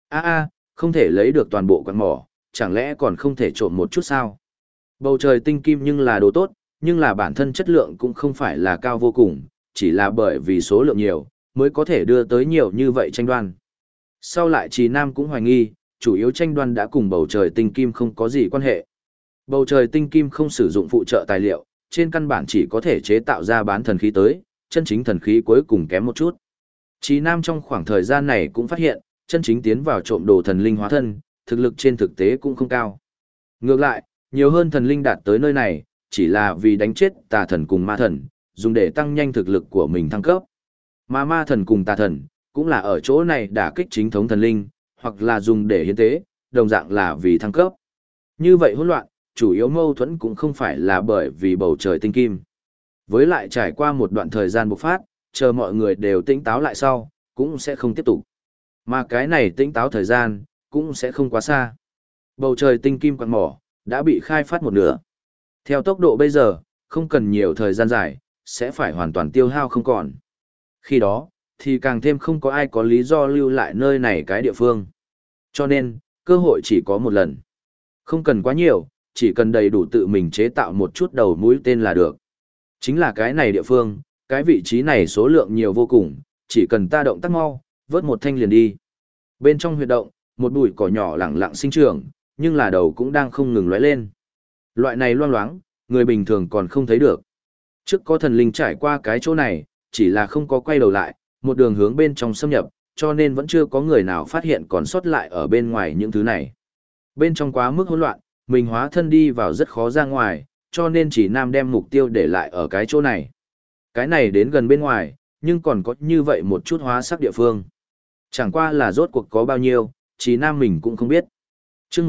Không thể lấy được toàn bộ quặng mỏ, chẳng lẽ còn không thể trộm một chút sao? Bầu trời tinh kim nhưng là đồ tốt, nhưng là bản thân chất lượng cũng không phải là cao vô cùng, chỉ là bởi vì số lượng nhiều, mới có thể đưa tới nhiều như vậy tranh đoan. Sau lại Trì Nam cũng hoài nghi, chủ yếu tranh đoan đã cùng bầu trời tinh kim không có gì quan hệ. Bầu trời tinh kim không sử dụng phụ trợ tài liệu, trên căn bản chỉ có thể chế tạo ra bán thần khí tới, chân chính thần khí cuối cùng kém một chút. Trì Nam trong khoảng thời gian này cũng phát hiện, chân chính tiến vào trộm đồ thần linh hóa thân, thực lực trên thực tế cũng không cao. Ngược lại, nhiều hơn thần linh đạt tới nơi này, chỉ là vì đánh chết tà thần cùng ma thần, dùng để tăng nhanh thực lực của mình thăng cấp. Mà ma thần cùng tà thần, cũng là ở chỗ này đả kích chính thống thần linh, hoặc là dùng để hiến tế, đồng dạng là vì thăng cấp. Như vậy hỗn loạn, chủ yếu mâu thuẫn cũng không phải là bởi vì bầu trời tinh kim. Với lại trải qua một đoạn thời gian bộc phát, chờ mọi người đều tỉnh táo lại sau, cũng sẽ không tiếp tục. Mà cái này tỉnh táo thời gian, cũng sẽ không quá xa. Bầu trời tinh kim quặng mỏ, đã bị khai phát một nửa. Theo tốc độ bây giờ, không cần nhiều thời gian dài, sẽ phải hoàn toàn tiêu hao không còn. Khi đó, thì càng thêm không có ai có lý do lưu lại nơi này cái địa phương. Cho nên, cơ hội chỉ có một lần. Không cần quá nhiều, chỉ cần đầy đủ tự mình chế tạo một chút đầu mũi tên là được. Chính là cái này địa phương, cái vị trí này số lượng nhiều vô cùng, chỉ cần ta động tác mau, vớt một thanh liền đi. Bên trong huyệt động, một bụi cỏ nhỏ lẳng lặng sinh trưởng, nhưng là đầu cũng đang không ngừng lóe lên. Loại này loang loáng, người bình thường còn không thấy được. Trước có thần linh trải qua cái chỗ này, chỉ là không có quay đầu lại, một đường hướng bên trong xâm nhập, cho nên vẫn chưa có người nào phát hiện còn sót lại ở bên ngoài những thứ này. Bên trong quá mức hỗn loạn, mình hóa thân đi vào rất khó ra ngoài, cho nên chỉ Nam đem mục tiêu để lại ở cái chỗ này. Cái này đến gần bên ngoài, nhưng còn có như vậy một chút hóa sắc địa phương. Chẳng qua là rốt cuộc có bao nhiêu, chỉ Nam mình cũng không biết. Chương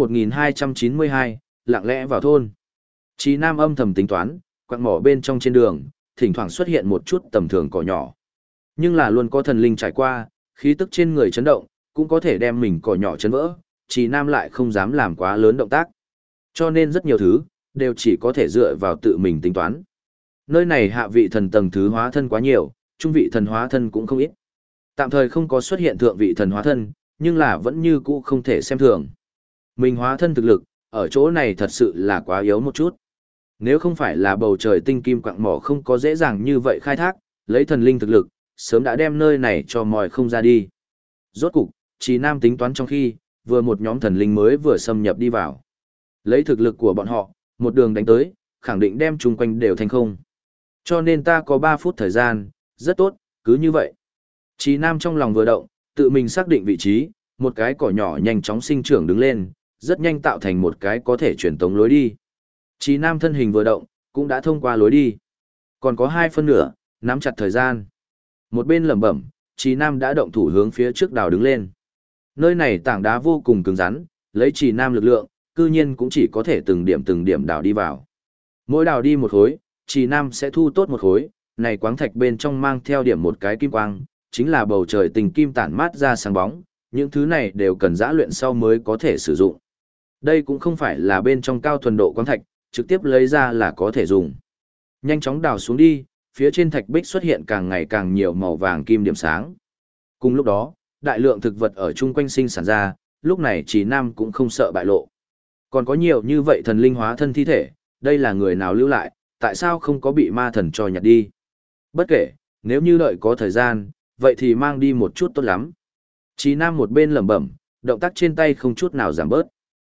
1292, lặng lẽ vào thôn. Chí Nam âm thầm tính toán, quặng mỏ bên trong trên đường, thỉnh thoảng xuất hiện một chút tầm thường cỏ nhỏ. Nhưng là luôn có thần linh trải qua, khí tức trên người chấn động, cũng có thể đem mình cỏ nhỏ chấn vỡ, Chí Nam lại không dám làm quá lớn động tác. Cho nên rất nhiều thứ, đều chỉ có thể dựa vào tự mình tính toán. Nơi này hạ vị thần tầng thứ hóa thân quá nhiều, trung vị thần hóa thân cũng không ít. Tạm thời không có xuất hiện thượng vị thần hóa thân, nhưng là vẫn như cũ không thể xem thường. Mình hóa thân thực lực, ở chỗ này thật sự là quá yếu một chút. Nếu không phải là bầu trời tinh kim quặng mỏ không có dễ dàng như vậy khai thác, lấy thần linh thực lực, sớm đã đem nơi này cho mòi không ra đi. Rốt cục, Chí Nam tính toán trong khi, vừa một nhóm thần linh mới vừa xâm nhập đi vào. Lấy thực lực của bọn họ, một đường đánh tới, khẳng định đem chung quanh đều thành không. Cho nên ta có 3 phút thời gian, rất tốt, cứ như vậy. Chí Nam trong lòng vừa động, tự mình xác định vị trí, một cái cỏ nhỏ nhanh chóng sinh trưởng đứng lên, rất nhanh tạo thành một cái có thể truyền tống lối đi. Chí Nam thân hình vừa động, cũng đã thông qua lối đi. Còn có 2 phân nửa, nắm chặt thời gian. Một bên lẩm bẩm, Chí Nam đã động thủ hướng phía trước đào đứng lên. Nơi này tảng đá vô cùng cứng rắn, lấy Chí Nam lực lượng, cư nhiên cũng chỉ có thể từng điểm đào đi vào. Mỗi đào đi một khối, Chí Nam sẽ thu tốt một khối, này quáng thạch bên trong mang theo điểm một cái kim quang, chính là bầu trời tình kim tản mát ra sáng bóng, những thứ này đều cần giã luyện sau mới có thể sử dụng. Đây cũng không phải là bên trong cao thuần độ quáng thạch, trực tiếp lấy ra là có thể dùng. Nhanh chóng đào xuống đi, phía trên thạch bích xuất hiện càng ngày càng nhiều màu vàng kim điểm sáng. Cùng lúc đó, đại lượng thực vật ở chung quanh sinh sản ra, lúc này Chí Nam cũng không sợ bại lộ. Còn có nhiều như vậy thần linh hóa thân thi thể, đây là người nào lưu lại, tại sao không có bị ma thần cho nhặt đi? Bất kể, nếu như đợi có thời gian, vậy thì mang đi một chút tốt lắm. Chí Nam một bên lẩm bẩm, động tác trên tay không chút nào giảm bớt.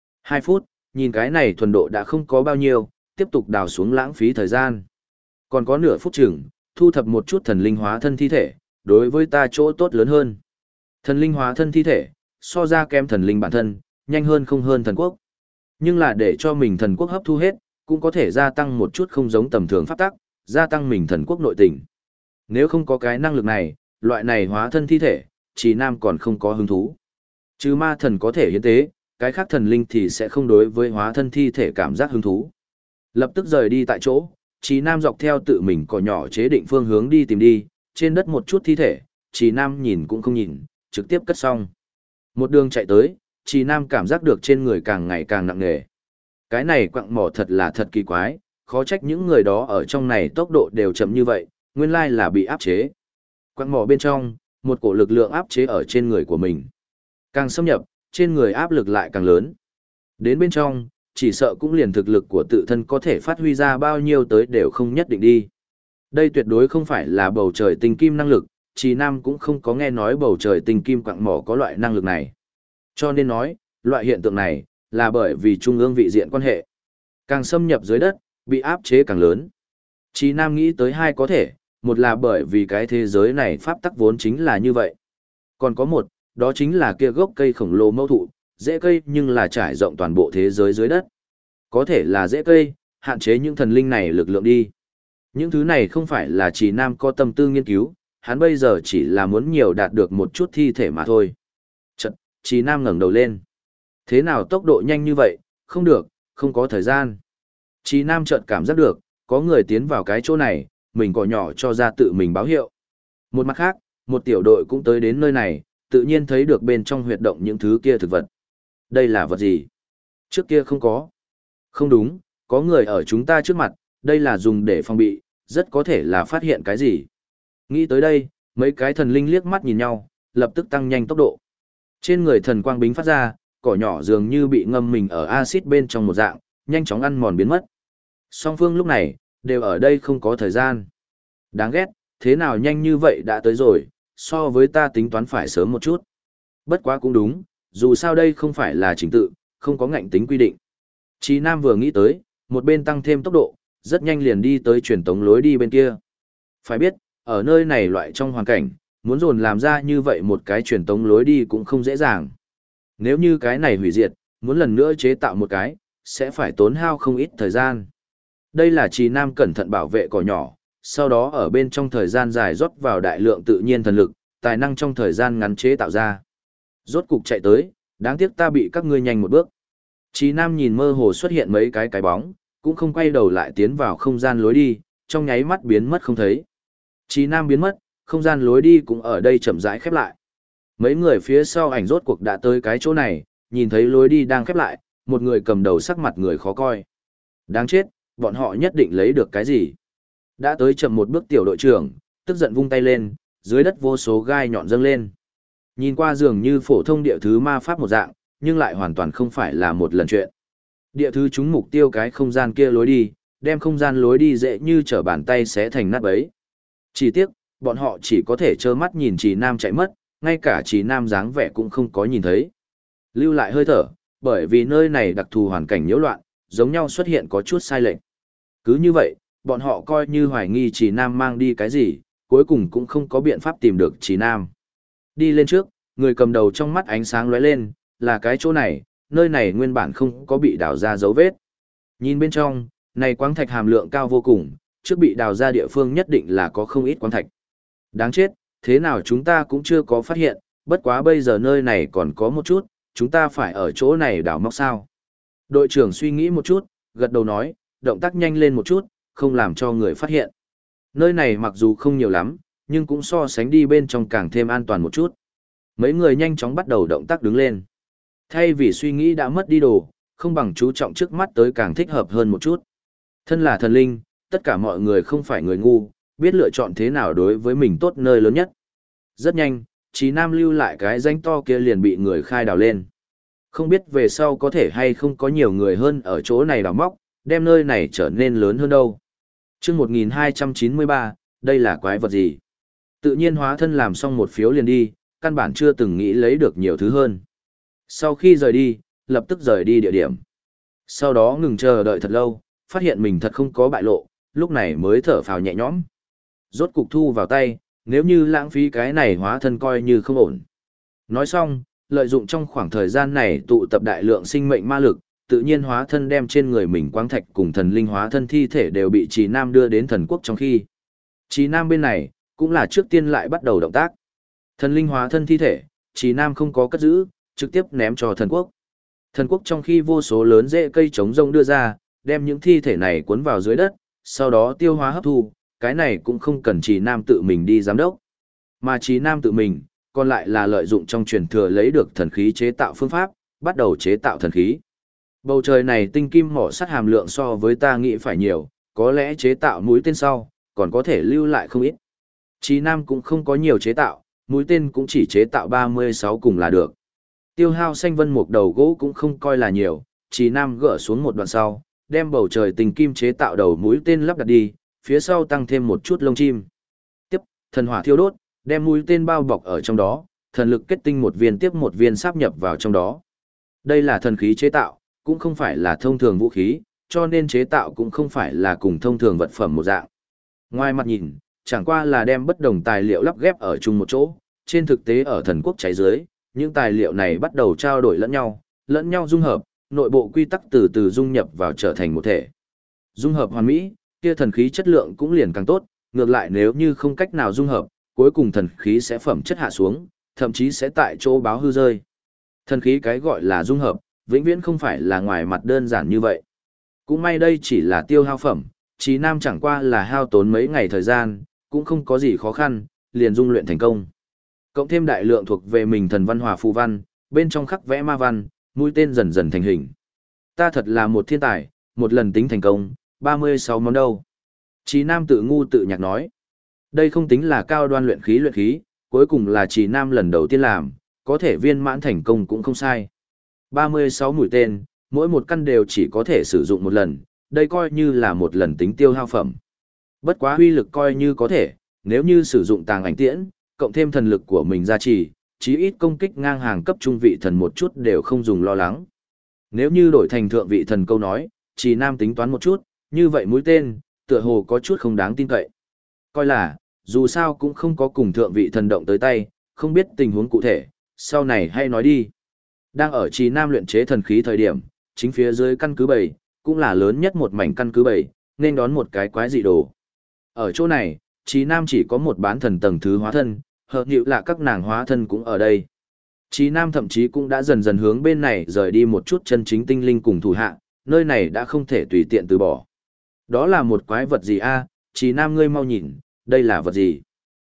2 phút, nhìn cái này thuần độ đã không có bao nhiêu, tiếp tục đào xuống lãng phí thời gian. Còn có nửa phút chừng, thu thập một chút thần linh hóa thân thi thể, đối với ta chỗ tốt lớn hơn. Thần linh hóa thân thi thể, so ra kém thần linh bản thân, nhanh hơn không hơn thần quốc. Nhưng là để cho mình thần quốc hấp thu hết, cũng có thể gia tăng một chút không giống tầm thường pháp tắc, gia tăng mình thần quốc nội tình. Nếu không có cái năng lực này, loại này hóa thân thi thể, Chí Nam còn không có hứng thú. Chứ ma thần có thể hiến tế, cái khác thần linh thì sẽ không đối với hóa thân thi thể cảm giác hứng thú. Lập tức rời đi tại chỗ, Chí Nam dọc theo tự mình cỏ nhỏ chế định phương hướng đi tìm đi, trên đất một chút thi thể, Chí Nam nhìn cũng không nhìn, trực tiếp cất xong. Một đường chạy tới, Chí Nam cảm giác được trên người càng ngày càng nặng nề. Cái này quặng mỏ thật là thật kỳ quái, khó trách những người đó ở trong này tốc độ đều chậm như vậy, nguyên lai là bị áp chế. Quặng mỏ bên trong, một cổ lực lượng áp chế ở trên người của mình. Càng xâm nhập, trên người áp lực lại càng lớn. Đến bên trong, chỉ sợ cũng liền thực lực của tự thân có thể phát huy ra bao nhiêu tới đều không nhất định đi. Đây tuyệt đối không phải là bầu trời tinh kim năng lực, Trì Nam cũng không có nghe nói bầu trời tinh kim quặng mỏ có loại năng lực này. Cho nên nói, loại hiện tượng này, là bởi vì trung ương vị diện quan hệ. Càng xâm nhập dưới đất, bị áp chế càng lớn. Trì Nam nghĩ tới hai có thể, một là bởi vì cái thế giới này pháp tắc vốn chính là như vậy. Còn có một, đó chính là kia gốc cây khổng lồ mâu thụ, rễ cây nhưng là trải rộng toàn bộ thế giới dưới đất. Có thể là rễ cây, hạn chế những thần linh này lực lượng đi. Những thứ này không phải là Trì Nam có tâm tư nghiên cứu, hắn bây giờ chỉ là muốn nhiều đạt được một chút thi thể mà thôi. Chật, Trì Nam ngẩng đầu lên. Thế nào tốc độ nhanh như vậy, không được, không có thời gian. Trì Nam chợt cảm giác được, có người tiến vào cái chỗ này, mình cỏ nhỏ cho ra tự mình báo hiệu. Một mặt khác, một tiểu đội cũng tới đến nơi này, tự nhiên thấy được bên trong huyệt động những thứ kia thực vật. Đây là vật gì? Trước kia không có. Không đúng, có người ở chúng ta trước mặt, đây là dùng để phòng bị, rất có thể là phát hiện cái gì. Nghĩ tới đây, mấy cái thần linh liếc mắt nhìn nhau, lập tức tăng nhanh tốc độ. Trên người thần quang bính phát ra, cỏ nhỏ dường như bị ngâm mình ở axit bên trong một dạng, nhanh chóng ăn mòn biến mất. Song phương lúc này, đều ở đây không có thời gian. Đáng ghét, thế nào nhanh như vậy đã tới rồi, so với ta tính toán phải sớm một chút. Bất quá cũng đúng, dù sao đây không phải là trình tự, không có ngạnh tính quy định. Chí Nam vừa nghĩ tới, một bên tăng thêm tốc độ, rất nhanh liền đi tới truyền tống lối đi bên kia. Phải biết, ở nơi này loại trong hoàn cảnh, muốn dồn làm ra như vậy một cái truyền tống lối đi cũng không dễ dàng. Nếu như cái này hủy diệt, muốn lần nữa chế tạo một cái, sẽ phải tốn hao không ít thời gian. Đây là Trì Nam cẩn thận bảo vệ cỏ nhỏ, sau đó ở bên trong thời gian dài rót vào đại lượng tự nhiên thần lực, tài năng trong thời gian ngắn chế tạo ra. Rốt cục chạy tới, đáng tiếc ta bị các ngươi nhanh một bước. Trì Nam nhìn mơ hồ xuất hiện mấy cái bóng, cũng không quay đầu lại tiến vào không gian lối đi, trong nháy mắt biến mất không thấy. Trì Nam biến mất, không gian lối đi cũng ở đây chậm rãi khép lại. Mấy người phía sau ảnh rốt cuộc đã tới cái chỗ này, nhìn thấy lối đi đang khép lại, một người cầm đầu sắc mặt người khó coi. Đáng chết, bọn họ nhất định lấy được cái gì. Đã tới chậm một bước tiểu đội trưởng, tức giận vung tay lên, dưới đất vô số gai nhọn dâng lên. Nhìn qua dường như phổ thông địa thứ ma pháp một dạng, nhưng lại hoàn toàn không phải là một lần chuyện. Địa thứ trúng mục tiêu cái không gian kia lối đi, đem không gian lối đi dễ như trở bàn tay xé thành nát bấy. Chỉ tiếc, bọn họ chỉ có thể trơ mắt nhìn Trì Nam chạy mất, ngay cả Trì Nam dáng vẻ cũng không có nhìn thấy. Lưu lại hơi thở, bởi vì nơi này đặc thù hoàn cảnh nhiễu loạn, giống nhau xuất hiện có chút sai lệch. Cứ như vậy, bọn họ coi như hoài nghi Trì Nam mang đi cái gì, cuối cùng cũng không có biện pháp tìm được Trì Nam. Đi lên trước, người cầm đầu trong mắt ánh sáng lóe lên, là cái chỗ này, nơi này nguyên bản không có bị đào ra dấu vết. Nhìn bên trong, này quáng thạch hàm lượng cao vô cùng, trước bị đào ra địa phương nhất định là có không ít quáng thạch. Đáng chết, thế nào chúng ta cũng chưa có phát hiện, bất quá bây giờ nơi này còn có một chút, chúng ta phải ở chỗ này đào móc sao. Đội trưởng suy nghĩ một chút, gật đầu nói, động tác nhanh lên một chút, không làm cho người phát hiện. Nơi này mặc dù không nhiều lắm, nhưng cũng so sánh đi bên trong càng thêm an toàn một chút. Mấy người nhanh chóng bắt đầu động tác đứng lên. Thay vì suy nghĩ đã mất đi đồ, không bằng chú trọng trước mắt tới càng thích hợp hơn một chút. Thân là thần linh, tất cả mọi người không phải người ngu, biết lựa chọn thế nào đối với mình tốt nơi lớn nhất. Rất nhanh, Chí Nam lưu lại cái danh to kia liền bị người khai đào lên. Không biết về sau có thể hay không có nhiều người hơn ở chỗ này đào móc, đem nơi này trở nên lớn hơn đâu. Chương 1293, đây là quái vật gì? Tự nhiên hóa thân làm xong một phiếu liền đi, căn bản chưa từng nghĩ lấy được nhiều thứ hơn. Sau khi rời đi, lập tức rời đi địa điểm. Sau đó ngừng chờ đợi thật lâu, phát hiện mình thật không có bại lộ, lúc này mới thở phào nhẹ nhõm. Rốt cục thu vào tay, nếu như lãng phí cái này hóa thân coi như không ổn. Nói xong, lợi dụng trong khoảng thời gian này tụ tập đại lượng sinh mệnh ma lực, tự nhiên hóa thân đem trên người mình quang thạch cùng thần linh hóa thân thi thể đều bị Trì Nam đưa đến thần quốc trong khi. Trì Nam bên này, cũng là trước tiên lại bắt đầu động tác. Thần linh hóa thân thi thể, Trì Nam không có cất giữ, trực tiếp ném cho thần quốc. Thần quốc trong khi vô số lớn rễ cây trống rông đưa ra, đem những thi thể này cuốn vào dưới đất, sau đó tiêu hóa hấp thu, cái này cũng không cần Trì Nam tự mình đi giám đốc. Mà Trì Nam tự mình, còn lại là lợi dụng trong truyền thừa lấy được thần khí chế tạo phương pháp, bắt đầu chế tạo thần khí. Bầu trời này tinh kim mỏ sắt hàm lượng so với ta nghĩ phải nhiều, có lẽ chế tạo mũi tên sau, còn có thể lưu lại không ít. Trì Nam cũng không có nhiều chế tạo, mũi tên cũng chỉ chế tạo 36 cùng là được. Tiêu hao xanh vân mục đầu gỗ cũng không coi là nhiều, Trì Nam gỡ xuống một đoạn sau, đem bầu trời tình kim chế tạo đầu mũi tên lắp đặt đi, phía sau tăng thêm một chút lông chim. Tiếp, thần hỏa thiêu đốt, đem mũi tên bao bọc ở trong đó, thần lực kết tinh một viên tiếp một viên sáp nhập vào trong đó. Đây là thần khí chế tạo, cũng không phải là thông thường vũ khí, cho nên chế tạo cũng không phải là cùng thông thường vật phẩm một dạng. Ngoài mặt nhìn, chẳng qua là đem bất đồng tài liệu lắp ghép ở chung một chỗ, trên thực tế ở thần quốc cháy dưới, những tài liệu này bắt đầu trao đổi lẫn nhau dung hợp, nội bộ quy tắc từ từ dung nhập vào trở thành một thể. Dung hợp hoàn mỹ, kia thần khí chất lượng cũng liền càng tốt, ngược lại nếu như không cách nào dung hợp, cuối cùng thần khí sẽ phẩm chất hạ xuống, thậm chí sẽ tại chỗ báo hư rơi. Thần khí cái gọi là dung hợp, vĩnh viễn không phải là ngoài mặt đơn giản như vậy. Cũng may đây chỉ là tiêu hao phẩm, Chí Nam chẳng qua là hao tốn mấy ngày thời gian, cũng không có gì khó khăn, liền dung luyện thành công. Cộng thêm đại lượng thuộc về mình thần văn hòa phù văn, bên trong khắc vẽ ma văn, mũi tên dần dần thành hình. Ta thật là một thiên tài, một lần tính thành công, 36 món đâu. Chí Nam tự ngu tự nhạc nói. Đây không tính là cao đoan luyện khí, cuối cùng là Chí Nam lần đầu tiên làm, có thể viên mãn thành công cũng không sai. 36 mũi tên, mỗi một căn đều chỉ có thể sử dụng một lần, đây coi như là một lần tính tiêu hao phẩm. Bất quá uy lực coi như có thể, nếu như sử dụng tàng ảnh tiễn, cộng thêm thần lực của mình gia trì, chí ít công kích ngang hàng cấp trung vị thần một chút đều không dùng lo lắng. Nếu như đổi thành thượng vị thần câu nói, Chí Nam tính toán một chút, như vậy mũi tên, tựa hồ có chút không đáng tin cậy. Coi là, dù sao cũng không có cùng thượng vị thần động tới tay, không biết tình huống cụ thể, sau này hay nói đi. Đang ở Chí Nam luyện chế thần khí thời điểm, chính phía dưới căn cứ 7, cũng là lớn nhất một mảnh căn cứ 7, nên đón một cái quái dị đồ. Ở chỗ này, Chí Nam chỉ có một bán thần tầng thứ hóa thân, hợp nhịu là các nàng hóa thân cũng ở đây. Chí Nam thậm chí cũng đã dần dần hướng bên này rời đi một chút chân chính tinh linh cùng thủ hạ, nơi này đã không thể tùy tiện từ bỏ. Đó là một quái vật gì a? Chí Nam ngươi mau nhìn, đây là vật gì?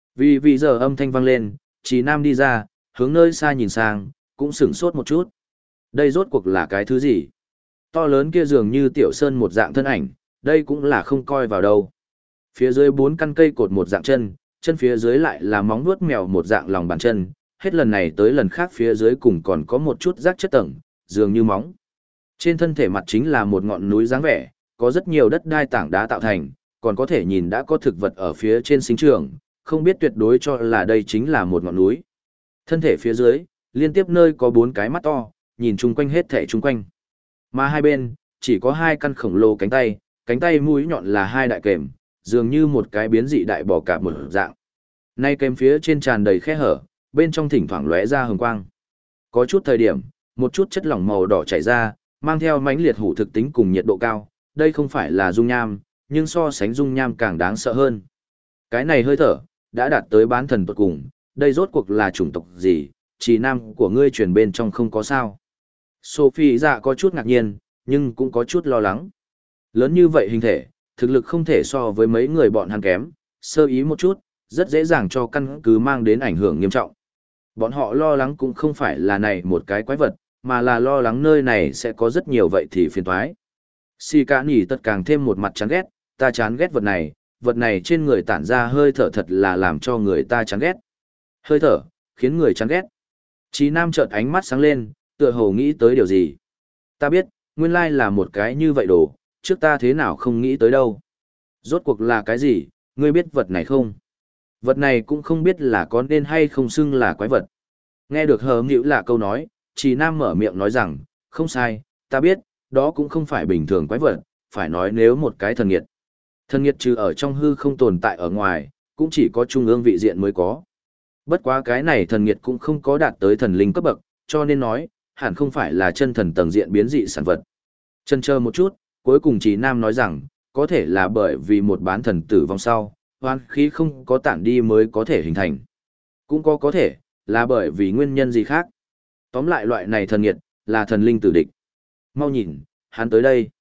Vì giờ âm thanh vang lên, Chí Nam đi ra, hướng nơi xa nhìn sang, cũng sửng sốt một chút. Đây rốt cuộc là cái thứ gì? To lớn kia dường như tiểu sơn một dạng thân ảnh, đây cũng là không coi vào đâu. Phía dưới 4 căn cây cột một dạng chân phía dưới lại là móng vuốt mèo một dạng lòng bàn chân, hết lần này tới lần khác phía dưới cùng còn có một chút rác chất tầng, dường như móng. Trên thân thể mặt chính là một ngọn núi dáng vẻ, có rất nhiều đất đai tảng đá tạo thành, còn có thể nhìn đã có thực vật ở phía trên sinh trưởng, không biết tuyệt đối cho là đây chính là một ngọn núi. Thân thể phía dưới, liên tiếp nơi có 4 cái mắt to, nhìn chung quanh hết thể chung quanh. Mà hai bên, chỉ có 2 căn khổng lồ cánh tay mũi nhọn là 2 đại kềm, dường như một cái biến dị đại bò cạp một dạng. Nay kèm phía trên tràn đầy khe hở, bên trong thỉnh thoảng lóe ra hồng quang. Có chút thời điểm, một chút chất lỏng màu đỏ chảy ra, mang theo mãnh liệt hủ thực tính cùng nhiệt độ cao, đây không phải là dung nham, nhưng so sánh dung nham càng đáng sợ hơn. Cái này hơi thở, đã đạt tới bán thần tột cùng, đây rốt cuộc là chủng tộc gì, Chí Nam của ngươi truyền bên trong không có sao. Sophie dạ có chút ngạc nhiên, nhưng cũng có chút lo lắng. Lớn như vậy hình thể, thực lực không thể so với mấy người bọn hắn kém, sơ ý một chút, rất dễ dàng cho căn cứ mang đến ảnh hưởng nghiêm trọng. Bọn họ lo lắng cũng không phải là này một cái quái vật, mà là lo lắng nơi này sẽ có rất nhiều vậy thì phiền toái. Xì cả nỉ tật càng thêm một mặt chán ghét, ta chán ghét vật này trên người tản ra hơi thở thật là làm cho người ta chán ghét. Hơi thở, khiến người chán ghét. Chí Nam chợt ánh mắt sáng lên, tựa hồ nghĩ tới điều gì. Ta biết, nguyên lai là một cái như vậy đồ, trước ta thế nào không nghĩ tới đâu. Rốt cuộc là cái gì, ngươi biết vật này không? Vật này cũng không biết là có nên hay không xưng là quái vật. Nghe được hờ nghĩu là câu nói, Chí Nam mở miệng nói rằng, không sai, ta biết, đó cũng không phải bình thường quái vật, phải nói nếu một cái thần nghiệt. Thần nghiệt trừ ở trong hư không tồn tại ở ngoài, cũng chỉ có trung ương vị diện mới có. Bất quá cái này thần nghiệt cũng không có đạt tới thần linh cấp bậc, cho nên nói, hẳn không phải là chân thần tầng diện biến dị sản vật. Chần chờ một chút, cuối cùng Chí Nam nói rằng, có thể là bởi vì một bán thần tử vong sau, hoán khí không có tản đi mới có thể hình thành. Cũng có thể, là bởi vì nguyên nhân gì khác. Tóm lại loại này thần nghiệt, là thần linh tử địch. Mau nhìn, hắn tới đây.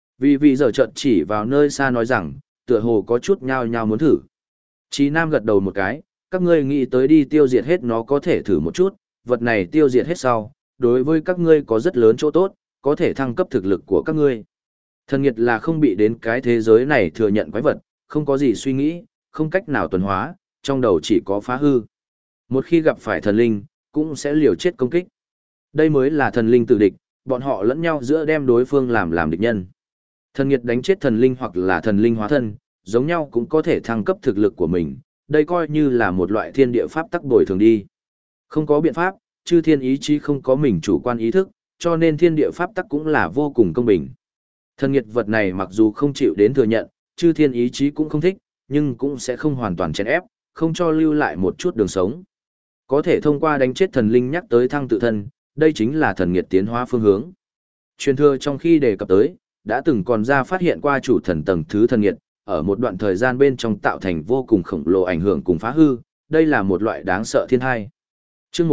Vì giờ chợt chỉ vào nơi xa nói rằng, tựa hồ có chút nhao nhao muốn thử. Chí Nam gật đầu một cái, các ngươi nghĩ tới đi tiêu diệt hết nó có thể thử một chút, vật này tiêu diệt hết sau, đối với các ngươi có rất lớn chỗ tốt, có thể thăng cấp thực lực của các ngươi. Thần nghiệt là không bị đến cái thế giới này thừa nhận quái vật, không có gì suy nghĩ, không cách nào tuần hóa, trong đầu chỉ có phá hư. Một khi gặp phải thần linh, cũng sẽ liều chết công kích. Đây mới là thần linh tử địch, bọn họ lẫn nhau giữa đem đối phương làm địch nhân. Thần nghiệt đánh chết thần linh hoặc là thần linh hóa thân, giống nhau cũng có thể thăng cấp thực lực của mình, đây coi như là một loại thiên địa pháp tắc bồi thường đi. Không có biện pháp, chư thiên ý chí không có mình chủ quan ý thức, cho nên thiên địa pháp tắc cũng là vô cùng công bình. Thần nghiệt vật này mặc dù không chịu đến thừa nhận, chư thiên ý chí cũng không thích, nhưng cũng sẽ không hoàn toàn chèn ép, không cho lưu lại một chút đường sống. Có thể thông qua đánh chết thần linh nhắc tới thăng tự thân, đây chính là thần nghiệt tiến hóa phương hướng. Truyền thừa trong khi đề cập tới, đã từng còn ra phát hiện qua chủ thần tầng thứ thần nghiệt, ở một đoạn thời gian bên trong tạo thành vô cùng khổng lồ ảnh hưởng cùng phá hư, đây là một loại đáng sợ thiên thai. Chương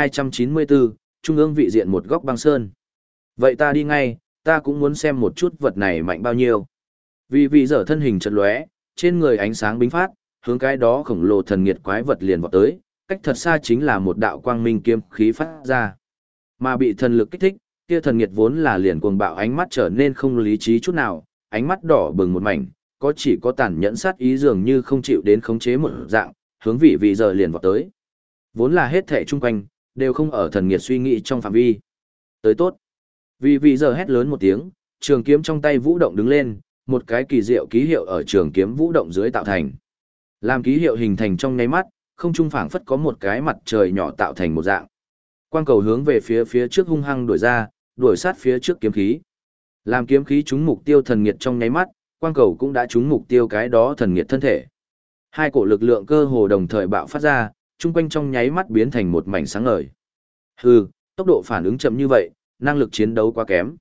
1294, Trung ương vị diện một góc băng sơn. Vậy ta đi ngay, ta cũng muốn xem một chút vật này mạnh bao nhiêu. Vì vị dở thân hình chợt lóe, trên người ánh sáng bính phát, hướng cái đó khổng lồ thần nghiệt quái vật liền vọt tới, cách thật xa chính là một đạo quang minh kiếm khí phát ra. Mà bị thần lực kích thích, kia thần nghiệt vốn là liền cuồng bạo ánh mắt trở nên không lý trí chút nào, ánh mắt đỏ bừng một mảnh, có chỉ có tàn nhẫn sát ý dường như không chịu đến khống chế một dạng, hướng vị giờ liền vọt tới. Vốn là hết thảy chung quanh, đều không ở thần nghiệt suy nghĩ trong phạm vi. Tới tốt. Vị giờ hét lớn một tiếng, trường kiếm trong tay vũ động đứng lên, một cái kỳ diệu ký hiệu ở trường kiếm vũ động dưới tạo thành. Làm ký hiệu hình thành trong nháy mắt, không trung phảng phất có một cái mặt trời nhỏ tạo thành một dạng. Quang cầu hướng về phía trước hung hăng đuổi ra, đuổi sát phía trước kiếm khí. Làm kiếm khí trúng mục tiêu thần nghiệt trong nháy mắt, quang cầu cũng đã trúng mục tiêu cái đó thần nghiệt thân thể. Hai cổ lực lượng cơ hồ đồng thời bạo phát ra, chung quanh trong nháy mắt biến thành một mảnh sáng ngời. Hừ, tốc độ phản ứng chậm như vậy, năng lực chiến đấu quá kém.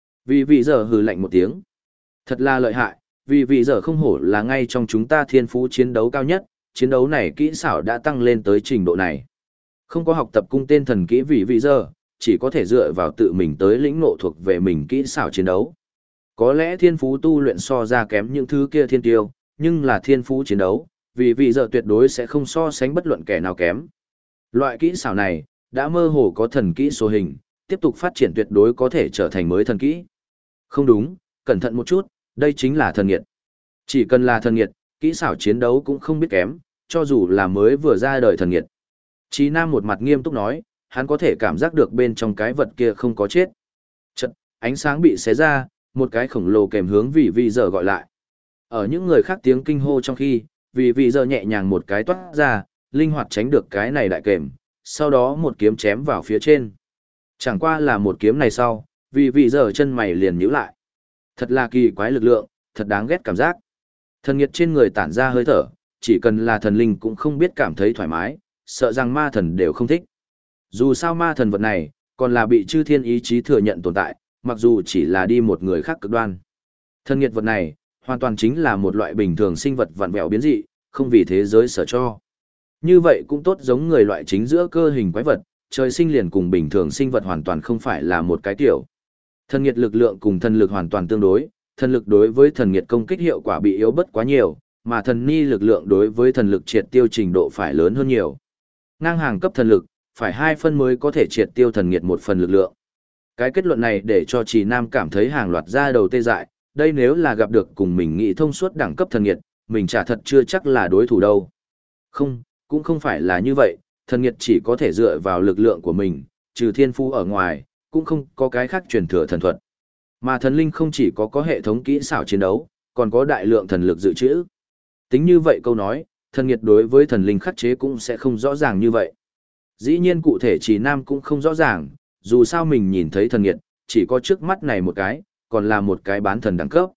Vị giờ hừ lạnh một tiếng. Thật là lợi hại, vị giờ không hổ là ngay trong chúng ta thiên phú chiến đấu cao nhất, chiến đấu này kỹ xảo đã tăng lên tới trình độ này. Không có học tập cung tên thần kỹ vị giờ, chỉ có thể dựa vào tự mình tới lĩnh ngộ thuộc về mình kỹ xảo chiến đấu. Có lẽ thiên phú tu luyện so ra kém những thứ kia thiên tiêu, nhưng là thiên phú chiến đấu, vị giờ tuyệt đối sẽ không so sánh bất luận kẻ nào kém. Loại kỹ xảo này, đã mơ hồ có thần kỹ số hình, tiếp tục phát triển tuyệt đối có thể trở thành mới thần kỹ. Không đúng, cẩn thận một chút, đây chính là thần nghiệt. Chỉ cần là thần nghiệt, kỹ xảo chiến đấu cũng không biết kém, cho dù là mới vừa ra đời thần nghiệt. Chí Nam một mặt nghiêm túc nói, hắn có thể cảm giác được bên trong cái vật kia không có chết. Chật, ánh sáng bị xé ra, một cái khổng lồ kèm hướng vị giờ gọi lại. Ở những người khác tiếng kinh hô trong khi, vị giờ nhẹ nhàng một cái toát ra, linh hoạt tránh được cái này đại kèm, sau đó một kiếm chém vào phía trên. Chẳng qua là một kiếm này sau, vị giờ chân mày liền nhíu lại. Thật là kỳ quái lực lượng, thật đáng ghét cảm giác. Thần nghiệt trên người tản ra hơi thở, chỉ cần là thần linh cũng không biết cảm thấy thoải mái, sợ rằng ma thần đều không thích. Dù sao ma thần vật này, còn là bị chư thiên ý chí thừa nhận tồn tại, mặc dù chỉ là đi một người khác cực đoan. Thần nghiệt vật này, hoàn toàn chính là một loại bình thường sinh vật vặn vẹo biến dị, không vì thế giới sở cho. Như vậy cũng tốt giống người loại chính giữa cơ hình quái vật, trời sinh liền cùng bình thường sinh vật hoàn toàn không phải là một cái kiểu. Thần nghiệt lực lượng cùng thần lực hoàn toàn tương đối, thần lực đối với thần nghiệt công kích hiệu quả bị yếu bất quá nhiều, mà thần ni lực lượng đối với thần lực triệt tiêu trình độ phải lớn hơn nhiều. Ngang hàng cấp thần lực, phải 2 phân mới có thể triệt tiêu thần nghiệt 1 phần lực lượng. Cái kết luận này để cho Trì Nam cảm thấy hàng loạt ra đầu tê dại, đây nếu là gặp được cùng mình nghĩ thông suốt đẳng cấp thần nghiệt, mình chả thật chưa chắc là đối thủ đâu. Không, cũng không phải là như vậy, thần nghiệt chỉ có thể dựa vào lực lượng của mình, trừ thiên phú ở ngoài, cũng không có cái khác truyền thừa thần thuật. Mà thần linh không chỉ có hệ thống kỹ xảo chiến đấu, còn có đại lượng thần lực dự trữ. Tính như vậy câu nói, thần nghiệt đối với thần linh khắc chế cũng sẽ không rõ ràng như vậy. Dĩ nhiên cụ thể Trì Nam cũng không rõ ràng, dù sao mình nhìn thấy thần nghiệt, chỉ có trước mắt này một cái, còn là một cái bán thần đẳng cấp.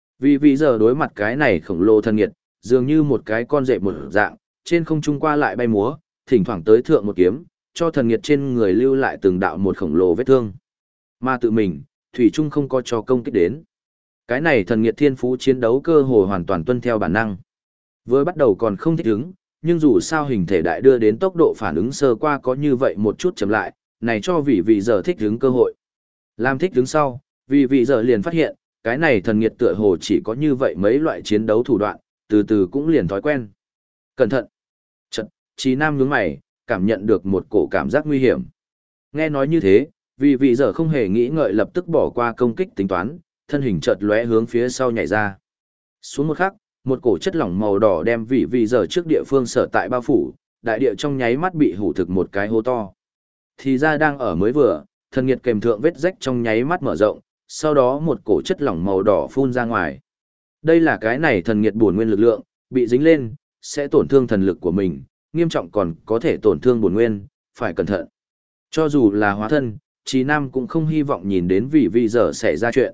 Vì giờ đối mặt cái này khổng lồ thần nghiệt, dường như một cái con rệp một dạng, trên không trung qua lại bay múa, thỉnh thoảng tới thượng một kiếm, cho thần nghiệt trên người lưu lại từng đạo một khổng lồ vết thương. Mà tự mình, thủy trung không có cho công kích đến. Cái này thần nghiệt thiên phú chiến đấu cơ hồ hoàn toàn tuân theo bản năng. Với bắt đầu còn không thích ứng, nhưng dù sao hình thể đại đưa đến tốc độ phản ứng sơ qua có như vậy một chút chậm lại, này cho vị giờ thích ứng cơ hội. Làm thích ứng sau, vị giờ liền phát hiện, cái này thần nghiệt tựa hồ chỉ có như vậy mấy loại chiến đấu thủ đoạn, từ từ cũng liền thói quen. Cẩn thận! Chật, Chí Nam nhướng mày, cảm nhận được một cổ cảm giác nguy hiểm. Nghe nói như thế, vị giờ không hề nghĩ ngợi lập tức bỏ qua công kích tính toán, thân hình chợt lóe hướng phía sau nhảy ra. Xuống một khắc, một cổ chất lỏng màu đỏ đem vị giờ trước địa phương sở tại bao phủ, đại địa trong nháy mắt bị hủ thực một cái hố to. Thì ra đang ở mới vừa, thần nhiệt kèm thượng vết rách trong nháy mắt mở rộng, sau đó một cổ chất lỏng màu đỏ phun ra ngoài. Đây là cái này thần nhiệt bổn nguyên lực lượng, bị dính lên, sẽ tổn thương thần lực của mình, nghiêm trọng còn có thể tổn thương bổn nguyên, phải cẩn thận. Cho dù là hóa thân, Trí Nam cũng không hy vọng nhìn đến vì giờ xảy ra chuyện.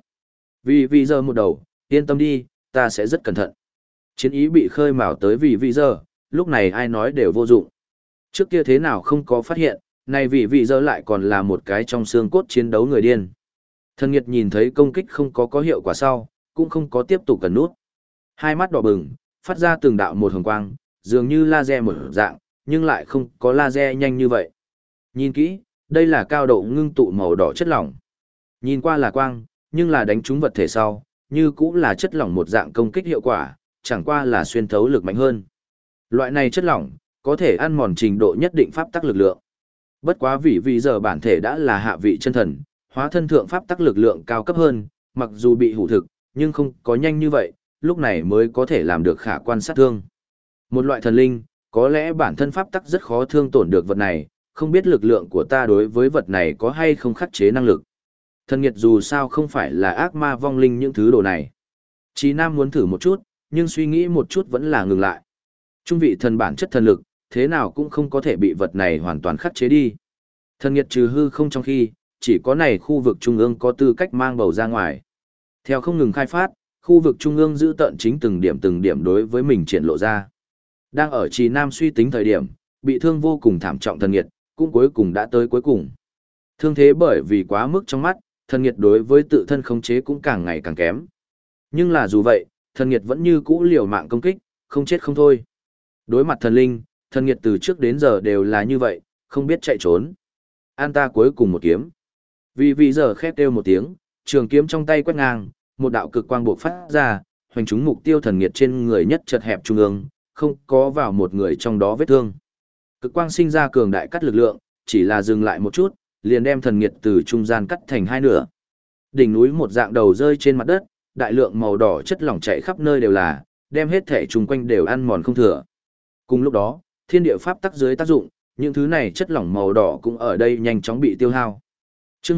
Vì giờ một đầu, yên tâm đi, ta sẽ rất cẩn thận. Chiến ý bị khơi mào tới vì giờ, lúc này ai nói đều vô dụng. Trước kia thế nào không có phát hiện, này vì giờ lại còn là một cái trong xương cốt chiến đấu người điên. Thần Nghiệt nhìn thấy công kích không có hiệu quả sau, cũng không có tiếp tục cần nút. Hai mắt đỏ bừng, phát ra từng đạo một hồng quang, dường như laser một dạng, nhưng lại không có laser nhanh như vậy. Nhìn kỹ, đây là cao độ ngưng tụ màu đỏ chất lỏng. Nhìn qua là quang, nhưng là đánh trúng vật thể sau, như cũng là chất lỏng một dạng công kích hiệu quả, chẳng qua là xuyên thấu lực mạnh hơn. Loại này chất lỏng, có thể ăn mòn trình độ nhất định pháp tắc lực lượng. Bất quá vì giờ bản thể đã là hạ vị chân thần, hóa thân thượng pháp tắc lực lượng cao cấp hơn, mặc dù bị hủ thực, nhưng không có nhanh như vậy, lúc này mới có thể làm được khả quan sát thương. Một loại thần linh, có lẽ bản thân pháp tắc rất khó thương tổn được vật này, không biết lực lượng của ta đối với vật này có hay không khắc chế năng lực. Thần Nghiệt dù sao không phải là ác ma vong linh những thứ đồ này. Chí Nam muốn thử một chút, nhưng suy nghĩ một chút vẫn là ngừng lại. Trung vị thần bản chất thần lực, thế nào cũng không có thể bị vật này hoàn toàn khắc chế đi. Thần Nghiệt trừ hư không trong khi, chỉ có này khu vực trung ương có tư cách mang bầu ra ngoài. Theo không ngừng khai phát, khu vực trung ương giữ tận chính từng điểm đối với mình triển lộ ra. Đang ở Chí Nam suy tính thời điểm, bị thương vô cùng thảm trọng Thần Nghiệt, cũng cuối cùng đã tới cuối cùng. Thương thế bởi vì quá mức trong mắt, Thần Nghiệt đối với tự thân khống chế cũng càng ngày càng kém. Nhưng là dù vậy, Thần Nghiệt vẫn như cũ liều mạng công kích, không chết không thôi. Đối mặt thần linh, Thần Nghiệt từ trước đến giờ đều là như vậy, không biết chạy trốn. An ta cuối cùng một kiếm. Vì giờ khét kêu một tiếng, trường kiếm trong tay quét ngang, một đạo cực quang bộc phát ra, hoành trúng mục tiêu Thần Nghiệt trên người nhất chật hẹp trung ương, không có vào một người trong đó vết thương. Cực quang sinh ra cường đại cắt lực lượng, chỉ là dừng lại một chút, liền đem Thần Nghiệt từ trung gian cắt thành hai nửa. Đỉnh núi một dạng đầu rơi trên mặt đất, đại lượng màu đỏ chất lỏng chảy khắp nơi đều là, đem hết thể chung quanh đều ăn mòn không thừa. Cùng lúc đó, thiên địa pháp tắc dưới tác dụng, những thứ này chất lỏng màu đỏ cũng ở đây nhanh chóng bị tiêu hao. Chương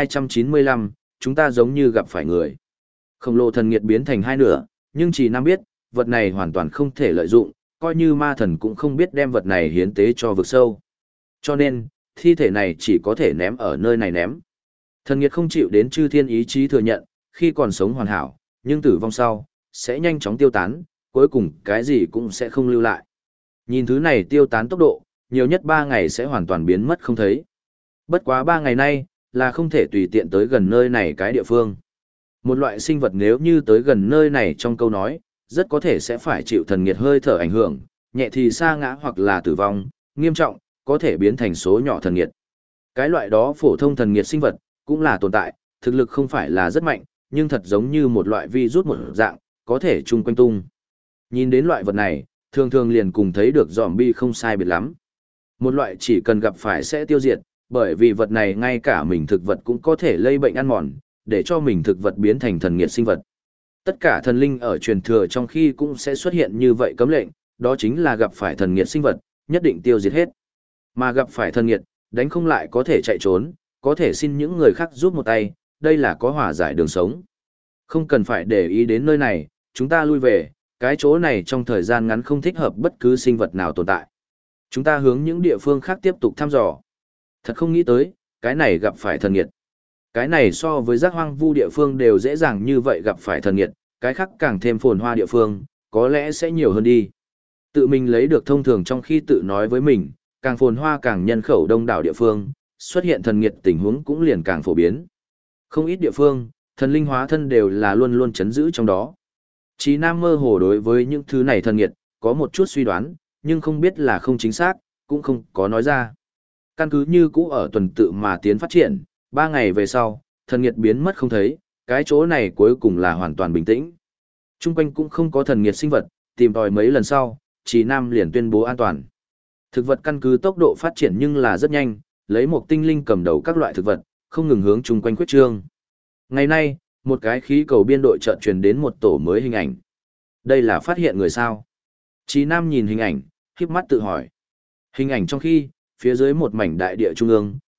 1295, chúng ta giống như gặp phải người. Khổng lồ Thần Nghiệt biến thành hai nửa, nhưng chỉ Nam biết, vật này hoàn toàn không thể lợi dụng, coi như ma thần cũng không biết đem vật này hiến tế cho vực sâu. Cho nên, thi thể này chỉ có thể ném ở nơi này ném. Thần Nghiệt không chịu đến chư thiên ý chí thừa nhận, khi còn sống hoàn hảo, nhưng tử vong sau, sẽ nhanh chóng tiêu tán, cuối cùng cái gì cũng sẽ không lưu lại. Nhìn thứ này tiêu tán tốc độ, nhiều nhất 3 ngày sẽ hoàn toàn biến mất không thấy. Bất quá 3 ngày nay, là không thể tùy tiện tới gần nơi này cái địa phương. Một loại sinh vật nếu như tới gần nơi này trong câu nói, rất có thể sẽ phải chịu Thần Nghiệt hơi thở ảnh hưởng, nhẹ thì sa ngã hoặc là tử vong, nghiêm trọng, có thể biến thành số nhỏ thần nghiệt. Cái loại đó phổ thông thần nghiệt sinh vật, cũng là tồn tại, thực lực không phải là rất mạnh, nhưng thật giống như một loại virus một dạng, có thể chung quanh tung. Nhìn đến loại vật này, thường thường liền cùng thấy được zombie không sai biệt lắm. Một loại chỉ cần gặp phải sẽ tiêu diệt, bởi vì vật này ngay cả mình thực vật cũng có thể lây bệnh ăn mòn, để cho mình thực vật biến thành thần nghiệt sinh vật. Tất cả thần linh ở truyền thừa trong khi cũng sẽ xuất hiện như vậy cấm lệnh, đó chính là gặp phải thần nghiệt sinh vật, nhất định tiêu diệt hết. Mà gặp phải thần nghiệt, đánh không lại có thể chạy trốn, có thể xin những người khác giúp một tay, đây là có hòa giải đường sống. Không cần phải để ý đến nơi này, chúng ta lui về, cái chỗ này trong thời gian ngắn không thích hợp bất cứ sinh vật nào tồn tại. Chúng ta hướng những địa phương khác tiếp tục thăm dò. Thật không nghĩ tới, cái này gặp phải thần nghiệt. Cái này so với giác hoang vu địa phương đều dễ dàng như vậy gặp phải thần nghiệt, cái khác càng thêm phồn hoa địa phương, có lẽ sẽ nhiều hơn đi. Tự mình lấy được thông thường trong khi tự nói với mình, càng phồn hoa càng nhân khẩu đông đảo địa phương, xuất hiện thần nghiệt tình huống cũng liền càng phổ biến. Không ít địa phương, thần linh hóa thân đều là luôn luôn chấn giữ trong đó. Chí Nam mơ hồ đối với những thứ này thần nghiệt, có một chút suy đoán, nhưng không biết là không chính xác, cũng không có nói ra. Căn cứ như cũ ở tuần tự mà tiến phát triển, 3 ngày về sau, thần nghiệt biến mất không thấy, cái chỗ này cuối cùng là hoàn toàn bình tĩnh. Trung quanh cũng không có thần nghiệt sinh vật, tìm tòi mấy lần sau, Chí Nam liền tuyên bố an toàn. Thực vật căn cứ tốc độ phát triển nhưng là rất nhanh, lấy một tinh linh cầm đầu các loại thực vật, không ngừng hướng chung quanh khuyết trương. Ngày nay, một cái khí cầu biên đội chợt truyền đến một tổ mới hình ảnh. Đây là phát hiện người sao? Chí Nam nhìn hình ảnh, khép mắt tự hỏi. Hình ảnh trong khi, phía dưới một mảnh đại địa trung ương,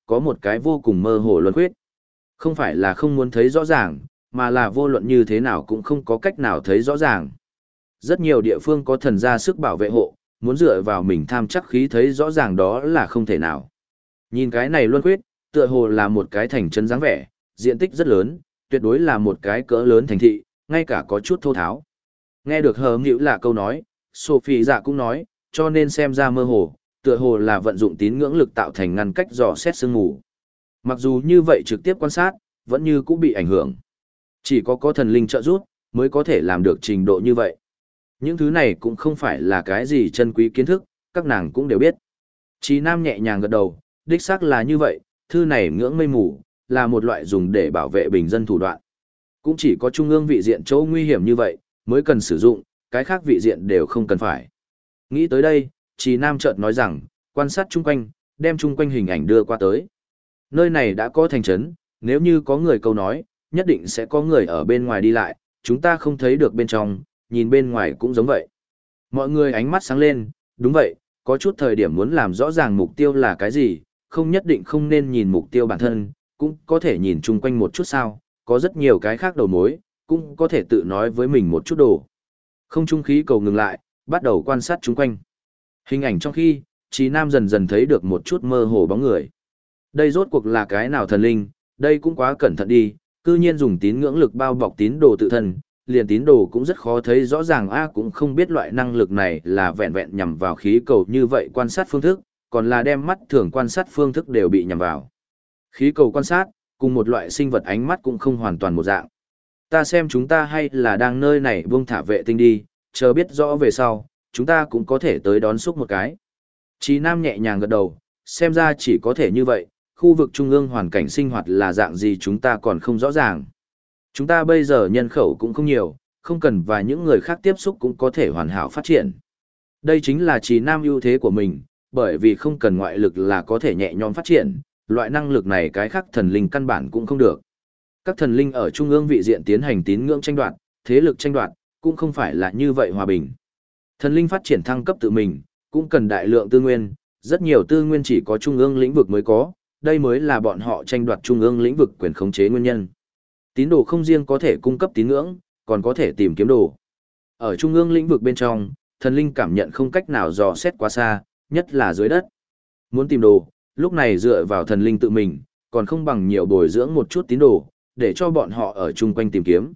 có một cái vô cùng mơ hồ luân khuyết. Không phải là không muốn thấy rõ ràng, mà là vô luận như thế nào cũng không có cách nào thấy rõ ràng. Rất nhiều địa phương có thần ra sức bảo vệ hộ, muốn dựa vào mình tham chắc khí thấy rõ ràng đó là không thể nào. Nhìn cái này luân khuyết, tựa hồ là một cái thành trấn dáng vẻ, diện tích rất lớn, tuyệt đối là một cái cỡ lớn thành thị, ngay cả có chút thô tháo. Nghe được hờ hữu là câu nói, Sophie dạ cũng nói, cho nên xem ra mơ hồ, tựa hồ là vận dụng tín ngưỡng lực tạo thành ngăn cách dò xét sương mù. Mặc dù như vậy trực tiếp quan sát, vẫn như cũng bị ảnh hưởng. Chỉ có thần linh trợ giúp, mới có thể làm được trình độ như vậy. Những thứ này cũng không phải là cái gì chân quý kiến thức, các nàng cũng đều biết. Chí Nam nhẹ nhàng gật đầu, đích xác là như vậy, thư này ngưỡng mây mù, là một loại dùng để bảo vệ bình dân thủ đoạn. Cũng chỉ có trung ương vị diện chỗ nguy hiểm như vậy, mới cần sử dụng, cái khác vị diện đều không cần phải. Nghĩ tới đây, Chí Nam chợt nói rằng, quan sát chung quanh, đem chung quanh hình ảnh đưa qua tới. Nơi này đã có thành trấn, nếu như có người câu nói, nhất định sẽ có người ở bên ngoài đi lại, chúng ta không thấy được bên trong, nhìn bên ngoài cũng giống vậy. Mọi người ánh mắt sáng lên, đúng vậy, có chút thời điểm muốn làm rõ ràng mục tiêu là cái gì, không nhất định không nên nhìn mục tiêu bản thân, cũng có thể nhìn chung quanh một chút sao, có rất nhiều cái khác đầu mối, cũng có thể tự nói với mình một chút đồ. Không trung khí cầu ngừng lại, bắt đầu quan sát chung quanh. Hình ảnh trong khi, Chí Nam dần dần thấy được một chút mơ hồ bóng người. Đây rốt cuộc là cái nào thần linh, đây cũng quá cẩn thận đi, cư nhiên dùng tín ngưỡng lực bao bọc tín đồ tự thân, liền tín đồ cũng rất khó thấy rõ ràng cũng không biết loại năng lực này là vẹn vẹn nhằm vào khí cầu như vậy quan sát phương thức, còn là đem mắt thường quan sát phương thức đều bị nhằm vào. Khí cầu quan sát, cùng một loại sinh vật ánh mắt cũng không hoàn toàn một dạng. Ta xem chúng ta hay là đang nơi này buông thả vệ tinh đi, chờ biết rõ về sau, chúng ta cũng có thể tới đón xúc một cái. Chí Nam nhẹ nhàng gật đầu, xem ra chỉ có thể như vậy, khu vực trung ương hoàn cảnh sinh hoạt là dạng gì chúng ta còn không rõ ràng. Chúng ta bây giờ nhân khẩu cũng không nhiều, không cần và những người khác tiếp xúc cũng có thể hoàn hảo phát triển. Đây chính là Chí Nam ưu thế của mình, bởi vì không cần ngoại lực là có thể nhẹ nhõm phát triển, loại năng lực này cái khác thần linh căn bản cũng không được. Các thần linh ở trung ương vị diện tiến hành tín ngưỡng tranh đoạt, thế lực tranh đoạt, cũng không phải là như vậy hòa bình. Thần linh phát triển thăng cấp tự mình, cũng cần đại lượng tư nguyên, rất nhiều tư nguyên chỉ có trung ương lĩnh vực mới có, đây mới là bọn họ tranh đoạt trung ương lĩnh vực quyền khống chế nguyên nhân. Tín đồ không riêng có thể cung cấp tín ngưỡng, còn có thể tìm kiếm đồ. Ở trung ương lĩnh vực bên trong, thần linh cảm nhận không cách nào dò xét quá xa, nhất là dưới đất. Muốn tìm đồ, lúc này dựa vào thần linh tự mình, còn không bằng nhiều bồi dưỡng một chút tín đồ, để cho bọn họ ở chung quanh tìm kiếm.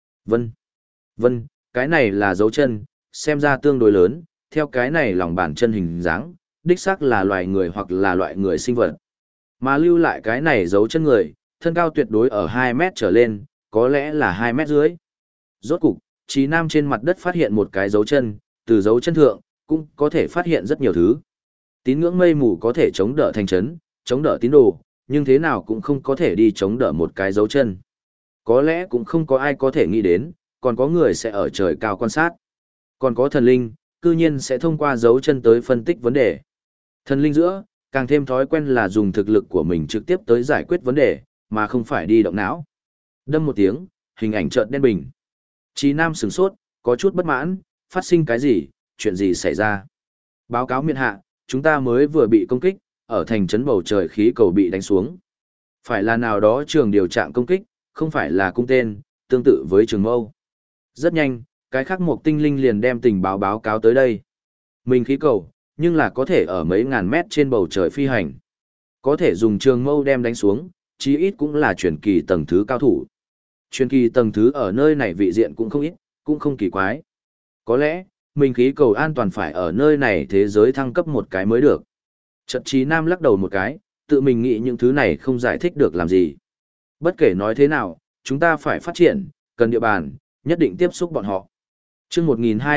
Vân, cái này là dấu chân, xem ra tương đối lớn, theo cái này lòng bàn chân hình dáng, đích xác là loài người hoặc là loại người sinh vật. Mà lưu lại cái này dấu chân người, thân cao tuyệt đối ở 2 mét trở lên, có lẽ là 2 mét dưới. Rốt cục, Chí Nam trên mặt đất phát hiện một cái dấu chân, từ dấu chân thượng, cũng có thể phát hiện rất nhiều thứ. Tín ngưỡng mây mù có thể chống đỡ thành trấn, chống đỡ tín đồ, nhưng thế nào cũng không có thể đi chống đỡ một cái dấu chân. Có lẽ cũng không có ai có thể nghĩ đến, còn có người sẽ ở trời cao quan sát. Còn có thần linh, cư nhiên sẽ thông qua dấu chân tới phân tích vấn đề. Thần linh giữa, càng thêm thói quen là dùng thực lực của mình trực tiếp tới giải quyết vấn đề, mà không phải đi động não. Đâm một tiếng, hình ảnh chợt đen bình. Chí Nam sửng sốt, có chút bất mãn, phát sinh cái gì, chuyện gì xảy ra. Báo cáo miện hạ, chúng ta mới vừa bị công kích, ở thành trấn bầu trời khí cầu bị đánh xuống. Phải là nào đó trường điều trạng công kích, không phải là cung tên, tương tự với trường mâu. Rất nhanh, cái khác một tinh linh liền đem tình báo báo cáo tới đây. Mình khí cầu, nhưng là có thể ở mấy ngàn mét trên bầu trời phi hành. Có thể dùng trường mâu đem đánh xuống, chí ít cũng là truyền kỳ tầng thứ cao thủ. Truyền kỳ tầng thứ ở nơi này vị diện cũng không ít, cũng không kỳ quái. Có lẽ, mình khí cầu an toàn phải ở nơi này thế giới thăng cấp một cái mới được. Chợt Chí Nam lắc đầu một cái, tự mình nghĩ những thứ này không giải thích được làm gì. Bất kể nói thế nào, chúng ta phải phát triển, cần địa bàn, nhất định tiếp xúc bọn họ. Chương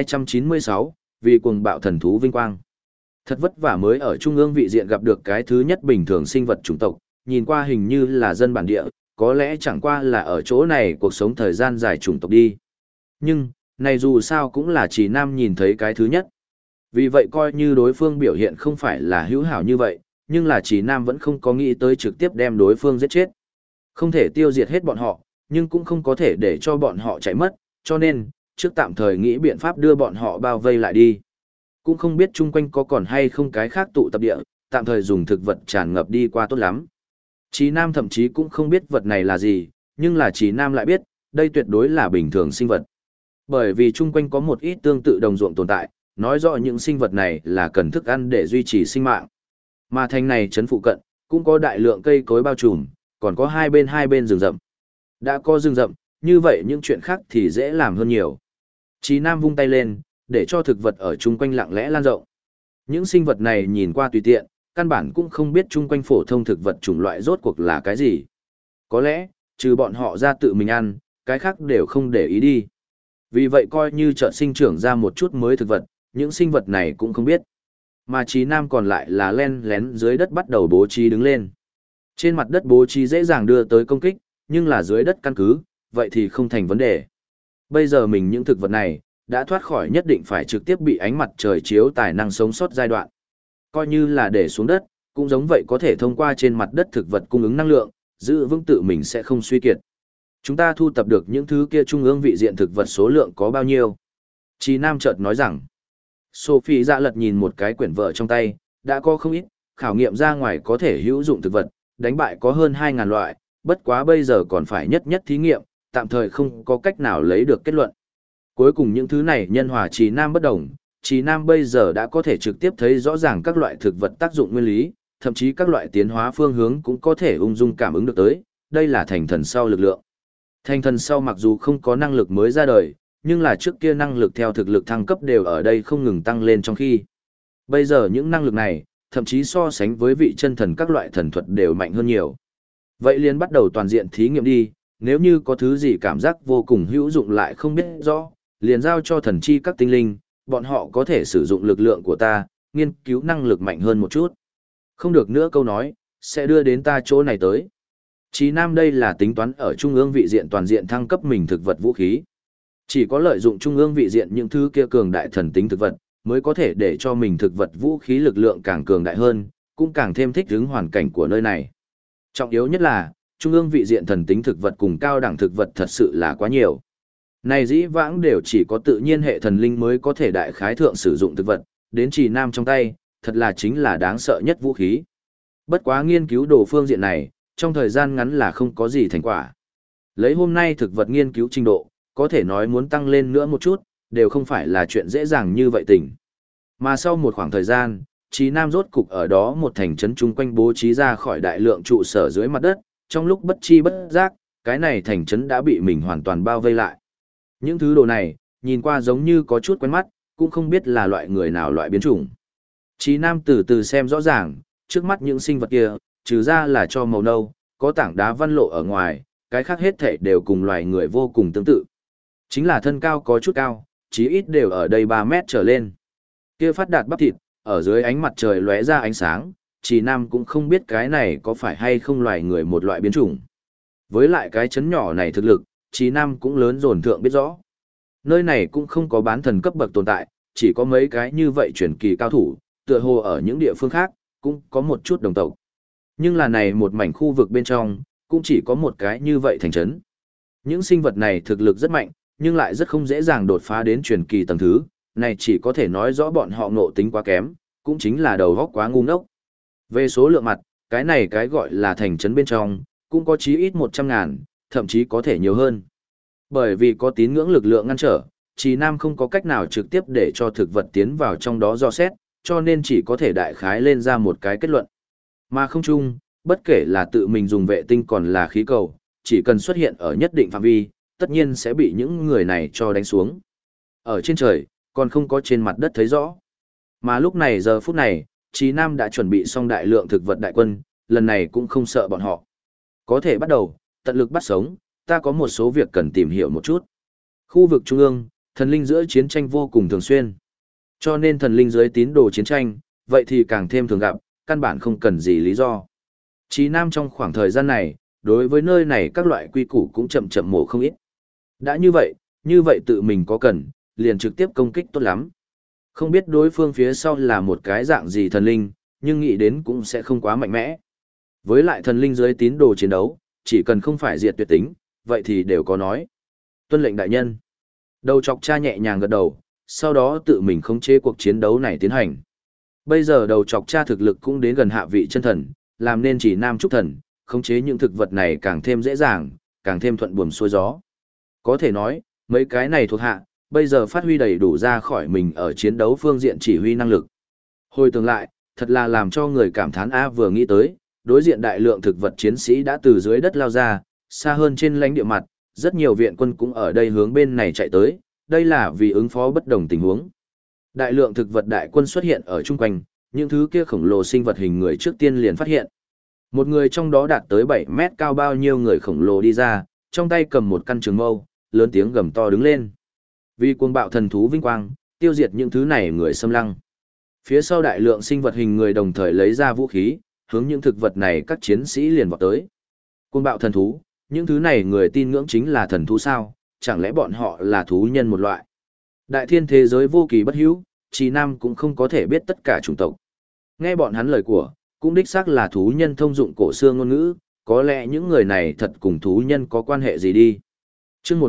1296, vì cuồng bạo thần thú vinh quang. Thật vất vả mới ở trung ương vị diện gặp được cái thứ nhất bình thường sinh vật chủng tộc, nhìn qua hình như là dân bản địa, có lẽ chẳng qua là ở chỗ này cuộc sống thời gian dài chủng tộc đi. Nhưng, này dù sao cũng là Chí Nam nhìn thấy cái thứ nhất. Vì vậy coi như đối phương biểu hiện không phải là hữu hảo như vậy, nhưng là Chí Nam vẫn không có nghĩ tới trực tiếp đem đối phương giết chết. Không thể tiêu diệt hết bọn họ, nhưng cũng không có thể để cho bọn họ chạy mất, cho nên, trước tạm thời nghĩ biện pháp đưa bọn họ bao vây lại đi. Cũng không biết chung quanh có còn hay không cái khác tụ tập địa, tạm thời dùng thực vật tràn ngập đi qua tốt lắm. Trí Nam thậm chí cũng không biết vật này là gì, nhưng là Trí Nam lại biết, đây tuyệt đối là bình thường sinh vật. Bởi vì chung quanh có một ít tương tự đồng ruộng tồn tại, nói rõ những sinh vật này là cần thức ăn để duy trì sinh mạng. Mà thành này trấn phụ cận, cũng có đại lượng cây cối bao trùm, còn có hai bên rừng rậm. Đã có rừng rậm, như vậy những chuyện khác thì dễ làm hơn nhiều. Chí Nam vung tay lên, để cho thực vật ở chung quanh lặng lẽ lan rộng. Những sinh vật này nhìn qua tùy tiện, căn bản cũng không biết chung quanh phổ thông thực vật chủng loại rốt cuộc là cái gì. Có lẽ, trừ bọn họ ra tự mình ăn, cái khác đều không để ý đi. Vì vậy coi như chợt sinh trưởng ra một chút mới thực vật, những sinh vật này cũng không biết. Mà Chí Nam còn lại là len lén dưới đất bắt đầu bố trí đứng lên. Trên mặt đất bố trí dễ dàng đưa tới công kích, nhưng là dưới đất căn cứ, vậy thì không thành vấn đề. Bây giờ mình những thực vật này, đã thoát khỏi nhất định phải trực tiếp bị ánh mặt trời chiếu tài năng sống sót giai đoạn. Coi như là để xuống đất, cũng giống vậy có thể thông qua trên mặt đất thực vật cung ứng năng lượng, giữ vững tự mình sẽ không suy kiệt. Chúng ta thu tập được những thứ kia trung ương vị diện thực vật số lượng có bao nhiêu? Chí Nam chợt nói rằng, Sophie dạ lật nhìn một cái quyển vở trong tay, đã có không ít, khảo nghiệm ra ngoài có thể hữu dụng thực vật, đánh bại có hơn 2.000 loại, bất quá bây giờ còn phải nhất nhất thí nghiệm, tạm thời không có cách nào lấy được kết luận. Cuối cùng những thứ này nhân hòa Chí Nam bất đồng, Chí Nam bây giờ đã có thể trực tiếp thấy rõ ràng các loại thực vật tác dụng nguyên lý, thậm chí các loại tiến hóa phương hướng cũng có thể ung dung cảm ứng được tới, đây là thành thần sau lực lượng. Thành thần sau mặc dù không có năng lực mới ra đời, nhưng là trước kia năng lực theo thực lực thăng cấp đều ở đây không ngừng tăng lên trong khi. Bây giờ những năng lực này, thậm chí so sánh với vị chân thần các loại thần thuật đều mạnh hơn nhiều. Vậy liền bắt đầu toàn diện thí nghiệm đi, nếu như có thứ gì cảm giác vô cùng hữu dụng lại không biết rõ, liền giao cho thần chi các tinh linh, bọn họ có thể sử dụng lực lượng của ta, nghiên cứu năng lực mạnh hơn một chút. Không được nữa câu nói, sẽ đưa đến ta chỗ này tới. Chí Nam đây là tính toán ở trung ương vị diện toàn diện thăng cấp mình thực vật vũ khí. Chỉ có lợi dụng trung ương vị diện những thứ kia cường đại thần tính thực vật, mới có thể để cho mình thực vật vũ khí lực lượng càng cường đại hơn, cũng càng thêm thích ứng hoàn cảnh của nơi này. Trọng yếu nhất là, trung ương vị diện thần tính thực vật cùng cao đẳng thực vật thật sự là quá nhiều. Này dĩ vãng đều chỉ có tự nhiên hệ thần linh mới có thể đại khái thượng sử dụng thực vật, đến Chí Nam trong tay, thật là chính là đáng sợ nhất vũ khí. Bất quá nghiên cứu đồ phương diện này, trong thời gian ngắn là không có gì thành quả. Lấy hôm nay thực vật nghiên cứu trình độ, có thể nói muốn tăng lên nữa một chút, đều không phải là chuyện dễ dàng như vậy tình. Mà sau một khoảng thời gian, Chí Nam rốt cục ở đó một thành trấn chung quanh bố trí ra khỏi đại lượng trụ sở dưới mặt đất, trong lúc bất chi bất giác, cái này thành trấn đã bị mình hoàn toàn bao vây lại. Những thứ đồ này, nhìn qua giống như có chút quen mắt, cũng không biết là loại người nào loại biến chủng. Chí Nam từ từ xem rõ ràng, trước mắt những sinh vật kia, trừ ra là cho màu nâu, có tảng đá văn lộ ở ngoài, cái khác hết thảy đều cùng loài người vô cùng tương tự. Chính là thân cao có chút cao, chí ít đều ở đây 3 mét trở lên. Kia phát đạt bắp thịt, ở dưới ánh mặt trời lóe ra ánh sáng, Chí Nam cũng không biết cái này có phải hay không loài người một loại biến chủng. Với lại cái chấn nhỏ này thực lực, Chí Nam cũng lớn dồn thượng biết rõ. Nơi này cũng không có bán thần cấp bậc tồn tại, chỉ có mấy cái như vậy truyền kỳ cao thủ, tựa hồ ở những địa phương khác, cũng có một chút đồng tộc. Nhưng là này một mảnh khu vực bên trong, cũng chỉ có một cái như vậy thành trấn. Những sinh vật này thực lực rất mạnh, nhưng lại rất không dễ dàng đột phá đến truyền kỳ tầng thứ, này chỉ có thể nói rõ bọn họ ngộ tính quá kém, cũng chính là đầu óc quá ngu ngốc. Về số lượng mặt, cái này cái gọi là thành trấn bên trong, cũng có chí ít 100.000, thậm chí có thể nhiều hơn. Bởi vì có tín ngưỡng lực lượng ngăn trở, Chí Nam không có cách nào trực tiếp để cho thực vật tiến vào trong đó do xét, cho nên chỉ có thể đại khái lên ra một cái kết luận. Mà không chung, bất kể là tự mình dùng vệ tinh còn là khí cầu, chỉ cần xuất hiện ở nhất định phạm vi, tất nhiên sẽ bị những người này cho đánh xuống. Ở trên trời, còn không có trên mặt đất thấy rõ. Mà lúc này giờ phút này, Chí Nam đã chuẩn bị xong đại lượng thực vật đại quân, lần này cũng không sợ bọn họ. Có thể bắt đầu, tận lực bắt sống, ta có một số việc cần tìm hiểu một chút. Khu vực trung ương, thần linh giữa chiến tranh vô cùng thường xuyên. Cho nên thần linh dưới tín đồ chiến tranh, vậy thì càng thêm thường gặp, căn bản không cần gì lý do. Chí Nam trong khoảng thời gian này, đối với nơi này các loại quy củ cũng chậm chậm mổ không ít. Đã như vậy tự mình có cần, liền trực tiếp công kích tốt lắm. Không biết đối phương phía sau là một cái dạng gì thần linh, nhưng nghĩ đến cũng sẽ không quá mạnh mẽ. Với lại thần linh dưới tín đồ chiến đấu, chỉ cần không phải diệt tuyệt tính, vậy thì đều có nói. Tuân lệnh đại nhân. Đầu chọc cha nhẹ nhàng gật đầu, sau đó tự mình khống chế cuộc chiến đấu này tiến hành. Bây giờ đầu chọc cha thực lực cũng đến gần hạ vị chân thần, làm nên chỉ nam trúc thần, khống chế những thực vật này càng thêm dễ dàng, càng thêm thuận buồm xuôi gió. Có thể nói, mấy cái này thuộc hạ, bây giờ phát huy đầy đủ ra khỏi mình ở chiến đấu phương diện chỉ huy năng lực. Hồi tưởng lại, thật là làm cho người cảm thán vừa nghĩ tới, đối diện đại lượng thực vật chiến sĩ đã từ dưới đất lao ra, xa hơn trên lãnh địa mặt, rất nhiều viện quân cũng ở đây hướng bên này chạy tới, đây là vì ứng phó bất đồng tình huống. Đại lượng thực vật đại quân xuất hiện ở chung quanh, những thứ kia khổng lồ sinh vật hình người trước tiên liền phát hiện. Một người trong đó đạt tới 7 mét cao bao nhiêu người khổng lồ đi ra, trong tay cầm một căn trường mâu, lớn tiếng gầm to đứng lên. Vì cuồng bạo thần thú vinh quang, tiêu diệt những thứ này người xâm lăng. Phía sau đại lượng sinh vật hình người đồng thời lấy ra vũ khí, hướng những thực vật này các chiến sĩ liền vọt tới. Cuồng bạo thần thú, những thứ này người tin ngưỡng chính là thần thú sao, chẳng lẽ bọn họ là thú nhân một loại. Đại thiên thế giới vô kỳ bất hữu, Trì Nam cũng không có thể biết tất cả chủng tộc. Nghe bọn hắn lời của, cũng đích xác là thú nhân thông dụng cổ xưa ngôn ngữ, có lẽ những người này thật cùng thú nhân có quan hệ gì đi. Chương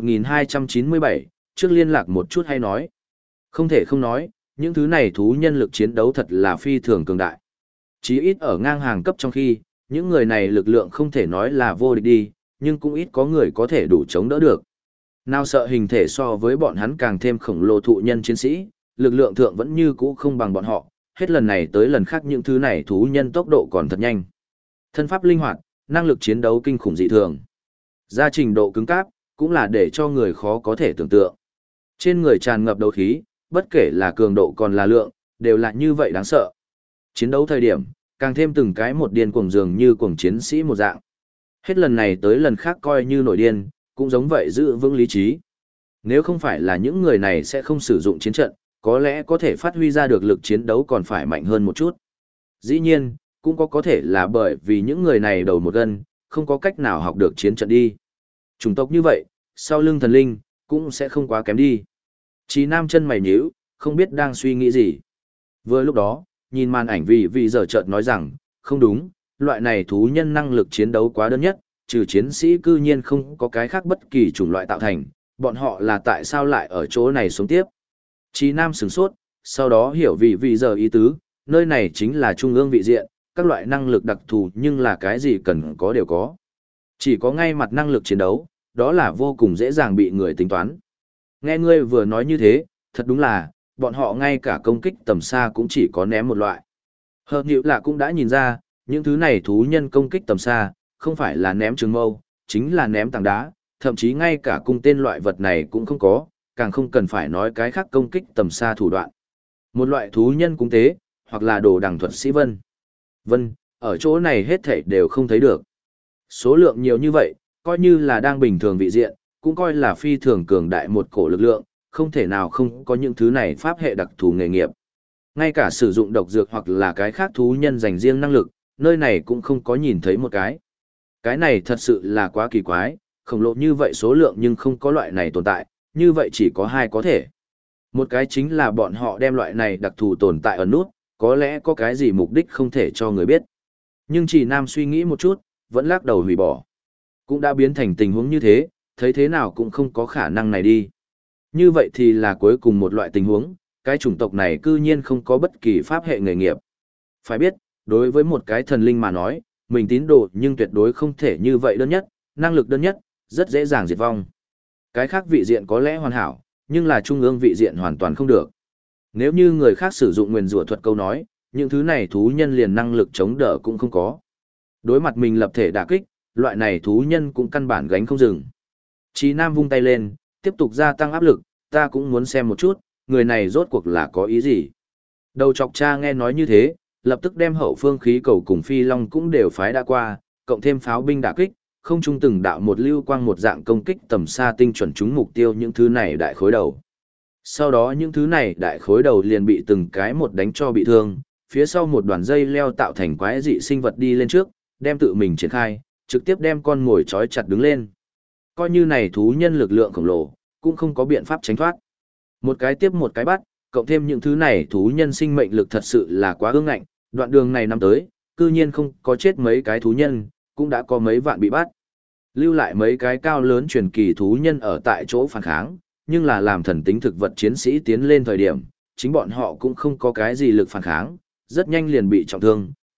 1297, trước liên lạc một chút hay nói. Không thể không nói, những thứ này thú nhân lực chiến đấu thật là phi thường cường đại. Chí ít ở ngang hàng cấp trong khi, những người này lực lượng không thể nói là vô địch đi, nhưng cũng ít có người có thể đủ chống đỡ được. Nào sợ hình thể so với bọn hắn càng thêm khổng lồ thụ nhân chiến sĩ, lực lượng thượng vẫn như cũ không bằng bọn họ, hết lần này tới lần khác những thứ này thú nhân tốc độ còn thật nhanh. Thân pháp linh hoạt, năng lực chiến đấu kinh khủng dị thường. Gia trình độ cứng cáp, cũng là để cho người khó có thể tưởng tượng. Trên người tràn ngập đấu khí, bất kể là cường độ còn là lượng, đều là như vậy đáng sợ. Chiến đấu thời điểm, càng thêm từng cái một điên cuồng dường như cuồng chiến sĩ một dạng. Hết lần này tới lần khác coi như nổi điên, cũng giống vậy giữ vững lý trí. Nếu không phải là những người này sẽ không sử dụng chiến trận, có lẽ có thể phát huy ra được lực chiến đấu còn phải mạnh hơn một chút. Dĩ nhiên, cũng có thể là bởi vì những người này đầu một gân, không có cách nào học được chiến trận đi. Chủng tộc như vậy, sau lưng thần linh, cũng sẽ không quá kém đi. Chí Nam chân mày nhíu, không biết đang suy nghĩ gì. Vừa lúc đó, nhìn màn ảnh vì giờ chợt nói rằng, không đúng, loại này thú nhân năng lực chiến đấu quá đơn nhất, trừ chiến sĩ cư nhiên không có cái khác bất kỳ chủng loại tạo thành, bọn họ là tại sao lại ở chỗ này sống tiếp. Chí Nam sửng sốt, sau đó hiểu vì giờ ý tứ, nơi này chính là trung ương vị diện, các loại năng lực đặc thù nhưng là cái gì cần có đều có. Chỉ có ngay mặt năng lực chiến đấu, đó là vô cùng dễ dàng bị người tính toán. Nghe ngươi vừa nói như thế, thật đúng là, bọn họ ngay cả công kích tầm xa cũng chỉ có ném một loại. Hợp nhịu là cũng đã nhìn ra, những thứ này thú nhân công kích tầm xa, không phải là ném trường mâu, chính là ném tảng đá, thậm chí ngay cả cung tên loại vật này cũng không có, càng không cần phải nói cái khác công kích tầm xa thủ đoạn. Một loại thú nhân cung tế, hoặc là đồ đằng thuật sĩ vân. Vân, ở chỗ này hết thảy đều không thấy được. Số lượng nhiều như vậy, coi như là đang bình thường vị diện, cũng coi là phi thường cường đại một cổ lực lượng, không thể nào không có những thứ này pháp hệ đặc thù nghề nghiệp. Ngay cả sử dụng độc dược hoặc là cái khác thú nhân dành riêng năng lực, nơi này cũng không có nhìn thấy một cái. Cái này thật sự là quá kỳ quái, khổng lồ như vậy số lượng nhưng không có loại này tồn tại, như vậy chỉ có hai có thể. Một cái chính là bọn họ đem loại này đặc thù tồn tại ở nút, có lẽ có cái gì mục đích không thể cho người biết. Nhưng chỉ Nam suy nghĩ một chút, vẫn lắc đầu hủy bỏ. Cũng đã biến thành tình huống như thế, thấy thế nào cũng không có khả năng này đi. Như vậy thì là cuối cùng một loại tình huống, cái chủng tộc này cư nhiên không có bất kỳ pháp hệ nghề nghiệp. Phải biết, đối với một cái thần linh mà nói, mình tín đồ nhưng tuyệt đối không thể như vậy đơn nhất, năng lực đơn nhất, rất dễ dàng diệt vong. Cái khác vị diện có lẽ hoàn hảo, nhưng là trung ương vị diện hoàn toàn không được. Nếu như người khác sử dụng nguyền rủa thuật câu nói, những thứ này thú nhân liền năng lực chống đỡ cũng không có. Đối mặt mình lập thể đả kích, loại này thú nhân cũng căn bản gánh không dừng. Chí Nam vung tay lên, tiếp tục gia tăng áp lực, ta cũng muốn xem một chút, người này rốt cuộc là có ý gì. Đầu chọc cha nghe nói như thế, lập tức đem hậu phương khí cầu cùng phi long cũng đều phái đã qua, cộng thêm pháo binh đả kích, không trung từng đạo một lưu quang một dạng công kích tầm xa tinh chuẩn trúng mục tiêu những thứ này đại khối đầu. Sau đó những thứ này đại khối đầu liền bị từng cái một đánh cho bị thương, phía sau một đoàn dây leo tạo thành quái dị sinh vật đi lên trước, đem tự mình triển khai, trực tiếp đem con ngồi trói chặt đứng lên. Coi như này thú nhân lực lượng khổng lồ, cũng không có biện pháp tránh thoát. Một cái tiếp một cái bắt, cộng thêm những thứ này thú nhân sinh mệnh lực thật sự là quá ương ngạnh, đoạn đường này năm tới, cư nhiên không có chết mấy cái thú nhân, cũng đã có mấy vạn bị bắt. Lưu lại mấy cái cao lớn truyền kỳ thú nhân ở tại chỗ phản kháng, nhưng là làm thần tính thực vật chiến sĩ tiến lên thời điểm, chính bọn họ cũng không có cái gì lực phản kháng, rất nhanh liền bị trọng thương,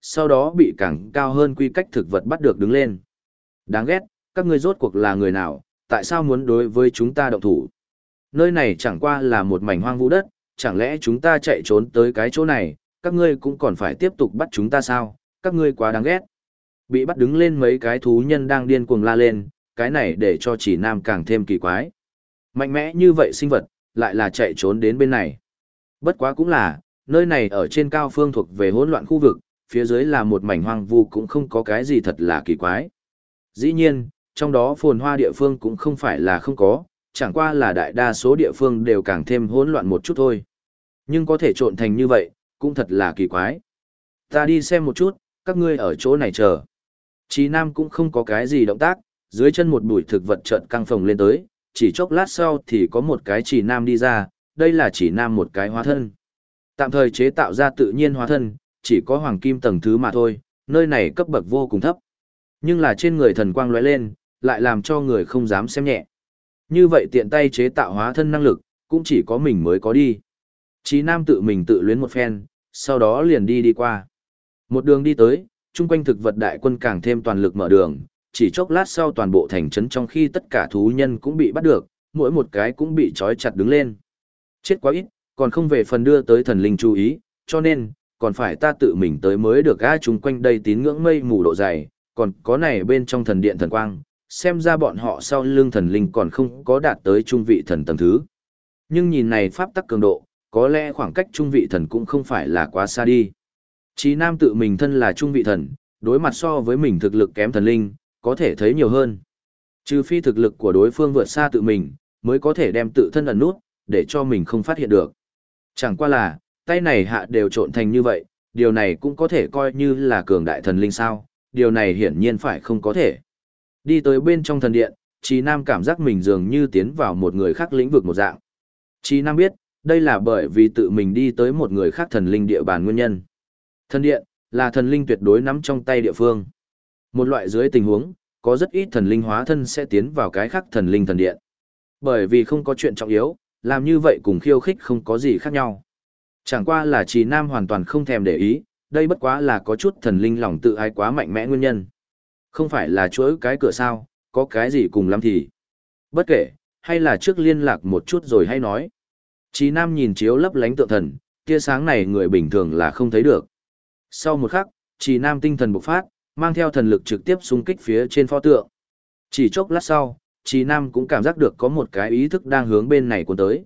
sau đó bị càng cao hơn quy cách thực vật bắt được đứng lên. Đáng ghét, các ngươi rốt cuộc là người nào, tại sao muốn đối với chúng ta động thủ? Nơi này chẳng qua là một mảnh hoang vu đất, chẳng lẽ chúng ta chạy trốn tới cái chỗ này, các ngươi cũng còn phải tiếp tục bắt chúng ta sao? Các ngươi quá đáng ghét. Bị bắt đứng lên mấy cái thú nhân đang điên cuồng la lên, cái này để cho Chỉ Nam càng thêm kỳ quái. Mạnh mẽ như vậy sinh vật, lại là chạy trốn đến bên này. Bất quá cũng là, nơi này ở trên cao phương thuộc về hỗn loạn khu vực, phía dưới là một mảnh hoang vu cũng không có cái gì thật là kỳ quái. Dĩ nhiên, trong đó phồn hoa địa phương cũng không phải là không có, chẳng qua là đại đa số địa phương đều càng thêm hỗn loạn một chút thôi. Nhưng có thể trộn thành như vậy, cũng thật là kỳ quái. Ta đi xem một chút, các ngươi ở chỗ này chờ. Chí Nam cũng không có cái gì động tác, dưới chân một bụi thực vật chợt căng phồng lên tới, chỉ chốc lát sau thì có một cái Chỉ Nam đi ra, đây là Chỉ Nam một cái hóa thân. Tạm thời chế tạo ra tự nhiên hóa thân, chỉ có hoàng kim tầng thứ mà thôi, nơi này cấp bậc vô cùng thấp. Nhưng là trên người thần quang lóe lên, lại làm cho người không dám xem nhẹ. Như vậy tiện tay chế tạo hóa thân năng lực, cũng chỉ có mình mới có đi. Chí Nam tự mình tự luyến một phen, sau đó liền đi qua. Một đường đi tới, chung quanh thực vật đại quân càng thêm toàn lực mở đường, chỉ chốc lát sau toàn bộ thành trấn trong khi tất cả thú nhân cũng bị bắt được, mỗi một cái cũng bị trói chặt đứng lên. Chết quá ít, còn không về phần đưa tới thần linh chú ý, cho nên, còn phải ta tự mình tới mới được ga chung quanh đây tín ngưỡng mây mù độ dày, còn có này bên trong thần điện thần quang, xem ra bọn họ sau lưng thần linh còn không có đạt tới trung vị thần tầng thứ. Nhưng nhìn này pháp tắc cường độ, có lẽ khoảng cách trung vị thần cũng không phải là quá xa đi. Chí Nam tự mình thân là trung vị thần, đối mặt so với mình thực lực kém thần linh, có thể thấy nhiều hơn. Trừ phi thực lực của đối phương vượt xa tự mình, mới có thể đem tự thân ẩn nút, để cho mình không phát hiện được. Chẳng qua là, tay này hạ đều trộn thành như vậy, điều này cũng có thể coi như là cường đại thần linh sao, điều này hiển nhiên phải không có thể. Đi tới bên trong thần điện, Chí Nam cảm giác mình dường như tiến vào một người khác lĩnh vực một dạng. Chí Nam biết, đây là bởi vì tự mình đi tới một người khác thần linh địa bàn nguyên nhân. Thần điện, là thần linh tuyệt đối nắm trong tay địa phương. Một loại dưới tình huống, có rất ít thần linh hóa thân sẽ tiến vào cái khác thần linh thần điện. Bởi vì không có chuyện trọng yếu, làm như vậy cùng khiêu khích không có gì khác nhau. Chẳng qua là Chí Nam hoàn toàn không thèm để ý, đây bất quá là có chút thần linh lòng tự ái quá mạnh mẽ nguyên nhân. Không phải là chuỗi cái cửa sao, có cái gì cùng lắm thì. Bất kể, hay là trước liên lạc một chút rồi hay nói. Chí Nam nhìn chiếu lấp lánh tượng thần, tia sáng này người bình thường là không thấy được. Sau một khắc, Chí Nam tinh thần bộc phát, mang theo thần lực trực tiếp xung kích phía trên pho tượng. Chỉ chốc lát sau, Chí Nam cũng cảm giác được có một cái ý thức đang hướng bên này cuốn tới.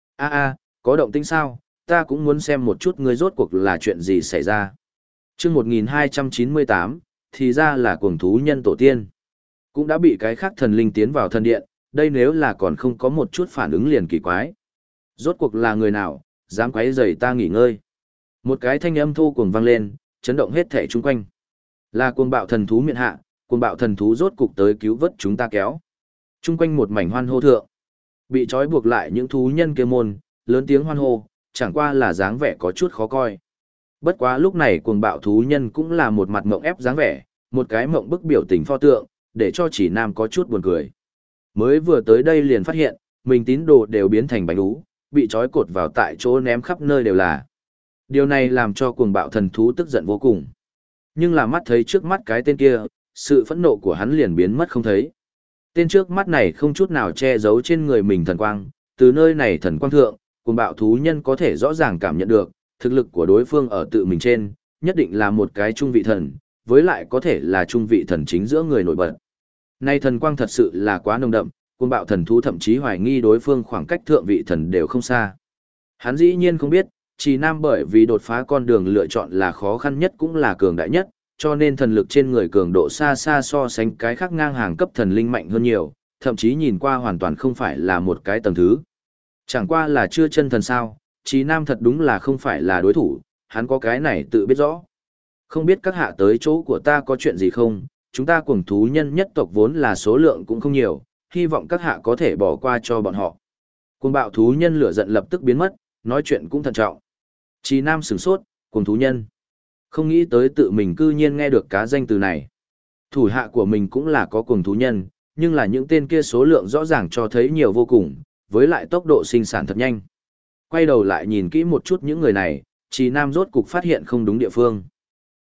Có động tĩnh sao, ta cũng muốn xem một chút ngươi rốt cuộc là chuyện gì xảy ra. Chương 1298, thì ra là cuồng thú nhân tổ tiên. Cũng đã bị cái khác thần linh tiến vào thần điện, đây nếu là còn không có một chút phản ứng liền kỳ quái. Rốt cuộc là người nào, dám quấy rầy ta nghỉ ngơi. Một cái thanh âm thô cuồng vang lên, chấn động hết thảy chung quanh. Là cuồng bạo thần thú miện hạ, cuồng bạo thần thú rốt cục tới cứu vớt chúng ta kéo. Chung quanh một mảnh hoan hô thượng. Bị trói buộc lại những thú nhân kia môn, lớn tiếng hoan hô, chẳng qua là dáng vẻ có chút khó coi. Bất quá lúc này cuồng bạo thú nhân cũng là một mặt mộng ép dáng vẻ, một cái mộng bức biểu tình pho tượng, để cho Chỉ Nam có chút buồn cười. Mới vừa tới đây liền phát hiện, mình tín đồ đều biến thành bánh ú, bị trói cột vào tại chỗ ném khắp nơi đều là. Điều này làm cho cuồng bạo thần thú tức giận vô cùng. Nhưng là mắt thấy trước mắt cái tên kia, sự phẫn nộ của hắn liền biến mất không thấy. Tên trước mắt này không chút nào che giấu trên người mình thần quang, từ nơi này thần quang thượng, cuồng bạo thú nhân có thể rõ ràng cảm nhận được, thực lực của đối phương ở tự mình trên, nhất định là một cái trung vị thần, với lại có thể là trung vị thần chính giữa người nổi bật. Nay thần quang thật sự là quá nồng đậm, cuồng bạo thần thú thậm chí hoài nghi đối phương khoảng cách thượng vị thần đều không xa. Hắn dĩ nhiên không biết, Chỉ Nam bởi vì đột phá con đường lựa chọn là khó khăn nhất cũng là cường đại nhất, cho nên thần lực trên người cường độ xa xa so sánh cái khác ngang hàng cấp thần linh mạnh hơn nhiều, thậm chí nhìn qua hoàn toàn không phải là một cái tầng thứ. Chẳng qua là chưa chân thần sao, Chí Nam thật đúng là không phải là đối thủ, hắn có cái này tự biết rõ. Không biết các hạ tới chỗ của ta có chuyện gì không, chúng ta cuồng thú nhân nhất tộc vốn là số lượng cũng không nhiều, hy vọng các hạ có thể bỏ qua cho bọn họ. Cuồng bạo thú nhân lửa giận lập tức biến mất, nói chuyện cũng thận trọng. Chí Nam sửng sốt, cuồng thú nhân. Không nghĩ tới tự mình cư nhiên nghe được cá danh từ này. Thủ hạ của mình cũng là có cuồng thú nhân, nhưng là những tên kia số lượng rõ ràng cho thấy nhiều vô cùng, với lại tốc độ sinh sản thật nhanh. Quay đầu lại nhìn kỹ một chút những người này, Chí Nam rốt cục phát hiện không đúng địa phương.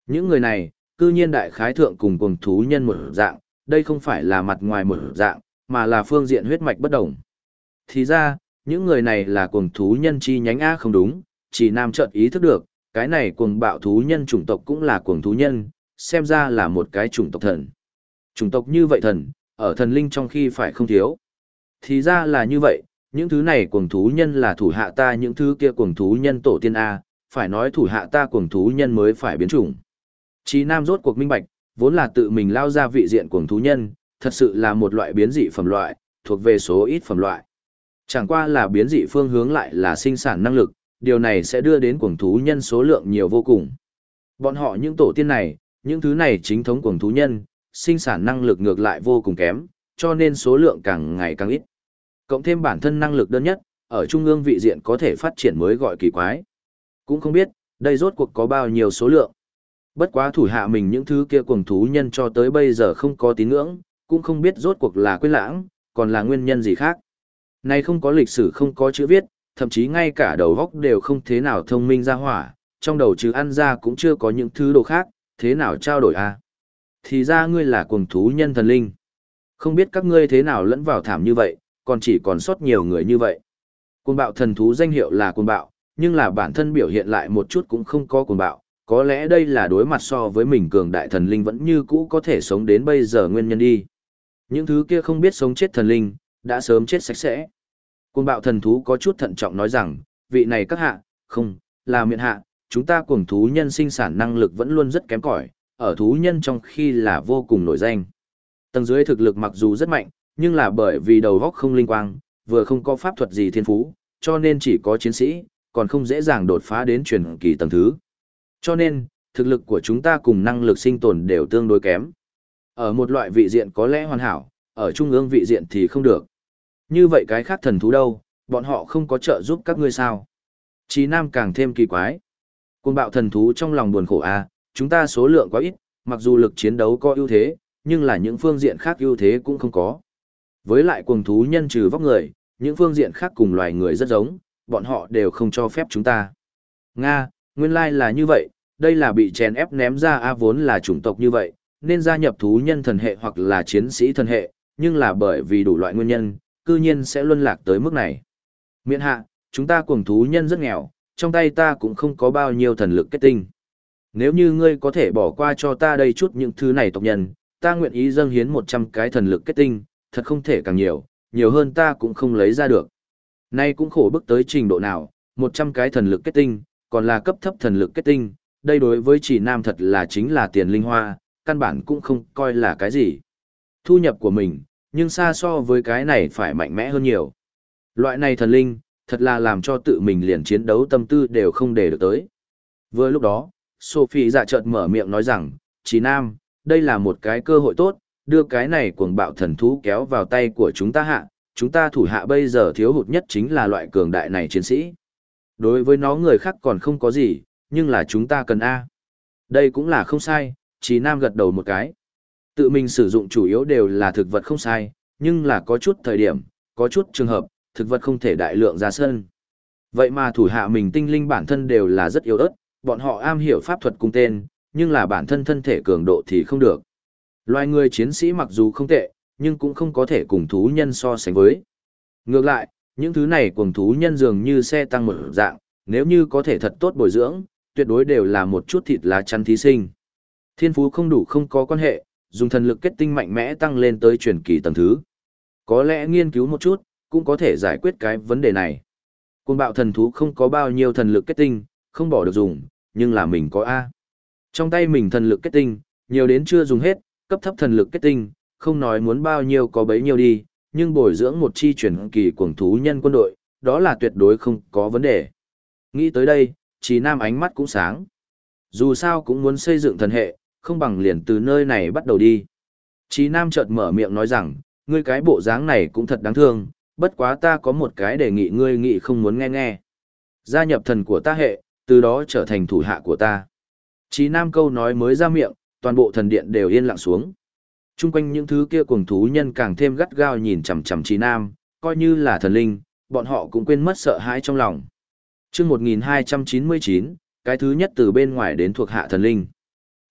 Những người này, cư nhiên đại khái thượng cùng cuồng thú nhân một dạng, đây không phải là mặt ngoài một dạng, mà là phương diện huyết mạch bất đồng. Thì ra, những người này là cuồng thú nhân chi nhánh A không đúng, chỉ nam chợt ý thức được, cái này cuồng bạo thú nhân chủng tộc cũng là cuồng thú nhân, xem ra là một cái chủng tộc thần. Chủng tộc như vậy thần, ở thần linh trong khi phải không thiếu. Thì ra là như vậy, những thứ này cuồng thú nhân là thủ hạ ta, những thứ kia cuồng thú nhân tổ tiên A, phải nói thủ hạ ta cuồng thú nhân mới phải biến chủng. Chí Nam rốt cuộc minh bạch, vốn là tự mình lao ra vị diện cuồng thú nhân, thật sự là một loại biến dị phẩm loại, thuộc về số ít phẩm loại. Chẳng qua là biến dị phương hướng lại là sinh sản năng lực, điều này sẽ đưa đến cuồng thú nhân số lượng nhiều vô cùng. Bọn họ những tổ tiên này, những thứ này chính thống cuồng thú nhân, sinh sản năng lực ngược lại vô cùng kém, cho nên số lượng càng ngày càng ít. Cộng thêm bản thân năng lực đơn nhất, ở trung ương vị diện có thể phát triển mới gọi kỳ quái. Cũng không biết, đây rốt cuộc có bao nhiêu số lượng. Bất quá thủ hạ mình những thứ kia cuồng thú nhân cho tới bây giờ không có tín ngưỡng, cũng không biết rốt cuộc là quên lãng, còn là nguyên nhân gì khác. Này không có lịch sử, không có chữ viết, thậm chí ngay cả đầu óc đều không thế nào thông minh ra hỏa, trong đầu chứ ăn ra cũng chưa có những thứ đồ khác, thế nào trao đổi à? Thì ra ngươi là cuồng thú nhân thần linh. Không biết các ngươi thế nào lẫn vào thảm như vậy, còn chỉ còn sót nhiều người như vậy. Cuồng bạo thần thú danh hiệu là cuồng bạo, nhưng là bản thân biểu hiện lại một chút cũng không có cuồng bạo, có lẽ đây là đối mặt so với mình cường đại thần linh vẫn như cũ có thể sống đến bây giờ nguyên nhân đi. Những thứ kia không biết sống chết thần linh, đã sớm chết sạch sẽ. Cuồng bạo thần thú có chút thận trọng nói rằng, vị này các hạ, không, là miện hạ, chúng ta cuồng thú nhân sinh sản năng lực vẫn luôn rất kém cỏi, ở thú nhân trong khi là vô cùng nổi danh. Tầng dưới thực lực mặc dù rất mạnh, nhưng là bởi vì đầu óc không linh quang, vừa không có pháp thuật gì thiên phú, cho nên chỉ có chiến sĩ, còn không dễ dàng đột phá đến truyền kỳ tầng thứ. Cho nên, thực lực của chúng ta cùng năng lực sinh tồn đều tương đối kém. Ở một loại vị diện có lẽ hoàn hảo, ở trung ương vị diện thì không được. Như vậy cái khác thần thú đâu, bọn họ không có trợ giúp các ngươi sao? Chí Nam càng thêm kỳ quái. Cuồng bạo thần thú trong lòng buồn khổ à, chúng ta số lượng quá ít, mặc dù lực chiến đấu có ưu thế, nhưng là những phương diện khác ưu thế cũng không có. Với lại cuồng thú nhân trừ vóc người, những phương diện khác cùng loài người rất giống, bọn họ đều không cho phép chúng ta. Nga, nguyên lai là như vậy, đây là bị chèn ép ném ra a, vốn là chủng tộc như vậy, nên gia nhập thú nhân thần hệ hoặc là chiến sĩ thần hệ, nhưng là bởi vì đủ loại nguyên nhân, cư nhiên sẽ luân lạc tới mức này. Miễn hạ, chúng ta cuồng thú nhân rất nghèo, trong tay ta cũng không có bao nhiêu thần lực kết tinh. Nếu như ngươi có thể bỏ qua cho ta đây chút những thứ này tộc nhân, ta nguyện ý dâng hiến 100 cái thần lực kết tinh, thật không thể càng nhiều, nhiều hơn ta cũng không lấy ra được. Nay cũng khổ bức tới trình độ nào, 100 cái thần lực kết tinh, còn là cấp thấp thần lực kết tinh, đây đối với chỉ nam thật là chính là tiền linh hoa, căn bản cũng không coi là cái gì. Thu nhập của mình, nhưng xa so với cái này phải mạnh mẽ hơn nhiều. Loại này thần linh, thật là làm cho tự mình liền chiến đấu tâm tư đều không để được tới. Vừa lúc đó, Sophie dạ chợt mở miệng nói rằng, Chí Nam, đây là một cái cơ hội tốt, đưa cái này cuồng bạo thần thú kéo vào tay của chúng ta hạ, chúng ta thủ hạ bây giờ thiếu hụt nhất chính là loại cường đại này chiến sĩ. Đối với nó người khác còn không có gì, nhưng là chúng ta cần A. Đây cũng là không sai, Chí Nam gật đầu một cái. Tự mình sử dụng chủ yếu đều là thực vật không sai, nhưng là có chút thời điểm, có chút trường hợp, thực vật không thể đại lượng ra sân. Vậy mà thủ hạ mình tinh linh bản thân đều là rất yếu ớt, bọn họ am hiểu pháp thuật cung tên, nhưng là bản thân thân thể cường độ thì không được. Loài người chiến sĩ mặc dù không tệ, nhưng cũng không có thể cùng thú nhân so sánh với. Ngược lại, những thứ này cùng thú nhân dường như xe tăng một dạng, nếu như có thể thật tốt bồi dưỡng, tuyệt đối đều là một chút thịt lá chắn thí sinh. Thiên phú không đủ không có quan hệ, dùng thần lực kết tinh mạnh mẽ tăng lên tới truyền kỳ tầng thứ. Có lẽ nghiên cứu một chút, cũng có thể giải quyết cái vấn đề này. Cuồng bạo thần thú không có bao nhiêu thần lực kết tinh, không bỏ được dùng, nhưng là mình có A. Trong tay mình thần lực kết tinh, nhiều đến chưa dùng hết, cấp thấp thần lực kết tinh, không nói muốn bao nhiêu có bấy nhiêu đi, nhưng bồi dưỡng một chi truyền kỳ cuồng thú nhân quân đội, đó là tuyệt đối không có vấn đề. Nghĩ tới đây, Chí Nam ánh mắt cũng sáng. Dù sao cũng muốn xây dựng thần hệ, không bằng liền từ nơi này bắt đầu đi. Chí Nam chợt mở miệng nói rằng, ngươi cái bộ dáng này cũng thật đáng thương, bất quá ta có một cái đề nghị ngươi nghị không muốn nghe nghe. Gia nhập thần của ta hệ, từ đó trở thành thủ hạ của ta. Chí Nam câu nói mới ra miệng, toàn bộ thần điện đều yên lặng xuống. Trung quanh những thứ kia cuồng thú nhân càng thêm gắt gao nhìn chằm chằm Chí Nam, coi như là thần linh, bọn họ cũng quên mất sợ hãi trong lòng. Chương 1299, cái thứ nhất từ bên ngoài đến thuộc hạ thần linh.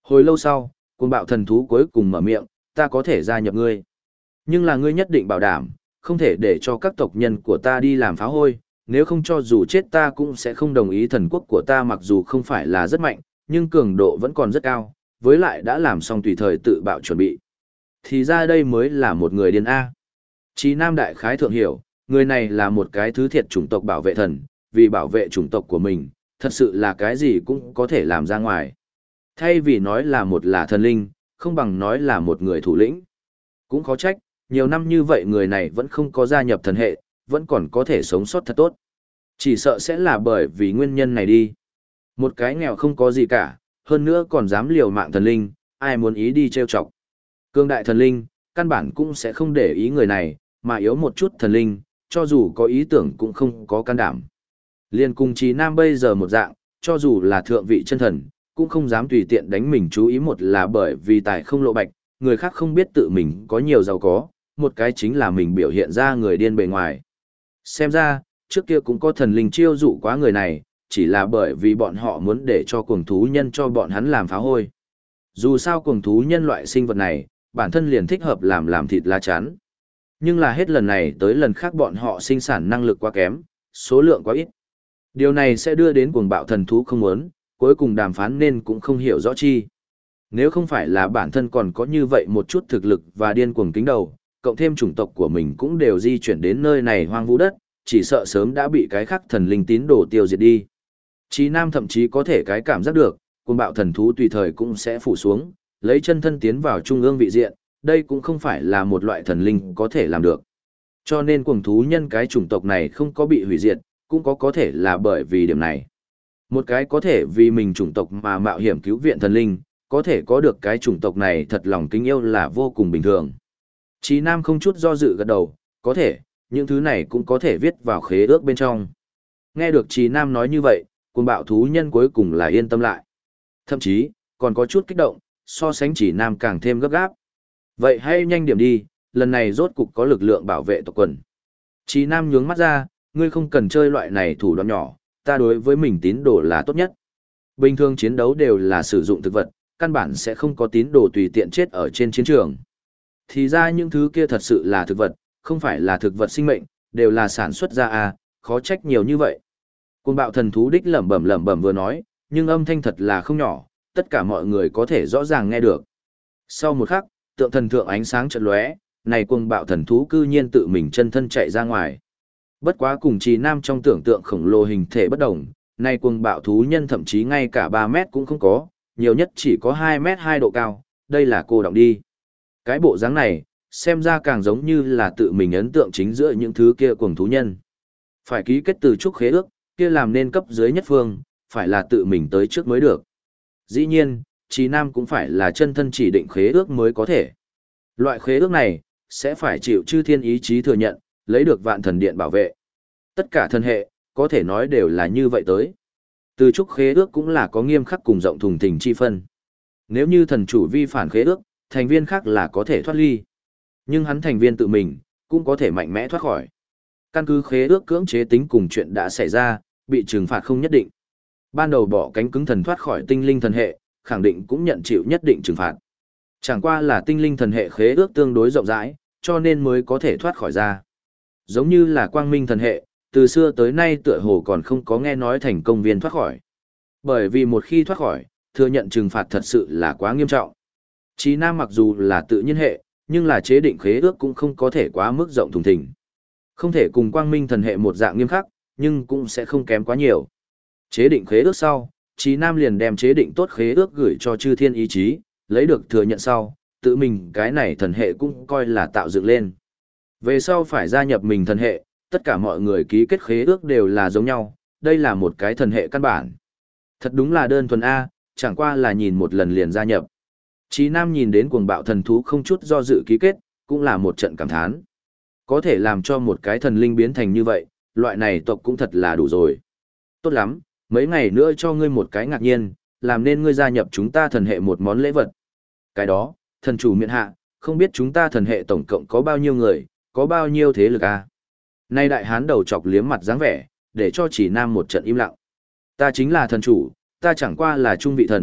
Hồi lâu sau, cuồng bạo thần thú cuối cùng mở miệng, ta có thể gia nhập ngươi. Nhưng là ngươi nhất định bảo đảm, không thể để cho các tộc nhân của ta đi làm phá hôi, nếu không cho dù chết ta cũng sẽ không đồng ý. Thần quốc của ta mặc dù không phải là rất mạnh, nhưng cường độ vẫn còn rất cao, với lại đã làm xong tùy thời tự bạo chuẩn bị. Thì ra đây mới là một người điên A. Chí Nam đại khái thượng hiểu, người này là một cái thứ thiệt chủng tộc bảo vệ thần, vì bảo vệ chủng tộc của mình, thật sự là cái gì cũng có thể làm ra ngoài. Thay vì nói là một là thần linh, không bằng nói là một người thủ lĩnh. Cũng khó trách, nhiều năm như vậy người này vẫn không có gia nhập thần hệ, vẫn còn có thể sống sót thật tốt. Chỉ sợ sẽ là bởi vì nguyên nhân này đi. Một cái nghèo không có gì cả, hơn nữa còn dám liều mạng thần linh, ai muốn ý đi trêu chọc. Cương đại thần linh, căn bản cũng sẽ không để ý người này, mà yếu một chút thần linh, cho dù có ý tưởng cũng không có can đảm. Liên cùng Chí Nam bây giờ một dạng, cho dù là thượng vị chân thần, cũng không dám tùy tiện đánh mình. Chú ý, một là bởi vì tài không lộ bạch, người khác không biết tự mình có nhiều giàu có, một cái chính là mình biểu hiện ra người điên bề ngoài. Xem ra, trước kia cũng có thần linh chiêu dụ quá người này, chỉ là bởi vì bọn họ muốn để cho cuồng thú nhân cho bọn hắn làm phá hôi. Dù sao cuồng thú nhân loại sinh vật này, bản thân liền thích hợp làm thịt lá chắn. Nhưng là hết lần này tới lần khác bọn họ sinh sản năng lực quá kém, số lượng quá ít. Điều này sẽ đưa đến cuồng bạo thần thú không muốn, cuối cùng đàm phán nên cũng không hiểu rõ chi. Nếu không phải là bản thân còn có như vậy một chút thực lực và điên cuồng kính đầu, cộng thêm chủng tộc của mình cũng đều di chuyển đến nơi này hoang vu đất, chỉ sợ sớm đã bị cái khắc thần linh tín đồ tiêu diệt đi. Chí Nam thậm chí có thể cái cảm giác được, cuồng bạo thần thú tùy thời cũng sẽ phủ xuống, lấy chân thân tiến vào trung ương vị diện, đây cũng không phải là một loại thần linh có thể làm được. Cho nên cuồng thú nhân cái chủng tộc này không có bị hủy diệt, cũng có thể là bởi vì điểm này. Một cái có thể vì mình chủng tộc mà mạo hiểm cứu viện thần linh, có thể có được cái chủng tộc này thật lòng kính yêu là vô cùng bình thường. Chí Nam không chút do dự gật đầu, có thể, những thứ này cũng có thể viết vào khế ước bên trong. Nghe được Chí Nam nói như vậy, cuồng bạo thú nhân cuối cùng là yên tâm lại. Thậm chí, còn có chút kích động, so sánh Chí Nam càng thêm gấp gáp. Vậy hãy nhanh điểm đi, lần này rốt cục có lực lượng bảo vệ tộc quần. Chí Nam nhướng mắt ra, ngươi không cần chơi loại này thủ đoạn nhỏ, ta đối với mình tín đồ là tốt nhất. Bình thường chiến đấu đều là sử dụng thực vật, căn bản sẽ không có tín đồ tùy tiện chết ở trên chiến trường. Thì ra những thứ kia thật sự là thực vật, không phải là thực vật sinh mệnh, đều là sản xuất ra khó trách nhiều như vậy. Cuồng bạo thần thú đích lẩm bẩm vừa nói, nhưng âm thanh thật là không nhỏ, tất cả mọi người có thể rõ ràng nghe được. Sau một khắc, tượng thần thượng ánh sáng chợt lóe, này cuồng bạo thần thú cư nhiên tự mình chân thân chạy ra ngoài. Bất quá cùng Chí Nam trong tưởng tượng khổng lồ hình thể bất đồng, này cuồng bạo thú nhân thậm chí ngay cả 3 mét cũng không có, nhiều nhất chỉ có 2 mét 2 độ cao, đây là cô động đi. Cái bộ dáng này, xem ra càng giống như là tự mình ấn tượng chính giữa những thứ kia cuồng thú nhân. Phải ký kết từ chúc khế ước, kia làm nên cấp dưới nhất phương, phải là tự mình tới trước mới được. Dĩ nhiên, Chí Nam cũng phải là chân thân chỉ định khế ước mới có thể. Loại khế ước này, sẽ phải chịu chư thiên ý chí thừa nhận, lấy được vạn thần điện bảo vệ. Tất cả thần hệ, có thể nói đều là như vậy tới. Từ chúc khế ước cũng là có nghiêm khắc cùng rộng thùng thình chi phân. Nếu như thần chủ vi phản khế ước, thành viên khác là có thể thoát ly. Nhưng hắn thành viên tự mình, cũng có thể mạnh mẽ thoát khỏi. Căn cứ khế ước cưỡng chế tính cùng chuyện đã xảy ra, bị trừng phạt không nhất định. Ban đầu bỏ cánh cứng thần thoát khỏi tinh linh thần hệ, khẳng định cũng nhận chịu nhất định trừng phạt. Chẳng qua là tinh linh thần hệ khế ước tương đối rộng rãi, cho nên mới có thể thoát khỏi ra. Giống như là quang minh thần hệ, từ xưa tới nay tựa hồ còn không có nghe nói thành công viên thoát khỏi. Bởi vì một khi thoát khỏi, thừa nhận trừng phạt thật sự là quá nghiêm trọng. Chí Nam mặc dù là tự nhiên hệ, nhưng là chế định khế ước cũng không có thể quá mức rộng thùng thình. Không thể cùng quang minh thần hệ một dạng nghiêm khắc, nhưng cũng sẽ không kém quá nhiều. Chế định khế ước sau, Chí Nam liền đem chế định tốt khế ước gửi cho chư thiên ý chí, lấy được thừa nhận sau, tự mình cái này thần hệ cũng coi là tạo dựng lên. Về sau phải gia nhập mình thần hệ, tất cả mọi người ký kết khế ước đều là giống nhau, đây là một cái thần hệ căn bản. Thật đúng là đơn thuần A, chẳng qua là nhìn một lần liền gia nhập. Chí Nam nhìn đến cuồng bạo thần thú không chút do dự ký kết, cũng là một trận cảm thán. Có thể làm cho một cái thần linh biến thành như vậy, loại này tộc cũng thật là đủ rồi. Tốt lắm, mấy ngày nữa cho ngươi một cái ngạc nhiên, làm nên ngươi gia nhập chúng ta thần hệ một món lễ vật. Cái đó, thần chủ miện hạ, không biết chúng ta thần hệ tổng cộng có bao nhiêu người, có bao nhiêu thế lực a? Nay đại hán đầu chọc liếm mặt dáng vẻ, để cho Chí Nam một trận im lặng. Ta chính là thần chủ, ta chẳng qua là trung vị thần,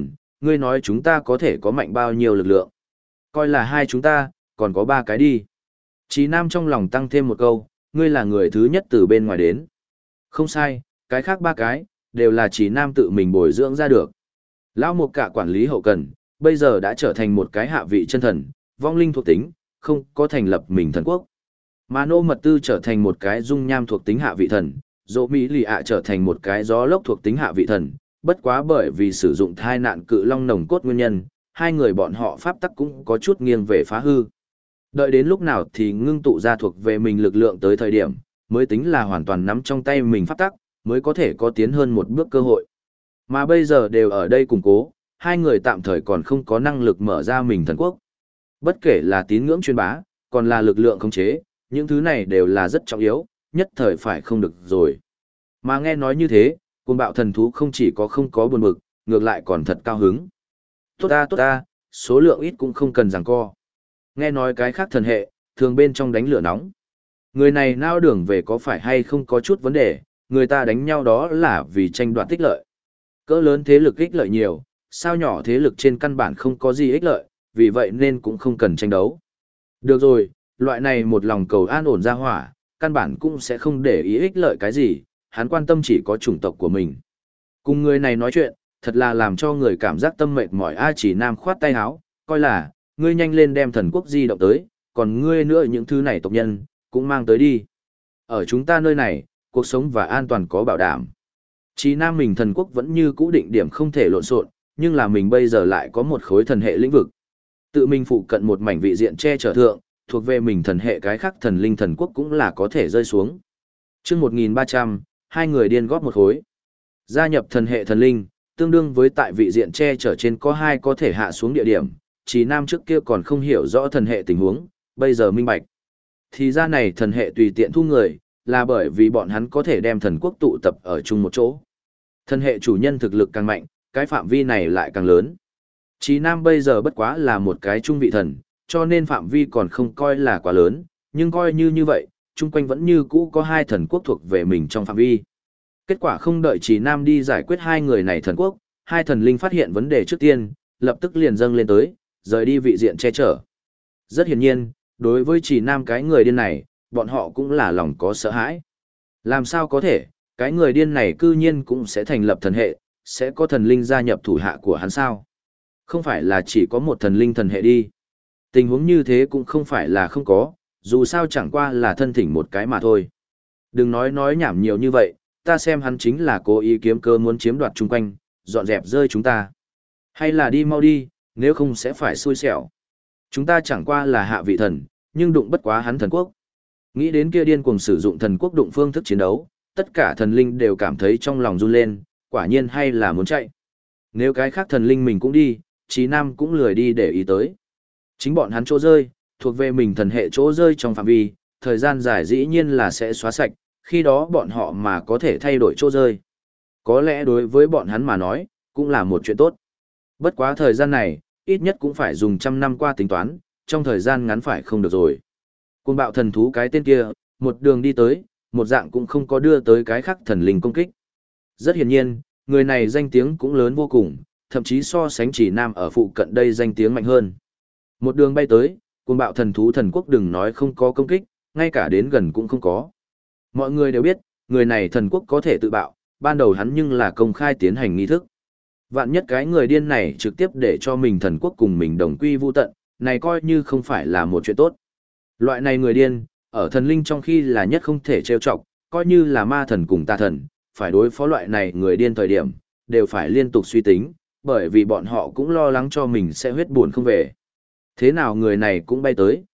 ngươi nói chúng ta có thể có mạnh bao nhiêu lực lượng. Coi là hai chúng ta, còn có ba cái đi. Chí Nam trong lòng tăng thêm một câu, ngươi là người thứ nhất từ bên ngoài đến. Không sai, cái khác ba cái, đều là Chí Nam tự mình bồi dưỡng ra được. Lão Mục Cả quản lý hậu cần, bây giờ đã trở thành một cái hạ vị chân thần, vong linh thuộc tính, không có thành lập mình thần quốc. Mà Nô Mật Tư trở thành một cái dung nham thuộc tính hạ vị thần, Dỗ Mỹ Lì ạ trở thành một cái gió lốc thuộc tính hạ vị thần, bất quá bởi vì sử dụng thai nạn cự long nồng cốt nguyên nhân, hai người bọn họ pháp tắc cũng có chút nghiêng về phá hư. Đợi đến lúc nào thì ngưng tụ ra thuộc về mình lực lượng tới thời điểm, mới tính là hoàn toàn nắm trong tay mình pháp tắc, mới có thể có tiến hơn một bước cơ hội. Mà bây giờ đều ở đây củng cố, hai người tạm thời còn không có năng lực mở ra mình thần quốc. Bất kể là tín ngưỡng truyền bá, còn là lực lượng khống chế, những thứ này đều là rất trọng yếu, nhất thời phải không được rồi. Mà nghe nói như thế, cuồng bạo thần thú không chỉ có không có buồn bực, ngược lại còn thật cao hứng. Tốt ta, số lượng ít cũng không cần giằng co. Nghe nói cái khác thần hệ, thường bên trong đánh lửa nóng. Người này nao đường về có phải hay không có chút vấn đề, người ta đánh nhau đó là vì tranh đoạt tích lợi. Cỡ lớn thế lực ích lợi nhiều, sao nhỏ thế lực trên căn bản không có gì ích lợi, vì vậy nên cũng không cần tranh đấu. Được rồi, loại này một lòng cầu an ổn ra hỏa, căn bản cũng sẽ không để ý ích lợi cái gì, hắn quan tâm chỉ có chủng tộc của mình. Cùng người này nói chuyện, thật là làm cho người cảm giác tâm mệt mỏi. Chỉ Nam khoát tay áo, coi là, ngươi nhanh lên đem thần quốc di động tới, còn ngươi nữa những thứ này tộc nhân, cũng mang tới đi. Ở chúng ta nơi này, cuộc sống và an toàn có bảo đảm. Chỉ Nam mình thần quốc vẫn như cũ định điểm không thể lộn xộn, nhưng là mình bây giờ lại có một khối thần hệ lĩnh vực. Tự mình phụ cận một mảnh vị diện che chở thượng, thuộc về mình thần hệ cái khác thần linh thần quốc cũng là có thể rơi xuống. Trước 1300, hai người điên góp một khối. Gia nhập thần hệ thần linh, tương đương với tại vị diện che chở trên có hai có thể hạ xuống địa điểm, Chỉ Nam trước kia còn không hiểu rõ thần hệ tình huống, bây giờ minh bạch. Thì ra này thần hệ tùy tiện thu người, là bởi vì bọn hắn có thể đem thần quốc tụ tập ở chung một chỗ. Thần hệ chủ nhân thực lực càng mạnh, cái phạm vi này lại càng lớn. Chí Nam bây giờ bất quá là một cái trung vị thần, cho nên phạm vi còn không coi là quá lớn, nhưng coi như vậy, chung quanh vẫn như cũ có hai thần quốc thuộc về mình trong phạm vi. Kết quả không đợi Chí Nam đi giải quyết hai người này thần quốc, hai thần linh phát hiện vấn đề trước tiên, lập tức liền dâng lên tới, rời đi vị diện che chở. Rất hiển nhiên, đối với Chí Nam cái người điên này, bọn họ cũng là lòng có sợ hãi. Làm sao có thể, cái người điên này cư nhiên cũng sẽ thành lập thần hệ, sẽ có thần linh gia nhập thủ hạ của hắn sao? Không phải là chỉ có một thần linh thần hệ đi. Tình huống như thế cũng không phải là không có, dù sao chẳng qua là thân thỉnh một cái mà thôi. Đừng nói nhảm nhiều như vậy, ta xem hắn chính là cố ý kiếm cơ muốn chiếm đoạt chung quanh, dọn dẹp rơi chúng ta. Hay là đi mau đi, nếu không sẽ phải xui xẻo. Chúng ta chẳng qua là hạ vị thần, nhưng đụng bất quá hắn thần quốc. Nghĩ đến kia điên cuồng sử dụng thần quốc đụng phương thức chiến đấu, tất cả thần linh đều cảm thấy trong lòng run lên, quả nhiên hay là muốn chạy. Nếu cái khác thần linh mình cũng đi, Chí Nam cũng lười đi để ý tới. Chính bọn hắn chỗ rơi, thuộc về mình thần hệ chỗ rơi trong phạm vi, thời gian dài dĩ nhiên là sẽ xóa sạch, khi đó bọn họ mà có thể thay đổi chỗ rơi. Có lẽ đối với bọn hắn mà nói, cũng là một chuyện tốt. Bất quá thời gian này, ít nhất cũng phải dùng 100 năm qua tính toán, trong thời gian ngắn phải không được rồi. Cuồng bạo thần thú cái tên kia, một đường đi tới, một dạng cũng không có đưa tới cái khác thần linh công kích. Rất hiển nhiên, người này danh tiếng cũng lớn vô cùng, thậm chí so sánh Chỉ Nam ở phụ cận đây danh tiếng mạnh hơn. Một đường bay tới, cuồng bạo thần thú thần quốc đừng nói không có công kích, ngay cả đến gần cũng không có. Mọi người đều biết, người này thần quốc có thể tự bạo, ban đầu hắn nhưng là công khai tiến hành nghi thức. Vạn nhất cái người điên này trực tiếp để cho mình thần quốc cùng mình đồng quy vu tận, này coi như không phải là một chuyện tốt. Loại này người điên, ở thần linh trong khi là nhất không thể trêu chọc, coi như là ma thần cùng tà thần, phải đối phó loại này người điên thời điểm, đều phải liên tục suy tính, bởi vì bọn họ cũng lo lắng cho mình sẽ huyết buồn không về. Thế nào người này cũng bay tới,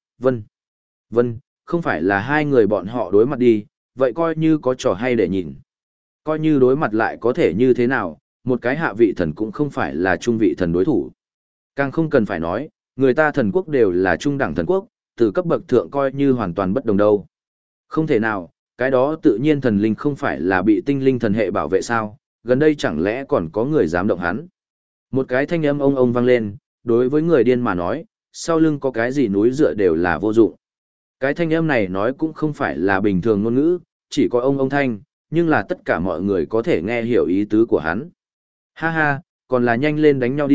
Vân, không phải là hai người bọn họ đối mặt đi, vậy coi như có trò hay để nhìn. Coi như đối mặt lại có thể như thế nào, một cái hạ vị thần cũng không phải là trung vị thần đối thủ. Càng không cần phải nói, người ta thần quốc đều là trung đẳng thần quốc, từ cấp bậc thượng coi như hoàn toàn bất đồng đâu. Không thể nào, cái đó tự nhiên thần linh không phải là bị tinh linh thần hệ bảo vệ sao, gần đây chẳng lẽ còn có người dám động hắn. Một cái thanh âm ông vang lên, đối với người điên mà nói, sau lưng có cái gì núi dựa đều là vô dụng. Cái thanh âm này nói cũng không phải là bình thường ngôn ngữ, chỉ có ông thanh, nhưng là tất cả mọi người có thể nghe hiểu ý tứ của hắn. Ha ha, còn là nhanh lên đánh nhau đi,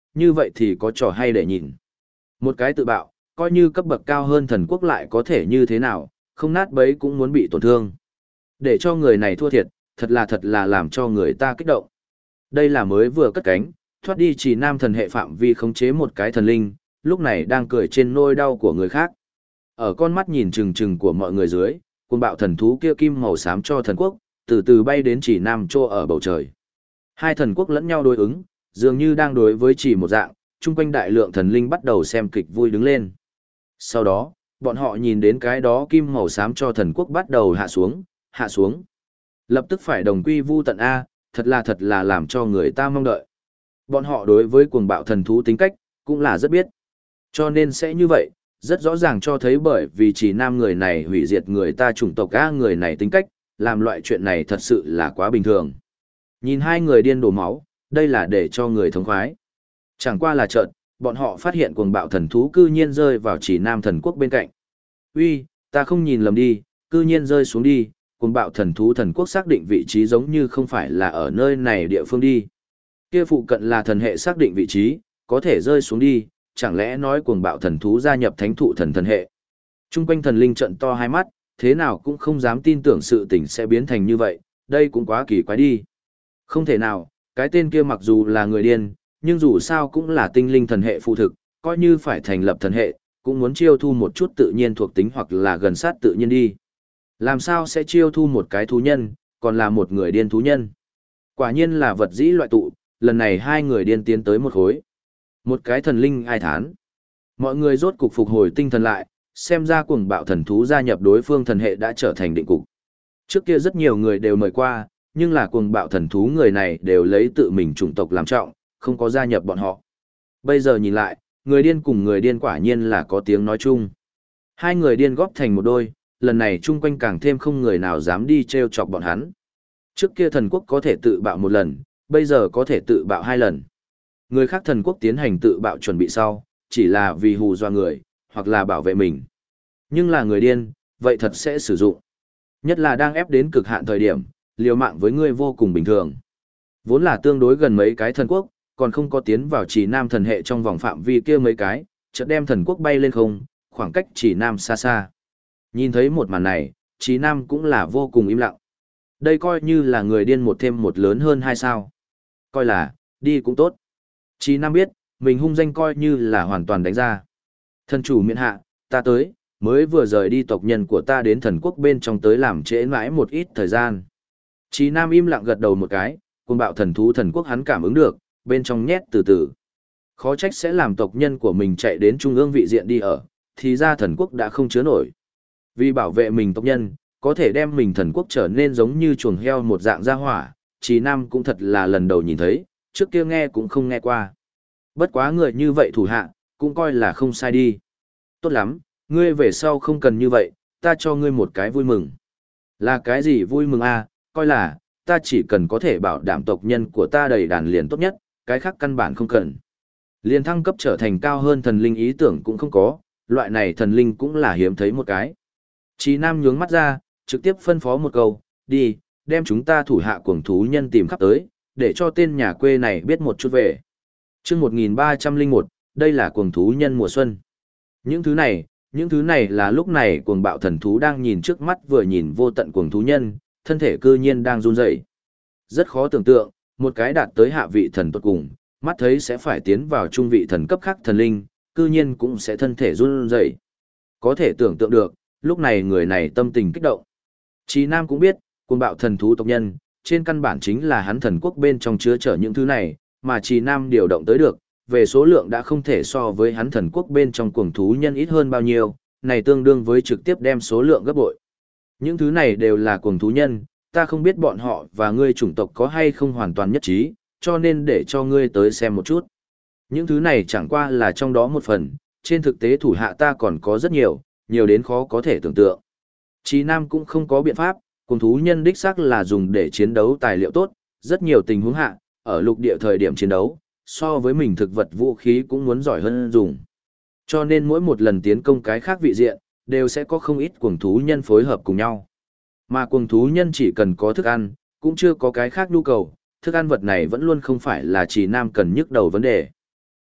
như vậy thì có trò hay để nhìn. Một cái tự bạo, coi như cấp bậc cao hơn thần quốc lại có thể như thế nào, không nát bấy cũng muốn bị tổn thương. Để cho người này thua thiệt, thật là làm cho người ta kích động. Đây là mới vừa cất cánh, thoát đi chỉ nam thần hệ phạm vi khống chế một cái thần linh, lúc này đang cười trên nỗi đau của người khác. Ở con mắt nhìn chừng chừng của mọi người dưới, cuồng bạo thần thú kia kim màu xám cho thần quốc, từ từ bay đến chỉ nam trô ở bầu trời. Hai thần quốc lẫn nhau đối ứng, dường như đang đối với chỉ một dạng, chung quanh đại lượng thần linh bắt đầu xem kịch vui đứng lên. Sau đó, bọn họ nhìn đến cái đó kim màu xám cho thần quốc bắt đầu hạ xuống. Lập tức phải đồng quy vu tận A, thật là làm cho người ta mong đợi. Bọn họ đối với cuồng bạo thần thú tính cách, cũng là rất biết. Cho nên sẽ như vậy, rất rõ ràng cho thấy bởi vì chỉ nam người này hủy diệt người ta chủng tộc A người này tính cách, làm loại chuyện này thật sự là quá bình thường. Nhìn hai người điên đổ máu, đây là để cho người thống khoái. Chẳng qua là chợt, bọn họ phát hiện cuồng bạo thần thú cư nhiên rơi vào chỉ nam thần quốc bên cạnh. Uy, ta không nhìn lầm đi, cư nhiên rơi xuống đi, cuồng bạo thần thú thần quốc xác định vị trí giống như không phải là ở nơi này địa phương đi. Kia phụ cận là thần hệ xác định vị trí, có thể rơi xuống đi, chẳng lẽ nói cuồng bạo thần thú gia nhập thánh thụ thần hệ. Trung quanh thần linh trận to hai mắt, thế nào cũng không dám tin tưởng sự tình sẽ biến thành như vậy, đây cũng quá kỳ quái đi. Không thể nào, cái tên kia mặc dù là người điên, nhưng dù sao cũng là tinh linh thần hệ phụ thực, coi như phải thành lập thần hệ, cũng muốn chiêu thu một chút tự nhiên thuộc tính hoặc là gần sát tự nhiên đi. Làm sao sẽ chiêu thu một cái thú nhân, còn là một người điên thú nhân? Quả nhiên là vật dĩ loại tụ, lần này hai người điên tiến tới một khối. Một cái thần linh ai thán. Mọi người rốt cục phục hồi tinh thần lại, xem ra cuồng bạo thần thú gia nhập đối phương thần hệ đã trở thành định cục. Trước kia rất nhiều người đều mời qua, nhưng là cuồng bạo thần thú người này đều lấy tự mình chủng tộc làm trọng, không có gia nhập bọn họ. Bây giờ nhìn lại, người điên cùng người điên quả nhiên là có tiếng nói chung. Hai người điên góp thành một đôi, lần này chung quanh càng thêm không người nào dám đi treo chọc bọn hắn. Trước kia thần quốc có thể tự bạo một lần, bây giờ có thể tự bạo hai lần. Người khác thần quốc tiến hành tự bạo chuẩn bị sau, chỉ là vì hù dọa người, hoặc là bảo vệ mình. Nhưng là người điên, vậy thật sẽ sử dụng. Nhất là đang ép đến cực hạn thời điểm, liều mạng với ngươi vô cùng bình thường. Vốn là tương đối gần mấy cái thần quốc, còn không có tiến vào chỉ nam thần hệ trong vòng phạm vi kia mấy cái, chợt đem thần quốc bay lên không, khoảng cách chỉ nam xa xa. Nhìn thấy một màn này, chỉ nam cũng là vô cùng im lặng. Đây coi như là người điên một thêm một lớn hơn hai sao. Coi là, đi cũng tốt. Chỉ nam biết, mình hung danh coi như là hoàn toàn đánh ra. Thần chủ miện hạ, ta tới, mới vừa rời đi tộc nhân của ta đến thần quốc bên trong tới làm trễ mãi một ít thời gian. Chí Nam im lặng gật đầu một cái, cuồng bạo thần thú thần quốc hắn cảm ứng được, bên trong nhét từ từ. Khó trách sẽ làm tộc nhân của mình chạy đến trung ương vị diện đi ở, thì ra thần quốc đã không chứa nổi. Vì bảo vệ mình tộc nhân, có thể đem mình thần quốc trở nên giống như chuồng heo một dạng gia hỏa, Chí Nam cũng thật là lần đầu nhìn thấy, trước kia nghe cũng không nghe qua. Bất quá người như vậy thủ hạ, cũng coi là không sai đi. Tốt lắm, ngươi về sau không cần như vậy, ta cho ngươi một cái vui mừng. Là cái gì vui mừng a? Coi là, ta chỉ cần có thể bảo đảm tộc nhân của ta đầy đàn liền tốt nhất, cái khác căn bản không cần. Liền thăng cấp trở thành cao hơn thần linh ý tưởng cũng không có, loại này thần linh cũng là hiếm thấy một cái. Chí Nam nhướng mắt ra, trực tiếp phân phó một câu, đi, đem chúng ta thủ hạ cuồng thú nhân tìm khắp tới, để cho tên nhà quê này biết một chút về. Chương 1301, đây là cuồng thú nhân mùa xuân. Những thứ này là lúc này cuồng bạo thần thú đang nhìn trước mắt vừa nhìn vô tận cuồng thú nhân, thân thể cư nhiên đang run rẩy. Rất khó tưởng tượng, một cái đạt tới hạ vị thần tuột cùng, mắt thấy sẽ phải tiến vào trung vị thần cấp khác thần linh, cư nhiên cũng sẽ thân thể run rẩy. Có thể tưởng tượng được, lúc này người này tâm tình kích động. Chí Nam cũng biết, cuồng bạo thần thú tộc nhân, trên căn bản chính là hắn thần quốc bên trong chứa chở những thứ này, mà Chí Nam điều động tới được, về số lượng đã không thể so với hắn thần quốc bên trong cuồng thú nhân ít hơn bao nhiêu, này tương đương với trực tiếp đem số lượng gấp bội. Những thứ này đều là cuồng thú nhân, ta không biết bọn họ và ngươi chủng tộc có hay không hoàn toàn nhất trí, cho nên để cho ngươi tới xem một chút. Những thứ này chẳng qua là trong đó một phần, trên thực tế thủ hạ ta còn có rất nhiều, nhiều đến khó có thể tưởng tượng. Chí Nam cũng không có biện pháp, cuồng thú nhân đích xác là dùng để chiến đấu tài liệu tốt, rất nhiều tình huống hạ, ở lục địa thời điểm chiến đấu, so với mình thực vật vũ khí cũng muốn giỏi hơn dùng. Cho nên mỗi một lần tiến công cái khác vị diện, đều sẽ có không ít cuồng thú nhân phối hợp cùng nhau. Mà cuồng thú nhân chỉ cần có thức ăn, cũng chưa có cái khác nhu cầu, thức ăn vật này vẫn luôn không phải là Chí Nam cần nhức đầu vấn đề.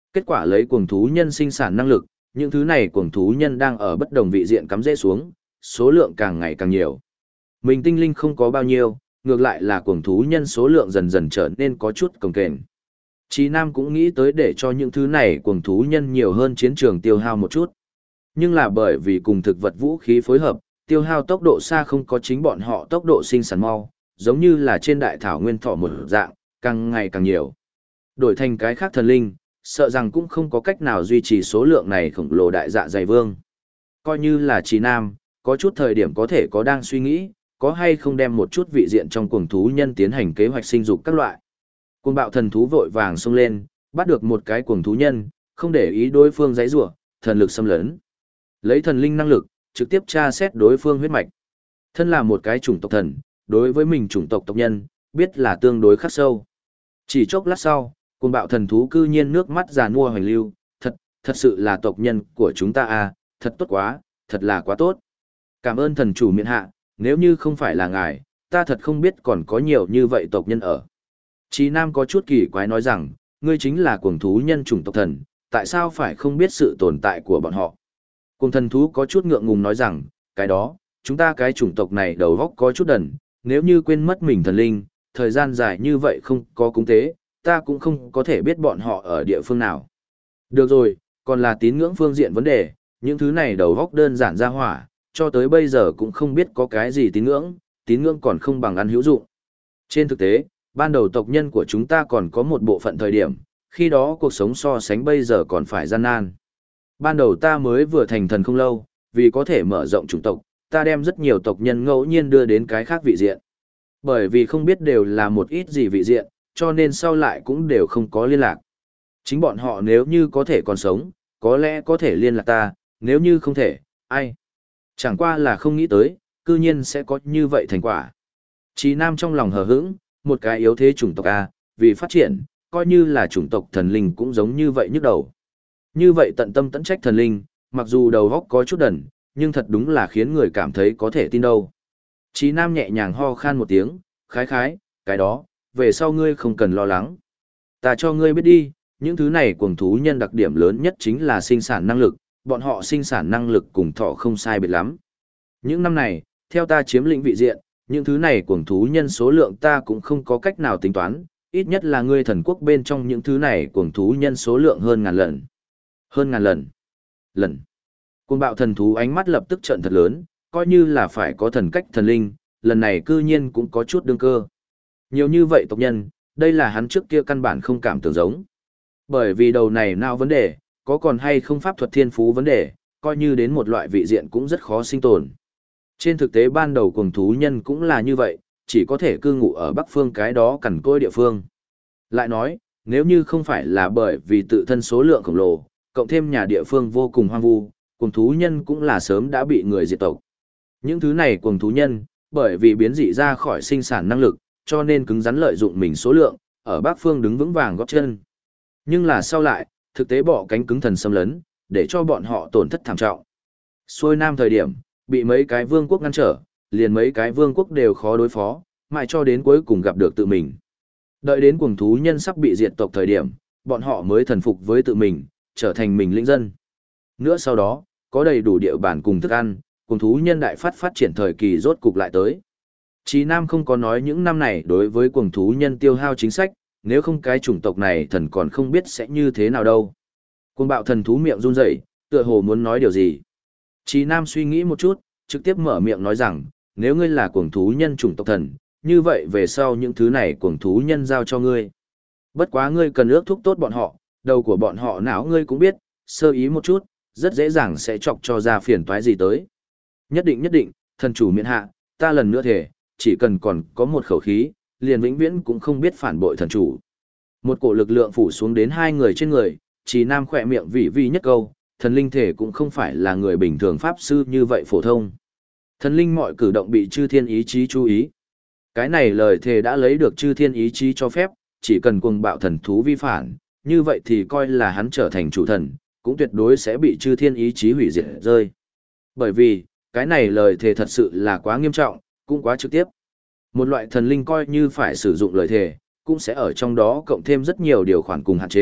Kết quả lấy cuồng thú nhân sinh sản năng lực, những thứ này cuồng thú nhân đang ở bất đồng vị diện cắm rễ xuống, số lượng càng ngày càng nhiều. Mình tinh linh không có bao nhiêu, ngược lại là cuồng thú nhân số lượng dần dần trở nên có chút cồng kềnh. Chí Nam cũng nghĩ tới để cho những thứ này cuồng thú nhân nhiều hơn chiến trường tiêu hao một chút. Nhưng là bởi vì cùng thực vật vũ khí phối hợp, tiêu hao tốc độ xa không có chính bọn họ tốc độ sinh sản mau, giống như là trên đại thảo nguyên thọ một dạng, càng ngày càng nhiều. Đổi thành cái khác thần linh, sợ rằng cũng không có cách nào duy trì số lượng này khổng lồ đại dạ dày vương. Coi như là Chí Nam, có chút thời điểm có thể có đang suy nghĩ, có hay không đem một chút vị diện trong cuồng thú nhân tiến hành kế hoạch sinh dục các loại. Cuồng bạo thần thú vội vàng xông lên, bắt được một cái cuồng thú nhân, không để ý đối phương giãy giụa, thần lực xâm lấn. Lấy thần linh năng lực, trực tiếp tra xét đối phương huyết mạch. Thân là một cái chủng tộc thần, đối với mình chủng tộc tộc nhân, biết là tương đối khắc sâu. Chỉ chốc lát sau, cuồng bạo thần thú cư nhiên nước mắt giàn mua hoành lưu, thật sự là tộc nhân của chúng ta à, thật tốt quá, thật là quá tốt. Cảm ơn thần chủ miện hạ, nếu như không phải là ngài, ta thật không biết còn có nhiều như vậy tộc nhân ở. Chí Nam có chút kỳ quái nói rằng, ngươi chính là cuồng thú nhân chủng tộc thần, tại sao phải không biết sự tồn tại của bọn họ? Cuồng thần thú có chút ngượng ngùng nói rằng, cái đó, chúng ta cái chủng tộc này đầu óc có chút đần, nếu như quên mất mình thần linh, thời gian dài như vậy không có cúng tế, ta cũng không có thể biết bọn họ ở địa phương nào. Được rồi, còn là tín ngưỡng phương diện vấn đề, những thứ này đầu óc đơn giản ra hỏa, cho tới bây giờ cũng không biết có cái gì tín ngưỡng còn không bằng ăn hữu dụng. Trên thực tế, ban đầu tộc nhân của chúng ta còn có một bộ phận thời điểm, khi đó cuộc sống so sánh bây giờ còn phải gian nan. Ban đầu ta mới vừa thành thần không lâu, vì có thể mở rộng chủng tộc, ta đem rất nhiều tộc nhân ngẫu nhiên đưa đến cái khác vị diện. Bởi vì không biết đều là một ít gì vị diện, cho nên sau lại cũng đều không có liên lạc. Chính bọn họ nếu như có thể còn sống, có lẽ có thể liên lạc ta, nếu như không thể, ai. Chẳng qua là không nghĩ tới, cư nhiên sẽ có như vậy thành quả. Chí Nam trong lòng hờ hững, một cái yếu thế chủng tộc A, vì phát triển, coi như là chủng tộc thần linh cũng giống như vậy nhức đầu. Như vậy tận tâm tận trách thần linh, mặc dù đầu óc có chút đần, nhưng thật đúng là khiến người cảm thấy có thể tin đâu. Chí Nam nhẹ nhàng ho khan một tiếng, khái khái, cái đó, về sau ngươi không cần lo lắng. Ta cho ngươi biết đi, những thứ này cuồng thú nhân đặc điểm lớn nhất chính là sinh sản năng lực, bọn họ sinh sản năng lực cùng thọ không sai biệt lắm. Những năm này, theo ta chiếm lĩnh vị diện, những thứ này cuồng thú nhân số lượng ta cũng không có cách nào tính toán, ít nhất là ngươi thần quốc bên trong những thứ này cuồng thú nhân số lượng hơn ngàn lần. Hơn ngàn lần. Lần. Cuồng bạo thần thú ánh mắt lập tức trợn thật lớn, coi như là phải có thần cách thần linh, lần này cư nhiên cũng có chút đương cơ. Nhiều như vậy tộc nhân, đây là hắn trước kia căn bản không cảm tưởng giống. Bởi vì đầu này nào vấn đề, có còn hay không pháp thuật thiên phú vấn đề, coi như đến một loại vị diện cũng rất khó sinh tồn. Trên thực tế ban đầu cuồng thú nhân cũng là như vậy, chỉ có thể cư ngụ ở bắc phương cái đó cằn cỗi địa phương. Lại nói, nếu như không phải là bởi vì tự thân số lượng khổng lồ, cộng thêm nhà địa phương vô cùng hoang vu, cuồng thú nhân cũng là sớm đã bị người diệt tộc. Những thứ này cuồng thú nhân, bởi vì biến dị ra khỏi sinh sản năng lực, cho nên cứng rắn lợi dụng mình số lượng, ở bắc phương đứng vững vàng góp chân. Nhưng là sau lại, thực tế bỏ cánh cứng thần xâm lấn, để cho bọn họ tổn thất thảm trọng. Xuôi nam thời điểm, bị mấy cái vương quốc ngăn trở, liền mấy cái vương quốc đều khó đối phó, mãi cho đến cuối cùng gặp được tự mình. Đợi đến cuồng thú nhân sắp bị diệt tộc thời điểm, bọn họ mới thần phục với tự mình, trở thành mình lĩnh dân. Nữa sau đó, có đầy đủ địa bàn cùng thức ăn, cuồng thú nhân đại phát triển thời kỳ rốt cục lại tới. Chí Nam không có nói những năm này đối với cuồng thú nhân tiêu hao chính sách, nếu không cái chủng tộc này thần còn không biết sẽ như thế nào đâu. Cuồng bạo thần thú miệng run rẩy, tựa hồ muốn nói điều gì. Chí Nam suy nghĩ một chút, trực tiếp mở miệng nói rằng, nếu ngươi là cuồng thú nhân chủng tộc thần, như vậy về sau những thứ này cuồng thú nhân giao cho ngươi. Bất quá ngươi cần ước thúc tốt bọn họ, đầu của bọn họ não ngươi cũng biết, sơ ý một chút, rất dễ dàng sẽ chọc cho ra phiền toái gì tới. Nhất định, thần chủ miện hạ, ta lần nữa thể, chỉ cần còn có một khẩu khí, liền vĩnh viễn cũng không biết phản bội thần chủ. Một cổ lực lượng phủ xuống đến hai người trên người, Chí Nam khỏe miệng vị vi nhất câu, thần linh thể cũng không phải là người bình thường pháp sư như vậy phổ thông. Thần linh mọi cử động bị chư thiên ý chí chú ý. Cái này lời thề đã lấy được chư thiên ý chí cho phép, chỉ cần cuồng bạo thần thú vi phản, như vậy thì coi là hắn trở thành chủ thần, cũng tuyệt đối sẽ bị chư thiên ý chí hủy diệt rơi. Bởi vì, cái này lời thề thật sự là quá nghiêm trọng, cũng quá trực tiếp. Một loại thần linh coi như phải sử dụng lời thề, cũng sẽ ở trong đó cộng thêm rất nhiều điều khoản cùng hạn chế,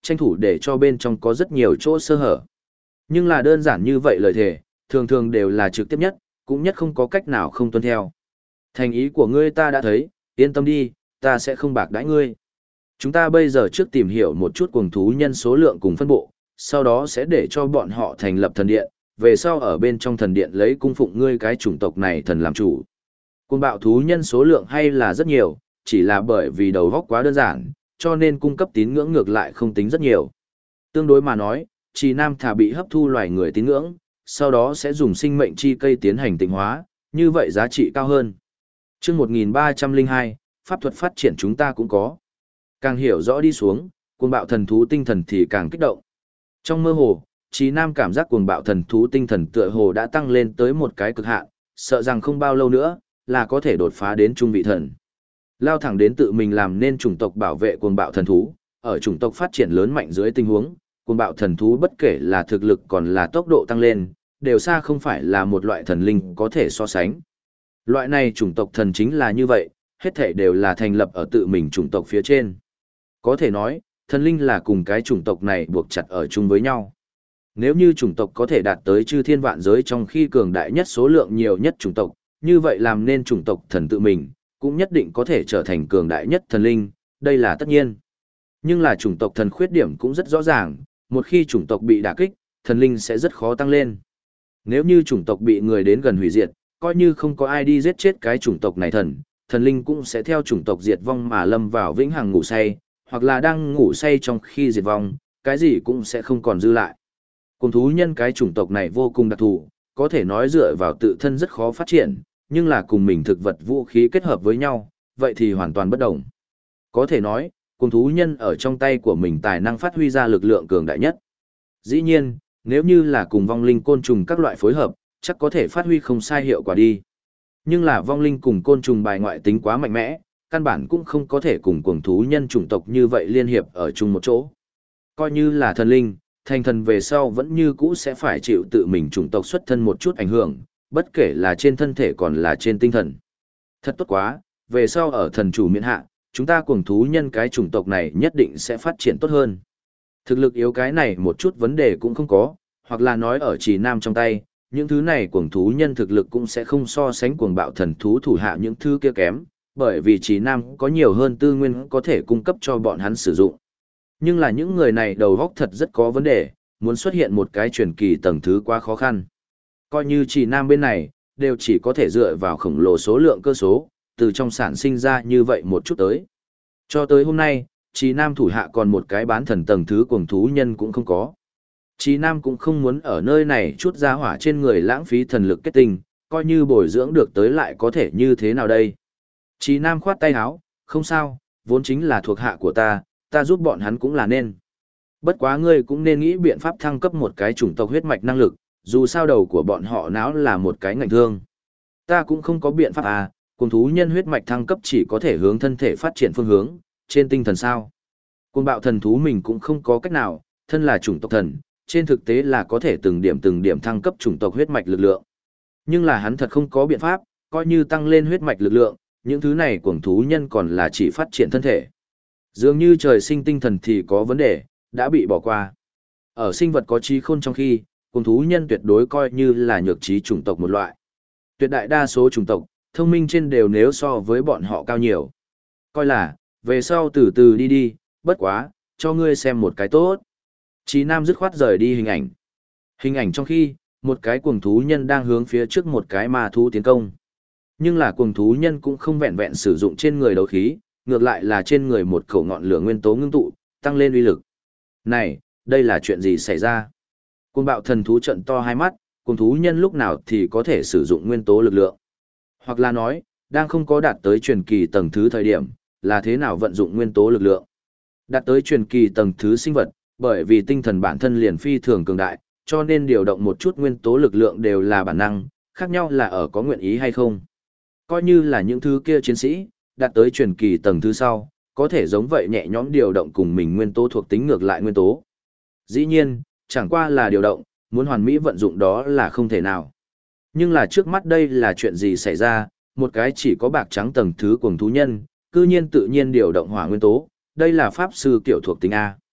tranh thủ để cho bên trong có rất nhiều chỗ sơ hở. Nhưng là đơn giản như vậy lời thề, thường thường đều là trực tiếp nhất, cũng nhất không có cách nào không tuân theo. Thành ý của ngươi ta đã thấy, yên tâm đi, ta sẽ không bạc đãi ngươi. Chúng ta bây giờ trước tìm hiểu một chút cuồng thú nhân số lượng cùng phân bộ, sau đó sẽ để cho bọn họ thành lập thần điện, về sau ở bên trong thần điện lấy cung phụng ngươi cái chủng tộc này thần làm chủ. Cuồng bạo thú nhân số lượng hay là rất nhiều, chỉ là bởi vì đầu góc quá đơn giản, cho nên cung cấp tín ngưỡng ngược lại không tính rất nhiều. Tương đối mà nói, Trì Nam thà bị hấp thu loài người tín ngưỡng, sau đó sẽ dùng sinh mệnh chi cây tiến hành tịnh hóa, như vậy giá trị cao hơn. Chương 1302, pháp thuật phát triển chúng ta cũng có. Càng hiểu rõ đi xuống, cuồng bạo thần thú tinh thần thì càng kích động. Trong mơ hồ, Trì Nam cảm giác cuồng bạo thần thú tinh thần tựa hồ đã tăng lên tới một cái cực hạn, sợ rằng không bao lâu nữa là có thể đột phá đến trung vị thần. Lao thẳng đến tự mình làm nên chủng tộc bảo vệ cuồng bạo thần thú, ở chủng tộc phát triển lớn mạnh dưới tình huống, cuồng bạo thần thú bất kể là thực lực còn là tốc độ tăng lên, đều xa không phải là một loại thần linh có thể so sánh. Loại này chủng tộc thần chính là như vậy, hết thảy đều là thành lập ở tự mình chủng tộc phía trên. Có thể nói, thần linh là cùng cái chủng tộc này buộc chặt ở chung với nhau. Nếu như chủng tộc có thể đạt tới chư thiên vạn giới trong khi cường đại nhất số lượng nhiều nhất chủng tộc, như vậy làm nên chủng tộc thần tự mình, cũng nhất định có thể trở thành cường đại nhất thần linh, đây là tất nhiên. Nhưng là chủng tộc thần khuyết điểm cũng rất rõ ràng, một khi chủng tộc bị đả kích, thần linh sẽ rất khó tăng lên. Nếu như chủng tộc bị người đến gần hủy diệt, coi như không có ai đi giết chết cái chủng tộc này thần linh cũng sẽ theo chủng tộc diệt vong mà lâm vào vĩnh hằng ngủ say, hoặc là đang ngủ say trong khi diệt vong, cái gì cũng sẽ không còn dư lại. Cùng thú nhân cái chủng tộc này vô cùng đặc thù, có thể nói dựa vào tự thân rất khó phát triển, nhưng là cùng mình thực vật vũ khí kết hợp với nhau, vậy thì hoàn toàn bất đồng. Có thể nói, cùng thú nhân ở trong tay của mình tài năng phát huy ra lực lượng cường đại nhất. Dĩ nhiên, nếu như là cùng vong linh côn trùng các loại phối hợp, chắc có thể phát huy không sai hiệu quả đi. Nhưng là vong linh cùng côn trùng bài ngoại tính quá mạnh mẽ, căn bản cũng không có thể cùng cuồng thú nhân chủng tộc như vậy liên hiệp ở chung một chỗ. Coi như là thần linh, thành thần về sau vẫn như cũ sẽ phải chịu tự mình chủng tộc xuất thân một chút ảnh hưởng, bất kể là trên thân thể còn là trên tinh thần. Thật tốt quá, về sau ở thần chủ miễn hạ, chúng ta cuồng thú nhân cái chủng tộc này nhất định sẽ phát triển tốt hơn. Thực lực yếu cái này một chút vấn đề cũng không có, hoặc là nói ở Trì Nam trong tay, những thứ này cuồng thú nhân thực lực cũng sẽ không so sánh cuồng bạo thần thú thủ hạ những thứ kia kém, bởi vì Trì Nam có nhiều hơn tư nguyên có thể cung cấp cho bọn hắn sử dụng. Nhưng là những người này đầu óc thật rất có vấn đề, muốn xuất hiện một cái truyền kỳ tầng thứ quá khó khăn. Coi như Trì Nam bên này, đều chỉ có thể dựa vào khổng lồ số lượng cơ số, từ trong sản sinh ra như vậy một chút tới. Cho tới hôm nay, Trì Nam thủ hạ còn một cái bán thần tầng thứ cuồng thú nhân cũng không có. Trì Nam cũng không muốn ở nơi này chút ra hỏa trên người lãng phí thần lực kết tinh, coi như bồi dưỡng được tới lại có thể như thế nào đây. Trì Nam khoát tay áo, không sao, vốn chính là thuộc hạ của ta giúp bọn hắn cũng là nên. Bất quá ngươi cũng nên nghĩ biện pháp thăng cấp một cái chủng tộc huyết mạch năng lực, dù sao đầu của bọn họ não là một cái ngạnh thương. Ta cũng không có biện pháp à, cuồng thú nhân huyết mạch thăng cấp chỉ có thể hướng thân thể phát triển phương hướng, trên tinh thần sao. Cuồng bạo thần thú mình cũng không có cách nào, thân là chủng tộc thần, trên thực tế là có thể từng điểm thăng cấp chủng tộc huyết mạch lực lượng. Nhưng là hắn thật không có biện pháp, coi như tăng lên huyết mạch lực lượng, những thứ này cuồng thú nhân còn là chỉ phát triển thân thể. Dường như trời sinh tinh thần thì có vấn đề, đã bị bỏ qua. Ở sinh vật có trí khôn trong khi, cuồng thú nhân tuyệt đối coi như là nhược trí chủng tộc một loại. Tuyệt đại đa số chủng tộc, thông minh trên đều nếu so với bọn họ cao nhiều. Coi là, về sau từ từ đi, bất quá, cho ngươi xem một cái tốt. Chí Nam dứt khoát rời đi hình ảnh. Hình ảnh trong khi, một cái cuồng thú nhân đang hướng phía trước một cái ma thú tiến công. Nhưng là cuồng thú nhân cũng không vẹn vẹn sử dụng trên người đấu khí, ngược lại là trên người một khẩu ngọn lửa nguyên tố ngưng tụ, tăng lên uy lực. Này, đây là chuyện gì xảy ra? Cuồng bạo thần thú trận to hai mắt, cuồng thú nhân lúc nào thì có thể sử dụng nguyên tố lực lượng. Hoặc là nói, đang không có đạt tới truyền kỳ tầng thứ thời điểm, là thế nào vận dụng nguyên tố lực lượng. Đạt tới truyền kỳ tầng thứ sinh vật, bởi vì tinh thần bản thân liền phi thường cường đại, cho nên điều động một chút nguyên tố lực lượng đều là bản năng, khác nhau là ở có nguyện ý hay không. Coi như là những thứ kia chiến sĩ, đạt tới truyền kỳ tầng thứ sau, có thể giống vậy nhẹ nhõm điều động cùng mình nguyên tố thuộc tính ngược lại nguyên tố. Dĩ nhiên, chẳng qua là điều động, muốn hoàn mỹ vận dụng đó là không thể nào. Nhưng là trước mắt đây là chuyện gì xảy ra, một cái chỉ có bạc trắng tầng thứ cuồng thú nhân, cư nhiên tự nhiên điều động hỏa nguyên tố, đây là pháp sư kiểu thuộc tính A.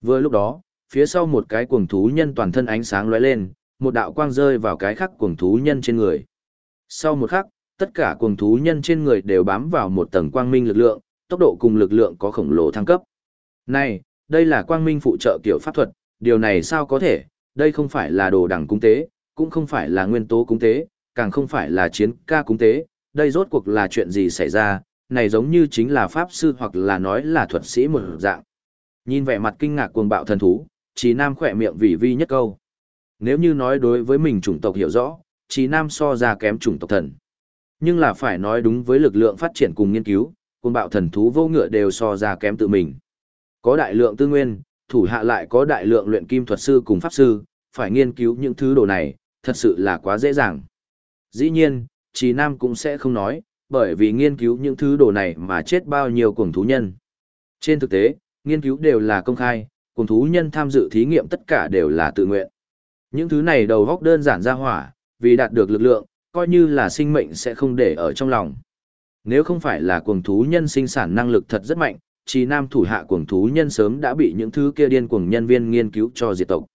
Vừa lúc đó, phía sau một cái cuồng thú nhân toàn thân ánh sáng lóe lên, một đạo quang rơi vào cái khắc cuồng thú nhân trên người. Sau một khắc, tất cả cuồng thú nhân trên người đều bám vào một tầng quang minh lực lượng, tốc độ cùng lực lượng có khổng lồ thăng cấp. Này, đây là quang minh phụ trợ kiểu pháp thuật, điều này sao có thể, đây không phải là đồ đẳng cúng tế, cũng không phải là nguyên tố cúng tế, càng không phải là chiến ca cúng tế, đây rốt cuộc là chuyện gì xảy ra, này giống như chính là pháp sư hoặc là nói là thuật sĩ một dạng. Nhìn vẻ mặt kinh ngạc cuồng bạo thần thú, Trí Nam khỏe miệng vì vi nhất câu. Nếu như nói đối với mình chủng tộc hiểu rõ, Trí Nam so ra kém chủng tộc thần. Nhưng là phải nói đúng với lực lượng phát triển cùng nghiên cứu, cuồng bạo thần thú vô ngựa đều so ra kém tự mình. Có đại lượng tư nguyên, thủ hạ lại có đại lượng luyện kim thuật sư cùng pháp sư, phải nghiên cứu những thứ đồ này, thật sự là quá dễ dàng. Dĩ nhiên, Trí Nam cũng sẽ không nói, bởi vì nghiên cứu những thứ đồ này mà chết bao nhiêu cuồng thú nhân. Trên thực tế, nghiên cứu đều là công khai, cuồng thú nhân tham dự thí nghiệm tất cả đều là tự nguyện. Những thứ này đầu góc đơn giản ra hỏa, vì đạt được lực lượng, coi như là sinh mệnh sẽ không để ở trong lòng. Nếu không phải là cuồng thú nhân sinh sản năng lực thật rất mạnh, Trí Nam thủ hạ cuồng thú nhân sớm đã bị những thứ kia điên cuồng nhân viên nghiên cứu cho diệt tộc.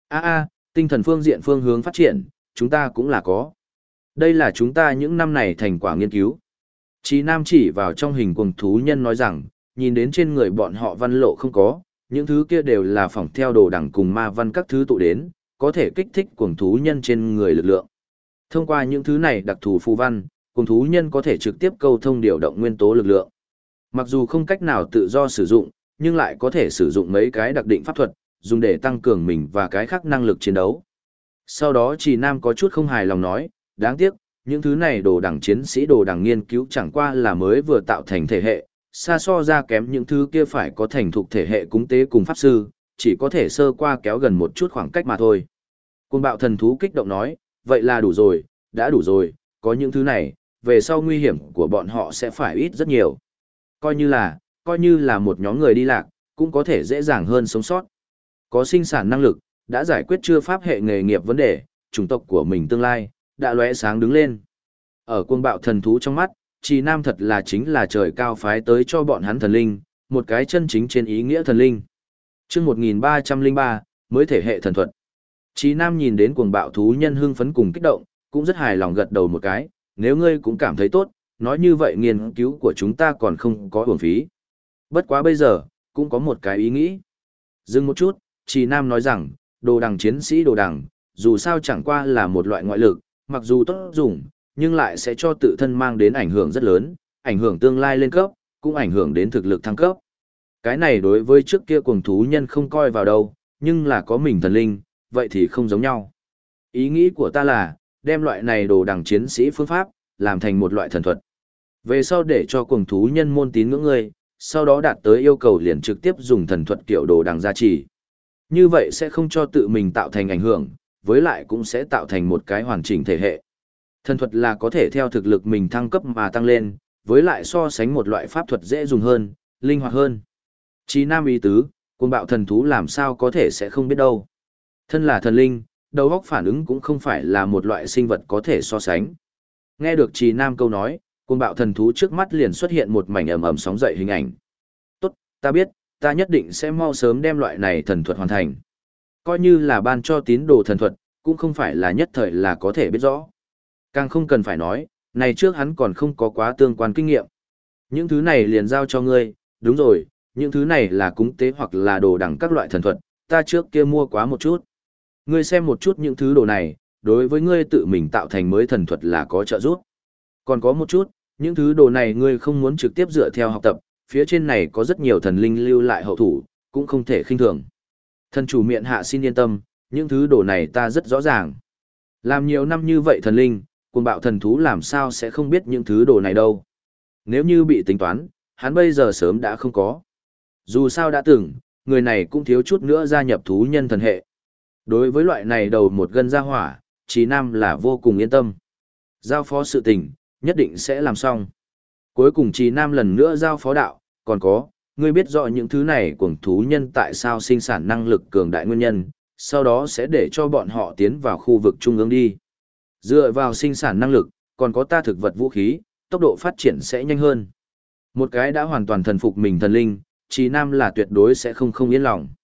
Tinh thần phương diện phương hướng phát triển, chúng ta cũng là có. Đây là chúng ta những năm này thành quả nghiên cứu. Trí Nam chỉ vào trong hình cuồng thú nhân nói rằng, nhìn đến trên người bọn họ văn lộ không có, những thứ kia đều là phỏng theo đồ đẳng cùng ma văn các thứ tụ đến, có thể kích thích cuồng thú nhân trên người lực lượng. Thông qua những thứ này đặc thù phù văn, cuồng thú nhân có thể trực tiếp câu thông điều động nguyên tố lực lượng. Mặc dù không cách nào tự do sử dụng, nhưng lại có thể sử dụng mấy cái đặc định pháp thuật, dùng để tăng cường mình và cái khác năng lực chiến đấu. Sau đó Trì Nam có chút không hài lòng nói, đáng tiếc, những thứ này đồ đẳng chiến sĩ đồ đẳng nghiên cứu chẳng qua là mới vừa tạo thành thể hệ, xa so ra kém những thứ kia phải có thành thục thể hệ cúng tế cùng pháp sư, chỉ có thể sơ qua kéo gần một chút khoảng cách mà thôi. Cuồng bạo thần thú kích động nói, vậy là đủ rồi, đã đủ rồi, có những thứ này, về sau nguy hiểm của bọn họ sẽ phải ít rất nhiều. Coi như là một nhóm người đi lạc, cũng có thể dễ dàng hơn sống sót. Có sinh sản năng lực, đã giải quyết chưa pháp hệ nghề nghiệp vấn đề, chủng tộc của mình tương lai, đã lóe sáng đứng lên. Ở cuồng bạo thần thú trong mắt, Trì Nam thật là chính là trời cao phái tới cho bọn hắn thần linh, một cái chân chính trên ý nghĩa thần linh. Chương 1303, mới thể hệ thần thuật. Trì Nam nhìn đến cuồng bạo thú nhân hưng phấn cùng kích động, cũng rất hài lòng gật đầu một cái, nếu ngươi cũng cảm thấy tốt, nói như vậy nghiên cứu của chúng ta còn không có uổng phí. Bất quá bây giờ, cũng có một cái ý nghĩ. Dừng một chút, Trì Nam nói rằng, đồ đằng chiến sĩ đồ đằng, dù sao chẳng qua là một loại ngoại lực, mặc dù tốt dùng, nhưng lại sẽ cho tự thân mang đến ảnh hưởng rất lớn, ảnh hưởng tương lai lên cấp, cũng ảnh hưởng đến thực lực thăng cấp. Cái này đối với trước kia cuồng thú nhân không coi vào đâu, nhưng là có mình thần linh, vậy thì không giống nhau. Ý nghĩ của ta là, đem loại này đồ đằng chiến sĩ phương pháp, làm thành một loại thần thuật. Về sau để cho cuồng thú nhân môn tín ngưỡng ngươi, sau đó đạt tới yêu cầu liền trực tiếp dùng thần thuật kiểu đồ đằng gia trì. Như vậy sẽ không cho tự mình tạo thành ảnh hưởng, với lại cũng sẽ tạo thành một cái hoàn chỉnh thể hệ. Thần thuật là có thể theo thực lực mình thăng cấp mà tăng lên, với lại so sánh một loại pháp thuật dễ dùng hơn, linh hoạt hơn. Chí Nam ý tứ, cuồng bạo thần thú làm sao có thể sẽ không biết đâu. Thân là thần linh, đầu óc phản ứng cũng không phải là một loại sinh vật có thể so sánh. Nghe được Chí Nam câu nói, cuồng bạo thần thú trước mắt liền xuất hiện một mảnh ầm ầm sóng dậy hình ảnh. Tốt, ta biết, ta nhất định sẽ mau sớm đem loại này thần thuật hoàn thành. Coi như là ban cho tín đồ thần thuật, cũng không phải là nhất thời là có thể biết rõ. Càng không cần phải nói, này trước hắn còn không có quá tương quan kinh nghiệm. Những thứ này liền giao cho ngươi, đúng rồi, những thứ này là cúng tế hoặc là đồ đẳng các loại thần thuật, ta trước kia mua quá một chút. Ngươi xem một chút những thứ đồ này, đối với ngươi tự mình tạo thành mới thần thuật là có trợ giúp. Còn có một chút, những thứ đồ này ngươi không muốn trực tiếp dựa theo học tập, phía trên này có rất nhiều thần linh lưu lại hậu thủ, cũng không thể khinh thường. Thần chủ miện hạ xin yên tâm, những thứ đồ này ta rất rõ ràng. Làm nhiều năm như vậy thần linh, cuồng bạo thần thú làm sao sẽ không biết những thứ đồ này đâu. Nếu như bị tính toán, hắn bây giờ sớm đã không có. Dù sao đã từng, người này cũng thiếu chút nữa gia nhập thú nhân thần hệ. Đối với loại này đầu một gân gia hỏa, Chí Nam là vô cùng yên tâm. Giao phó sự tình, nhất định sẽ làm xong. Cuối cùng Chí Nam lần nữa giao phó đạo, còn có, ngươi biết rõ những thứ này cuồng thú nhân tại sao sinh sản năng lực cường đại nguyên nhân, sau đó sẽ để cho bọn họ tiến vào khu vực trung ương đi. Dựa vào sinh sản năng lực, còn có ta thực vật vũ khí, tốc độ phát triển sẽ nhanh hơn. Một cái đã hoàn toàn thần phục mình thần linh, Chí Nam là tuyệt đối sẽ không yên lòng.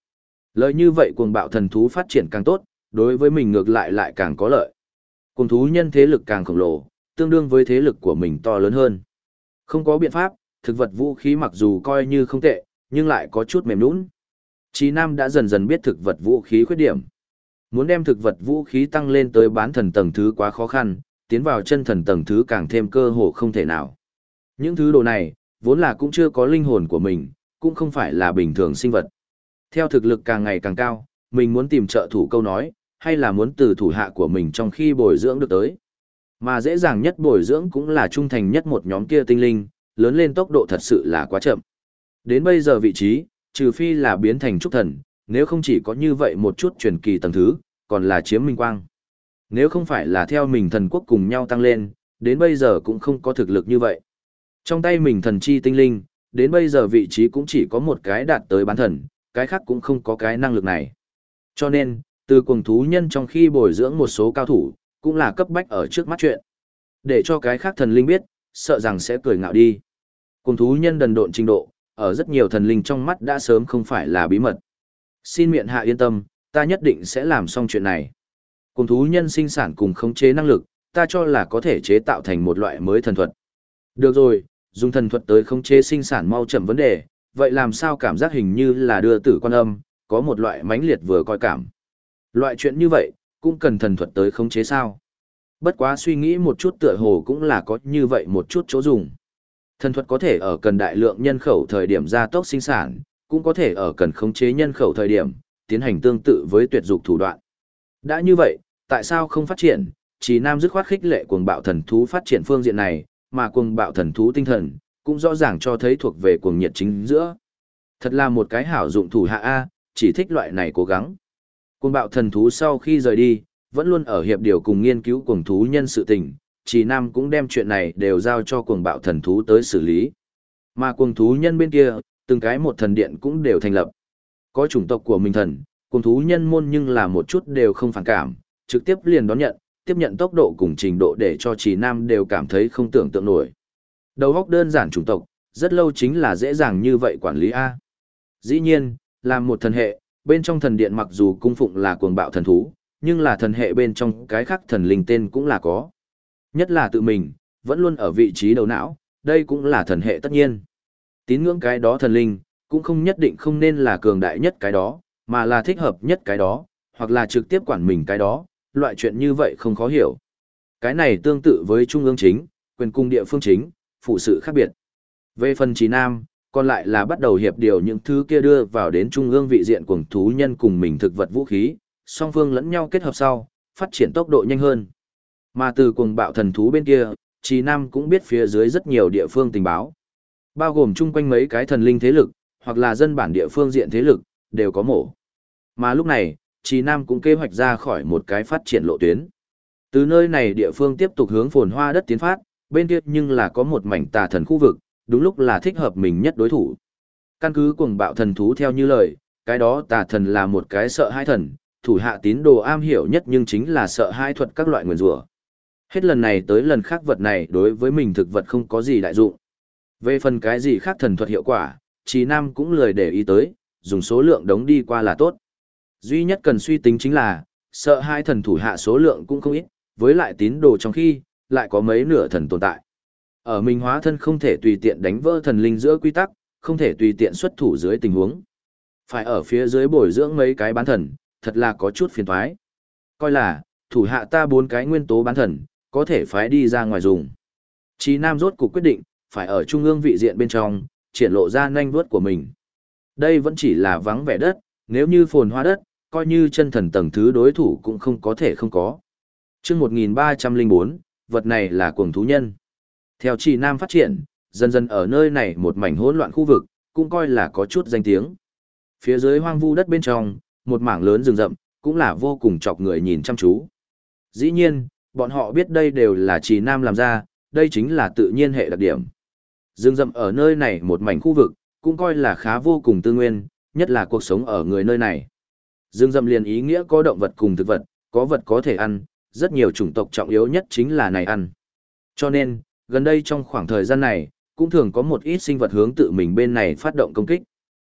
Lợi như vậy cuồng bạo thần thú phát triển càng tốt, đối với mình ngược lại lại càng có lợi. Cuồng thú nhân thế lực càng khổng lồ, tương đương với thế lực của mình to lớn hơn. Không có biện pháp, thực vật vũ khí mặc dù coi như không tệ, nhưng lại có chút mềm nhũn. Chí Nam đã dần dần biết thực vật vũ khí khuyết điểm. Muốn đem thực vật vũ khí tăng lên tới bán thần tầng thứ quá khó khăn, tiến vào chân thần tầng thứ càng thêm cơ hồ không thể nào. Những thứ đồ này, vốn là cũng chưa có linh hồn của mình, cũng không phải là bình thường sinh vật. Theo thực lực càng ngày càng cao, mình muốn tìm trợ thủ câu nói, hay là muốn từ thủ hạ của mình trong khi bồi dưỡng được tới. Mà dễ dàng nhất bồi dưỡng cũng là trung thành nhất một nhóm kia tinh linh, lớn lên tốc độ thật sự là quá chậm. Đến bây giờ vị trí, trừ phi là biến thành trúc thần, nếu không chỉ có như vậy một chút truyền kỳ tầng thứ, còn là chiếm minh quang. Nếu không phải là theo mình thần quốc cùng nhau tăng lên, đến bây giờ cũng không có thực lực như vậy. Trong tay mình thần chi tinh linh, đến bây giờ vị trí cũng chỉ có một cái đạt tới bán thần, cái khác cũng không có cái năng lực này. Cho nên, từ cuồng thú nhân trong khi bồi dưỡng một số cao thủ, cũng là cấp bách ở trước mắt chuyện. Để cho cái khác thần linh biết, sợ rằng sẽ cười ngạo đi. Cuồng thú nhân đần độn trình độ, ở rất nhiều thần linh trong mắt đã sớm không phải là bí mật. Xin miện hạ yên tâm, ta nhất định sẽ làm xong chuyện này. Cuồng thú nhân sinh sản cùng khống chế năng lực, ta cho là có thể chế tạo thành một loại mới thần thuật. Được rồi, dùng thần thuật tới khống chế sinh sản mau chậm vấn đề, vậy làm sao cảm giác hình như là đưa tử quan âm, có một loại mãnh liệt vừa coi cảm. Loại chuyện như vậy, cũng cần thần thuật tới khống chế sao. Bất quá suy nghĩ một chút tựa hồ cũng là có như vậy một chút chỗ dùng. Thần thuật có thể ở cần đại lượng nhân khẩu thời điểm gia tốc sinh sản, cũng có thể ở cần khống chế nhân khẩu thời điểm, tiến hành tương tự với tuyệt dục thủ đoạn. Đã như vậy, tại sao không phát triển? Chỉ Nam dứt khoát khích lệ cuồng bạo thần thú phát triển phương diện này, mà cuồng bạo thần thú tinh thần, cũng rõ ràng cho thấy thuộc về cuồng nhiệt chính giữa. Thật là một cái hảo dụng thủ hạ A, chỉ thích loại này cố gắng. Cuồng bạo thần thú sau khi rời đi, vẫn luôn ở hiệp điều cùng nghiên cứu cuồng thú nhân sự tình, Chỉ Nam cũng đem chuyện này đều giao cho cuồng bạo thần thú tới xử lý. Mà cuồng thú nhân bên kia, từng cái một thần điện cũng đều thành lập. Có chủng tộc của mình thần, cuồng thú nhân môn nhưng là một chút đều không phản cảm, trực tiếp liền đón nhận, tiếp nhận tốc độ cùng trình độ để cho Chỉ Nam đều cảm thấy không tưởng tượng nổi. Đầu óc đơn giản chủng tộc, rất lâu chính là dễ dàng như vậy quản lý A. Dĩ nhiên, làm một thần hệ, bên trong thần điện mặc dù cung phụng là cuồng bạo thần thú, nhưng là thần hệ bên trong cái khác thần linh tên cũng là có. Nhất là tự mình, vẫn luôn ở vị trí đầu não, đây cũng là thần hệ tất nhiên. Tín ngưỡng cái đó thần linh, cũng không nhất định không nên là cường đại nhất cái đó, mà là thích hợp nhất cái đó, hoặc là trực tiếp quản mình cái đó, loại chuyện như vậy không khó hiểu. Cái này tương tự với trung ương chính, quyền cung địa phương chính, phụ sự khác biệt. Về phần Chí Nam, còn lại là bắt đầu hiệp điều những thứ kia đưa vào đến trung ương vị diện cuồng thú nhân cùng mình thực vật vũ khí, song phương lẫn nhau kết hợp sau, phát triển tốc độ nhanh hơn. Mà từ cuồng bạo thần thú bên kia, Chí Nam cũng biết phía dưới rất nhiều địa phương tình báo, bao gồm chung quanh mấy cái thần linh thế lực, hoặc là dân bản địa phương diện thế lực, đều có mổ. Mà lúc này, Chí Nam cũng kế hoạch ra khỏi một cái phát triển lộ tuyến. Từ nơi này địa phương tiếp tục hướng phồn hoa đất tiến phát, bên kia nhưng là có một mảnh tà thần khu vực, đúng lúc là thích hợp mình nhất đối thủ. Căn cứ cuồng bạo thần thú theo như lời, cái đó tà thần là một cái sợ hãi thần, thủ hạ tín đồ am hiểu nhất nhưng chính là sợ hãi thuật các loại nguyền rủa. Hết lần này tới lần khác vật này đối với mình thực vật không có gì đại dụng. Về phần cái gì khác thần thuật hiệu quả, Chí Nam cũng lười để ý tới, dùng số lượng đống đi qua là tốt. Duy nhất cần suy tính chính là, sợ hãi thần thủ hạ số lượng cũng không ít, với lại tín đồ trong khi, lại có mấy nửa thần tồn tại. Ở mình hóa thân không thể tùy tiện đánh vỡ thần linh giữa quy tắc, không thể tùy tiện xuất thủ dưới tình huống. Phải ở phía dưới bồi dưỡng mấy cái bán thần, thật là có chút phiền toái. Coi là, thủ hạ ta 4 cái nguyên tố bán thần, có thể phái đi ra ngoài dùng. Chí Nam rốt cuộc quyết định, phải ở trung ương vị diện bên trong, triển lộ ra nhanh vuốt của mình. Đây vẫn chỉ là vắng vẻ đất, nếu như phồn hoa đất, coi như chân thần tầng thứ đối thủ cũng không có thể không có. Chương 1304, vật này là cuồng thú nhân. Theo Chí Nam phát triển, dần dần ở nơi này một mảnh hỗn loạn khu vực, cũng coi là có chút danh tiếng. Phía dưới hoang vu đất bên trong, một mảng lớn rừng rậm, cũng là vô cùng chọc người nhìn chăm chú. Dĩ nhiên, bọn họ biết đây đều là Chí Nam làm ra, đây chính là tự nhiên hệ đặc điểm. Rừng rậm ở nơi này một mảnh khu vực, cũng coi là khá vô cùng tư nguyên, nhất là cuộc sống ở người nơi này. Rừng rậm liền ý nghĩa có động vật cùng thực vật, có vật có thể ăn, rất nhiều chủng tộc trọng yếu nhất chính là này ăn. Cho nên, gần đây trong khoảng thời gian này, cũng thường có một ít sinh vật hướng tự mình bên này phát động công kích.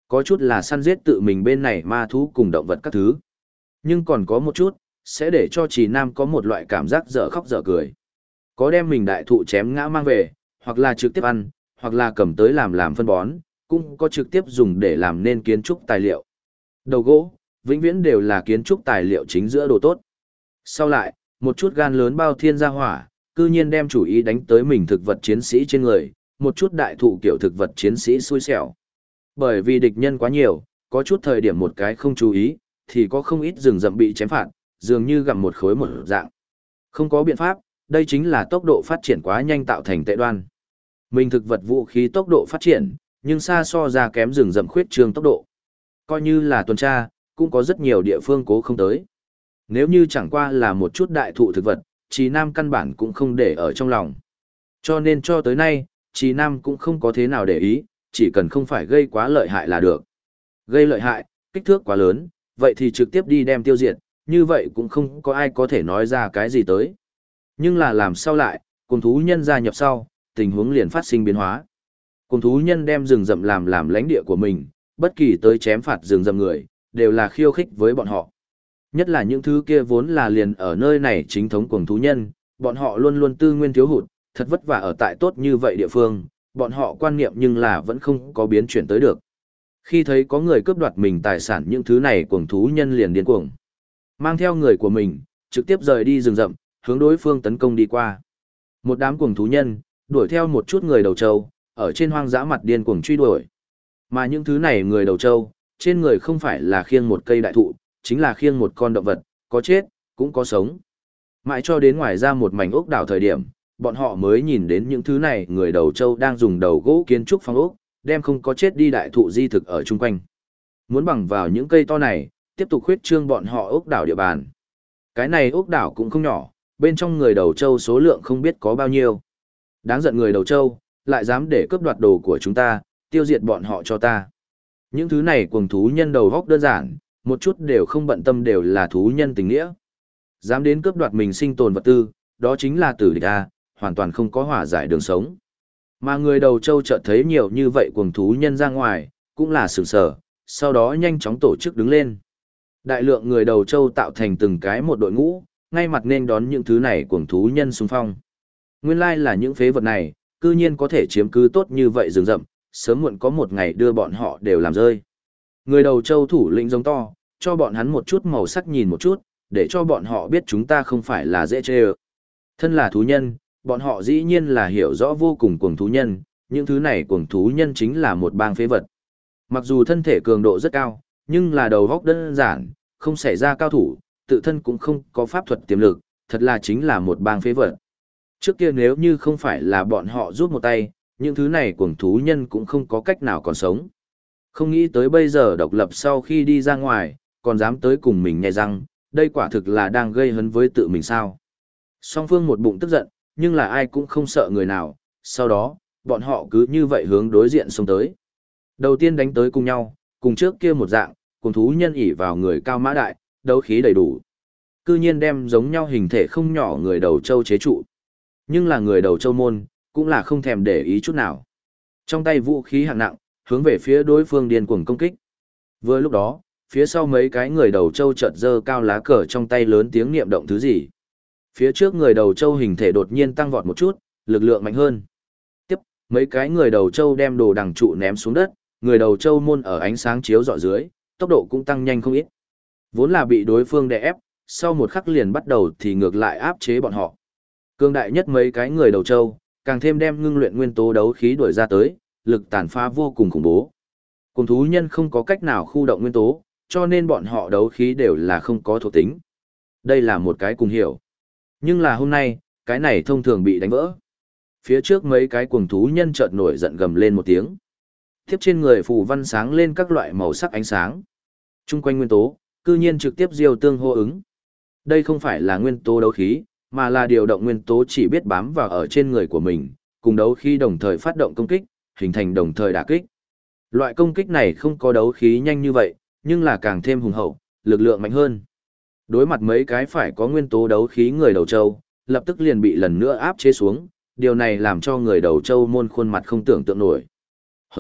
Có chút là săn giết tự mình bên này ma thú cùng động vật các thứ. Nhưng còn có một chút, sẽ để cho Trì Nam có một loại cảm giác dở khóc dở cười. Có đem mình đại thụ chém ngã mang về, hoặc là trực tiếp ăn, hoặc là cầm tới làm phân bón, cũng có trực tiếp dùng để làm nên kiến trúc tài liệu. Đầu gỗ, vĩnh viễn đều là kiến trúc tài liệu chính giữa đồ tốt. Sau lại, một chút gan lớn bao thiên gia hỏa, cư nhiên đem chủ ý đánh tới mình thực vật chiến sĩ trên người, một chút đại thụ kiểu thực vật chiến sĩ xui xẻo. Bởi vì địch nhân quá nhiều, có chút thời điểm một cái không chú ý, thì có không ít rừng rậm bị chém phạt, dường như gặm một khối một dạng. Không có biện pháp, đây chính là tốc độ phát triển quá nhanh tạo thành tệ đoan. Mình thực vật vũ khí tốc độ phát triển, nhưng xa so ra kém rừng rậm khuyết trương tốc độ. Coi như là tuần tra, cũng có rất nhiều địa phương cố không tới. Nếu như chẳng qua là một chút đại thụ thực vật, Trì Nam căn bản cũng không để ở trong lòng. Cho nên cho tới nay, Trì Nam cũng không có thế nào để ý, chỉ cần không phải gây quá lợi hại là được. Gây lợi hại, kích thước quá lớn, vậy thì trực tiếp đi đem tiêu diệt, như vậy cũng không có ai có thể nói ra cái gì tới. Nhưng là làm sao lại, cùng thú nhân gia nhập sau, tình huống liền phát sinh biến hóa. Cùng thú nhân đem rừng rậm làm lãnh địa của mình, bất kỳ tới chém phạt rừng rậm người, đều là khiêu khích với bọn họ. Nhất là những thứ kia vốn là liền ở nơi này chính thống cuồng thú nhân, bọn họ luôn luôn tư nguyên thiếu hụt, thật vất vả ở tại tốt như vậy địa phương, bọn họ quan niệm nhưng là vẫn không có biến chuyển tới được. Khi thấy có người cướp đoạt mình tài sản những thứ này cuồng thú nhân liền điên cuồng. Mang theo người của mình, trực tiếp rời đi rừng rậm, hướng đối phương tấn công đi qua. Một đám cuồng thú nhân, đuổi theo một chút người đầu trâu, ở trên hoang dã mặt điên cuồng truy đuổi. Mà những thứ này người đầu trâu, trên người không phải là khiêng một cây đại thụ, chính là khiêng một con động vật, có chết, cũng có sống. Mãi cho đến ngoài ra một mảnh ốc đảo thời điểm, bọn họ mới nhìn đến những thứ này người đầu trâu đang dùng đầu gỗ kiến trúc phong ốc, đem không có chết đi đại thụ di thực ở chung quanh. Muốn bằng vào những cây to này, tiếp tục khuyết trương bọn họ ốc đảo địa bàn. Cái này ốc đảo cũng không nhỏ, bên trong người đầu trâu số lượng không biết có bao nhiêu. Đáng giận người đầu trâu, lại dám để cướp đoạt đồ của chúng ta, tiêu diệt bọn họ cho ta. Những thứ này cuồng thú nhân đầu góc đơn giản, một chút đều không bận tâm đều là thú nhân tình nghĩa. Dám đến cướp đoạt mình sinh tồn vật tư, đó chính là tử địch a, hoàn toàn không có hòa giải đường sống. Mà người đầu trâu chợt thấy nhiều như vậy cuồng thú nhân ra ngoài, cũng là sửng sở, sau đó nhanh chóng tổ chức đứng lên. Đại lượng người đầu trâu tạo thành từng cái một đội ngũ, ngay mặt nên đón những thứ này cuồng thú nhân xung phong. Nguyên lai là những phế vật này, cư nhiên có thể chiếm cứ tốt như vậy rừng rậm, sớm muộn có một ngày đưa bọn họ đều làm rơi. Người đầu trâu thủ lĩnh giống to, cho bọn hắn một chút màu sắc nhìn một chút, để cho bọn họ biết chúng ta không phải là dễ chê ơ. Thân là thú nhân, bọn họ dĩ nhiên là hiểu rõ vô cùng cuồng thú nhân, những thứ này cuồng thú nhân chính là một bang phế vật. Mặc dù thân thể cường độ rất cao, nhưng là đầu góc đơn giản, không xảy ra cao thủ, tự thân cũng không có pháp thuật tiềm lực, thật là chính là một bang phế vật. Trước kia nếu như không phải là bọn họ rút một tay, những thứ này cuồng thú nhân cũng không có cách nào còn sống. Không nghĩ tới bây giờ độc lập sau khi đi ra ngoài, còn dám tới cùng mình nhè răng, đây quả thực là đang gây hấn với tự mình sao. Song phương một bụng tức giận, nhưng là ai cũng không sợ người nào, sau đó, bọn họ cứ như vậy hướng đối diện xông tới. Đầu tiên đánh tới cùng nhau, cùng trước kia một dạng, cùng thú nhân ỉ vào người cao mã đại, đấu khí đầy đủ. Cư nhiên đem giống nhau hình thể không nhỏ người đầu châu chế trụ. Nhưng là người đầu châu môn, cũng là không thèm để ý chút nào. Trong tay vũ khí hạng nặng, hướng về phía đối phương điên cuồng công kích. Vừa lúc đó, phía sau mấy cái người đầu châu chợt giơ cao lá cờ trong tay lớn tiếng niệm động thứ gì. Phía trước người đầu châu hình thể đột nhiên tăng vọt một chút, lực lượng mạnh hơn. Tiếp, mấy cái người đầu châu đem đồ đằng trụ ném xuống đất, người đầu châu môn ở ánh sáng chiếu rọi dưới, tốc độ cũng tăng nhanh không ít. Vốn là bị đối phương đè ép, sau một khắc liền bắt đầu thì ngược lại áp chế bọn họ. Cương đại nhất mấy cái người đầu châu, càng thêm đem ngưng luyện nguyên tố đấu khí đuổi ra tới, lực tàn phá vô cùng khủng bố. Cùng thú nhân không có cách nào khu động nguyên tố, cho nên bọn họ đấu khí đều là không có thuộc tính. Đây là một cái cùng hiểu. Nhưng là hôm nay, cái này thông thường bị đánh vỡ. Phía trước mấy cái cuồng thú nhân chợt nổi giận gầm lên một tiếng. Tiếp trên người phù văn sáng lên các loại màu sắc ánh sáng. Trung quanh nguyên tố, cư nhiên trực tiếp diêu tương hô ứng. Đây không phải là nguyên tố đấu khí, mà là điều động nguyên tố chỉ biết bám vào ở trên người của mình, cùng đấu khí đồng thời phát động công kích, hình thành đồng thời đả kích. Loại công kích này không có đấu khí nhanh như vậy, nhưng là càng thêm hùng hậu, lực lượng mạnh hơn. Đối mặt mấy cái phải có nguyên tố đấu khí người đầu châu, lập tức liền bị lần nữa áp chế xuống, điều này làm cho người đầu châu môn khuôn mặt không tưởng tượng nổi. Hống,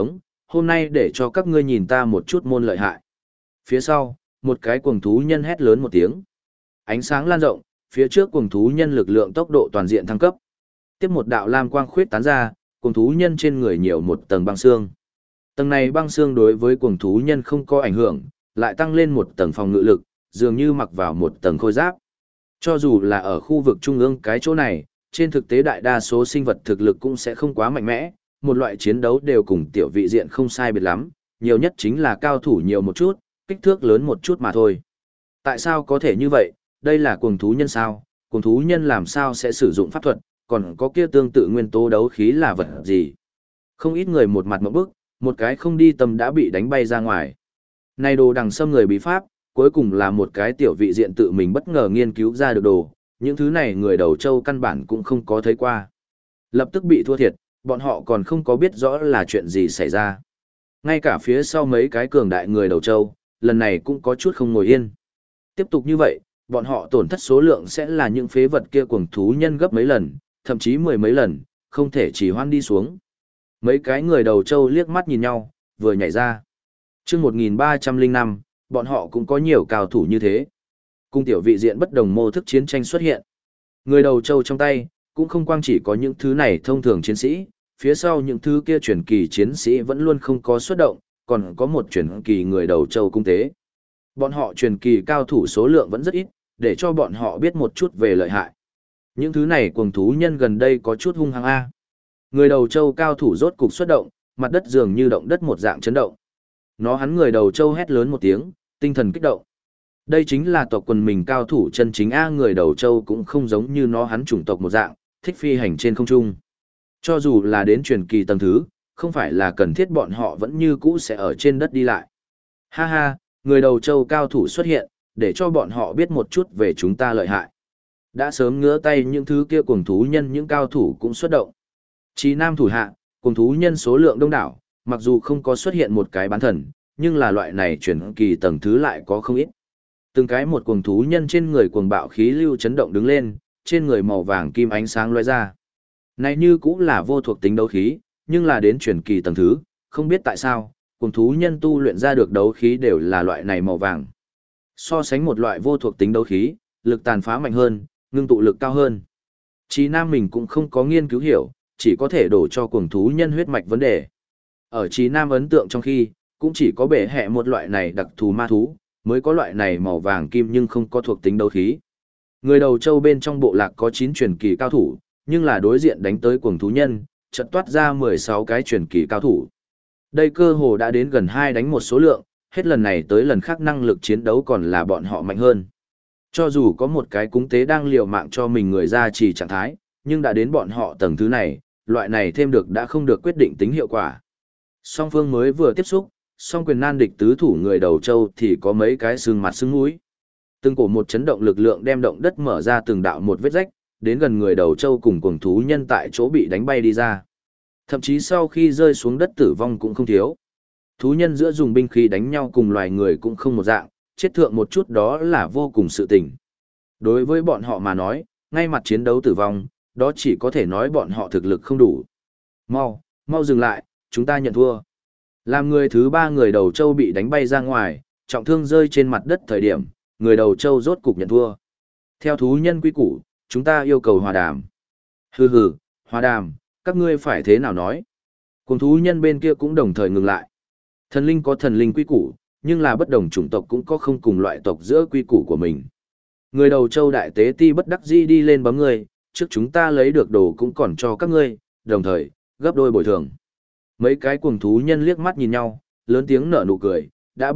hôm nay để cho các ngươi nhìn ta một chút môn lợi hại. Phía sau, một cái cuồng thú nhân hét lớn một tiếng. Ánh sáng lan rộng, phía trước cuồng thú nhân lực lượng tốc độ toàn diện thăng cấp. Tiếp một đạo lam quang khuyết tán ra, cuồng thú nhân trên người nhiều một tầng băng xương. Tầng này băng xương đối với cuồng thú nhân không có ảnh hưởng, lại tăng lên một tầng phòng ngự lực, dường như mặc vào một tầng khôi giáp. Cho dù là ở khu vực trung ương cái chỗ này, trên thực tế đại đa số sinh vật thực lực cũng sẽ không quá mạnh mẽ, một loại chiến đấu đều cùng tiểu vị diện không sai biệt lắm, nhiều nhất chính là cao thủ nhiều một chút, kích thước lớn một chút mà thôi. Tại sao có thể như vậy? Đây là cuồng thú nhân sao? Cuồng thú nhân làm sao sẽ sử dụng pháp thuật, còn có kia tương tự nguyên tố đấu khí là vật gì? Không ít người một mặt ngộp bức, một cái không đi tâm đã bị đánh bay ra ngoài. Này đồ đằng xâm người bí pháp, cuối cùng là một cái tiểu vị diện tự mình bất ngờ nghiên cứu ra được đồ, những thứ này người đầu châu căn bản cũng không có thấy qua. Lập tức bị thua thiệt, bọn họ còn không có biết rõ là chuyện gì xảy ra. Ngay cả phía sau mấy cái cường đại người đầu châu, lần này cũng có chút không ngồi yên. Tiếp tục như vậy, bọn họ tổn thất số lượng sẽ là những phế vật kia cuồng thú nhân gấp mấy lần, thậm chí mười mấy lần, không thể chỉ hoan đi xuống. Mấy cái người đầu châu liếc mắt nhìn nhau, vừa nhảy ra. Chương 1305, bọn họ cũng có nhiều cao thủ như thế. Cung tiểu vị diện bất đồng mô thức chiến tranh xuất hiện. Người đầu châu trong tay, cũng không quang chỉ có những thứ này thông thường chiến sĩ, phía sau những thứ kia truyền kỳ chiến sĩ vẫn luôn không có xuất động, còn có một truyền kỳ người đầu châu cung tế. Bọn họ truyền kỳ cao thủ số lượng vẫn rất ít, để cho bọn họ biết một chút về lợi hại. Những thứ này cuồng thú nhân gần đây có chút hung hăng A. Người đầu châu cao thủ rốt cục xuất động, mặt đất dường như động đất một dạng chấn động. Hắn người đầu châu hét lớn một tiếng, tinh thần kích động. Đây chính là tộc quần mình cao thủ chân chính A, người đầu châu cũng không giống như hắn chủng tộc một dạng, thích phi hành trên không trung. Cho dù là đến truyền kỳ tầng thứ, không phải là cần thiết bọn họ vẫn như cũ sẽ ở trên đất đi lại. Ha ha, người đầu châu cao thủ xuất hiện, để cho bọn họ biết một chút về chúng ta lợi hại. Đã sớm ngứa tay những thứ kia cuồng thú nhân những cao thủ cũng xuất động. Chí Nam thủ hạ, cuồng thú nhân số lượng đông đảo, mặc dù không có xuất hiện một cái bán thần, nhưng là loại này chuyển kỳ tầng thứ lại có không ít. Từng cái một cuồng thú nhân trên người cuồng bạo khí lưu chấn động đứng lên, trên người màu vàng kim ánh sáng lóe ra. Này như cũng là vô thuộc tính đấu khí, nhưng là đến chuyển kỳ tầng thứ, không biết tại sao, cuồng thú nhân tu luyện ra được đấu khí đều là loại này màu vàng. So sánh một loại vô thuộc tính đấu khí, lực tàn phá mạnh hơn, ngưng tụ lực cao hơn. Chí Nam mình cũng không có nghiên cứu hiểu, chỉ có thể đổ cho cuồng thú nhân huyết mạch vấn đề. Ở Chí Nam ấn tượng trong khi, cũng chỉ có bệ hệ một loại này đặc thù ma thú, mới có loại này màu vàng kim nhưng không có thuộc tính đấu khí. Người đầu châu bên trong bộ lạc có 9 truyền kỳ cao thủ, nhưng là đối diện đánh tới cuồng thú nhân, chợt toát ra 16 cái truyền kỳ cao thủ. Đây cơ hồ đã đến gần 2 đánh một số lượng, hết lần này tới lần khác năng lực chiến đấu còn là bọn họ mạnh hơn. Cho dù có một cái cúng tế đang liều mạng cho mình người ra trì trạng thái, nhưng đã đến bọn họ tầng thứ này, loại này thêm được đã không được quyết định tính hiệu quả. Song phương mới vừa tiếp xúc, song quyền nan địch tứ thủ người đầu châu thì có mấy cái xương mặt xương mũi. Từng cổ một chấn động lực lượng đem động đất mở ra từng đạo một vết rách, đến gần người đầu châu cùng cuồng thú nhân tại chỗ bị đánh bay đi ra. Thậm chí sau khi rơi xuống đất tử vong cũng không thiếu. Thú nhân giữa dùng binh khí đánh nhau cùng loài người cũng không một dạng, chết thượng một chút đó là vô cùng sự tình. Đối với bọn họ mà nói, ngay mặt chiến đấu tử vong, đó chỉ có thể nói bọn họ thực lực không đủ. Mau, mau dừng lại, chúng ta nhận thua. Làm người thứ 3 người đầu châu bị đánh bay ra ngoài, trọng thương rơi trên mặt đất thời điểm, người đầu châu rốt cục nhận thua. Theo thú nhân quy củ, chúng ta yêu cầu hòa đàm. Hừ hừ, hòa đàm, các ngươi phải thế nào nói? Cùng thú nhân bên kia cũng đồng thời ngừng lại. Thần linh có thần linh quy củ, nhưng là bất đồng chủng tộc cũng có không cùng loại tộc giữa quy củ của mình. Người đầu châu đại tế ti bất đắc dĩ đi lên bấm người, trước chúng ta lấy được đồ cũng còn cho các ngươi, đồng thời, gấp đôi bồi thường. Mấy cái cuồng thú nhân liếc mắt nhìn nhau, lớn tiếng nở nụ cười, đã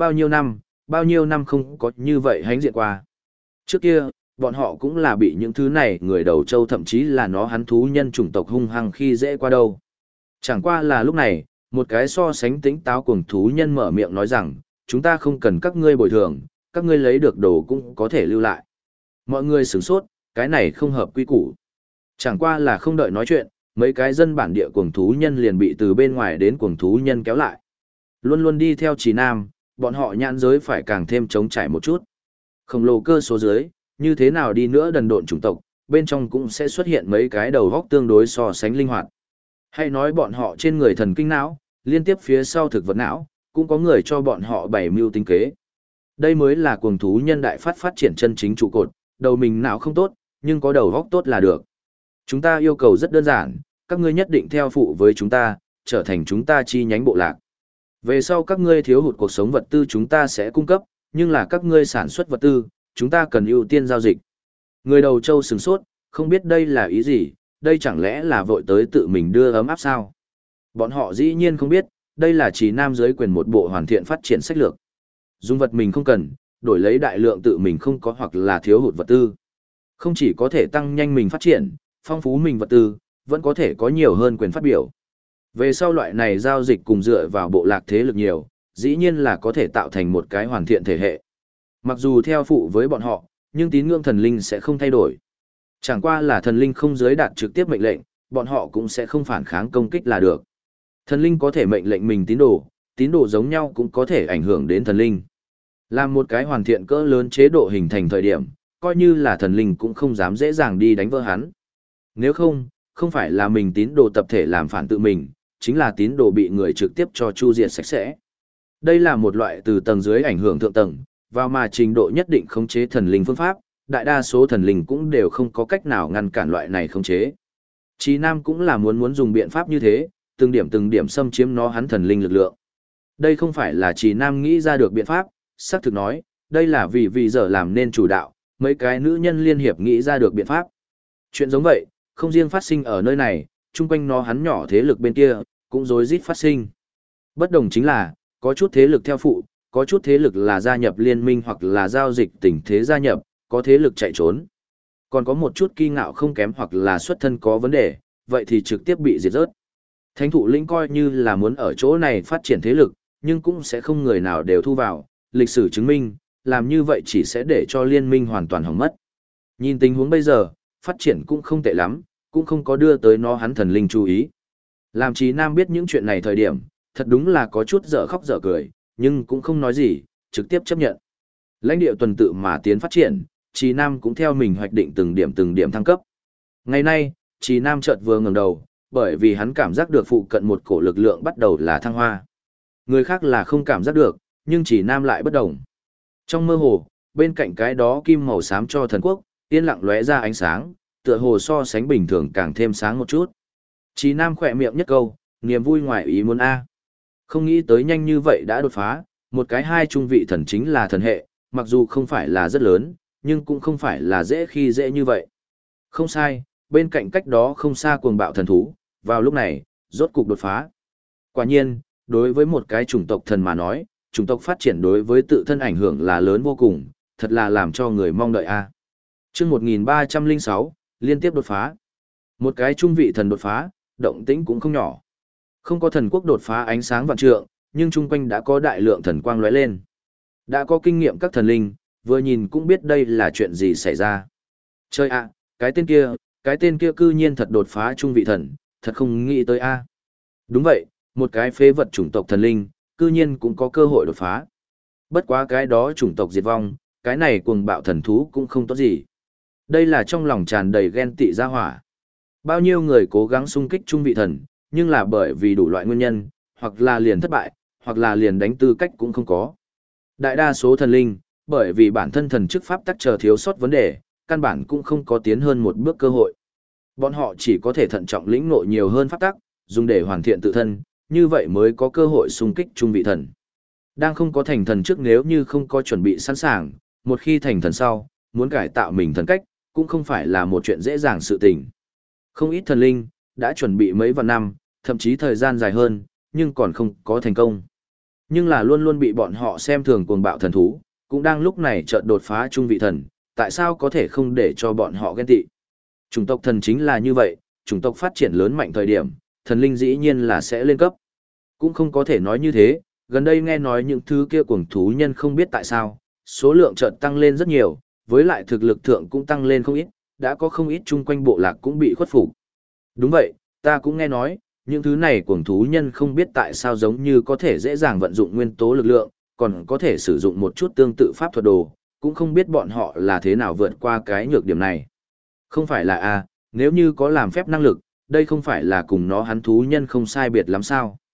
bao nhiêu năm không có như vậy hánh diện qua. Trước kia, bọn họ cũng là bị những thứ này người đầu châu thậm chí là hắn thú nhân chủng tộc hung hăng khi dễ qua đâu. Chẳng qua là lúc này, một cái so sánh tính táo cuồng thú nhân mở miệng nói rằng, chúng ta không cần các ngươi bồi thường, các ngươi lấy được đồ cũng có thể lưu lại. Mọi người sửng sốt, cái này không hợp quy củ. Chẳng qua là không đợi nói chuyện, mấy cái dân bản địa cuồng thú nhân liền bị từ bên ngoài đến cuồng thú nhân kéo lại. Luôn luôn đi theo Chí Nam, bọn họ nhãn giới phải càng thêm trống trải một chút. Khổng lồ cơ số dưới, như thế nào đi nữa đần độn chủng tộc, bên trong cũng sẽ xuất hiện mấy cái đầu góc tương đối so sánh linh hoạt. Hay nói bọn họ trên người thần kinh não, liên tiếp phía sau thực vật não, cũng có người cho bọn họ bày mưu tính kế. Đây mới là cuồng thú nhân đại phát triển chân chính trụ cột, đầu mình não không tốt, nhưng có đầu óc tốt là được. Chúng ta yêu cầu rất đơn giản, các ngươi nhất định theo phụ với chúng ta, trở thành chúng ta chi nhánh bộ lạc. Về sau các ngươi thiếu hụt cuộc sống vật tư chúng ta sẽ cung cấp, nhưng là các ngươi sản xuất vật tư, chúng ta cần ưu tiên giao dịch. Người đầu châu sửng sốt, không biết đây là ý gì, đây chẳng lẽ là vội tới tự mình đưa ấm áp sao? Bọn họ dĩ nhiên không biết, đây là chỉ nam giới quyền một bộ hoàn thiện phát triển sách lược. Dùng vật mình không cần, đổi lấy đại lượng tự mình không có hoặc là thiếu hụt vật tư. Không chỉ có thể tăng nhanh mình phát triển, phong phú mình vật tư, vẫn có thể có nhiều hơn quyền phát biểu. Về sau loại này giao dịch cùng dựa vào bộ lạc thế lực nhiều, dĩ nhiên là có thể tạo thành một cái hoàn thiện thể hệ. Mặc dù theo phụ với bọn họ, nhưng tín ngưỡng thần linh sẽ không thay đổi. Chẳng qua là thần linh không giới đạt trực tiếp mệnh lệnh, bọn họ cũng sẽ không phản kháng công kích là được. Thần linh có thể mệnh lệnh mình tín đồ giống nhau cũng có thể ảnh hưởng đến thần linh. Làm một cái hoàn thiện cỡ lớn chế độ hình thành thời điểm, coi như là thần linh cũng không dám dễ dàng đi đánh vỡ hắn. Nếu không, không phải là mình tín đồ tập thể làm phản tự mình, chính là tín đồ bị người trực tiếp cho chu diệt sạch sẽ. Đây là một loại từ tầng dưới ảnh hưởng thượng tầng, vào mà trình độ nhất định khống chế thần linh phương pháp, đại đa số thần linh cũng đều không có cách nào ngăn cản loại này khống chế. Chí Nam cũng là muốn dùng biện pháp như thế, từng điểm xâm chiếm nó hắn thần linh lực lượng. Đây không phải là Chí Nam nghĩ ra được biện pháp, xác thực nói, đây là vì giờ làm nên chủ đạo, mấy cái nữ nhân liên hiệp nghĩ ra được biện pháp. Chuyện giống vậy, không riêng phát sinh ở nơi này, chung quanh nó hắn nhỏ thế lực bên kia, cũng rối rít phát sinh. Bất đồng chính là, có chút thế lực theo phụ, có chút thế lực là gia nhập liên minh hoặc là giao dịch tình thế gia nhập, có thế lực chạy trốn. Còn có một chút kiêu ngạo không kém hoặc là xuất thân có vấn đề, vậy thì trực tiếp bị diệt rớt. Thánh thụ lĩnh coi như là muốn ở chỗ này phát triển thế lực, nhưng cũng sẽ không người nào đều thu vào, lịch sử chứng minh, làm như vậy chỉ sẽ để cho liên minh hoàn toàn hỏng mất. Nhìn tình huống bây giờ, phát triển cũng không tệ lắm, cũng không có đưa tới nó hắn thần linh chú ý. Làm Chí Nam biết những chuyện này thời điểm, thật đúng là có chút dở khóc dở cười, nhưng cũng không nói gì, trực tiếp chấp nhận. Lãnh địa tuần tự mà tiến phát triển, Chí Nam cũng theo mình hoạch định từng điểm thăng cấp. Ngày nay, Chí Nam chợt vừa ngẩng đầu, bởi vì hắn cảm giác được phụ cận một cổ lực lượng bắt đầu là thăng hoa. Người khác là không cảm giác được, nhưng Chí Nam lại bất động. Trong mơ hồ, bên cạnh cái đó kim màu xám cho thần quốc, yên lặng lóe ra ánh sáng, tựa hồ so sánh bình thường càng thêm sáng một chút. Chí Nam khỏe miệng nhất câu, niềm vui ngoài ý muốn a. Không nghĩ tới nhanh như vậy đã đột phá, một cái hai trung vị thần chính là thần hệ, mặc dù không phải là rất lớn, nhưng cũng không phải là dễ khi dễ như vậy. Không sai, bên cạnh cách đó không xa cuồng bạo thần thú, vào lúc này, rốt cục đột phá. Quả nhiên, đối với một cái chủng tộc thần mà nói, chủng tộc phát triển đối với tự thân ảnh hưởng là lớn vô cùng, thật là làm cho người mong đợi a. Chương 1306, liên tiếp đột phá. Một cái trung vị thần đột phá, động tĩnh cũng không nhỏ. Không có thần quốc đột phá ánh sáng vạn trượng, nhưng chung quanh đã có đại lượng thần quang lóe lên. Đã có kinh nghiệm các thần linh, vừa nhìn cũng biết đây là chuyện gì xảy ra. Chơi ạ, cái tên kia cư nhiên thật đột phá trung vị thần, thật không nghĩ tới a. Đúng vậy, một cái phế vật chủng tộc thần linh, cư nhiên cũng có cơ hội đột phá. Bất quá cái đó chủng tộc diệt vong, cái này cuồng bạo thần thú cũng không tốt gì. Đây là trong lòng tràn đầy ghen tị ra hỏa. Bao nhiêu người cố gắng xung kích trung vị thần, nhưng là bởi vì đủ loại nguyên nhân, hoặc là liền thất bại, hoặc là liền đánh tư cách cũng không có. Đại đa số thần linh, bởi vì bản thân thần chức pháp tắc chờ thiếu sót vấn đề, căn bản cũng không có tiến hơn một bước cơ hội. Bọn họ chỉ có thể thận trọng lĩnh ngộ nhiều hơn pháp tắc, dùng để hoàn thiện tự thân, như vậy mới có cơ hội xung kích trung vị thần. Đang không có thành thần trước nếu như không có chuẩn bị sẵn sàng, một khi thành thần sau, muốn cải tạo mình thần cách, cũng không phải là một chuyện dễ dàng sự tình. Không ít thần linh, đã chuẩn bị mấy vạn năm, thậm chí thời gian dài hơn, nhưng còn không có thành công. Nhưng là luôn luôn bị bọn họ xem thường cuồng bạo thần thú, cũng đang lúc này chợt đột phá trung vị thần, tại sao có thể không để cho bọn họ ghen tị. Chủng tộc thần chính là như vậy, chủng tộc phát triển lớn mạnh thời điểm, thần linh dĩ nhiên là sẽ lên cấp. Cũng không có thể nói như thế, gần đây nghe nói những thứ kia cuồng thú nhân không biết tại sao, số lượng chợt tăng lên rất nhiều, với lại thực lực thượng cũng tăng lên không ít, đã có không ít chung quanh bộ lạc cũng bị khuất phục. Đúng vậy, ta cũng nghe nói, những thứ này cuồng thú nhân không biết tại sao giống như có thể dễ dàng vận dụng nguyên tố lực lượng, còn có thể sử dụng một chút tương tự pháp thuật đồ, cũng không biết bọn họ là thế nào vượt qua cái nhược điểm này. Không phải là nếu như có làm phép năng lực, đây không phải là cùng nó hắn thú nhân không sai biệt lắm sao?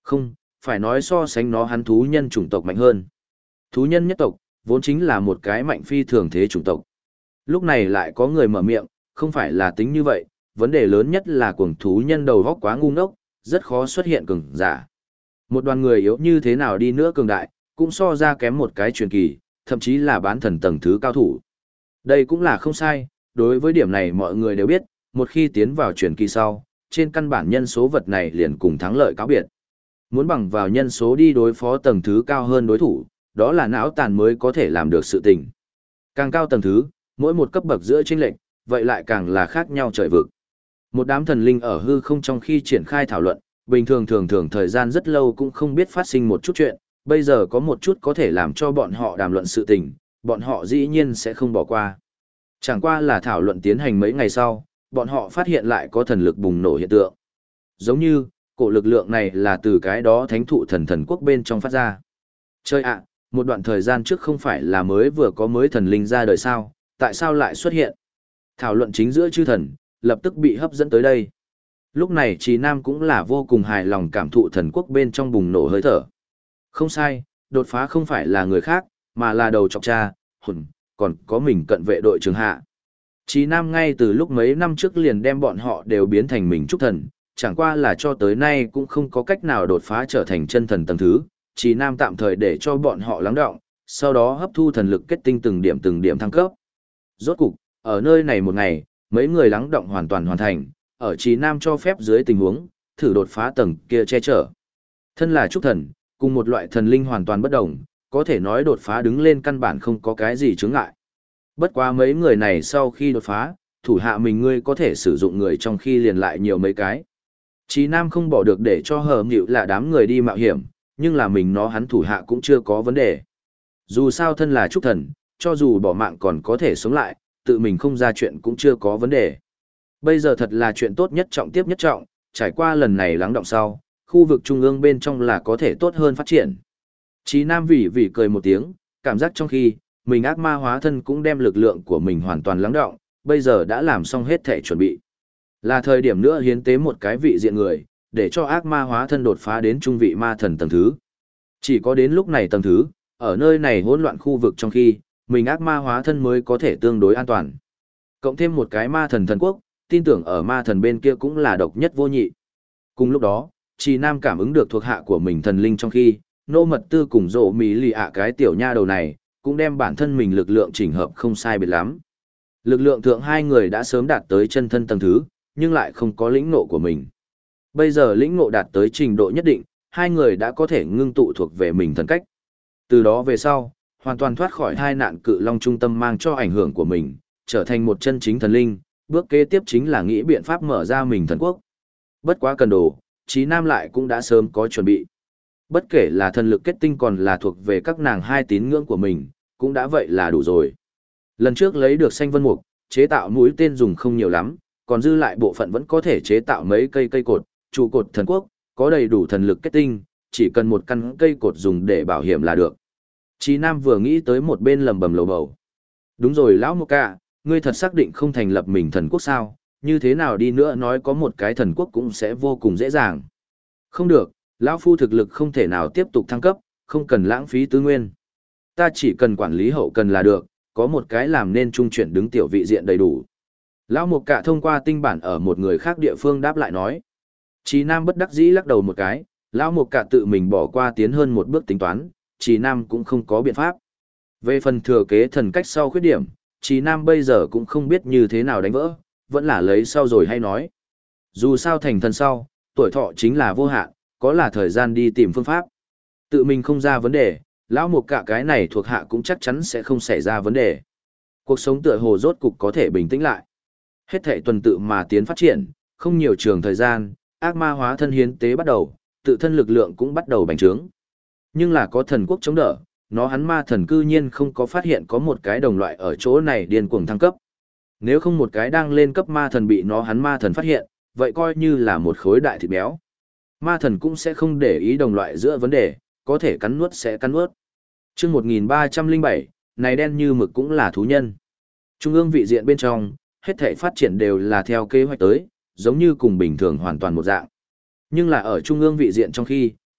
Không, phải nói so sánh nó hắn thú nhân chủng tộc mạnh hơn. Thú nhân nhất tộc, vốn chính là một cái mạnh phi thường thế chủng tộc. Lúc này lại có người mở miệng, không phải là tính như vậy, vấn đề lớn nhất là cuồng thú nhân đầu góc quá ngu ngốc, rất khó xuất hiện cường giả. Một đoàn người yếu như thế nào đi nữa cường đại, cũng so ra kém một cái truyền kỳ, thậm chí là bán thần tầng thứ cao thủ. Đây cũng là không sai, đối với điểm này mọi người đều biết, một khi tiến vào truyền kỳ sau, trên căn bản nhân số vật này liền cùng thắng lợi cáo biệt. Muốn bằng vào nhân số đi đối phó tầng thứ cao hơn đối thủ, đó là não tàn mới có thể làm được sự tình. Càng cao tầng thứ, mỗi một cấp bậc giữa chênh lệch, vậy lại càng là khác nhau trời vực. Một đám thần linh ở hư không trong khi triển khai thảo luận, bình thường thời gian rất lâu cũng không biết phát sinh một chút chuyện, bây giờ có một chút có thể làm cho bọn họ đàm luận sự tình, bọn họ dĩ nhiên sẽ không bỏ qua. Chẳng qua là thảo luận tiến hành mấy ngày sau, bọn họ phát hiện lại có thần lực bùng nổ hiện tượng. Giống như, cổ lực lượng này là từ cái đó thánh thụ thần quốc bên trong phát ra. Chơi ạ, một đoạn thời gian trước không phải là mới vừa có mới thần linh ra đời sao, tại sao lại xuất hiện? Thảo luận chính giữa chư thần, lập tức bị hấp dẫn tới đây. Lúc này Trì Nam cũng là vô cùng hài lòng cảm thụ thần quốc bên trong bùng nổ hơi thở. Không sai, đột phá không phải là người khác, mà là đầu trọc cha, hồn, còn có mình cận vệ đội trưởng hạ. Trì Nam ngay từ lúc mấy năm trước liền đem bọn họ đều biến thành mình trúc thần, chẳng qua là cho tới nay cũng không có cách nào đột phá trở thành chân thần tầng thứ. Trì Nam tạm thời để cho bọn họ lắng đọng, sau đó hấp thu thần lực kết tinh từng điểm thăng cấp. Rốt cục, ở nơi này một ngày, mấy người lắng đọng hoàn toàn hoàn thành, ở Trì Nam cho phép dưới tình huống, thử đột phá tầng kia che chở. Thân là trúc thần, cùng một loại thần linh hoàn toàn bất đồng, có thể nói đột phá đứng lên căn bản không có cái gì chướng ngại. Bất quá mấy người này sau khi đột phá, thủ hạ mình ngươi có thể sử dụng người trong khi liền lại nhiều mấy cái. Trì Nam không bỏ được để cho hờ nghịu là đám người đi mạo hiểm, nhưng là mình nó hắn thủ hạ cũng chưa có vấn đề. Dù sao thân là trúc thần, cho dù bỏ mạng còn có thể sống lại, tự mình không ra chuyện cũng chưa có vấn đề. Bây giờ thật là chuyện tốt nhất trọng tiếp nhất trọng, trải qua lần này lắng động sau, khu vực trung ương bên trong là có thể tốt hơn phát triển. Chí Nam vì cười một tiếng, cảm giác trong khi, mình ác ma hóa thân cũng đem lực lượng của mình hoàn toàn lắng động, bây giờ đã làm xong hết thể chuẩn bị. Là thời điểm nữa hiến tế một cái vị diện người, để cho ác ma hóa thân đột phá đến trung vị ma thần tầng thứ. Chỉ có đến lúc này tầng thứ, ở nơi này hỗn loạn khu vực trong khi, mình ác ma hóa thân mới có thể tương đối an toàn. Cộng thêm một cái ma thần thần quốc, tin tưởng ở ma thần bên kia cũng là độc nhất vô nhị. Cùng lúc đó, Trì Nam cảm ứng được thuộc hạ của mình thần linh trong khi, nô mật tư cùng rộ mỹ lì ạ cái tiểu nha đầu này, cũng đem bản thân mình lực lượng chỉnh hợp không sai biệt lắm. Lực lượng thượng hai người đã sớm đạt tới chân thân tầng thứ, nhưng lại không có lĩnh ngộ của mình. Bây giờ lĩnh ngộ đạt tới trình độ nhất định, hai người đã có thể ngưng tụ thuộc về mình thần cách. Từ đó về sau, hoàn toàn thoát khỏi hai nạn cự long trung tâm mang cho ảnh hưởng của mình, trở thành một chân chính thần linh, bước kế tiếp chính là nghĩ biện pháp mở ra mình thần quốc. Bất quá cần đồ, Chí Nam lại cũng đã sớm có chuẩn bị. Bất kể là thần lực kết tinh còn là thuộc về các nàng hai tín ngưỡng của mình, cũng đã vậy là đủ rồi. Lần trước lấy được xanh vân mục, chế tạo mũi tên dùng không nhiều lắm, còn dư lại bộ phận vẫn có thể chế tạo mấy cây cột, trụ cột thần quốc, có đầy đủ thần lực kết tinh, chỉ cần một căn cây cột dùng để bảo hiểm là được. Chí Nam vừa nghĩ tới một bên lầm bầm lầu bầu. Đúng rồi lão Mộc Ca, ngươi thật xác định không thành lập mình thần quốc sao, như thế nào đi nữa nói có một cái thần quốc cũng sẽ vô cùng dễ dàng. Không được, lão phu thực lực không thể nào tiếp tục thăng cấp, không cần lãng phí tư nguyên. Ta chỉ cần quản lý hậu cần là được, có một cái làm nên trung chuyển đứng tiểu vị diện đầy đủ. Lão Mộc Cạ thông qua tinh bản ở một người khác địa phương đáp lại nói. Chí Nam bất đắc dĩ lắc đầu một cái, Lão Mộc Cạ tự mình bỏ qua tiến hơn một bước tính toán, Chí Nam cũng không có biện pháp. Về phần thừa kế thần cách sau khuyết điểm, Chí Nam bây giờ cũng không biết như thế nào đánh vỡ, vẫn là lấy sau rồi hay nói. Dù sao thành thần sau, tuổi thọ chính là vô hạn, có là thời gian đi tìm phương pháp. Tự mình không ra vấn đề, Lão Mộc Cạ cái này thuộc hạ cũng chắc chắn sẽ không xảy ra vấn đề. Cuộc sống tựa hồ rốt cục có thể bình tĩnh lại. Hết thảy tuần tự mà tiến phát triển, không nhiều trường thời gian, ác ma hóa thân hiến tế bắt đầu, tự thân lực lượng cũng bắt đầu bành trướng. Nhưng là có thần quốc chống đỡ, nó hắn ma thần cư nhiên không có phát hiện có một cái đồng loại ở chỗ này điên cuồng thăng cấp. Nếu không một cái đang lên cấp ma thần bị nó hắn ma thần phát hiện, vậy coi như là một khối đại thịt béo. Ma thần cũng sẽ không để ý đồng loại giữa vấn đề, có thể cắn nuốt sẽ cắn nuốt. Chương 1307, này đen như mực cũng là thú nhân. Trung ương vị diện bên trong, hết thảy phát triển đều là theo kế hoạch tới, giống như cùng bình thường hoàn toàn một dạng. Nhưng là ở trung ương vị diện trong khi,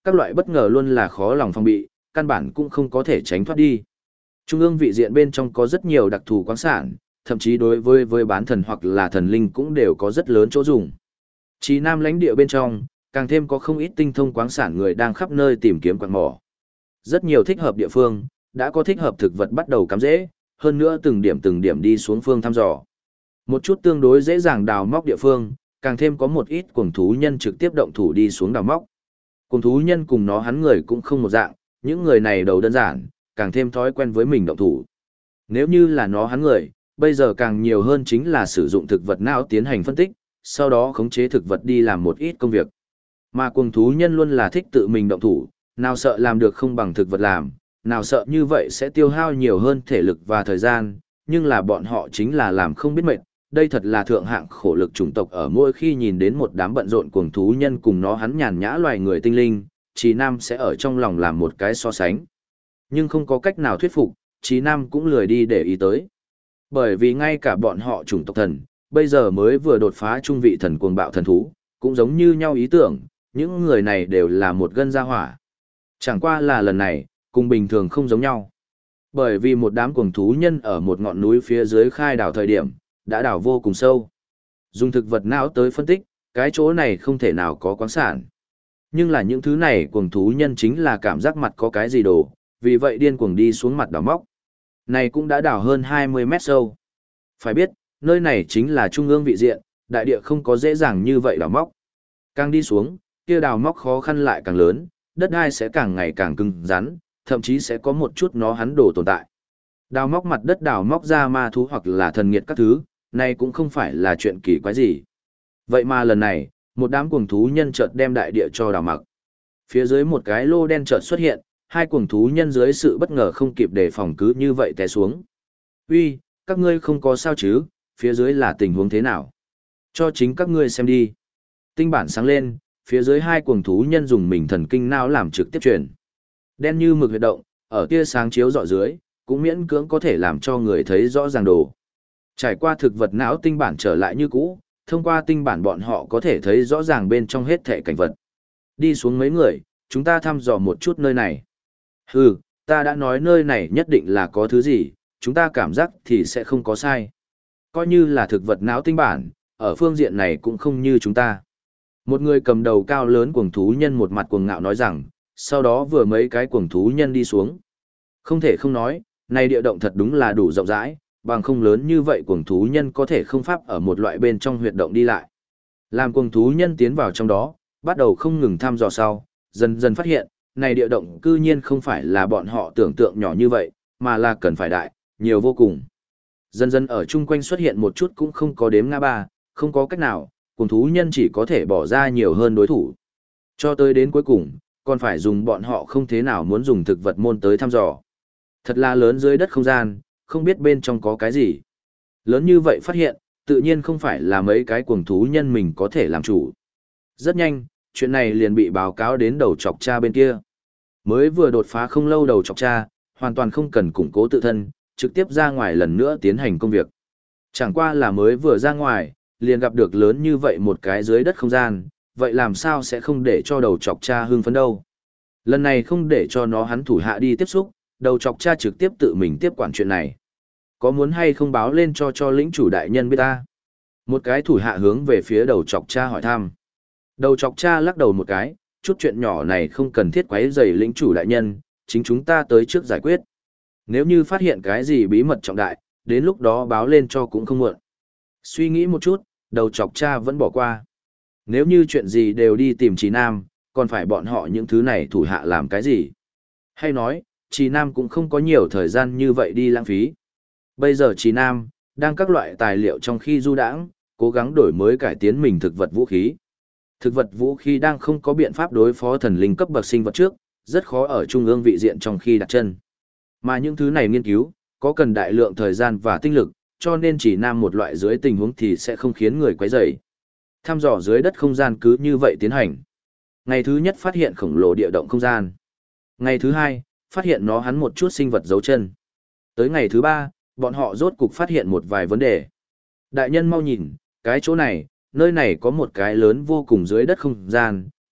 các loại bất ngờ luôn là khó lòng phòng bị, căn bản cũng không có thể tránh thoát đi. Trung ương vị diện bên trong có rất nhiều đặc thù khoáng sản, thậm chí đối với bán thần hoặc là thần linh cũng đều có rất lớn chỗ dùng. Chí Nam lãnh địa bên trong, càng thêm có không ít tinh thông khoáng sản người đang khắp nơi tìm kiếm quặng mỏ. Rất nhiều thích hợp địa phương, đã có thích hợp thực vật bắt đầu cắm rễ, hơn nữa từng điểm đi xuống phương thăm dò. Một chút tương đối dễ dàng đào móc địa phương, càng thêm có một ít cuồng thú nhân trực tiếp động thủ đi xuống đào móc. Cuồng thú nhân cùng nó hắn người cũng không một dạng, những người này đầu đơn giản, càng thêm thói quen với mình động thủ. Nếu như là nó hắn người, bây giờ càng nhiều hơn chính là sử dụng thực vật não tiến hành phân tích, sau đó khống chế thực vật đi làm một ít công việc. Mà cuồng thú nhân luôn là thích tự mình động thủ, nào sợ làm được không bằng thực vật làm, nào sợ như vậy sẽ tiêu hao nhiều hơn thể lực và thời gian, nhưng là bọn họ chính là làm không biết mệt. Đây thật là thượng hạng khổ lực chủng tộc ở mỗi khi nhìn đến một đám bận rộn cuồng thú nhân cùng nó hắn nhàn nhã loài người tinh linh, Chí Nam sẽ ở trong lòng làm một cái so sánh. Nhưng không có cách nào thuyết phục, Chí Nam cũng lười đi để ý tới. Bởi vì ngay cả bọn họ chủng tộc thần, bây giờ mới vừa đột phá trung vị thần cuồng bạo thần thú, cũng giống như nhau ý tưởng, những người này đều là một gân gia hỏa. Chẳng qua là lần này, cùng bình thường không giống nhau. Bởi vì một đám cuồng thú nhân ở một ngọn núi phía dưới khai đào thời điểm, đã đào vô cùng sâu. Dùng thực vật não tới phân tích, cái chỗ này không thể nào có khoáng sản. Nhưng là những thứ này cuồng thú nhân chính là cảm giác mặt có cái gì đổ, vì vậy điên cuồng đi xuống mặt đào móc. Này cũng đã đào hơn 20 mét sâu. Phải biết, nơi này chính là trung ương vị diện, đại địa không có dễ dàng như vậy đào móc. Càng đi xuống, kia đào móc khó khăn lại càng lớn, đất đai sẽ càng ngày càng cứng rắn, thậm chí sẽ có một chút nó hắn đổ tồn tại. Đào móc mặt đất đào móc ra ma thú hoặc là thần nghiệt các thứ, này cũng không phải là chuyện kỳ quái gì. Vậy mà lần này, một đám cuồng thú nhân chợt đem đại địa cho đào mặc. Phía dưới một cái lô đen chợt xuất hiện, hai cuồng thú nhân dưới sự bất ngờ không kịp đề phòng cứ như vậy té xuống. Uy, các ngươi không có sao chứ, phía dưới là tình huống thế nào? Cho chính các ngươi xem đi. Tinh bản sáng lên, phía dưới hai cuồng thú nhân dùng mình thần kinh não làm trực tiếp truyền. Đen như mực huyệt động, ở tia sáng chiếu rọi dưới, cũng miễn cưỡng có thể làm cho người thấy rõ ràng đồ. Trải qua thực vật não tinh bản trở lại như cũ, thông qua tinh bản bọn họ có thể thấy rõ ràng bên trong hết thể cảnh vật. Đi xuống mấy người, chúng ta thăm dò một chút nơi này. Hừ, ta đã nói nơi này nhất định là có thứ gì, chúng ta cảm giác thì sẽ không có sai. Coi như là thực vật não tinh bản, ở phương diện này cũng không như chúng ta. Một người cầm đầu cao lớn cuồng thú nhân một mặt cuồng ngạo nói rằng, sau đó vừa mấy cái cuồng thú nhân đi xuống. Không thể không nói, này địa động thật đúng là đủ rộng rãi, bằng không lớn như vậy cuồng thú nhân có thể không pháp ở một loại bên trong huyệt động đi lại. Làm cuồng thú nhân tiến vào trong đó, bắt đầu không ngừng thăm dò sau, dần dần phát hiện, này địa động cư nhiên không phải là bọn họ tưởng tượng nhỏ như vậy, mà là cần phải đại, nhiều vô cùng. Dần dần ở chung quanh xuất hiện một chút cũng không có đếm ngã ba, không có cách nào, cuồng thú nhân chỉ có thể bỏ ra nhiều hơn đối thủ. Cho tới đến cuối cùng, còn phải dùng bọn họ không thế nào muốn dùng thực vật môn tới thăm dò. Thật là lớn dưới đất không gian, không biết bên trong có cái gì. Lớn như vậy phát hiện, tự nhiên không phải là mấy cái cuồng thú nhân mình có thể làm chủ. Rất nhanh, chuyện này liền bị báo cáo đến đầu chọc cha bên kia. Mới vừa đột phá không lâu đầu chọc cha, hoàn toàn không cần củng cố tự thân, trực tiếp ra ngoài lần nữa tiến hành công việc. Chẳng qua là mới vừa ra ngoài, liền gặp được lớn như vậy một cái dưới đất không gian, vậy làm sao sẽ không để cho đầu chọc cha hưng phấn đâu. Lần này không để cho nó hắn thủ hạ đi tiếp xúc, đầu chọc cha trực tiếp tự mình tiếp quản chuyện này. Có muốn hay không báo lên cho lĩnh chủ đại nhân biết ta? Một cái thủ hạ hướng về phía đầu chọc cha hỏi thăm. Đầu chọc cha lắc đầu một cái, chút chuyện nhỏ này không cần thiết quấy rầy lĩnh chủ đại nhân, chính chúng ta tới trước giải quyết. Nếu như phát hiện cái gì bí mật trọng đại, đến lúc đó báo lên cho cũng không muộn. Suy nghĩ một chút, đầu chọc cha vẫn bỏ qua. Nếu như chuyện gì đều đi tìm Trì Nam, còn phải bọn họ những thứ này thủ hạ làm cái gì? Hay nói, Trì Nam cũng không có nhiều thời gian như vậy đi lãng phí. Bây giờ Trì Nam, đang các loại tài liệu trong khi du đãng, cố gắng đổi mới cải tiến mình thực vật vũ khí. Thực vật vũ khí đang không có biện pháp đối phó thần linh cấp bậc sinh vật trước, rất khó ở trung ương vị diện trong khi đặt chân. Mà những thứ này nghiên cứu, có cần đại lượng thời gian và tinh lực, cho nên Trì Nam một loại dưới tình huống thì sẽ không khiến người quấy rầy. Thăm dò dưới đất không gian cứ như vậy tiến hành. Ngày thứ nhất phát hiện khổng lồ địa động không gian. Ngày thứ hai, phát hiện nó hắn một chút sinh vật dấu chân. Tới ngày thứ ba, bọn họ rốt cục phát hiện một vài vấn đề. Đại nhân mau nhìn, cái chỗ này, nơi này có một cái lớn vô cùng dưới đất không gian,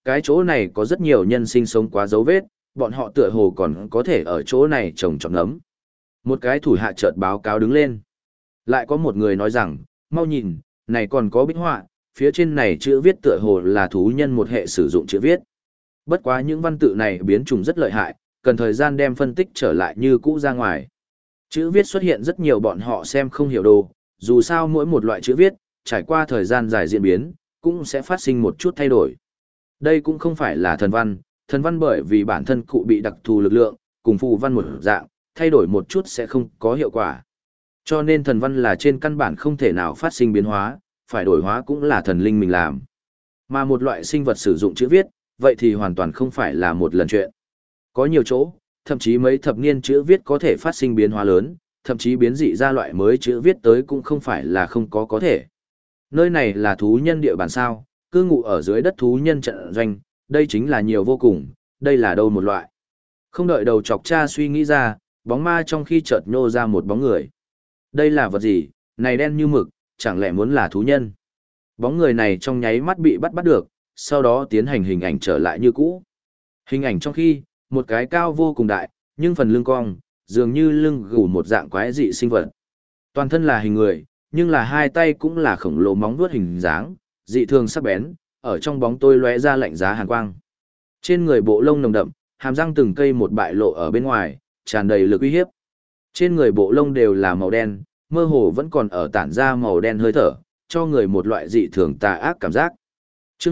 Cái chỗ này có rất nhiều nhân sinh sống quá dấu vết, bọn họ tựa hồ còn có thể ở chỗ này trồng trọt nấm. Một cái thủ hạ chợt báo cáo đứng lên. Lại có một người nói rằng, mau nhìn, này còn có bích họa, phía trên này chữ viết tựa hồ là thú nhân một hệ sử dụng chữ viết. Bất quá những văn tự này biến chủng rất lợi hại, cần thời gian đem phân tích trở lại như cũ ra ngoài. Chữ viết xuất hiện rất nhiều bọn họ xem không hiểu đồ, dù sao mỗi một loại chữ viết, trải qua thời gian dài diễn biến, cũng sẽ phát sinh một chút thay đổi. Đây cũng không phải là thần văn bởi vì bản thân cụ bị đặc thù lực lượng, cùng phù văn một dạng, thay đổi một chút sẽ không có hiệu quả. Cho nên thần văn là trên căn bản không thể nào phát sinh biến hóa, phải đổi hóa cũng là thần linh mình làm. Mà một loại sinh vật sử dụng chữ viết, vậy thì hoàn toàn không phải là một lần chuyện. Có nhiều chỗ, thậm chí mấy thập niên chữ viết có thể phát sinh biến hóa lớn, thậm chí biến dị ra loại mới chữ viết tới cũng không phải là không có thể. Nơi này là thú nhân địa bàn sao, cư ngụ ở dưới đất thú nhân trận doanh, đây chính là nhiều vô cùng, đây là đâu một loại. Không đợi đầu chọc cha suy nghĩ ra, bóng ma trong khi chợt nhô ra một bóng người. Đây là vật gì, này đen như mực, chẳng lẽ muốn là thú nhân. Bóng người này trong nháy mắt bị bắt được, sau đó tiến hành hình ảnh trở lại như cũ. Hình ảnh trong khi, một cái cao vô cùng đại, nhưng phần lưng cong, dường như lưng gù một dạng quái dị sinh vật. Toàn thân là hình người, nhưng là hai tay cũng là khổng lồ móng vuốt hình dáng, dị thường sắc bén, ở trong bóng tối lóe ra lạnh giá hàn quang. Trên người bộ lông nồng đậm, hàm răng từng cây một bại lộ ở bên ngoài, tràn đầy lực uy hiếp. Trên người bộ lông đều là màu đen, mơ hồ vẫn còn ở tản ra màu đen hơi thở, cho người một loại dị thường tà ác cảm giác. Chương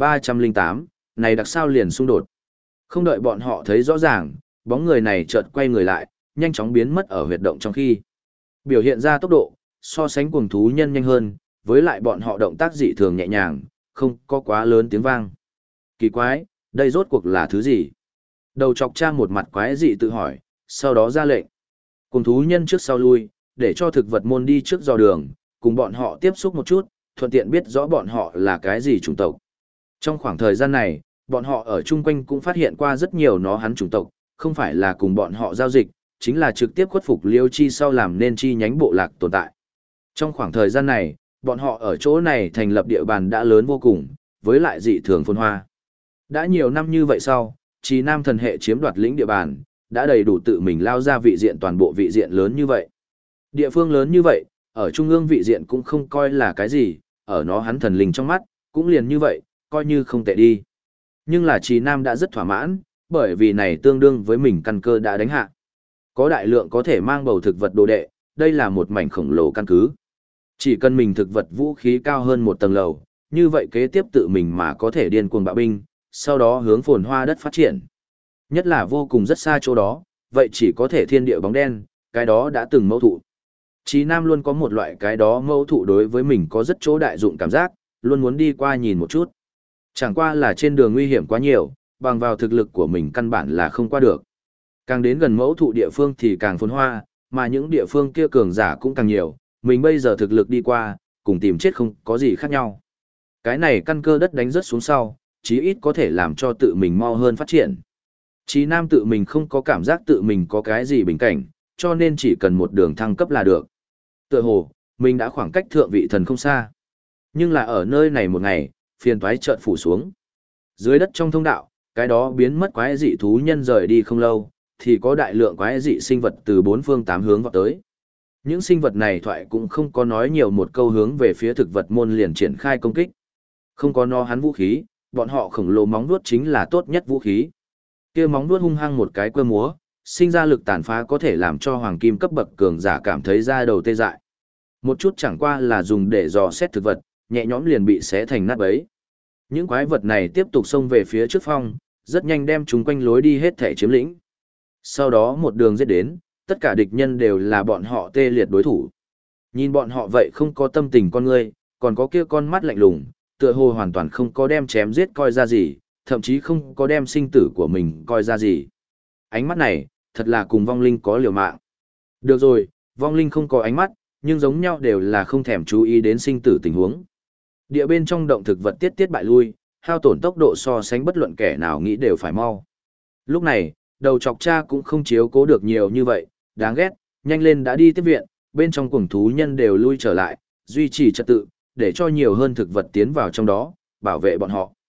1308, này đặc sao liền xung đột. Không đợi bọn họ thấy rõ ràng, bóng người này chợt quay người lại, nhanh chóng biến mất ở huyệt động trong khi. Biểu hiện ra tốc độ, so sánh cuồng thú nhân nhanh hơn, với lại bọn họ động tác dị thường nhẹ nhàng, không có quá lớn tiếng vang. Kỳ quái, đây rốt cuộc là thứ gì? Đầu chọc cha một mặt quái dị tự hỏi, sau đó ra lệnh. Cuồng thú nhân trước sau lui, để cho thực vật môn đi trước dò đường, cùng bọn họ tiếp xúc một chút, thuận tiện biết rõ bọn họ là cái gì chủng tộc. Trong khoảng thời gian này, bọn họ ở chung quanh cũng phát hiện qua rất nhiều nó hắn chủng tộc, không phải là cùng bọn họ giao dịch, chính là trực tiếp khuất phục Liêu Chi sau làm nên chi nhánh bộ lạc tồn tại. Trong khoảng thời gian này, bọn họ ở chỗ này thành lập địa bàn đã lớn vô cùng, với lại dị thường phồn hoa. Đã nhiều năm như vậy sau, Trì Nam thần hệ chiếm đoạt lĩnh địa bàn, đã đầy đủ tự mình lao ra vị diện toàn bộ vị diện lớn như vậy. Địa phương lớn như vậy, ở trung ương vị diện cũng không coi là cái gì, ở nó hắn thần linh trong mắt, cũng liền như vậy, coi như không tệ đi. Nhưng là Trì Nam đã rất thỏa mãn, bởi vì này tương đương với mình căn cơ đã đánh hạ. Có đại lượng có thể mang bầu thực vật đồ đệ, đây là một mảnh khổng lồ căn cứ. Chỉ cần mình thực vật vũ khí cao hơn một tầng lầu, như vậy kế tiếp tự mình mà có thể điên cuồng bạo binh, sau đó hướng phồn hoa đất phát triển. Nhất là vô cùng rất xa chỗ đó, vậy chỉ có thể thiên địa bóng đen, cái đó đã từng mâu thụ. Chí Nam luôn có một loại cái đó mâu thụ đối với mình có rất chỗ đại dụng cảm giác, luôn muốn đi qua nhìn một chút. Chẳng qua là trên đường nguy hiểm quá nhiều, bằng vào thực lực của mình căn bản là không qua được. Càng đến gần mẫu thụ địa phương thì càng phồn hoa, mà những địa phương kia cường giả cũng càng nhiều, mình bây giờ thực lực đi qua, cùng tìm chết không có gì khác nhau. Cái này căn cơ đất đánh rớt xuống sau, chí ít có thể làm cho tự mình mau hơn phát triển. Chí Nam tự mình không có cảm giác tự mình có cái gì bình cảnh, cho nên chỉ cần một đường thăng cấp là được. Tựa hồ, mình đã khoảng cách thượng vị thần không xa. Nhưng là ở nơi này một ngày, phiền toái chợt phủ xuống. Dưới đất trong thông đạo, cái đó biến mất quái dị thú nhân rời đi không lâu, thì có đại lượng quái dị sinh vật từ bốn phương tám hướng vào tới. Những sinh vật này thoại cũng không có nói nhiều một câu hướng về phía thực vật môn liền triển khai công kích. Không có nó hắn vũ khí, bọn họ khổng lồ móng vuốt chính là tốt nhất vũ khí. Kia móng vuốt hung hăng một cái quơ múa, sinh ra lực tàn phá có thể làm cho hoàng kim cấp bậc cường giả cảm thấy da đầu tê dại. Một chút chẳng qua là dùng để dò xét thực vật, nhẹ nhõm liền bị xé thành nát bấy. Những quái vật này tiếp tục xông về phía trước phong, rất nhanh đem chúng quanh lối đi hết thể chiếm lĩnh. Sau đó một đường giết đến, tất cả địch nhân đều là bọn họ tê liệt đối thủ. Nhìn bọn họ vậy không có tâm tình con người, còn có kia con mắt lạnh lùng, tựa hồ hoàn toàn không có đem chém giết coi ra gì, thậm chí không có đem sinh tử của mình coi ra gì. Ánh mắt này, thật là cùng vong linh có liều mạng. Được rồi, vong linh không có ánh mắt, nhưng giống nhau đều là không thèm chú ý đến sinh tử tình huống. Địa bên trong động thực vật tiết bại lui, hao tổn tốc độ so sánh bất luận kẻ nào nghĩ đều phải mau. Lúc này, đầu chọc cha cũng không chiếu cố được nhiều như vậy, đáng ghét, nhanh lên đã đi tiếp viện, bên trong cuồng thú nhân đều lui trở lại, duy trì trật tự, để cho nhiều hơn thực vật tiến vào trong đó, bảo vệ bọn họ.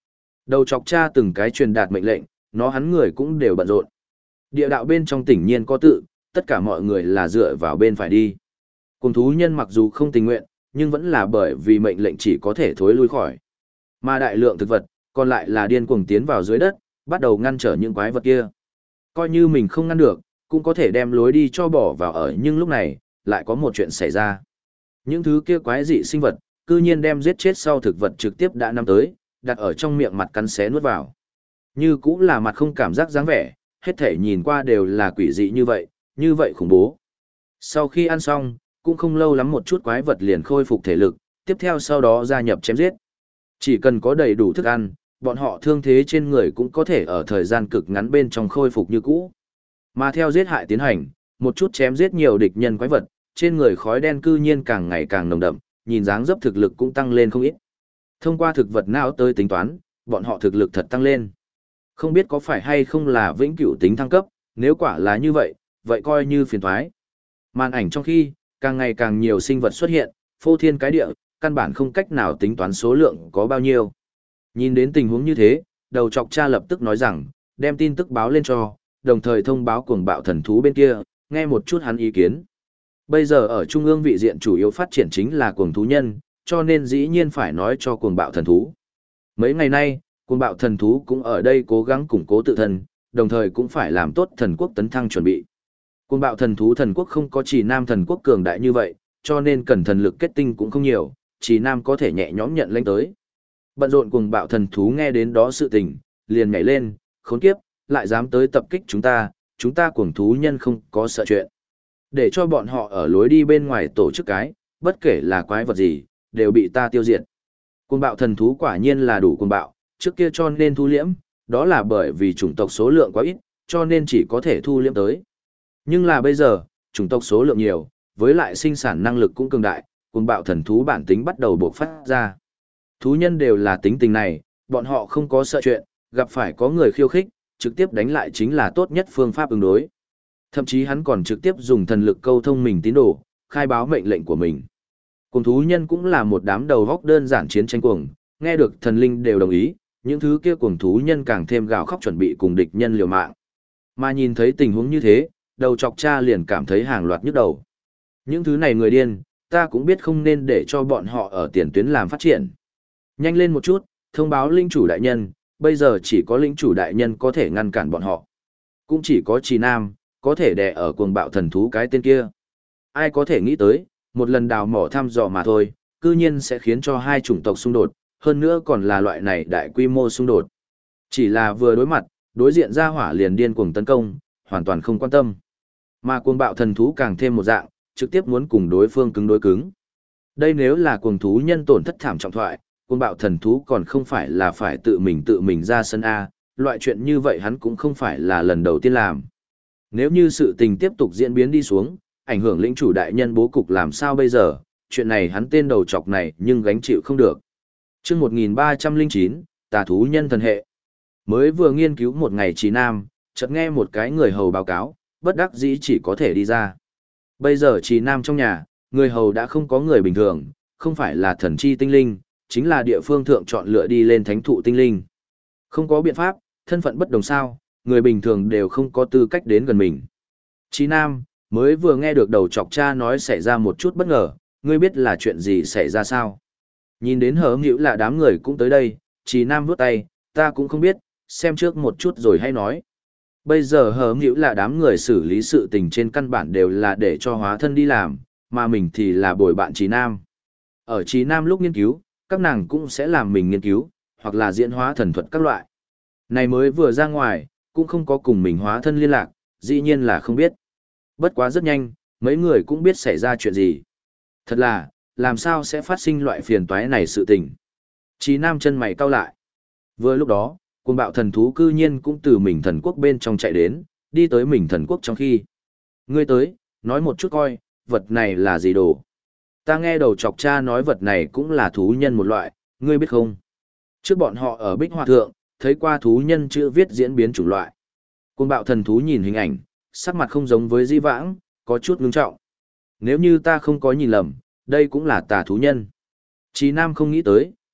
Đầu chọc cha từng cái truyền đạt mệnh lệnh, nó hắn người cũng đều bận rộn. Địa đạo bên trong tỉnh nhiên có tự, tất cả mọi người là dựa vào bên phải đi. Cùng thú nhân mặc dù không tình nguyện, nhưng vẫn là bởi vì mệnh lệnh chỉ có thể thối lui khỏi. Mà đại lượng thực vật, còn lại là điên cuồng tiến vào dưới đất, bắt đầu ngăn trở những quái vật kia. Coi như mình không ngăn được, cũng có thể đem lối đi cho bỏ vào ở, nhưng lúc này, lại có một chuyện xảy ra. Những thứ kia quái dị sinh vật, cư nhiên đem giết chết sau thực vật trực tiếp đã nắm tới, đặt ở trong miệng mặt cắn xé nuốt vào. Như cũng là mặt không cảm giác dáng vẻ, hết thể nhìn qua đều là quỷ dị như vậy khủng bố. Sau khi ăn xong, cũng không lâu lắm một chút quái vật liền khôi phục thể lực, tiếp theo sau đó gia nhập chém giết. Chỉ cần có đầy đủ thức ăn, bọn họ thương thế trên người cũng có thể ở thời gian cực ngắn bên trong khôi phục như cũ. Mà theo giết hại tiến hành, một chút chém giết nhiều địch nhân quái vật, trên người khói đen cư nhiên càng ngày càng nồng đậm, nhìn dáng dấp thực lực cũng tăng lên không ít. Thông qua thực vật não tới tính toán, bọn họ thực lực thật tăng lên. Không biết có phải hay không là vĩnh cửu tính thăng cấp, nếu quả là như vậy, vậy coi như phiền toái. Màn ảnh trong khi, càng ngày càng nhiều sinh vật xuất hiện, phô thiên cái địa, căn bản không cách nào tính toán số lượng có bao nhiêu. Nhìn đến tình huống như thế, đầu chọc cha lập tức nói rằng, đem tin tức báo lên cho, đồng thời thông báo cuồng bạo thần thú bên kia, nghe một chút hắn ý kiến. Bây giờ ở trung ương vị diện chủ yếu phát triển chính là cuồng thú nhân, cho nên dĩ nhiên phải nói cho cuồng bạo thần thú. Mấy ngày nay, cuồng bạo thần thú cũng ở đây cố gắng củng cố tự thân, đồng thời cũng phải làm tốt thần quốc tấn thăng chuẩn bị. Cuồng bạo thần thú thần quốc không có chỉ nam thần quốc cường đại như vậy, cho nên cần thần lực kết tinh cũng không nhiều, chỉ nam có thể nhẹ nhõm nhận lãnh tới. Bận rộn cuồng bạo thần thú nghe đến đó sự tình, liền nhảy lên, khốn kiếp, lại dám tới tập kích chúng ta cuồng thú nhân không có sợ chuyện. Để cho bọn họ ở lối đi bên ngoài tổ chức cái, bất kể là quái vật gì, đều bị ta tiêu diệt. Cuồng bạo thần thú quả nhiên là đủ cuồng bạo, trước kia cho nên thu liễm, đó là bởi vì chủng tộc số lượng quá ít, cho nên chỉ có thể thu liễm tới. Nhưng là bây giờ, chủng tộc số lượng nhiều, với lại sinh sản năng lực cũng cường đại, cuồng bạo thần thú bản tính bắt đầu bộc phát ra. Thú nhân đều là tính tình này, bọn họ không có sợ chuyện, gặp phải có người khiêu khích, trực tiếp đánh lại chính là tốt nhất phương pháp ứng đối. Thậm chí hắn còn trực tiếp dùng thần lực câu thông mình tín đồ, khai báo mệnh lệnh của mình. Cuồng thú nhân cũng là một đám đầu góc đơn giản chiến tranh cuồng, nghe được thần linh đều đồng ý, những thứ kia cuồng thú nhân càng thêm gào khóc chuẩn bị cùng địch nhân liều mạng. Mà nhìn thấy tình huống như thế, đầu chọc cha liền cảm thấy hàng loạt nhức đầu. Những thứ này người điên, ta cũng biết không nên để cho bọn họ ở tiền tuyến làm phát triển. Nhanh lên một chút, thông báo linh chủ đại nhân, bây giờ chỉ có linh chủ đại nhân có thể ngăn cản bọn họ. Cũng chỉ có Trì Nam, có thể đè ở cuồng bạo thần thú cái tên kia. Ai có thể nghĩ tới, một lần đào mỏ thăm dò mà thôi, cư nhiên sẽ khiến cho hai chủng tộc xung đột, hơn nữa còn là loại này đại quy mô xung đột. Chỉ là vừa đối mặt, đối diện ra hỏa liền điên cuồng tấn công, hoàn toàn không quan tâm. Mà cuồng bạo thần thú càng thêm một dạng, trực tiếp muốn cùng đối phương cứng đối cứng. Đây nếu là cuồng thú nhân tổn thất thảm trọng thoại, cuồng bạo thần thú còn không phải là phải tự mình ra sân A, loại chuyện như vậy hắn cũng không phải là lần đầu tiên làm. Nếu như sự tình tiếp tục diễn biến đi xuống, ảnh hưởng lĩnh chủ đại nhân bố cục làm sao bây giờ, chuyện này hắn tên đầu chọc này nhưng gánh chịu không được. Chương 1309, tà thú nhân thần hệ. Mới vừa nghiên cứu một ngày Trí Nam, chợt nghe một cái người hầu báo cáo, bất đắc dĩ chỉ có thể đi ra. Bây giờ Trí Nam trong nhà, người hầu đã không có người bình thường, không phải là thần chi tinh linh, chính là địa phương thượng chọn lựa đi lên thánh thụ tinh linh. Không có biện pháp, thân phận bất đồng sao, người bình thường đều không có tư cách đến gần mình. Trí Nam, mới vừa nghe được đầu chọc cha nói xảy ra một chút bất ngờ, ngươi biết là chuyện gì xảy ra sao? Nhìn đến hở nghĩu là đám người cũng tới đây, Trí Nam vuốt tay, ta cũng không biết, xem trước một chút rồi hay nói. Bây giờ hở nghĩu là đám người xử lý sự tình trên căn bản đều là để cho hóa thân đi làm, mà mình thì là bồi bạn Trí Nam. Ở Trí Nam lúc nghiên cứu, các nàng cũng sẽ làm mình nghiên cứu, hoặc là diễn hóa thần thuật các loại. Này mới vừa ra ngoài, cũng không có cùng mình hóa thân liên lạc, dĩ nhiên là không biết. Bất quá rất nhanh, mấy người cũng biết xảy ra chuyện gì. Thật là, làm sao sẽ phát sinh loại phiền toái này sự tình. Trí Nam chân mày cau lại. Vừa lúc đó, cuồng bạo thần thú cư nhiên cũng từ mình thần quốc bên trong chạy đến, đi tới mình thần quốc trong khi. Ngươi tới, nói một chút coi, vật này là gì đồ. Ta nghe đầu chọc cha nói vật này cũng là thú nhân một loại, ngươi biết không? Trước bọn họ ở Bích Hoa Thượng, thấy qua thú nhân chữ viết diễn biến chủng loại. Cuồng bạo thần thú nhìn hình ảnh, sắc mặt không giống với di vãng, có chút ngưng trọng. Nếu như ta không có nhìn lầm, đây cũng là tà thú nhân. Chí Nam không nghĩ tới,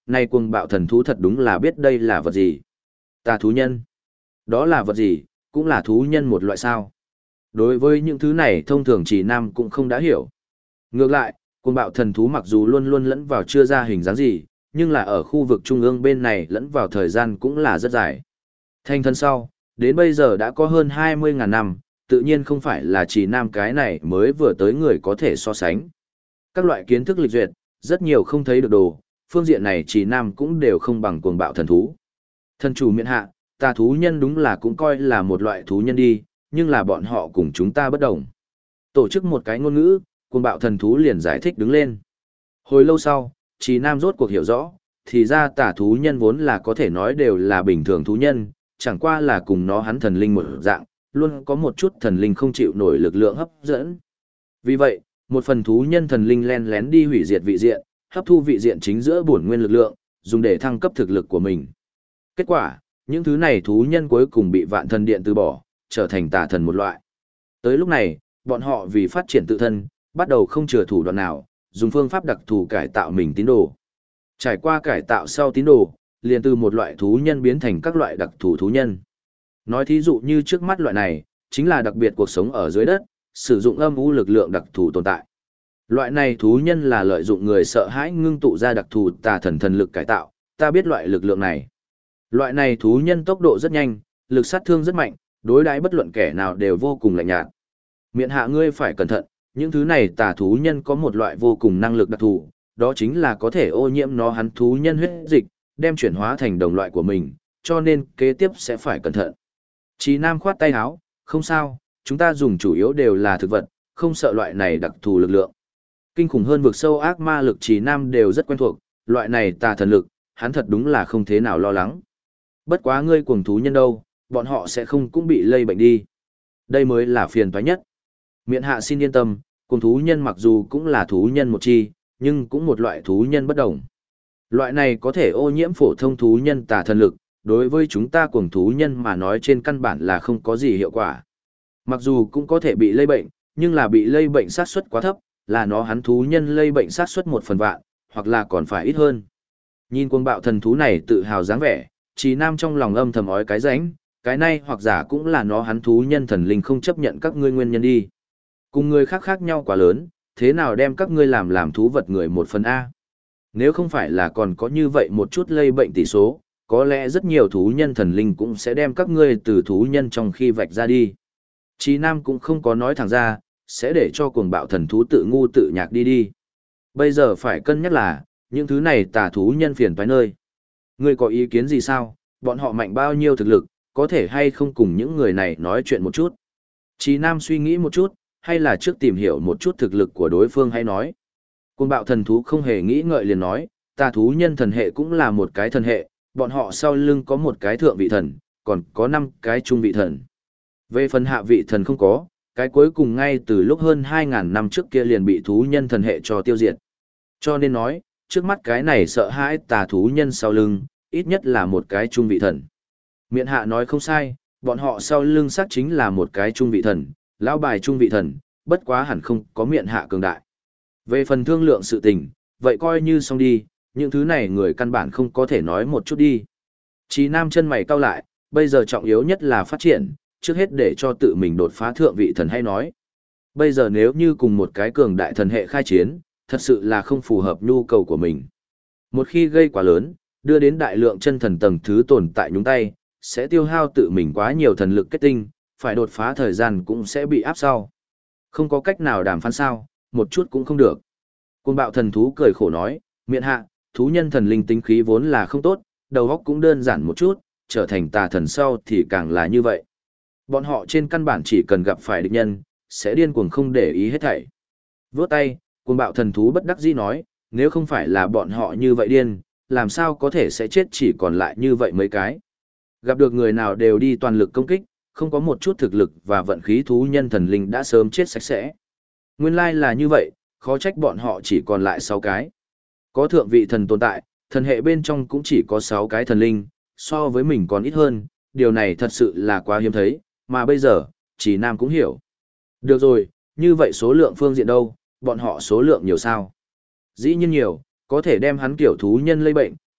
nay cuồng bạo thần thú thật đúng là biết đây là vật gì. Tà thú nhân. Đó là vật gì, cũng là thú nhân một loại sao. Đối với những thứ này thông thường chỉ nam cũng không đã hiểu. Ngược lại, cuồng bạo thần thú mặc dù luôn luôn lẫn vào chưa ra hình dáng gì, nhưng là ở khu vực trung ương bên này lẫn vào thời gian cũng là rất dài. Thành thân sau, đến bây giờ đã có hơn 20.000 năm, tự nhiên không phải là chỉ nam cái này mới vừa tới người có thể so sánh. Các loại kiến thức lịch duyệt, rất nhiều không thấy được đồ, phương diện này chỉ nam cũng đều không bằng cuồng bạo thần thú. Thần chủ miện hạ, tà thú nhân đúng là cũng coi là một loại thú nhân đi, nhưng là bọn họ cùng chúng ta bất đồng. Tổ chức một cái ngôn ngữ, cuồng bạo thần thú liền giải thích đứng lên. Hồi lâu sau, chỉ nam rốt cuộc hiểu rõ, thì ra tà thú nhân vốn là có thể nói đều là bình thường thú nhân, chẳng qua là cùng nó hắn thần linh một dạng, luôn có một chút thần linh không chịu nổi lực lượng hấp dẫn. Vì vậy, một phần thú nhân thần linh len lén đi hủy diệt vị diện, hấp thu vị diện chính giữa bổn nguyên lực lượng, dùng để thăng cấp thực lực của mình. Kết quả, những thứ này thú nhân cuối cùng bị vạn thần điện từ bỏ, trở thành tà thần một loại. Tới lúc này, bọn họ vì phát triển tự thân, bắt đầu không chừa thủ đoạn nào, dùng phương pháp đặc thù cải tạo mình tín đồ. Trải qua cải tạo sau tín đồ, liền từ một loại thú nhân biến thành các loại đặc thù thú nhân. Nói thí dụ như trước mắt loại này, chính là đặc biệt cuộc sống ở dưới đất, sử dụng âm u lực lượng đặc thù tồn tại. Loại này thú nhân là lợi dụng người sợ hãi ngưng tụ ra đặc thù tà thần thần lực cải tạo, ta biết loại lực lượng này. Loại này thú nhân tốc độ rất nhanh, lực sát thương rất mạnh, đối đãi bất luận kẻ nào đều vô cùng lạnh nhạt. Miện hạ ngươi phải cẩn thận, những thứ này tà thú nhân có một loại vô cùng năng lực đặc thù, đó chính là có thể ô nhiễm nó hắn thú nhân huyết dịch, đem chuyển hóa thành đồng loại của mình, cho nên kế tiếp sẽ phải cẩn thận. Chí Nam khoát tay áo, không sao, chúng ta dùng chủ yếu đều là thực vật, không sợ loại này đặc thù lực lượng. Kinh khủng hơn vực sâu ác ma lực Chí Nam đều rất quen thuộc, loại này tà thần lực, hắn thật đúng là không thế nào lo lắng. Bất quá ngươi cuồng thú nhân đâu, bọn họ sẽ không cũng bị lây bệnh đi. Đây mới là phiền toái nhất. Miện hạ xin yên tâm, cuồng thú nhân mặc dù cũng là thú nhân một chi, nhưng cũng một loại thú nhân bất đồng. Loại này có thể ô nhiễm phổ thông thú nhân tà thần lực, đối với chúng ta cuồng thú nhân mà nói trên căn bản là không có gì hiệu quả. Mặc dù cũng có thể bị lây bệnh, nhưng là bị lây bệnh sát suất quá thấp, là nó hắn thú nhân lây bệnh sát suất 1/1000, hoặc là còn phải ít hơn. Nhìn cuồng bạo thần thú này tự hào dáng vẻ, Chí Nam trong lòng âm thầm ói cái rãnh, cái này hoặc giả cũng là nó hắn thú nhân thần linh không chấp nhận các ngươi nguyên nhân đi. Cùng người khác khác nhau quá lớn, thế nào đem các ngươi làm thú vật người 1/A. Nếu không phải là còn có như vậy một chút lây bệnh tỷ số, có lẽ rất nhiều thú nhân thần linh cũng sẽ đem các ngươi từ thú nhân trong khi vạch ra đi. Chí Nam cũng không có nói thẳng ra, sẽ để cho cuồng bạo thần thú tự ngu tự nhạc đi. Bây giờ phải cân nhắc là, những thứ này tà thú nhân phiền toái nơi. Ngươi có ý kiến gì sao, bọn họ mạnh bao nhiêu thực lực, có thể hay không cùng những người này nói chuyện một chút. Chí Nam suy nghĩ một chút, hay là trước tìm hiểu một chút thực lực của đối phương hay nói. Cuồng bạo thần thú không hề nghĩ ngợi liền nói, tà thú nhân thần hệ cũng là một cái thần hệ, bọn họ sau lưng có một cái thượng vị thần, còn có 5 cái trung vị thần. Về phần hạ vị thần không có, cái cuối cùng ngay từ lúc hơn 2.000 năm trước kia liền bị thú nhân thần hệ cho tiêu diệt. Cho nên nói, trước mắt cái này sợ hãi tà thú nhân sau lưng, ít nhất là một cái trung vị thần. Miện hạ nói không sai, bọn họ sau lưng xác chính là một cái trung vị thần, lão bài trung vị thần, bất quá hẳn không có miện hạ cường đại. Về phần thương lượng sự tình, vậy coi như xong đi, những thứ này người căn bản không có thể nói một chút đi. Chí Nam chân mày cau lại, bây giờ trọng yếu nhất là phát triển, trước hết để cho tự mình đột phá thượng vị thần hay nói. Bây giờ nếu như cùng một cái cường đại thần hệ khai chiến, thật sự là không phù hợp nhu cầu của mình. Một khi gây quá lớn, đưa đến đại lượng chân thần tầng thứ tồn tại nhúng tay, sẽ tiêu hao tự mình quá nhiều thần lực kết tinh, phải đột phá thời gian cũng sẽ bị áp sau. Không có cách nào đàm phán sao, một chút cũng không được. Cuồng bạo thần thú cười khổ nói, miện hạ, thú nhân thần linh tính khí vốn là không tốt, đầu óc cũng đơn giản một chút, trở thành tà thần sau thì càng là như vậy. Bọn họ trên căn bản chỉ cần gặp phải địch nhân, sẽ điên cuồng không để ý hết thảy. Vướt tay, cuồng bạo thần thú bất đắc dĩ nói, nếu không phải là bọn họ như vậy điên, làm sao có thể sẽ chết chỉ còn lại như vậy mấy cái. Gặp được người nào đều đi toàn lực công kích, không có một chút thực lực và vận khí thú nhân thần linh đã sớm chết sạch sẽ. Nguyên lai là như vậy, khó trách bọn họ chỉ còn lại 6 cái. Có thượng vị thần tồn tại, thần hệ bên trong cũng chỉ có 6 cái thần linh, so với mình còn ít hơn, điều này thật sự là quá hiếm thấy, mà bây giờ, chỉ Nam cũng hiểu. Được rồi, như vậy số lượng phương diện đâu, bọn họ số lượng nhiều sao? Dĩ nhiên nhiều, có thể đem hắn kiểu thú nhân lây bệnh,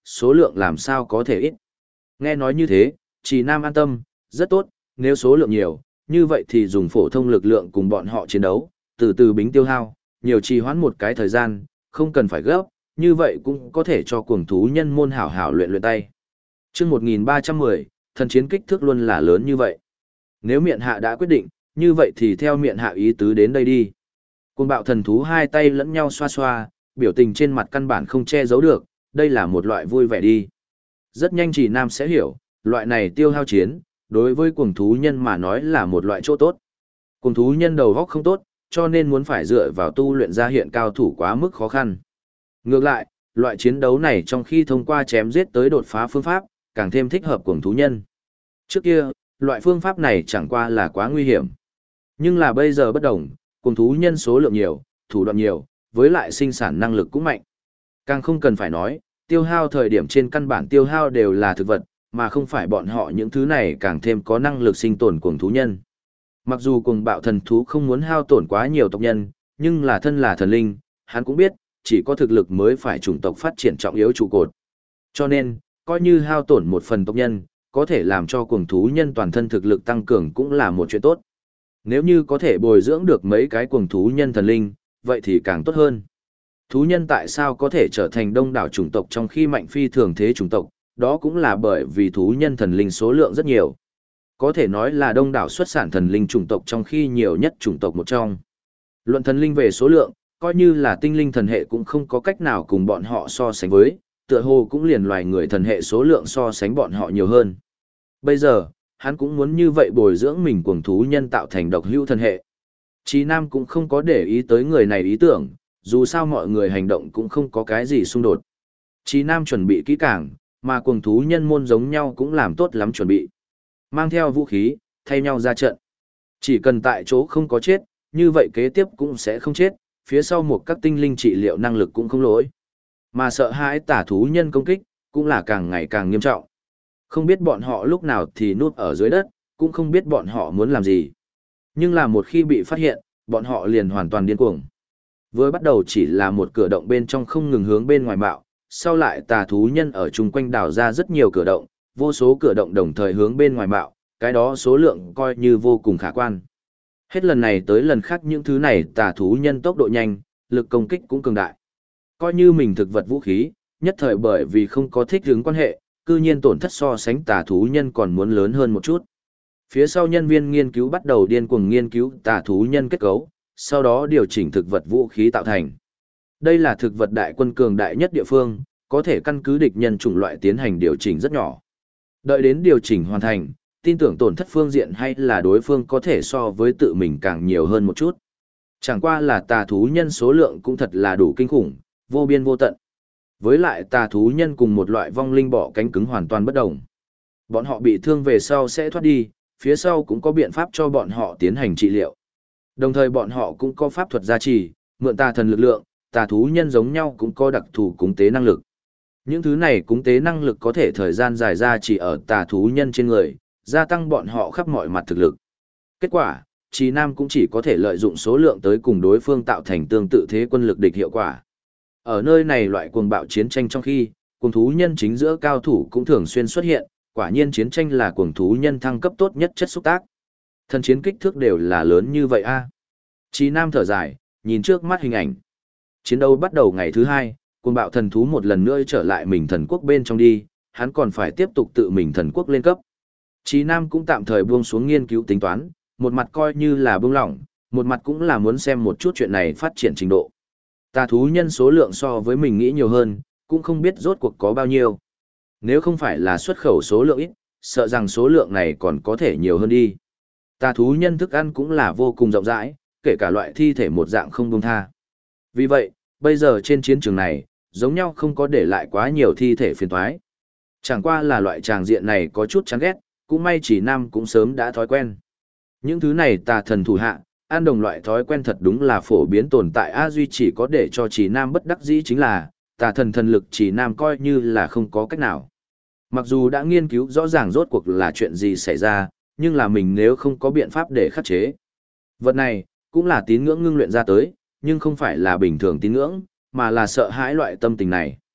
số lượng làm sao có thể ít. Nghe nói như thế, Trì Nam an tâm, rất tốt, nếu số lượng nhiều, như vậy thì dùng phổ thông lực lượng cùng bọn họ chiến đấu, từ từ bính tiêu hao, nhiều trì hoãn một cái thời gian, không cần phải gấp, như vậy cũng có thể cho cuồng thú nhân môn hảo hảo luyện luyện tay. Chương 1310, thần chiến kích thước luôn là lớn như vậy. Nếu miện hạ đã quyết định, như vậy thì theo miện hạ ý tứ đến đây đi. Cuồng bạo thần thú hai tay lẫn nhau xoa xoa, biểu tình trên mặt căn bản không che giấu được, đây là một loại vui vẻ đi. Rất nhanh Trì Nam sẽ hiểu, loại này tiêu hao chiến, đối với cuồng thú nhân mà nói là một loại chỗ tốt. Cuồng thú nhân đầu góc không tốt, cho nên muốn phải dựa vào tu luyện ra hiện cao thủ quá mức khó khăn. Ngược lại, loại chiến đấu này trong khi thông qua chém giết tới đột phá phương pháp, càng thêm thích hợp cuồng thú nhân. Trước kia, loại phương pháp này chẳng qua là quá nguy hiểm. Nhưng là bây giờ bất đồng, cuồng thú nhân số lượng nhiều, thủ đoạn nhiều, với lại sinh sản năng lực cũng mạnh. Càng không cần phải nói, tiêu hao thời điểm trên căn bản tiêu hao đều là thực vật, mà không phải bọn họ những thứ này càng thêm có năng lực sinh tồn cuồng thú nhân. Mặc dù cuồng bạo thần thú không muốn hao tổn quá nhiều tộc nhân, nhưng là thân là thần linh, hắn cũng biết, chỉ có thực lực mới phải chủng tộc phát triển trọng yếu trụ cột. Cho nên, coi như hao tổn một phần tộc nhân, có thể làm cho cuồng thú nhân toàn thân thực lực tăng cường cũng là một chuyện tốt. Nếu như có thể bồi dưỡng được mấy cái cuồng thú nhân thần linh, vậy thì càng tốt hơn. Thú nhân tại sao có thể trở thành đông đảo chủng tộc trong khi mạnh phi thường thế chủng tộc, đó cũng là bởi vì thú nhân thần linh số lượng rất nhiều. Có thể nói là đông đảo xuất sản thần linh chủng tộc trong khi nhiều nhất chủng tộc một trong. Luận thần linh về số lượng, coi như là tinh linh thần hệ cũng không có cách nào cùng bọn họ so sánh với, tựa hồ cũng liền loài người thần hệ số lượng so sánh bọn họ nhiều hơn. Bây giờ, hắn cũng muốn như vậy bồi dưỡng mình cuồng thú nhân tạo thành độc hữu thần hệ. Chí Nam cũng không có để ý tới người này ý tưởng, dù sao mọi người hành động cũng không có cái gì xung đột. Chí Nam chuẩn bị kỹ càng, mà cuồng thú nhân môn giống nhau cũng làm tốt lắm chuẩn bị. Mang theo vũ khí, thay nhau ra trận. Chỉ cần tại chỗ không có chết, như vậy kế tiếp cũng sẽ không chết, phía sau một các tinh linh trị liệu năng lực cũng không lỗi. Mà sợ hãi tả thú nhân công kích, cũng là càng ngày càng nghiêm trọng. Không biết bọn họ lúc nào thì núp ở dưới đất, cũng không biết bọn họ muốn làm gì. Nhưng là một khi bị phát hiện, bọn họ liền hoàn toàn điên cuồng. Vừa bắt đầu chỉ là một cửa động bên trong không ngừng hướng bên ngoài bạo, sau lại tà thú nhân ở chung quanh đào ra rất nhiều cửa động, vô số cửa động đồng thời hướng bên ngoài bạo, cái đó số lượng coi như vô cùng khả quan. Hết lần này tới lần khác những thứ này tà thú nhân tốc độ nhanh, lực công kích cũng cường đại. Coi như mình thực vật vũ khí, nhất thời bởi vì không có thích ứng quan hệ, cư nhiên tổn thất so sánh tà thú nhân còn muốn lớn hơn một chút. Phía sau nhân viên nghiên cứu bắt đầu điên cuồng nghiên cứu tà thú nhân kết cấu, sau đó điều chỉnh thực vật vũ khí tạo thành. Đây là thực vật đại quân cường đại nhất địa phương, có thể căn cứ địch nhân chủng loại tiến hành điều chỉnh rất nhỏ. Đợi đến điều chỉnh hoàn thành, tin tưởng tổn thất phương diện hay là đối phương có thể so với tự mình càng nhiều hơn một chút. Chẳng qua là tà thú nhân số lượng cũng thật là đủ kinh khủng, vô biên vô tận. Với lại tà thú nhân cùng một loại vong linh bọ cánh cứng hoàn toàn bất đồng. Bọn họ bị thương về sau sẽ thoát đi, phía sau cũng có biện pháp cho bọn họ tiến hành trị liệu. Đồng thời bọn họ cũng có pháp thuật gia trì, mượn tà thần lực lượng, tà thú nhân giống nhau cũng có đặc thù cúng tế năng lực. Những thứ này cúng tế năng lực có thể thời gian dài ra chỉ ở tà thú nhân trên người, gia tăng bọn họ khắp mọi mặt thực lực. Kết quả, Trì Nam cũng chỉ có thể lợi dụng số lượng tới cùng đối phương tạo thành tương tự thế quân lực địch hiệu quả. Ở nơi này loại cuồng bạo chiến tranh trong khi, cuồng thú nhân chính giữa cao thủ cũng thường xuyên xuất hiện, quả nhiên chiến tranh là cuồng thú nhân thăng cấp tốt nhất chất xúc tác. Thần chiến kích thước đều là lớn như vậy a. Trì Nam thở dài, nhìn trước mắt hình ảnh. Chiến đấu bắt đầu ngày thứ 2, cuồng bạo thần thú một lần nữa trở lại mình thần quốc bên trong đi, hắn còn phải tiếp tục tự mình thần quốc lên cấp. Trì Nam cũng tạm thời buông xuống nghiên cứu tính toán, một mặt coi như là buông lỏng, một mặt cũng là muốn xem một chút chuyện này phát triển trình độ. Tà thú nhân số lượng so với mình nghĩ nhiều hơn, cũng không biết rốt cuộc có bao nhiêu. Nếu không phải là xuất khẩu số lượng ít, sợ rằng số lượng này còn có thể nhiều hơn đi. Tà thú nhân thức ăn cũng là vô cùng rộng rãi, kể cả loại thi thể một dạng không buông tha. Vì vậy, bây giờ trên chiến trường này, giống nhau không có để lại quá nhiều thi thể phiền toái. Chẳng qua là loại tràng diện này có chút chán ghét, cũng may Trì Nam cũng sớm đã thói quen. Những thứ này tà thần thủ hạ, ăn đồng loại thói quen thật đúng là phổ biến tồn tại a duy chỉ có để cho Trì Nam bất đắc dĩ chính là, tà thần thần lực Trì Nam coi như là không có cách nào. Mặc dù đã nghiên cứu rõ ràng rốt cuộc là chuyện gì xảy ra, nhưng là mình nếu không có biện pháp để khắc chế. Vật này, cũng là tín ngưỡng ngưng luyện ra tới, nhưng không phải là bình thường tín ngưỡng, mà là sợ hãi loại tâm tình này.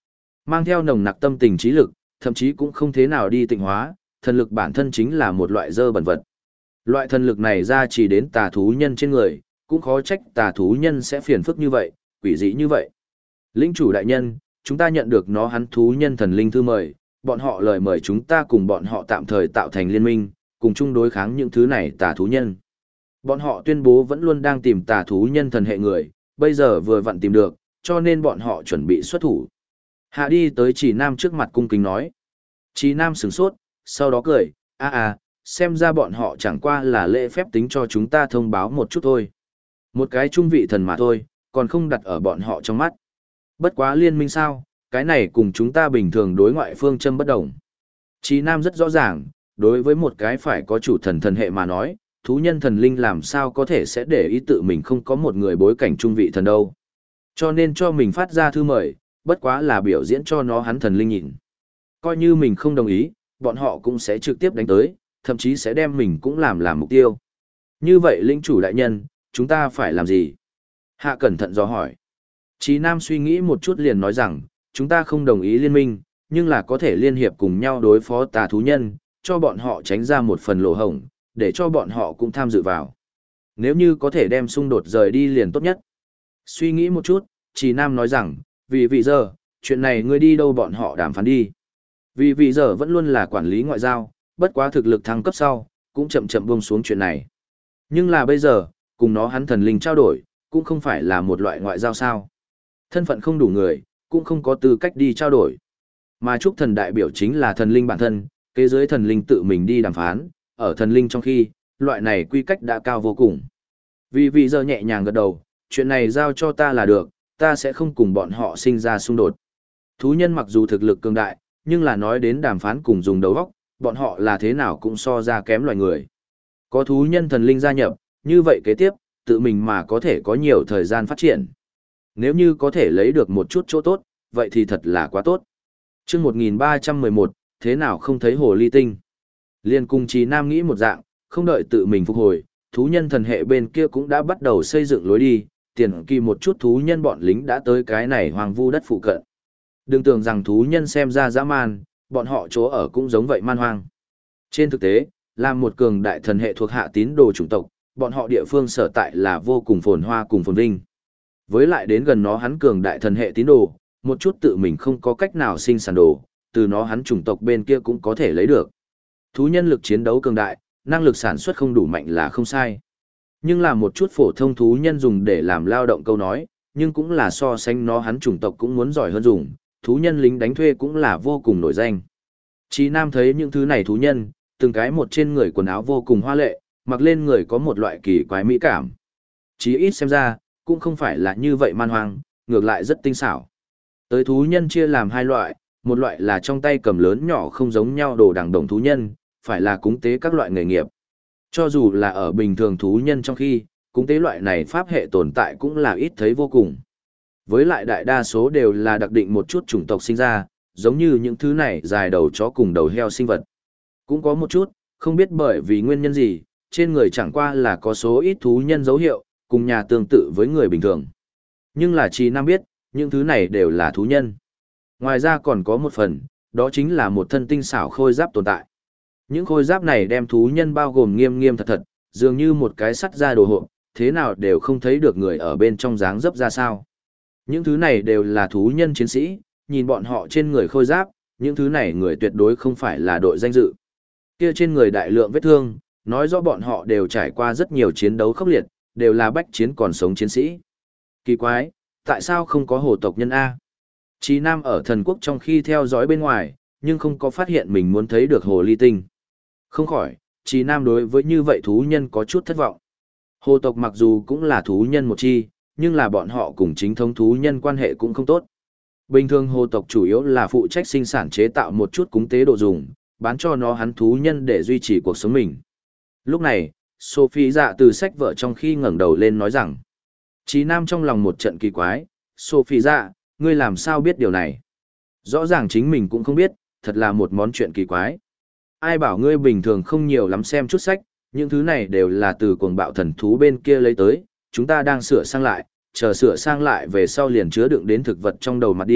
Mang theo nồng nặc tâm tình trí lực, thậm chí cũng không thế nào đi tịnh hóa, thần lực bản thân chính là một loại dơ bẩn vật. Loại thần lực này ra chỉ đến tà thú nhân trên người, cũng khó trách tà thú nhân sẽ phiền phức như vậy, quỷ dị như vậy. Lĩnh chủ đại nhân, chúng ta nhận được nó hắn thú nhân thần linh thư mời, bọn họ lời mời chúng ta cùng bọn họ tạm thời tạo thành liên minh, cùng chung đối kháng những thứ này tà thú nhân. Bọn họ tuyên bố vẫn luôn đang tìm tà thú nhân thần hệ người, bây giờ vừa vặn tìm được, cho nên bọn họ chuẩn bị xuất thủ. Hạ đi tới Chỉ Nam trước mặt cung kính nói. Chỉ Nam sửng sốt, sau đó cười, xem ra bọn họ chẳng qua là lễ phép tính cho chúng ta thông báo một chút thôi. Một cái trung vị thần mà thôi, còn không đặt ở bọn họ trong mắt. Bất quá liên minh sao, cái này cùng chúng ta bình thường đối ngoại phương châm bất đồng. Chí Nam rất rõ ràng, đối với một cái phải có chủ thần thần hệ mà nói, thú nhân thần linh làm sao có thể sẽ để ý tự mình không có một người bối cảnh trung vị thần đâu. Cho nên cho mình phát ra thư mời, bất quá là biểu diễn cho nó hắn thần linh nhìn. Coi như mình không đồng ý, bọn họ cũng sẽ trực tiếp đánh tới, thậm chí sẽ đem mình cũng làm mục tiêu. Như vậy lĩnh chủ đại nhân, chúng ta phải làm gì? Hạ cẩn thận dò hỏi. Chí Nam suy nghĩ một chút liền nói rằng, chúng ta không đồng ý liên minh, nhưng là có thể liên hiệp cùng nhau đối phó tà thú nhân, cho bọn họ tránh ra một phần lỗ hổng, để cho bọn họ cũng tham dự vào. Nếu như có thể đem xung đột rời đi liền tốt nhất. Suy nghĩ một chút, Chí Nam nói rằng, vì giờ, chuyện này ngươi đi đâu bọn họ đàm phán đi. Vì giờ vẫn luôn là quản lý ngoại giao, bất quá thực lực thăng cấp sau, cũng chậm buông xuống chuyện này. Nhưng là bây giờ, cùng nó hắn thần linh trao đổi, cũng không phải là một loại ngoại giao sao. Thân phận không đủ người, cũng không có tư cách đi trao đổi. Mà chúc thần đại biểu chính là thần linh bản thân, kế dưới thần linh tự mình đi đàm phán, ở thần linh trong khi, loại này quy cách đã cao vô cùng. Vì giờ nhẹ nhàng gật đầu, chuyện này giao cho ta là được, ta sẽ không cùng bọn họ sinh ra xung đột. Thú nhân mặc dù thực lực cường đại, nhưng là nói đến đàm phán cùng dùng đầu óc, bọn họ là thế nào cũng so ra kém loài người. Có thú nhân thần linh gia nhập, như vậy kế tiếp, tự mình mà có thể có nhiều thời gian phát triển. Nếu như có thể lấy được một chút chỗ tốt, vậy thì thật là quá tốt. Chương 1311, thế nào không thấy hồ ly tinh? Liên cung Chí Nam nghĩ một dạng, không đợi tự mình phục hồi, thú nhân thần hệ bên kia cũng đã bắt đầu xây dựng lối đi, tiền kỳ một chút thú nhân bọn lính đã tới cái này hoang vu đất phụ cận. Đừng tưởng rằng thú nhân xem ra dã man, bọn họ chỗ ở cũng giống vậy man hoang. Trên thực tế, làm một cường đại thần hệ thuộc hạ tín đồ chủng tộc, bọn họ địa phương sở tại là vô cùng phồn hoa cùng phồn vinh. Với lại đến gần nó hắn cường đại thần hệ tín đồ, một chút tự mình không có cách nào sinh sản đồ, từ nó hắn chủng tộc bên kia cũng có thể lấy được. Thú nhân lực chiến đấu cường đại, năng lực sản xuất không đủ mạnh là không sai. Nhưng là một chút phổ thông thú nhân dùng để làm lao động câu nói, nhưng cũng là so sánh nó hắn chủng tộc cũng muốn giỏi hơn dùng, thú nhân lính đánh thuê cũng là vô cùng nổi danh. Chí Nam thấy những thứ này thú nhân, từng cái một trên người quần áo vô cùng hoa lệ, mặc lên người có một loại kỳ quái mỹ cảm. Chí ít xem ra, cũng không phải là như vậy man hoang, ngược lại rất tinh xảo. Tới thú nhân chia làm hai loại, một loại là trong tay cầm lớn nhỏ không giống nhau đồ đằng đồng thú nhân, phải là cúng tế các loại nghề nghiệp. Cho dù là ở bình thường thú nhân trong khi, cúng tế loại này pháp hệ tồn tại cũng là ít thấy vô cùng. Với lại đại đa số đều là đặc định một chút chủng tộc sinh ra, giống như những thứ này dài đầu chó cùng đầu heo sinh vật. Cũng có một chút, không biết bởi vì nguyên nhân gì, trên người chẳng qua là có số ít thú nhân dấu hiệu, cùng nhà tương tự với người bình thường. Nhưng là Chí Nam biết, những thứ này đều là thú nhân. Ngoài ra còn có một phần, đó chính là một thân tinh xảo khôi giáp tồn tại. Những khôi giáp này đem thú nhân bao gồm nghiêm nghiêm thật thật, dường như một cái sắt ra đồ hộp, thế nào đều không thấy được người ở bên trong dáng dấp ra sao. Những thứ này đều là thú nhân chiến sĩ, nhìn bọn họ trên người khôi giáp, những thứ này người tuyệt đối không phải là đội danh dự. Kia trên người đại lượng vết thương, nói rõ bọn họ đều trải qua rất nhiều chiến đấu khốc liệt, đều là bách chiến còn sống chiến sĩ. Kỳ quái, tại sao không có hồ tộc nhân A? Chí Nam ở thần quốc trong khi theo dõi bên ngoài, nhưng không có phát hiện mình muốn thấy được hồ ly tinh. Không khỏi, Chí Nam đối với như vậy thú nhân có chút thất vọng. Hồ tộc mặc dù cũng là thú nhân một chi, nhưng là bọn họ cùng chính thống thú nhân quan hệ cũng không tốt. Bình thường hồ tộc chủ yếu là phụ trách sinh sản chế tạo một chút cúng tế đồ dùng, bán cho nó hắn thú nhân để duy trì cuộc sống mình. Lúc này, Sophie dạ từ sách vở trong khi ngẩng đầu lên nói rằng, Chí Nam trong lòng một trận kỳ quái, Sophie dạ, ngươi làm sao biết điều này? Rõ ràng chính mình cũng không biết, thật là một món chuyện kỳ quái. Ai bảo ngươi bình thường không nhiều lắm xem chút sách, những thứ này đều là từ cuồng bạo thần thú bên kia lấy tới, chúng ta đang sửa sang lại, chờ sửa sang lại về sau liền chứa đựng đến thực vật trong đầu mặt đi,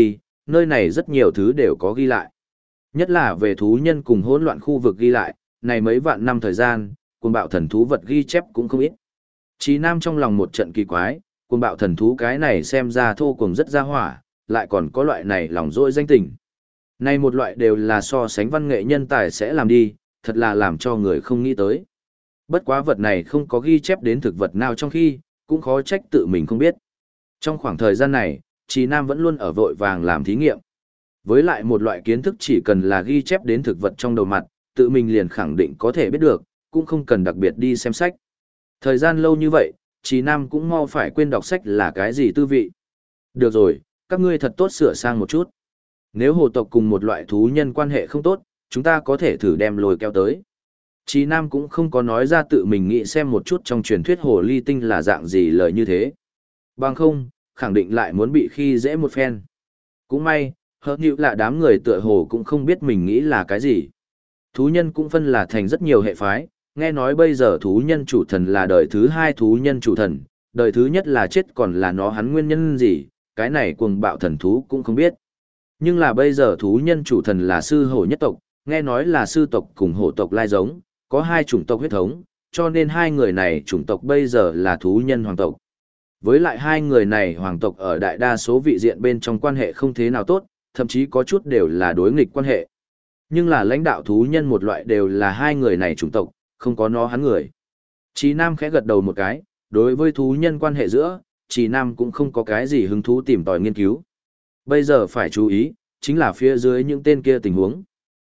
nơi này rất nhiều thứ đều có ghi lại. Nhất là về thú nhân cùng hỗn loạn khu vực ghi lại, này mấy vạn năm thời gian, cuồng bạo thần thú vật ghi chép cũng không ít. Chí Nam trong lòng một trận kỳ quái, cuồng bạo thần thú cái này xem ra thô cuồng rất ra hỏa, lại còn có loại này lòng dỗi danh tình. Này một loại đều là so sánh văn nghệ nhân tài sẽ làm đi, thật là làm cho người không nghĩ tới. Bất quá vật này không có ghi chép đến thực vật nào trong khi, cũng khó trách tự mình không biết. Trong khoảng thời gian này, Chí Nam vẫn luôn ở vội vàng làm thí nghiệm. Với lại một loại kiến thức chỉ cần là ghi chép đến thực vật trong đầu mặt, tự mình liền khẳng định có thể biết được, cũng không cần đặc biệt đi xem sách. Thời gian lâu như vậy, Chí Nam cũng mau phải quên đọc sách là cái gì tư vị. Được rồi, các ngươi thật tốt sửa sang một chút. Nếu hồ tộc cùng một loại thú nhân quan hệ không tốt, chúng ta có thể thử đem lôi kéo tới. Chí Nam cũng không có nói ra tự mình nghĩ xem một chút trong truyền thuyết hồ ly tinh là dạng gì lời như thế. Bằng không, khẳng định lại muốn bị khi dễ một phen. Cũng may, hớt nhịu là đám người tựa hồ cũng không biết mình nghĩ là cái gì. Thú nhân cũng phân là thành rất nhiều hệ phái, nghe nói bây giờ thú nhân chủ thần là đời thứ hai thú nhân chủ thần, đời thứ nhất là chết còn là nó hắn nguyên nhân gì, cái này cuồng bạo thần thú cũng không biết. Nhưng là bây giờ thú nhân chủ thần là sư hổ nhất tộc, nghe nói là sư tộc cùng hổ tộc lai giống, có hai chủng tộc huyết thống, cho nên hai người này chủng tộc bây giờ là thú nhân hoàng tộc. Với lại hai người này hoàng tộc ở đại đa số vị diện bên trong quan hệ không thế nào tốt, thậm chí có chút đều là đối nghịch quan hệ. Nhưng là lãnh đạo thú nhân một loại đều là hai người này chủng tộc, không có nó hắn người. Chí Nam khẽ gật đầu một cái, đối với thú nhân quan hệ giữa, Chí Nam cũng không có cái gì hứng thú tìm tòi nghiên cứu. Bây giờ phải chú ý, chính là phía dưới những tên kia tình huống.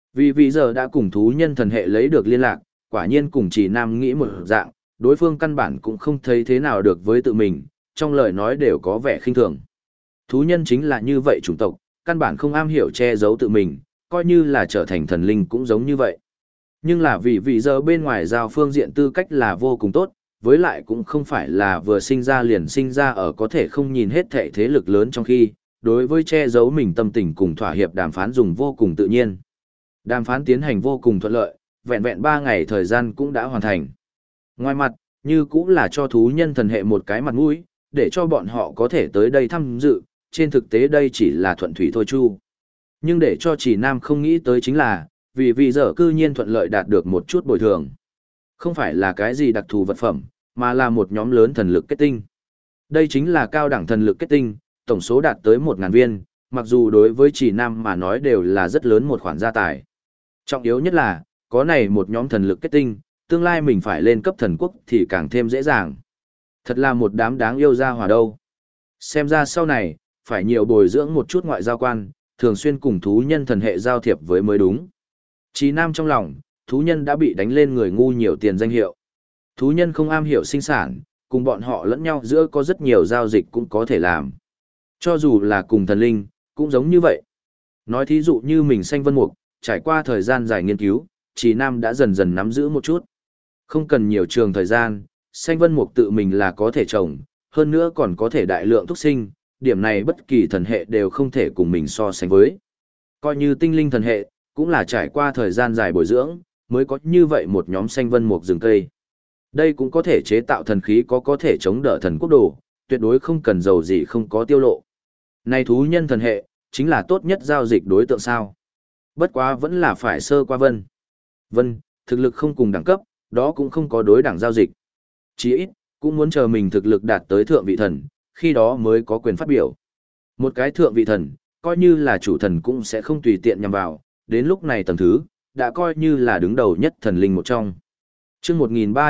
Vì giờ đã cùng thú nhân thần hệ lấy được liên lạc, quả nhiên cùng Chí Nam nghĩ một dạng, đối phương căn bản cũng không thấy thế nào được với tự mình, trong lời nói đều có vẻ khinh thường. Thú nhân chính là như vậy chủng tộc, căn bản không am hiểu che giấu tự mình, coi như là trở thành thần linh cũng giống như vậy. Nhưng là vì giờ bên ngoài giao phương diện tư cách là vô cùng tốt, với lại cũng không phải là vừa sinh ra liền sinh ra ở có thể không nhìn hết thảy thế lực lớn trong khi, đối với che giấu mình tâm tình cùng thỏa hiệp đàm phán dùng vô cùng tự nhiên. Đàm phán tiến hành vô cùng thuận lợi, vẹn vẹn 3 ngày thời gian cũng đã hoàn thành. Ngoài mặt, như cũng là cho thú nhân thần hệ một cái mặt mũi, để cho bọn họ có thể tới đây tham dự, trên thực tế đây chỉ là thuận thủy thôi chu. Nhưng để cho Chỉ Nam không nghĩ tới chính là, vì giờ cư nhiên thuận lợi đạt được một chút bồi thường. Không phải là cái gì đặc thù vật phẩm, mà là một nhóm lớn thần lực kết tinh. Đây chính là cao đẳng thần lực kết tinh, tổng số đạt tới 1.000 viên, mặc dù đối với Chỉ Nam mà nói đều là rất lớn một khoản gia tài. Trọng yếu nhất là, có này một nhóm thần lực kết tinh, tương lai mình phải lên cấp thần quốc thì càng thêm dễ dàng. Thật là một đám đáng yêu gia hỏa đâu. Xem ra sau này, phải nhiều bồi dưỡng một chút ngoại giao quan, thường xuyên cùng thú nhân thần hệ giao thiệp với mới đúng. Chí Nam trong lòng, thú nhân đã bị đánh lên người ngu nhiều tiền danh hiệu. Thú nhân không am hiểu sinh sản, cùng bọn họ lẫn nhau giữa có rất nhiều giao dịch cũng có thể làm. Cho dù là cùng thần linh, cũng giống như vậy. Nói thí dụ như mình sanh vân mục, trải qua thời gian dài nghiên cứu, Chí Nam đã dần dần nắm giữ một chút. Không cần nhiều trường thời gian, sanh vân mục tự mình là có thể trồng, hơn nữa còn có thể đại lượng thúc sinh, điểm này bất kỳ thần hệ đều không thể cùng mình so sánh với. Coi như tinh linh thần hệ, cũng là trải qua thời gian dài bồi dưỡng, mới có như vậy một nhóm sanh vân mục rừng cây. Đây cũng có thể chế tạo thần khí có thể chống đỡ thần quốc đồ, tuyệt đối không cần dầu gì không có tiêu lộ. Này thú nhân thần hệ, chính là tốt nhất giao dịch đối tượng sao. Bất quá vẫn là phải sơ qua vân. Vân, thực lực không cùng đẳng cấp, đó cũng không có đối đẳng giao dịch. Chỉ ít, cũng muốn chờ mình thực lực đạt tới thượng vị thần, khi đó mới có quyền phát biểu. Một cái thượng vị thần, coi như là chủ thần cũng sẽ không tùy tiện nhằm vào, đến lúc này tầng thứ, đã coi như là đứng đầu nhất thần linh một trong. Chương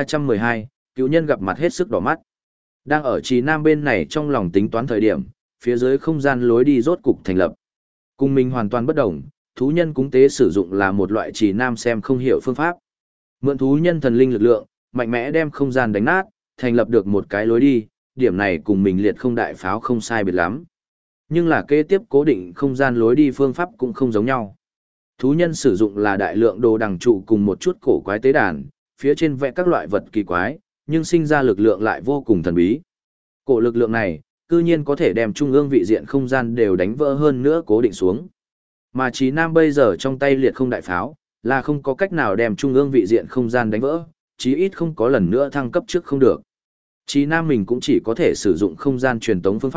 1312, cựu nhân gặp mặt hết sức đỏ mắt. Đang ở Trì Nam bên này trong lòng tính toán thời điểm, phía dưới không gian lối đi rốt cục thành lập. Cùng mình hoàn toàn bất đồng, thú nhân cúng tế sử dụng là một loại Trì Nam xem không hiểu phương pháp. Mượn thú nhân thần linh lực lượng, mạnh mẽ đem không gian đánh nát, thành lập được một cái lối đi, điểm này cùng mình liệt không đại pháo không sai biệt lắm. Nhưng là kế tiếp cố định không gian lối đi phương pháp cũng không giống nhau. Thú nhân sử dụng là đại lượng đồ đằng trụ cùng một chút cổ quái tế đàn, phía trên vẽ các loại vật kỳ quái, nhưng sinh ra lực lượng lại vô cùng thần bí. Cổ lực lượng này, cư nhiên có thể đem trung ương vị diện không gian đều đánh vỡ hơn nữa cố định xuống. Mà Chí Nam bây giờ trong tay liệt không đại pháo, là không có cách nào đem trung ương vị diện không gian đánh vỡ, chí ít không có lần nữa thăng cấp trước không được. Chí Nam mình cũng chỉ có thể sử dụng không gian truyền tống phương pháp,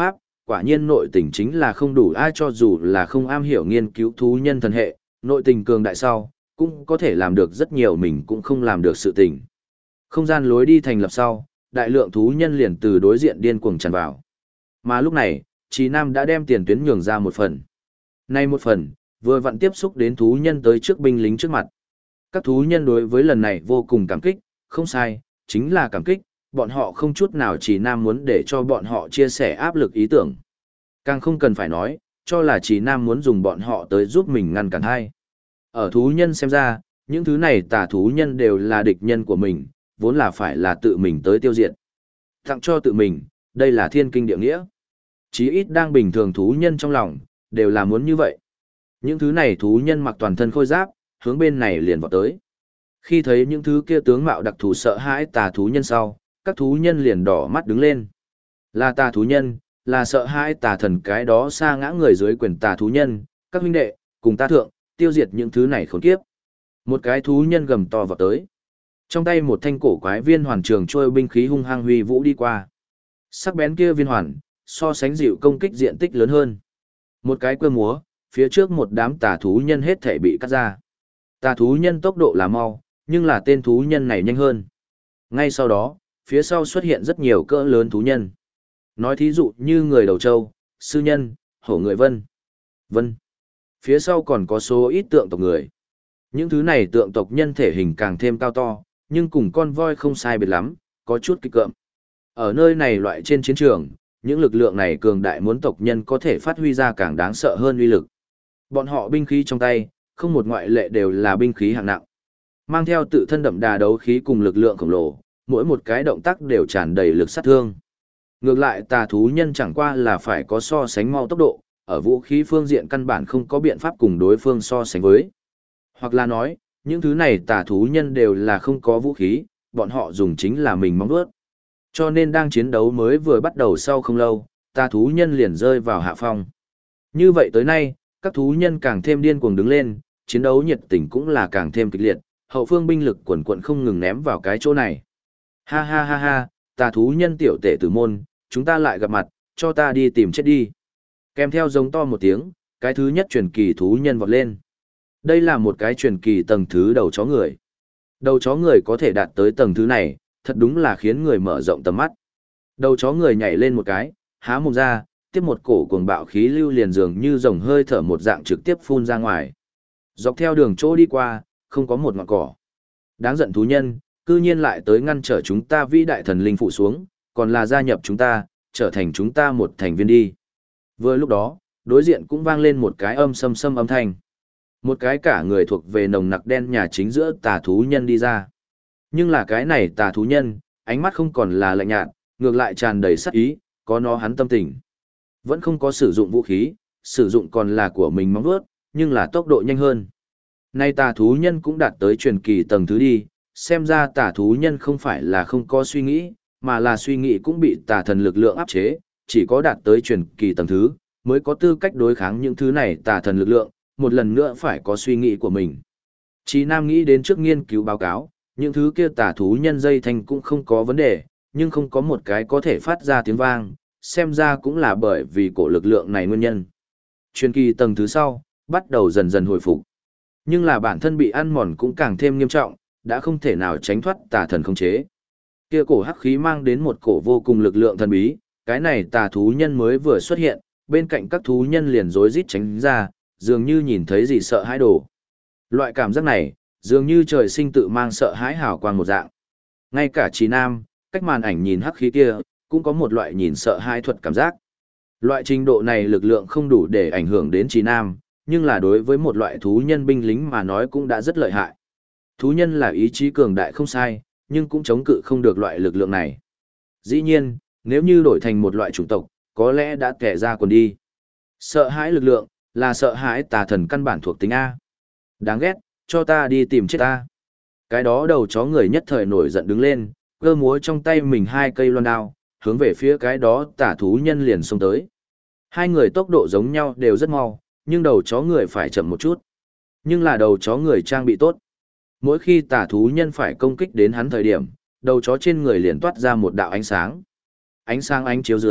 quả nhiên nội tình chính là không đủ ai, cho dù là không am hiểu nghiên cứu thú nhân thần hệ, nội tình cường đại sau, cũng có thể làm được rất nhiều mình cũng không làm được sự tình. Không gian lối đi thành lập sau, đại lượng thú nhân liền từ đối diện điên cuồng tràn vào. Mà lúc này, Trí Nam đã đem tiền tuyến nhường ra một phần. Nay một phần, vừa vặn tiếp xúc đến thú nhân tới trước binh lính trước mặt. Các thú nhân đối với lần này vô cùng cảm kích, không sai, chính là cảm kích, bọn họ không chút nào Trí Nam muốn để cho bọn họ chia sẻ áp lực ý tưởng. Càng không cần phải nói, cho là Trí Nam muốn dùng bọn họ tới giúp mình ngăn cản hai. Ở thú nhân xem ra, những thứ này tà thú nhân đều là địch nhân của mình, vốn là phải là tự mình tới tiêu diệt. Tặng cho tự mình, đây là thiên kinh địa nghĩa. Chí ít đang bình thường thú nhân trong lòng, đều là muốn như vậy. Những thứ này thú nhân mặc toàn thân khôi giáp, hướng bên này liền vọt tới. Khi thấy những thứ kia tướng mạo đặc thù sợ hãi tà thú nhân sau, các thú nhân liền đỏ mắt đứng lên. Là tà thú nhân, là sợ hãi tà thần, cái đó xa ngã người dưới quyền tà thú nhân, các huynh đệ, cùng ta thượng, tiêu diệt những thứ này khốn kiếp. Một cái thú nhân gầm to vọt tới. Trong tay một thanh cổ quái viên hoàn trường trôi binh khí hung hăng huy vũ đi qua. Sắc bén kia viên hoàn, so sánh dịu công kích diện tích lớn hơn. Một cái quơ múa, phía trước một đám tà thú nhân hết thể bị cắt ra. Tà thú nhân tốc độ là mau, nhưng là tên thú nhân này nhanh hơn. Ngay sau đó, phía sau xuất hiện rất nhiều cỡ lớn thú nhân. Nói thí dụ như người đầu trâu, sư nhân, hổ người vân. Vân. Phía sau còn có số ít tượng tộc người. Những thứ này tượng tộc nhân thể hình càng thêm cao to, nhưng cùng con voi không sai biệt lắm, có chút kích cợm. Ở nơi này loại trên chiến trường, những lực lượng này cường đại muốn tộc nhân có thể phát huy ra càng đáng sợ hơn uy lực. Bọn họ binh khí trong tay, không một ngoại lệ đều là binh khí hạng nặng. Mang theo tự thân đậm đà đấu khí cùng lực lượng khổng lồ, mỗi một cái động tác đều tràn đầy lực sát thương. Ngược lại tà thú nhân chẳng qua là phải có so sánh mau tốc độ, ở vũ khí phương diện căn bản không có biện pháp cùng đối phương so sánh với. Hoặc là nói, những thứ này tà thú nhân đều là không có vũ khí, bọn họ dùng chính là mình móng vuốt. Cho nên đang chiến đấu mới vừa bắt đầu sau không lâu, tà thú nhân liền rơi vào hạ phong. Như vậy tới nay, các thú nhân càng thêm điên cuồng đứng lên, chiến đấu nhiệt tình cũng là càng thêm kịch liệt, hậu phương binh lực quần quận không ngừng ném vào cái chỗ này. Ha ha ha ha, tà thú nhân tiểu tể tử môn, chúng ta lại gặp mặt, cho ta đi tìm chết đi. Kèm theo giống to một tiếng, cái thứ nhất truyền kỳ thú nhân vọt lên. Đây là một cái truyền kỳ tầng thứ đầu chó người. Đầu chó người có thể đạt tới tầng thứ này, thật đúng là khiến người mở rộng tầm mắt. Đầu chó người nhảy lên một cái, há mồm ra, tiếp một cổ cuồng bạo khí lưu liền dường như rồng hơi thở một dạng trực tiếp phun ra ngoài. Dọc theo đường chỗ đi qua, không có một ngọn cỏ. Đáng giận thú nhân, cư nhiên lại tới ngăn trở chúng ta vĩ đại thần linh phụ xuống, còn là gia nhập chúng ta, trở thành chúng ta một thành viên đi. Vừa lúc đó, đối diện cũng vang lên một cái âm sâm sâm âm thanh. Một cái cả người thuộc về nồng nặc đen nhà chính giữa tà thú nhân đi ra. Nhưng là cái này tà thú nhân, ánh mắt không còn là lạnh nhạt, ngược lại tràn đầy sát ý, có nó hắn tâm tình. Vẫn không có sử dụng vũ khí, sử dụng còn là của mình móng vuốt, nhưng là tốc độ nhanh hơn. Nay tà thú nhân cũng đạt tới truyền kỳ tầng thứ đi, xem ra tà thú nhân không phải là không có suy nghĩ, mà là suy nghĩ cũng bị tà thần lực lượng áp chế, chỉ có đạt tới truyền kỳ tầng thứ, mới có tư cách đối kháng những thứ này tà thần lực lượng, một lần nữa phải có suy nghĩ của mình. Chí Nam nghĩ đến trước nghiên cứu báo cáo, những thứ kia tà thú nhân dây thanh cũng không có vấn đề, nhưng không có một cái có thể phát ra tiếng vang, xem ra cũng là bởi vì cổ lực lượng này nguyên nhân. Truyền kỳ tầng thứ sau, bắt đầu dần dần hồi phục. Nhưng là bản thân bị ăn mòn cũng càng thêm nghiêm trọng, đã không thể nào tránh thoát tà thần khống chế. Kia cổ hắc khí mang đến một cổ vô cùng lực lượng thần bí, cái này tà thú nhân mới vừa xuất hiện, bên cạnh các thú nhân liền rối rít tránh ra, dường như nhìn thấy gì sợ hãi đồ. Loại cảm giác này, dường như trời sinh tự mang sợ hãi hào quang một dạng. Ngay cả Chí Nam, cách màn ảnh nhìn hắc khí kia, cũng có một loại nhìn sợ hãi thuật cảm giác. Loại trình độ này lực lượng không đủ để ảnh hưởng đến Chí Nam, nhưng là đối với một loại thú nhân binh lính mà nói cũng đã rất lợi hại. Thú nhân là ý chí cường đại không sai, nhưng cũng chống cự không được loại lực lượng này. Dĩ nhiên, nếu như đổi thành một loại chủng tộc, có lẽ đã kẻ ra quần đi. Sợ hãi lực lượng, là sợ hãi tà thần căn bản thuộc tính A. Đáng ghét, cho ta đi tìm chết ta. Cái đó đầu chó người nhất thời nổi giận đứng lên, cơ múa trong tay mình hai cây loan đao, hướng về phía cái đó tà thú nhân liền xông tới. Hai người tốc độ giống nhau đều rất mau, nhưng đầu chó người phải chậm một chút. Nhưng là đầu chó người trang bị tốt. Mỗi khi tà thú nhân phải công kích đến hắn thời điểm, đầu chó trên người liền toát ra một đạo ánh sáng. Ánh sáng ánh chiếu dưới,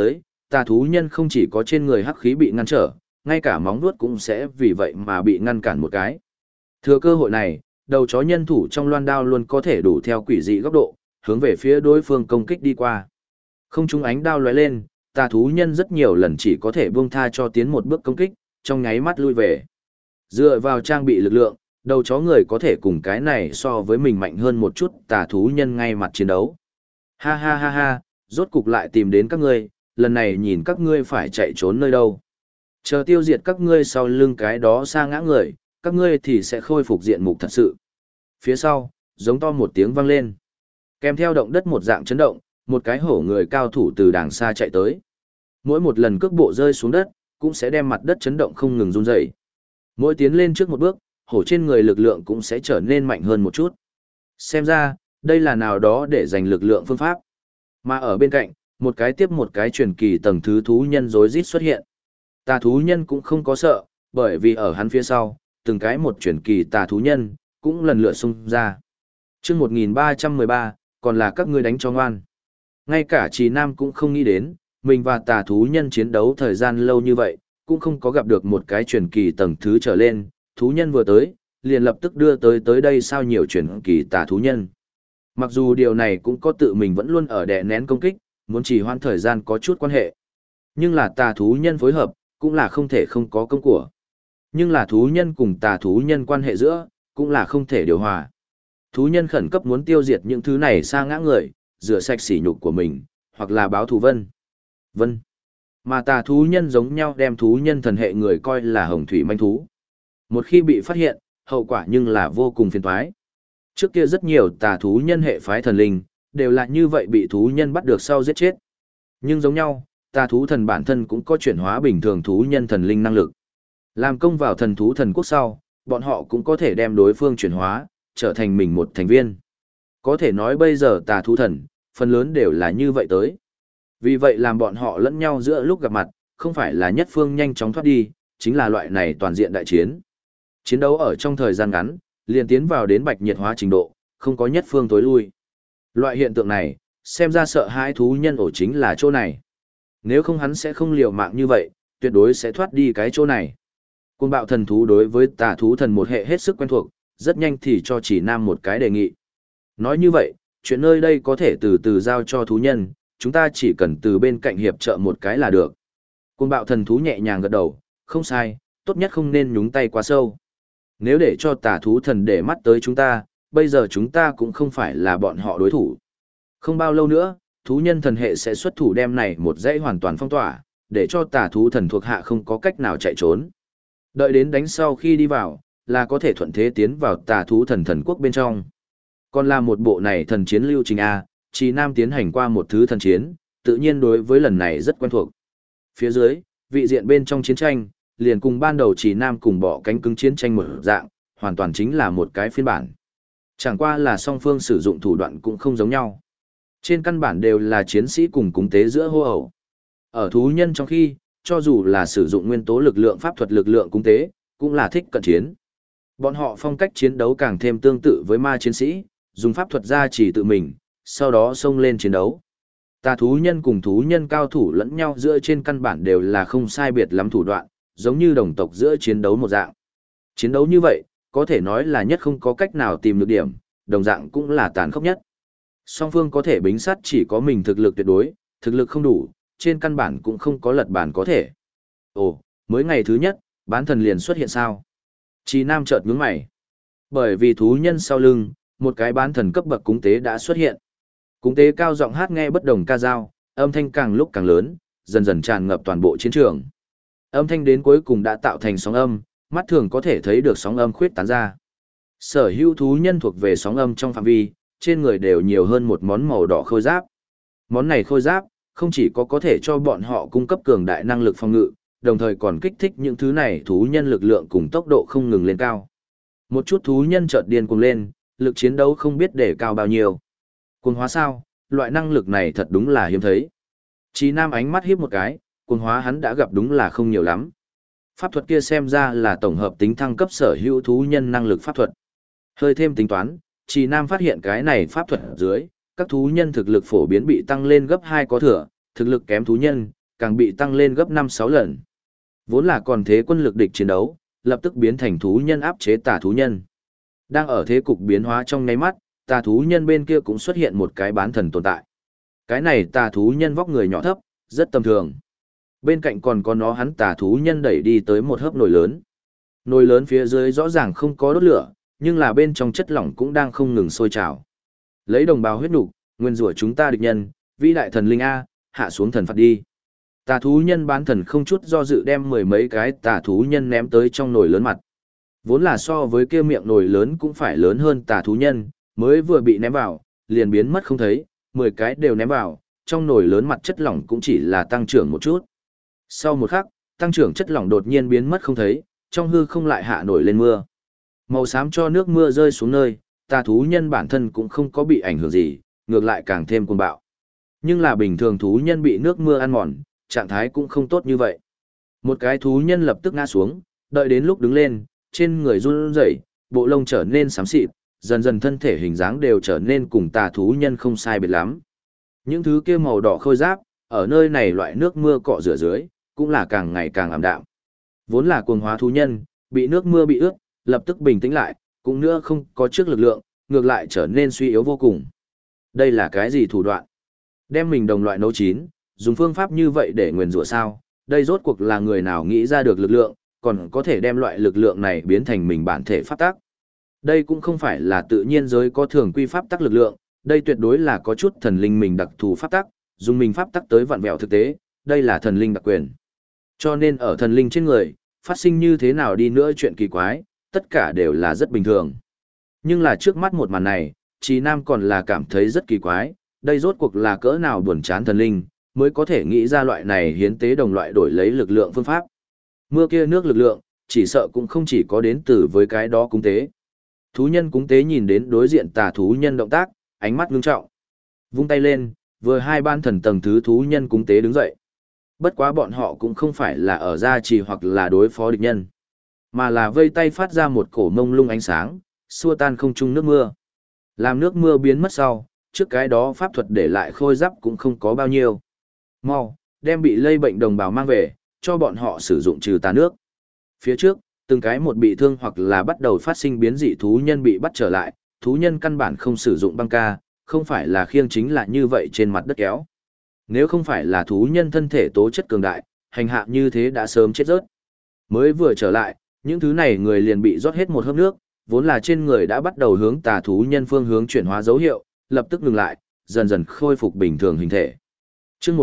tà thú nhân không chỉ có trên người hắc khí bị ngăn trở, ngay cả móng vuốt cũng sẽ vì vậy mà bị ngăn cản một cái. Thừa cơ hội này, đầu chó nhân thủ trong loan đao luôn có thể đủ theo quỷ dị góc độ, hướng về phía đối phương công kích đi qua. Không trung ánh đao lóe lên, tà thú nhân rất nhiều lần chỉ có thể buông tha cho tiến một bước công kích, trong nháy mắt lui về. Dựa vào trang bị lực lượng, đầu chó người có thể cùng cái này so với mình mạnh hơn một chút, tà thú nhân ngay mặt chiến đấu. Ha ha ha ha, rốt cục lại tìm đến các ngươi, lần này nhìn các ngươi phải chạy trốn nơi đâu. Chờ tiêu diệt các ngươi sau lưng cái đó sa ngã người, các ngươi thì sẽ khôi phục diện mục thật sự. Phía sau, giống to một tiếng vang lên. Kèm theo động đất một dạng chấn động, một cái hổ người cao thủ từ đàng xa chạy tới. Mỗi một lần cước bộ rơi xuống đất, cũng sẽ đem mặt đất chấn động không ngừng run rẩy. Mỗi tiến lên trước một bước, hổ trên người lực lượng cũng sẽ trở nên mạnh hơn một chút. Xem ra, đây là nào đó để giành lực lượng phương pháp. Mà ở bên cạnh, một cái tiếp một cái truyền kỳ tầng thứ thú nhân rối rít xuất hiện. Tà thú nhân cũng không có sợ, bởi vì ở hắn phía sau, từng cái một truyền kỳ tà thú nhân, cũng lần lượt xung ra. Chương 1313, còn là các ngươi đánh cho ngoan. Ngay cả Trì Nam cũng không nghĩ đến, mình và tà thú nhân chiến đấu thời gian lâu như vậy, cũng không có gặp được một cái truyền kỳ tầng thứ trở lên, thú nhân vừa tới, liền lập tức đưa tới đây sao nhiều truyền kỳ tà thú nhân. Mặc dù điều này cũng có tự mình vẫn luôn ở đè nén công kích, muốn trì hoãn thời gian có chút quan hệ. Nhưng là tà thú nhân phối hợp, cũng là không thể không có công của. Nhưng là thú nhân cùng tà thú nhân quan hệ giữa, cũng là không thể điều hòa. Thú nhân khẩn cấp muốn tiêu diệt những thứ này sa ngã người, rửa sạch sỉ nhục của mình, hoặc là báo thù vân. Mà tà thú nhân giống nhau đem thú nhân thần hệ người coi là hồng thủy manh thú. Một khi bị phát hiện, hậu quả nhưng là vô cùng phiền toái. Trước kia rất nhiều tà thú nhân hệ phái thần linh, đều là như vậy bị thú nhân bắt được sau giết chết. Nhưng giống nhau, tà thú thần bản thân cũng có chuyển hóa bình thường thú nhân thần linh năng lực. Làm công vào thần thú thần quốc sau, bọn họ cũng có thể đem đối phương chuyển hóa, trở thành mình một thành viên. Có thể nói bây giờ tà thú thần, phần lớn đều là như vậy tới. Vì vậy làm bọn họ lẫn nhau giữa lúc gặp mặt, không phải là nhất phương nhanh chóng thoát đi, chính là loại này toàn diện đại chiến. Chiến đấu ở trong thời gian ngắn, liền tiến vào đến bạch nhiệt hóa trình độ, không có nhất phương tối lui. Loại hiện tượng này, xem ra sợ hãi thú nhân ổ chính là chỗ này. Nếu không hắn sẽ không liều mạng như vậy, tuyệt đối sẽ thoát đi cái chỗ này. Côn bạo thần thú đối với tà thú thần một hệ hết sức quen thuộc, rất nhanh thì cho Chỉ Nam một cái đề nghị. Nói như vậy, chuyện nơi đây có thể từ từ giao cho thú nhân, chúng ta chỉ cần từ bên cạnh hiệp trợ một cái là được. Côn bạo thần thú nhẹ nhàng gật đầu, không sai, tốt nhất không nên nhúng tay quá sâu. Nếu để cho tà thú thần để mắt tới chúng ta, bây giờ chúng ta cũng không phải là bọn họ đối thủ. Không bao lâu nữa, thú nhân thần hệ sẽ xuất thủ đem này một dãy hoàn toàn phong tỏa, để cho tà thú thần thuộc hạ không có cách nào chạy trốn. Đợi đến đánh sau khi đi vào, là có thể thuận thế tiến vào tà thú thần thần quốc bên trong. Còn là một bộ này thần chiến lưu trình A, Trì Nam tiến hành qua một thứ thần chiến, tự nhiên đối với lần này rất quen thuộc. Phía dưới, vị diện bên trong chiến tranh, liền cùng ban đầu Trì Nam cùng bỏ cánh cứng chiến tranh một dạng, hoàn toàn chính là một cái phiên bản. Chẳng qua là song phương sử dụng thủ đoạn cũng không giống nhau. Trên căn bản đều là chiến sĩ cùng cúng tế giữa hô ẩu. Ở thú nhân trong khi, cho dù là sử dụng nguyên tố lực lượng pháp thuật lực lượng cúng tế, cũng là thích cận chiến. Bọn họ phong cách chiến đấu càng thêm tương tự với ma chiến sĩ, dùng pháp thuật gia trì tự mình, sau đó xông lên chiến đấu. Tà thú nhân cùng thú nhân cao thủ lẫn nhau giữa trên căn bản đều là không sai biệt lắm thủ đoạn, giống như đồng tộc giữa chiến đấu một dạng. Chiến đấu như vậy, có thể nói là nhất không có cách nào tìm được điểm, đồng dạng cũng là tàn khốc nhất. Song phương có thể bính sát chỉ có mình thực lực tuyệt đối, thực lực không đủ, trên căn bản cũng không có lật bản có thể. Ồ, mới ngày thứ nhất, bán thần liền xuất hiện sao? Trì Nam chợt nhướng mày. Bởi vì thú nhân sau lưng, một cái bán thần cấp bậc cúng tế đã xuất hiện. Cúng tế cao giọng hát nghe bất đồng ca dao, âm thanh càng lúc càng lớn, dần dần tràn ngập toàn bộ chiến trường. Âm thanh đến cuối cùng đã tạo thành sóng âm, mắt thường có thể thấy được sóng âm khuyết tán ra. Sở hữu thú nhân thuộc về sóng âm trong phạm vi, trên người đều nhiều hơn một món màu đỏ khôi giáp. Món này khôi giáp, không chỉ có thể cho bọn họ cung cấp cường đại năng lực phòng ngự, đồng thời còn kích thích những thứ này thú nhân lực lượng cùng tốc độ không ngừng lên cao. Một chút thú nhân chợt điên cuồng lên, lực chiến đấu không biết để cao bao nhiêu. Cuồng hóa sao, loại năng lực này thật đúng là hiếm thấy. Chí Nam ánh mắt híp một cái, cuồng hóa hắn đã gặp đúng là không nhiều lắm. Pháp thuật kia xem ra là tổng hợp tính thăng cấp sở hữu thú nhân năng lực pháp thuật. Hơi thêm tính toán, Chí Nam phát hiện cái này pháp thuật ở dưới, các thú nhân thực lực phổ biến bị tăng lên gấp 2 có thừa, thực lực kém thú nhân, càng bị tăng lên gấp 5-6 lần. Vốn là còn thế quân lực địch chiến đấu, lập tức biến thành thú nhân áp chế tà thú nhân. Đang ở thế cục biến hóa trong nháy mắt, tà thú nhân bên kia cũng xuất hiện một cái bán thần tồn tại. Cái này tà thú nhân vóc người nhỏ thấp, rất tầm thường. Bên cạnh còn có nó hắn tà thú nhân đẩy đi tới một hớp nồi lớn. Nồi lớn phía dưới rõ ràng không có đốt lửa, nhưng là bên trong chất lỏng cũng đang không ngừng sôi trào. Lấy đồng bào huyết nục, nguyên rủa chúng ta địch nhân, vĩ đại thần linh A, hạ xuống thần phạt đi. Tà thú nhân bán thần không chút do dự đem mười mấy cái tà thú nhân ném tới trong nồi lớn mặt. Vốn là so với kia miệng nồi lớn cũng phải lớn hơn tà thú nhân, mới vừa bị ném vào, liền biến mất không thấy, 10 cái đều ném vào, trong nồi lớn mặt chất lỏng cũng chỉ là tăng trưởng một chút. Sau một khắc, tăng trưởng chất lỏng đột nhiên biến mất không thấy, trong hư không lại hạ nổi lên mưa. Màu xám cho nước mưa rơi xuống nơi, tà thú nhân bản thân cũng không có bị ảnh hưởng gì, ngược lại càng thêm cuồng bạo. Nhưng là bình thường thú nhân bị nước mưa ăn mòn, trạng thái cũng không tốt như vậy. Một cái thú nhân lập tức ngã xuống, đợi đến lúc đứng lên, trên người run rẩy, bộ lông trở nên xám xịt, dần dần thân thể hình dáng đều trở nên cùng tà thú nhân không sai biệt lắm. Những thứ kia màu đỏ khôi giáp, ở nơi này loại nước mưa cọ rửa dưới, cũng là càng ngày càng ảm đạm. Vốn là cuồng hóa thú nhân, bị nước mưa bị ướt, lập tức bình tĩnh lại, cũng nữa không có trước lực lượng, ngược lại trở nên suy yếu vô cùng. Đây là cái gì thủ đoạn? Đem mình đồng loại nấu chín, dùng phương pháp như vậy để nguyền rủa sao? Đây rốt cuộc là người nào nghĩ ra được lực lượng, còn có thể đem loại lực lượng này biến thành mình bản thể pháp tắc. Đây cũng không phải là tự nhiên giới có thường quy pháp tắc lực lượng, đây tuyệt đối là có chút thần linh mình đặc thù pháp tắc, dùng mình pháp tắc tới vặn vẹo thực tế, đây là thần linh đặc quyền. Cho nên ở thần linh trên người, phát sinh như thế nào đi nữa chuyện kỳ quái, tất cả đều là rất bình thường. Nhưng là trước mắt một màn này, Trì Nam còn là cảm thấy rất kỳ quái, đây rốt cuộc là cỡ nào buồn chán thần linh, mới có thể nghĩ ra loại này hiến tế đồng loại đổi lấy lực lượng phương pháp. Mưa kia nước lực lượng, chỉ sợ cũng không chỉ có đến từ với cái đó cúng tế. Thú nhân cúng tế nhìn đến đối diện tà thú nhân động tác, ánh mắt ngưng trọng. Vung tay lên, vừa hai ban thần tầng thứ thú nhân cúng tế đứng dậy. Bất quá bọn họ cũng không phải là ở gia trì hoặc là đối phó địch nhân, mà là vây tay phát ra một cổ mông lung ánh sáng, xua tan không trung nước mưa. Làm nước mưa biến mất sau, trước cái đó pháp thuật để lại khôi giáp cũng không có bao nhiêu. Mau, đem bị lây bệnh đồng bào mang về, cho bọn họ sử dụng trừ tà nước. Phía trước, từng cái một bị thương hoặc là bắt đầu phát sinh biến dị thú nhân bị bắt trở lại, thú nhân căn bản không sử dụng băng ca, không phải là khiêng chính là như vậy trên mặt đất kéo. Nếu không phải là thú nhân thân thể tố chất cường đại, hành hạ như thế đã sớm chết rớt. Mới vừa trở lại, những thứ này người liền bị rót hết một hớp nước, vốn là trên người đã bắt đầu hướng tà thú nhân phương hướng chuyển hóa dấu hiệu, lập tức ngừng lại, dần dần khôi phục bình thường hình thể. Chương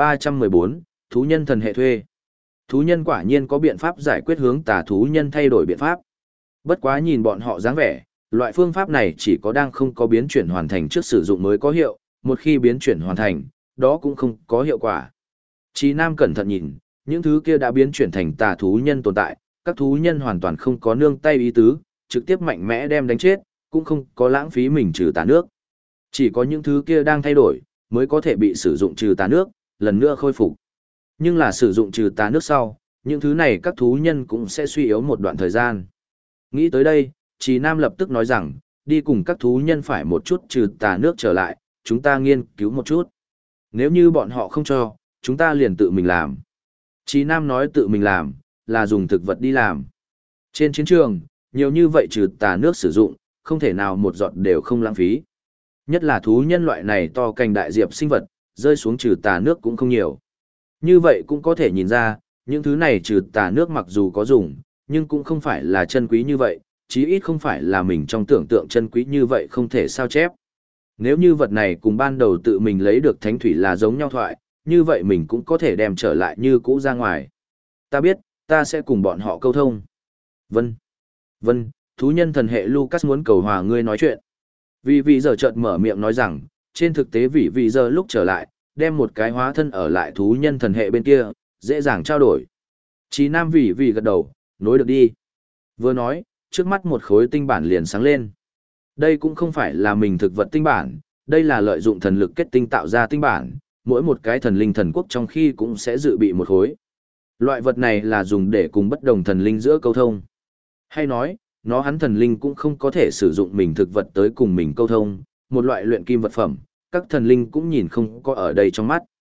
1314, thú nhân thần hệ thuê. Thú nhân quả nhiên có biện pháp giải quyết hướng tà thú nhân thay đổi biện pháp. Bất quá nhìn bọn họ dáng vẻ, loại phương pháp này chỉ có đang không có biến chuyển hoàn thành trước sử dụng mới có hiệu, một khi biến chuyển hoàn thành, đó cũng không có hiệu quả. Chí Nam cẩn thận nhìn, những thứ kia đã biến chuyển thành tà thú nhân tồn tại, các thú nhân hoàn toàn không có nương tay ý tứ, trực tiếp mạnh mẽ đem đánh chết, cũng không có lãng phí mình trừ tà nước. Chỉ có những thứ kia đang thay đổi, mới có thể bị sử dụng trừ tà nước, lần nữa khôi phục. Nhưng là sử dụng trừ tà nước sau, những thứ này các thú nhân cũng sẽ suy yếu một đoạn thời gian. Nghĩ tới đây, Chí Nam lập tức nói rằng, đi cùng các thú nhân phải một chút trừ tà nước trở lại, chúng ta nghiên cứu một chút. Nếu như bọn họ không cho, chúng ta liền tự mình làm. Chí Nam nói tự mình làm, là dùng thực vật đi làm. Trên chiến trường, nhiều như vậy trừ tà nước sử dụng, không thể nào một giọt đều không lãng phí. Nhất là thú nhân loại này to cành đại diệp sinh vật, rơi xuống trừ tà nước cũng không nhiều. Như vậy cũng có thể nhìn ra, những thứ này trừ tà nước mặc dù có dùng, nhưng cũng không phải là chân quý như vậy, chí ít không phải là mình trong tưởng tượng chân quý như vậy không thể sao chép. Nếu như vật này cùng ban đầu tự mình lấy được thánh thủy là giống nhau thoại, như vậy mình cũng có thể đem trở lại như cũ ra ngoài. Ta biết, ta sẽ cùng bọn họ câu thông. Vân, thú nhân thần hệ Lucas muốn cầu hòa ngươi nói chuyện. Vì giờ chợt mở miệng nói rằng, trên thực tế vì giờ lúc trở lại, đem một cái hóa thân ở lại thú nhân thần hệ bên kia, dễ dàng trao đổi. Chí Nam vì gật đầu, nối được đi. Vừa nói, trước mắt một khối tinh bản liền sáng lên. Đây cũng không phải là mình thực vật tinh bản, đây là lợi dụng thần lực kết tinh tạo ra tinh bản, mỗi một cái thần linh thần quốc trong khi cũng sẽ dự bị một khối. Loại vật này là dùng để cùng bất đồng thần linh giữa câu thông. Hay nói, nó hắn thần linh cũng không có thể sử dụng mình thực vật tới cùng mình câu thông, một loại luyện kim vật phẩm, các thần linh cũng nhìn không có ở đây trong mắt.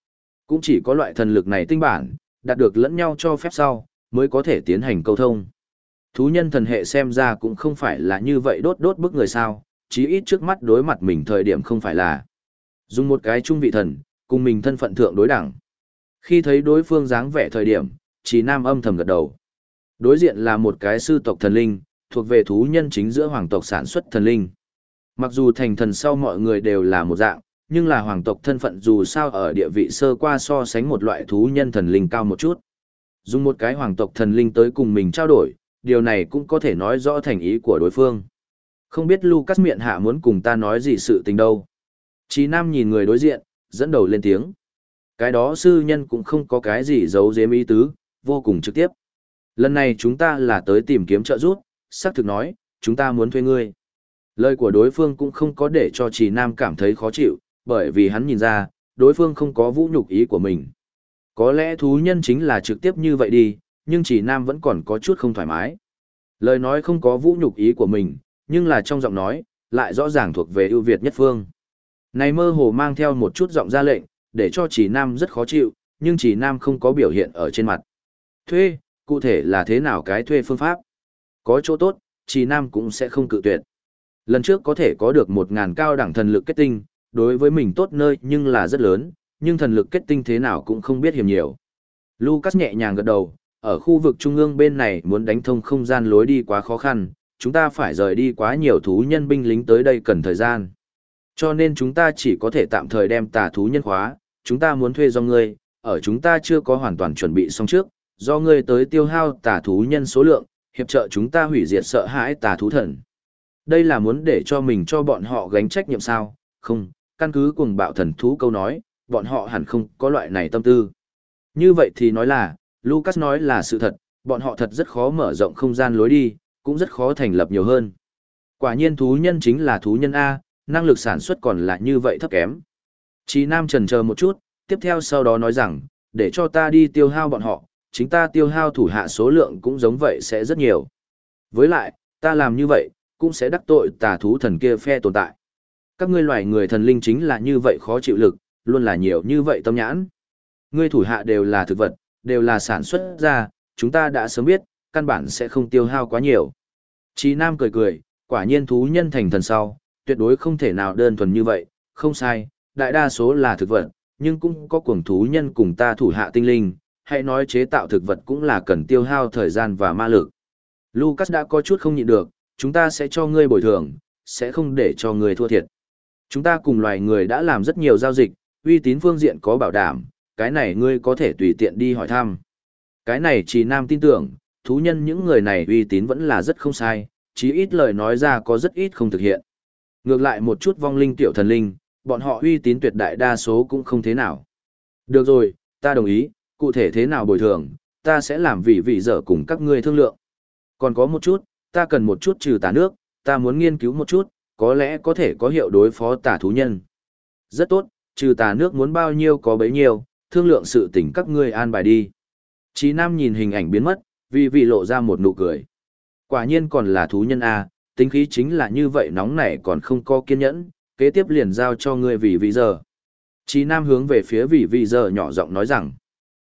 Cũng chỉ có loại thần lực này tinh bản, đạt được lẫn nhau cho phép sau, mới có thể tiến hành câu thông. Thú nhân thần hệ xem ra cũng không phải là như vậy đốt đốt bức người sao, chí ít trước mắt đối mặt mình thời điểm không phải là dùng một cái trung vị thần, cùng mình thân phận thượng đối đẳng. Khi thấy đối phương dáng vẻ thời điểm, Trì Nam âm thầm gật đầu. Đối diện là một cái sư tộc thần linh, thuộc về thú nhân chính giữa hoàng tộc sản xuất thần linh. Mặc dù thành thần sau mọi người đều là một dạng, nhưng là hoàng tộc thân phận dù sao ở địa vị sơ qua so sánh một loại thú nhân thần linh cao một chút. Dùng một cái hoàng tộc thần linh tới cùng mình trao đổi, điều này cũng có thể nói rõ thành ý của đối phương. Không biết Lucas miệng hạ muốn cùng ta nói gì sự tình đâu. Chí Nam nhìn người đối diện, dẫn đầu lên tiếng. Cái đó sư nhân cũng không có cái gì giấu giếm ý tứ, vô cùng trực tiếp. Lần này chúng ta là tới tìm kiếm trợ giúp, xác thực nói, chúng ta muốn thuê ngươi. Lời của đối phương cũng không có để cho Trì Nam cảm thấy khó chịu, bởi vì hắn nhìn ra, đối phương không có vũ nhục ý của mình. Có lẽ thú nhân chính là trực tiếp như vậy đi, nhưng Trì Nam vẫn còn có chút không thoải mái. Lời nói không có vũ nhục ý của mình, nhưng là trong giọng nói, lại rõ ràng thuộc về ưu việt nhất phương. Này mơ hồ mang theo một chút giọng ra lệnh, để cho Trì Nam rất khó chịu, nhưng Trì Nam không có biểu hiện ở trên mặt. Thuê, cụ thể là thế nào cái thuê phương pháp? Có chỗ tốt, Trì Nam cũng sẽ không cự tuyệt. Lần trước có thể có được 1000 cao đẳng thần lực kết tinh, đối với mình tốt nơi nhưng là rất lớn, nhưng thần lực kết tinh thế nào cũng không biết hiểm nhiều. Lucas nhẹ nhàng gật đầu, ở khu vực trung ương bên này muốn đánh thông không gian lối đi quá khó khăn, chúng ta phải rời đi quá nhiều thú nhân binh lính tới đây cần thời gian. Cho nên chúng ta chỉ có thể tạm thời đem tà thú nhân khóa, chúng ta muốn thuê do ngươi, ở chúng ta chưa có hoàn toàn chuẩn bị xong trước, do ngươi tới tiêu hao tà thú nhân số lượng, hiệp trợ chúng ta hủy diệt sợ hãi tà thú thần. Đây là muốn để cho mình cho bọn họ gánh trách nhiệm sao? Không, căn cứ cuồng bạo thần thú câu nói, bọn họ hẳn không có loại này tâm tư. Như vậy thì nói là, Lucas nói là sự thật, bọn họ thật rất khó mở rộng không gian lối đi, cũng rất khó thành lập nhiều hơn. Quả nhiên thú nhân chính là thú nhân A, năng lực sản xuất còn là như vậy thấp kém. Chí Nam chần chờ một chút, tiếp theo sau đó nói rằng, để cho ta đi tiêu hao bọn họ, chính ta tiêu hao thủ hạ số lượng cũng giống vậy sẽ rất nhiều. Với lại, ta làm như vậy, cũng sẽ đắc tội tà thú thần kia phe tồn tại. Các ngươi loài người thần linh chính là như vậy khó chịu lực, luôn là nhiều như vậy tâm nhãn. Ngươi thủ hạ đều là thực vật, đều là sản xuất ra, chúng ta đã sớm biết, căn bản sẽ không tiêu hao quá nhiều. Chí Nam cười cười, quả nhiên thú nhân thành thần sau, tuyệt đối không thể nào đơn thuần như vậy, không sai, đại đa số là thực vật, nhưng cũng có cuồng thú nhân cùng ta thủ hạ tinh linh, hãy nói chế tạo thực vật cũng là cần tiêu hao thời gian và ma lực. Lucas đã có chút không nhịn được, chúng ta sẽ cho ngươi bồi thường, sẽ không để cho ngươi thua thiệt. Chúng ta cùng loài người đã làm rất nhiều giao dịch, uy tín phương diện có bảo đảm, cái này ngươi có thể tùy tiện đi hỏi thăm. Cái này Trì Nam tin tưởng, thú nhân những người này uy tín vẫn là rất không sai, chí ít lời nói ra có rất ít không thực hiện. Ngược lại một chút vong linh tiểu thần linh, bọn họ uy tín tuyệt đại đa số cũng không thế nào. Được rồi, ta đồng ý, cụ thể thế nào bồi thường, ta sẽ làm vị dở cùng các ngươi thương lượng. Còn có một chút, ta cần một chút trừ tà nước, ta muốn nghiên cứu một chút, có lẽ có thể có hiệu đối phó tà thú nhân. Rất tốt, trừ tà nước muốn bao nhiêu có bấy nhiêu, thương lượng sự tình các ngươi an bài đi. Chí Nam nhìn hình ảnh biến mất, vị lộ ra một nụ cười. Quả nhiên còn là thú nhân A, tính khí chính là như vậy nóng nảy còn không có kiên nhẫn, kế tiếp liền giao cho ngươi vị giờ. Chí Nam hướng về phía vị giờ nhỏ giọng nói rằng.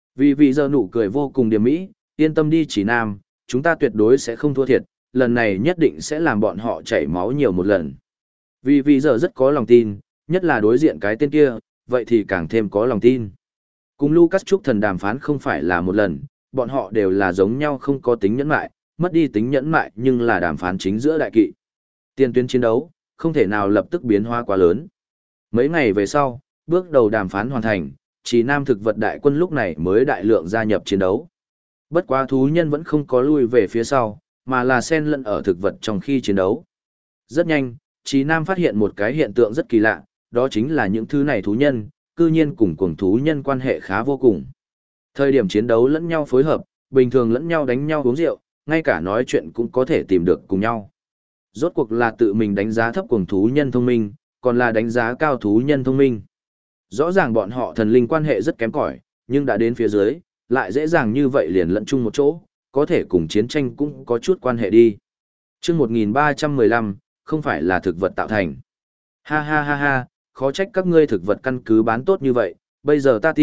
Vị giờ nụ cười vô cùng điềm mỹ, yên tâm đi Chí Nam, chúng ta tuyệt đối sẽ không thua thiệt, lần này nhất định sẽ làm bọn họ chảy máu nhiều một lần. Vì giờ rất có lòng tin, nhất là đối diện cái tên kia, vậy thì càng thêm có lòng tin. Cùng Lucas Trúc thần đàm phán không phải là một lần, bọn họ đều là giống nhau không có tính nhẫn mại, mất đi tính nhẫn mại nhưng là đàm phán chính giữa đại kỵ. Tiền tuyến chiến đấu, không thể nào lập tức biến hóa quá lớn. Mấy ngày về sau, bước đầu đàm phán hoàn thành, chỉ Nam thực vật đại quân lúc này mới đại lượng gia nhập chiến đấu. Bất quá thú nhân vẫn không có lui về phía sau, mà là xen lẫn ở thực vật trong khi chiến đấu. Rất nhanh, Chí Nam phát hiện một cái hiện tượng rất kỳ lạ, đó chính là những thứ này thú nhân, cư nhiên cùng cuồng thú nhân quan hệ khá vô cùng. Thời điểm chiến đấu lẫn nhau phối hợp, bình thường lẫn nhau đánh nhau uống rượu, ngay cả nói chuyện cũng có thể tìm được cùng nhau. Rốt cuộc là tự mình đánh giá thấp cuồng thú nhân thông minh, còn là đánh giá cao thú nhân thông minh. Rõ ràng bọn họ thần linh quan hệ rất kém cỏi, nhưng đã đến phía dưới, lại dễ dàng như vậy liền lẫn chung một chỗ, có thể cùng chiến tranh cũng có chút quan hệ đi. Chương 1315, không phải là thực vật tạo thành. Ha ha ha ha, khó trách các ngươi thực vật căn cứ bán tốt như vậy, bây giờ ta tin,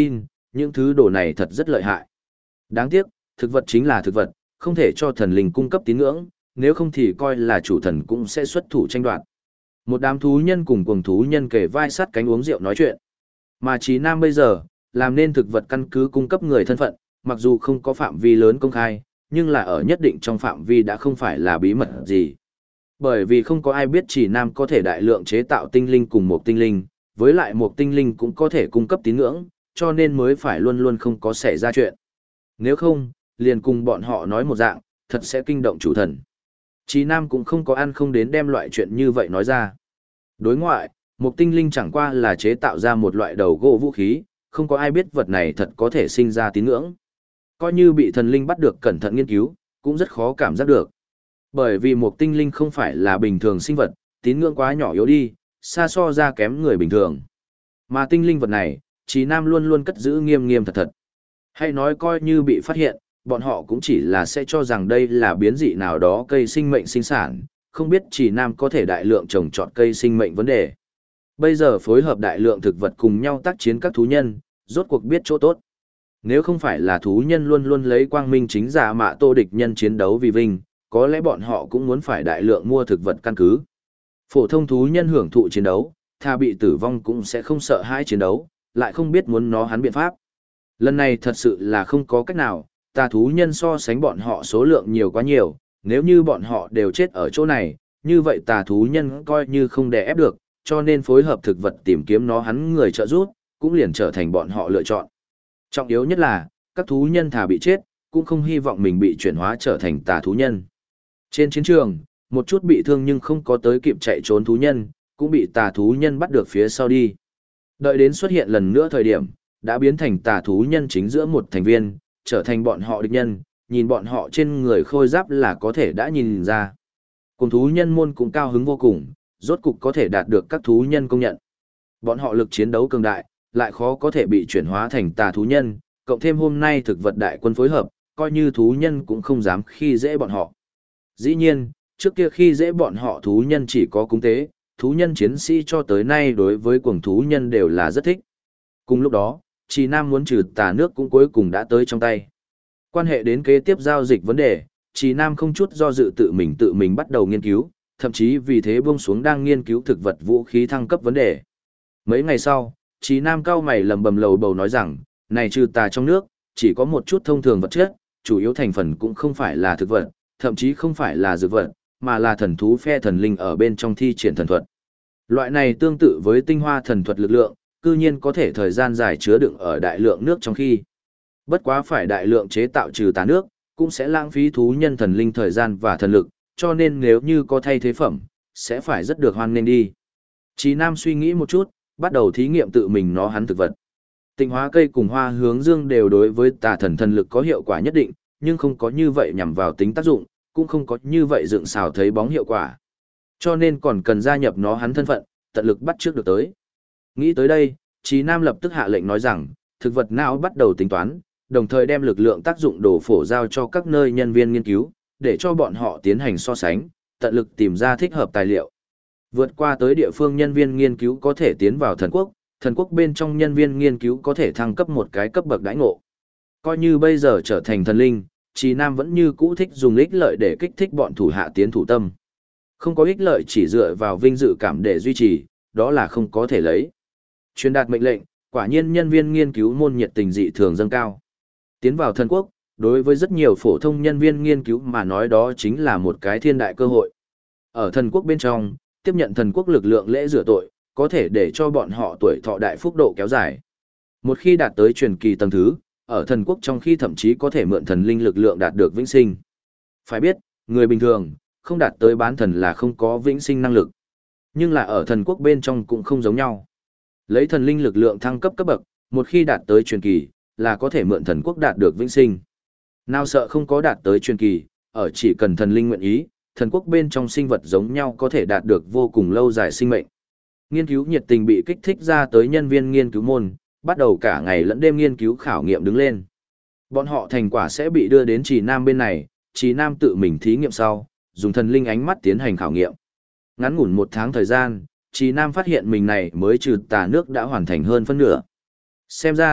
những thứ đồ này thật rất lợi hại. Đáng tiếc, thực vật chính là thực vật, không thể cho thần linh cung cấp tín ngưỡng, nếu không thì coi là chủ thần cũng sẽ xuất thủ tranh đoạt. Một đám thú nhân cùng cuồng thú nhân kề vai sát cánh uống rượu nói chuyện. Mà Trí Nam bây giờ, làm nên thực vật căn cứ cung cấp người thân phận, mặc dù không có phạm vi lớn công khai, nhưng là ở nhất định trong phạm vi đã không phải là bí mật gì. Bởi vì không có ai biết Trí Nam có thể đại lượng chế tạo tinh linh cùng một tinh linh, với lại một tinh linh cũng có thể cung cấp tín ngưỡng, cho nên mới phải luôn luôn không có xảy ra chuyện. Nếu không, liền cùng bọn họ nói một dạng, thật sẽ kinh động chủ thần. Trí Nam cũng không có ăn không đến đem loại chuyện như vậy nói ra. Đối ngoại, một tinh linh chẳng qua là chế tạo ra một loại đầu gỗ vũ khí, không có ai biết vật này thật có thể sinh ra tín ngưỡng. Coi như bị thần linh bắt được cẩn thận nghiên cứu, cũng rất khó cảm giác được. Bởi vì một tinh linh không phải là bình thường sinh vật, tín ngưỡng quá nhỏ yếu đi, xa so ra kém người bình thường. Mà tinh linh vật này, Trí Nam luôn luôn cất giữ nghiêm nghiêm thật thật. Hay nói coi như bị phát hiện, bọn họ cũng chỉ là sẽ cho rằng đây là biến dị nào đó cây sinh mệnh sinh sản, không biết Trí Nam có thể đại lượng trồng trọt cây sinh mệnh vấn đề. Bây giờ phối hợp đại lượng thực vật cùng nhau tác chiến các thú nhân, rốt cuộc biết chỗ tốt. Nếu không phải là thú nhân luôn luôn lấy quang minh chính giả mạ tô địch nhân chiến đấu vì vinh, có lẽ bọn họ cũng muốn phải đại lượng mua thực vật căn cứ. Phổ thông thú nhân hưởng thụ chiến đấu, thà bị tử vong cũng sẽ không sợ hãi chiến đấu, lại không biết muốn nó hắn biện pháp. Lần này thật sự là không có cách nào, tà thú nhân so sánh bọn họ số lượng nhiều quá nhiều, nếu như bọn họ đều chết ở chỗ này, như vậy tà thú nhân coi như không đè ép được, cho nên phối hợp thực vật tìm kiếm nó hắn người trợ giúp, cũng liền trở thành bọn họ lựa chọn. Trọng yếu nhất là, các thú nhân thà bị chết, cũng không hy vọng mình bị chuyển hóa trở thành tà thú nhân. Trên chiến trường, một chút bị thương nhưng không có tới kịp chạy trốn thú nhân, cũng bị tà thú nhân bắt được phía sau đi. Đợi đến xuất hiện lần nữa thời điểm, đã biến thành tà thú nhân chính giữa một thành viên, trở thành bọn họ địch nhân, nhìn bọn họ trên người khôi giáp là có thể đã nhìn ra. Cùng thú nhân môn cũng cao hứng vô cùng, rốt cục có thể đạt được các thú nhân công nhận. Bọn họ lực chiến đấu cường đại, lại khó có thể bị chuyển hóa thành tà thú nhân, cộng thêm hôm nay thực vật đại quân phối hợp, coi như thú nhân cũng không dám khi dễ bọn họ. Dĩ nhiên, trước kia khi dễ bọn họ thú nhân chỉ có cúng tế, thú nhân chiến sĩ cho tới nay đối với cuồng thú nhân đều là rất thích. Cùng lúc đó, Trì Nam muốn trừ tà nước cũng cuối cùng đã tới trong tay. Quan hệ đến kế tiếp giao dịch vấn đề, Trì Nam không chút do dự tự mình bắt đầu nghiên cứu, thậm chí vì thế buông xuống đang nghiên cứu thực vật vũ khí thăng cấp vấn đề. Mấy ngày sau, Trì Nam cao mày lầm bầm lầu bầu nói rằng, này trừ tà trong nước, chỉ có một chút thông thường vật chất, chủ yếu thành phần cũng không phải là thực vật, thậm chí không phải là dược vật, mà là thần thú phe thần linh ở bên trong thi triển thần thuật. Loại này tương tự với tinh hoa thần thuật lực lượng, cư nhiên có thể thời gian dài chứa đựng ở đại lượng nước trong khi. Bất quá phải đại lượng chế tạo trừ tà nước, cũng sẽ lãng phí thú nhân thần linh thời gian và thần lực, cho nên nếu như có thay thế phẩm, sẽ phải rất được hoan nghênh đi. Chí Nam suy nghĩ một chút, bắt đầu thí nghiệm tự mình nó hắn thực vật. Tịnh hóa cây cùng hoa hướng dương đều đối với tà thần thần lực có hiệu quả nhất định, nhưng không có như vậy nhằm vào tính tác dụng, cũng không có như vậy dựng xào thấy bóng hiệu quả. Cho nên còn cần gia nhập nó hắn thân phận, tận lực bắt trước được tới. Nghĩ tới đây, Chí Nam lập tức hạ lệnh nói rằng, thực vật não bắt đầu tính toán, đồng thời đem lực lượng tác dụng đồ phổ giao cho các nơi nhân viên nghiên cứu, để cho bọn họ tiến hành so sánh, tận lực tìm ra thích hợp tài liệu. Vượt qua tới địa phương nhân viên nghiên cứu có thể tiến vào thần quốc bên trong nhân viên nghiên cứu có thể thăng cấp một cái cấp bậc đãi ngộ. Coi như bây giờ trở thành thần linh, Chí Nam vẫn như cũ thích dùng ích lợi để kích thích bọn thủ hạ tiến thủ tâm. Không có ích lợi chỉ dựa vào vinh dự cảm để duy trì, đó là không có thể lấy. Truyền đạt mệnh lệnh, quả nhiên nhân viên nghiên cứu môn nhiệt tình dị thường dâng cao. Tiến vào thần quốc, đối với rất nhiều phổ thông nhân viên nghiên cứu mà nói đó chính là một cái thiên đại cơ hội. Ở thần quốc bên trong, tiếp nhận thần quốc lực lượng lễ rửa tội, có thể để cho bọn họ tuổi thọ đại phúc độ kéo dài. Một khi đạt tới truyền kỳ tầng thứ, ở thần quốc trong khi thậm chí có thể mượn thần linh lực lượng đạt được vĩnh sinh. Phải biết, người bình thường, không đạt tới bán thần là không có vĩnh sinh năng lực. Nhưng là ở thần quốc bên trong cũng không giống nhau. Lấy thần linh lực lượng thăng cấp cấp bậc, một khi đạt tới truyền kỳ, là có thể mượn thần quốc đạt được vĩnh sinh. Nào sợ không có đạt tới truyền kỳ, ở chỉ cần thần linh nguyện ý, thần quốc bên trong sinh vật giống nhau có thể đạt được vô cùng lâu dài sinh mệnh. Nghiên cứu nhiệt tình bị kích thích ra tới nhân viên nghiên cứu môn, bắt đầu cả ngày lẫn đêm nghiên cứu khảo nghiệm đứng lên. Bọn họ thành quả sẽ bị đưa đến Trì Nam bên này, Trì Nam tự mình thí nghiệm sau, dùng thần linh ánh mắt tiến hành khảo nghiệm. Ngắn ngủn 1 tháng thời gian, Trì Nam phát hiện mình này mới trừ tà nước đã hoàn thành hơn phân nửa. Xem ra,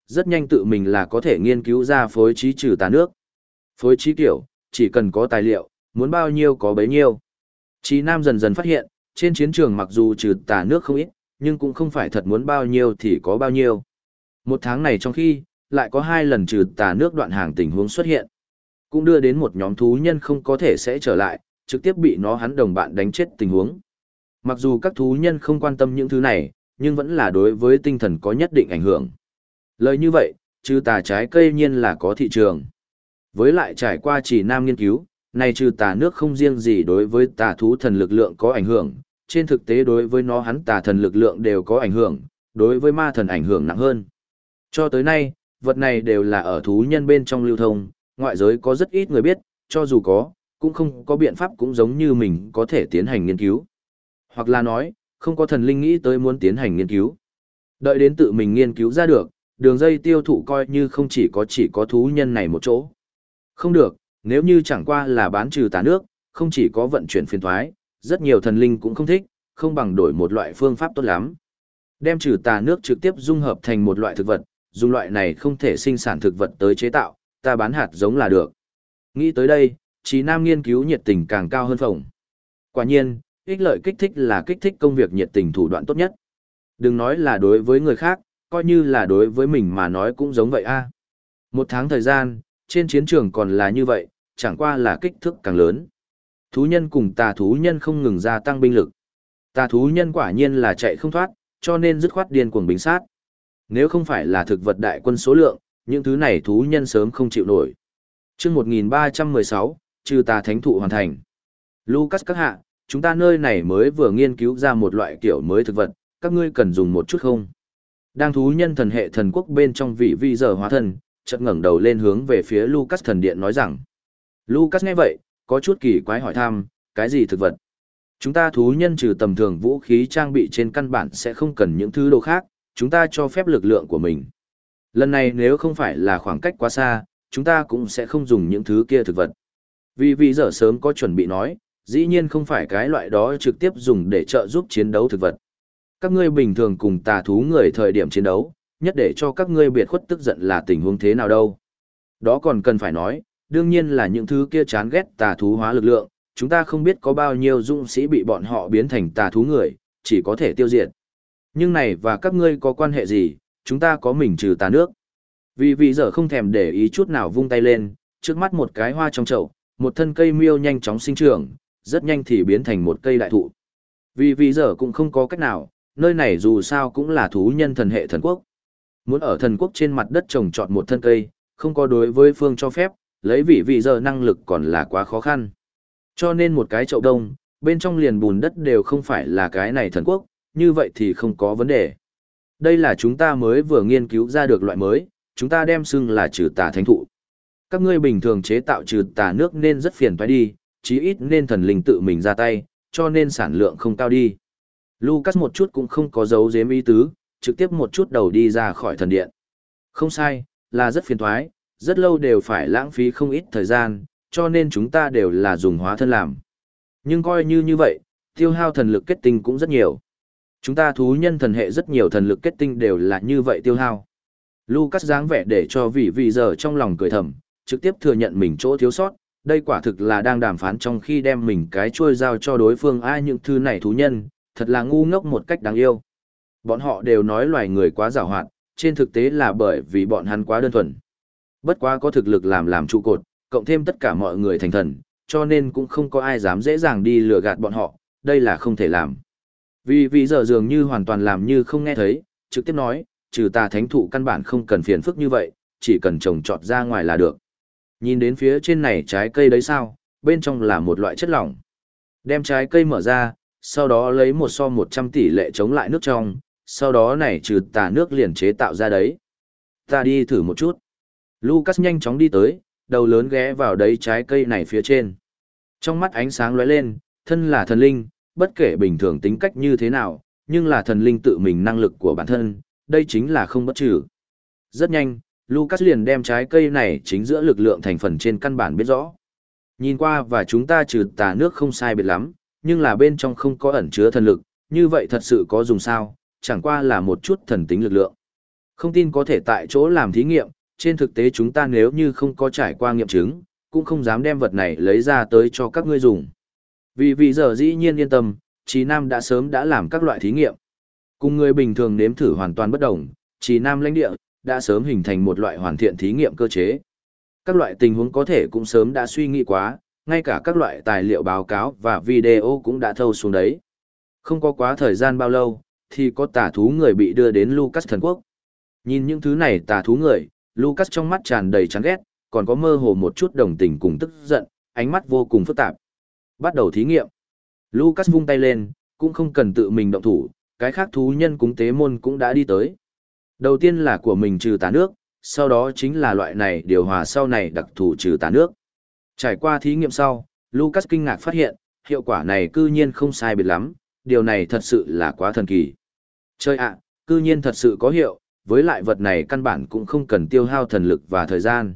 Rất nhanh tự mình là có thể nghiên cứu ra phối trí trừ tà nước. Phối trí kiểu, chỉ cần có tài liệu, muốn bao nhiêu có bấy nhiêu. Chí Nam dần dần phát hiện, trên chiến trường mặc dù trừ tà nước không ít, nhưng cũng không phải thật muốn bao nhiêu thì có bao nhiêu. Một tháng này trong khi, lại có 2 lần trừ tà nước đoạn hàng tình huống xuất hiện. Cũng đưa đến một nhóm thú nhân không có thể sẽ trở lại, trực tiếp bị hắn đồng bạn đánh chết tình huống. Mặc dù các thú nhân không quan tâm những thứ này, nhưng vẫn là đối với tinh thần có nhất định ảnh hưởng. Lời như vậy, trừ tà trái cây nhiên là có thị trường. Với lại trải qua Chỉ Nam nghiên cứu, này trừ tà nước không riêng gì đối với tà thú thần lực lượng có ảnh hưởng, trên thực tế đối với hắn tà thần lực lượng đều có ảnh hưởng, đối với ma thần ảnh hưởng nặng hơn. Cho tới nay, vật này đều là ở thú nhân bên trong lưu thông, ngoại giới có rất ít người biết, cho dù có, cũng không có biện pháp cũng giống như mình có thể tiến hành nghiên cứu. Hoặc là nói, không có thần linh nghĩ tới muốn tiến hành nghiên cứu. Đợi đến tự mình nghiên cứu ra được, đường dây tiêu thụ coi như không chỉ có thú nhân này một chỗ. Không được, nếu như chẳng qua là bán trừ tà nước, không chỉ có vận chuyển phiền thoái, rất nhiều thần linh cũng không thích, không bằng đổi một loại phương pháp tốt lắm. Đem trừ tà nước trực tiếp dung hợp thành một loại thực vật, dùng loại này không thể sinh sản thực vật tới chế tạo, ta bán hạt giống là được. Nghĩ tới đây, Chí Nam nghiên cứu nhiệt tình càng cao hơn phồng. Quả nhiên, ích lợi kích thích là kích thích công việc nhiệt tình thủ đoạn tốt nhất. Đừng nói là đối với người khác, coi như là đối với mình mà nói cũng giống vậy a. Một tháng thời gian, trên chiến trường còn là như vậy, chẳng qua là kích thước càng lớn. Thú nhân cùng tà thú nhân không ngừng gia tăng binh lực. Tà thú nhân quả nhiên là chạy không thoát, cho nên dứt khoát điên cuồng bính sát. Nếu không phải là thực vật đại quân số lượng, những thứ này thú nhân sớm không chịu nổi. Chương 1316, trừ tà thánh thụ hoàn thành. Lucas các hạ, chúng ta nơi này mới vừa nghiên cứu ra một loại kiểu mới thực vật, các ngươi cần dùng một chút không? Đang thú nhân thần hệ thần quốc bên trong vị vi giờ hóa thân, chợt ngẩng đầu lên hướng về phía Lucas thần điện nói rằng. Lucas nghe vậy, có chút kỳ quái hỏi thăm, cái gì thực vật? Chúng ta thú nhân trừ tầm thường vũ khí trang bị trên căn bản sẽ không cần những thứ đồ khác, chúng ta cho phép lực lượng của mình. Lần này nếu không phải là khoảng cách quá xa, chúng ta cũng sẽ không dùng những thứ kia thực vật. Vì giờ sớm có chuẩn bị nói, dĩ nhiên không phải cái loại đó trực tiếp dùng để trợ giúp chiến đấu thực vật. Các ngươi bình thường cùng tà thú người thời điểm chiến đấu, nhất để cho các ngươi biệt khuất tức giận là tình huống thế nào đâu. Đó còn cần phải nói, đương nhiên là những thứ kia chán ghét tà thú hóa lực lượng, chúng ta không biết có bao nhiêu dũng sĩ bị bọn họ biến thành tà thú người, chỉ có thể tiêu diệt. Nhưng này và các ngươi có quan hệ gì, chúng ta có mình trừ tà nước. Vì giờ không thèm để ý chút nào vung tay lên, trước mắt một cái hoa trong chậu, một thân cây miêu nhanh chóng sinh trưởng, rất nhanh thì biến thành một cây đại thụ. Vì giờ cũng không có cách nào, nơi này dù sao cũng là thú nhân thần hệ thần quốc. Muốn ở thần quốc trên mặt đất trồng trọt một thân cây, không có đối với phương cho phép, lấy vì giờ năng lực còn là quá khó khăn. Cho nên một cái chậu đông, bên trong liền bùn đất đều không phải là cái này thần quốc, như vậy thì không có vấn đề. Đây là chúng ta mới vừa nghiên cứu ra được loại mới, chúng ta đem xưng là trừ tà thánh thụ. Các ngươi bình thường chế tạo trừ tà nước nên rất phiền toái đi, chí ít nên thần linh tự mình ra tay, cho nên sản lượng không cao đi. Lucas một chút cũng không có giấu giếm ý tứ, trực tiếp một chút đầu đi ra khỏi thần điện. Không sai, là rất phiền toái, rất lâu đều phải lãng phí không ít thời gian, cho nên chúng ta đều là dùng hóa thân làm. Nhưng coi như vậy, tiêu hao thần lực kết tinh cũng rất nhiều. Chúng ta thú nhân thần hệ rất nhiều thần lực kết tinh đều là như vậy tiêu hao. Lucas dáng vẻ để cho vì giờ trong lòng cười thầm, trực tiếp thừa nhận mình chỗ thiếu sót, đây quả thực là đang đàm phán trong khi đem mình cái chuôi giao cho đối phương ai những thứ này thú nhân, thật là ngu ngốc một cách đáng yêu. Bọn họ đều nói loài người quá giàu hoạt, trên thực tế là bởi vì bọn hắn quá đơn thuần. Bất quá có thực lực làm trụ cột, cộng thêm tất cả mọi người thành thần, cho nên cũng không có ai dám dễ dàng đi lừa gạt bọn họ, đây là không thể làm. Vì giờ dường như hoàn toàn làm như không nghe thấy, trực tiếp nói, trừ tà thánh thụ căn bản không cần phiền phức như vậy, chỉ cần trồng trọt ra ngoài là được. Nhìn đến phía trên này trái cây đấy sao, bên trong là một loại chất lỏng. Đem trái cây mở ra, sau đó lấy 1:100 tỷ lệ chống lại nước trong, sau đó này trừ tà nước liền chế tạo ra đấy. Ta đi thử một chút. Lucas nhanh chóng đi tới, đầu lớn ghé vào đấy trái cây này phía trên. Trong mắt ánh sáng lóe lên, thân là thần linh, bất kể bình thường tính cách như thế nào, nhưng là thần linh tự mình năng lực của bản thân, đây chính là không bất trừ. Rất nhanh, Lucas liền đem trái cây này chính giữa lực lượng thành phần trên căn bản biết rõ. Nhìn qua và chúng ta trừ tà nước không sai biệt lắm, nhưng là bên trong không có ẩn chứa thần lực, như vậy thật sự có dùng sao, chẳng qua là một chút thần tính lực lượng. Không tin có thể tại chỗ làm thí nghiệm, trên thực tế chúng ta nếu như không có trải qua nghiệm chứng, cũng không dám đem vật này lấy ra tới cho các ngươi dùng. Vì giờ dĩ nhiên yên tâm, Trì Nam đã sớm đã làm các loại thí nghiệm. Cùng người bình thường nếm thử hoàn toàn bất đồng, Trì Nam lãnh địa đã sớm hình thành một loại hoàn thiện thí nghiệm cơ chế. Các loại tình huống có thể cũng sớm đã suy nghĩ quá, ngay cả các loại tài liệu báo cáo và video cũng đã thâu xuống đấy. Không có quá thời gian bao lâu, thì có tà thú người bị đưa đến Lucas thần quốc. Nhìn những thứ này tà thú người, Lucas trong mắt tràn đầy chán ghét, còn có mơ hồ một chút đồng tình cùng tức giận, ánh mắt vô cùng phức tạp. Bắt đầu thí nghiệm. Lucas vung tay lên, cũng không cần tự mình động thủ, cái khác thú nhân cúng tế môn cũng đã đi tới. Đầu tiên là của mình trừ tà nước, sau đó chính là loại này điều hòa sau này đặc thù trừ tà nước. Trải qua thí nghiệm sau, Lucas kinh ngạc phát hiện, hiệu quả này cư nhiên không sai biệt lắm, điều này thật sự là quá thần kỳ. Chơi ạ, cư nhiên thật sự có hiệu, với lại vật này căn bản cũng không cần tiêu hao thần lực và thời gian.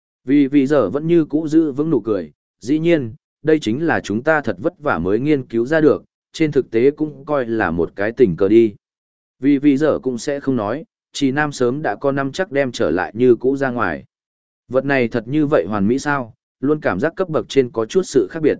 Vì giờ vẫn như cũ giữ vững nụ cười, dĩ nhiên, đây chính là chúng ta thật vất vả mới nghiên cứu ra được, trên thực tế cũng coi là một cái tình cờ đi. Vì giờ cũng sẽ không nói, Trì Nam sớm đã có năm chắc đem trở lại như cũ ra ngoài. Vật này thật như vậy hoàn mỹ sao, luôn cảm giác cấp bậc trên có chút sự khác biệt.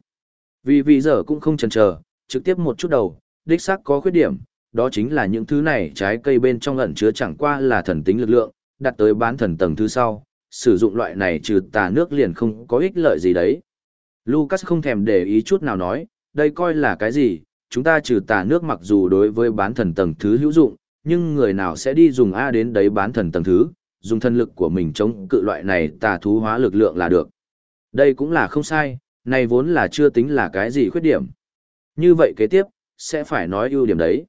Vì giờ cũng không chần chờ, trực tiếp một chút đầu, đích xác có khuyết điểm, đó chính là những thứ này trái cây bên trong ẩn chứa chẳng qua là thần tính lực lượng, đặt tới bán thần tầng thứ sau, sử dụng loại này trừ tà nước liền không có ích lợi gì đấy. Lucas không thèm để ý chút nào nói, đây coi là cái gì, chúng ta trừ tà nước mặc dù đối với bán thần tầng thứ hữu dụng, nhưng người nào sẽ đi dùng A đến đấy bán thần tầng thứ, dùng thân lực của mình chống cự loại này tà thú hóa lực lượng là được. Đây cũng là không sai, này vốn là chưa tính là cái gì khuyết điểm. Như vậy kế tiếp, sẽ phải nói ưu điểm đấy.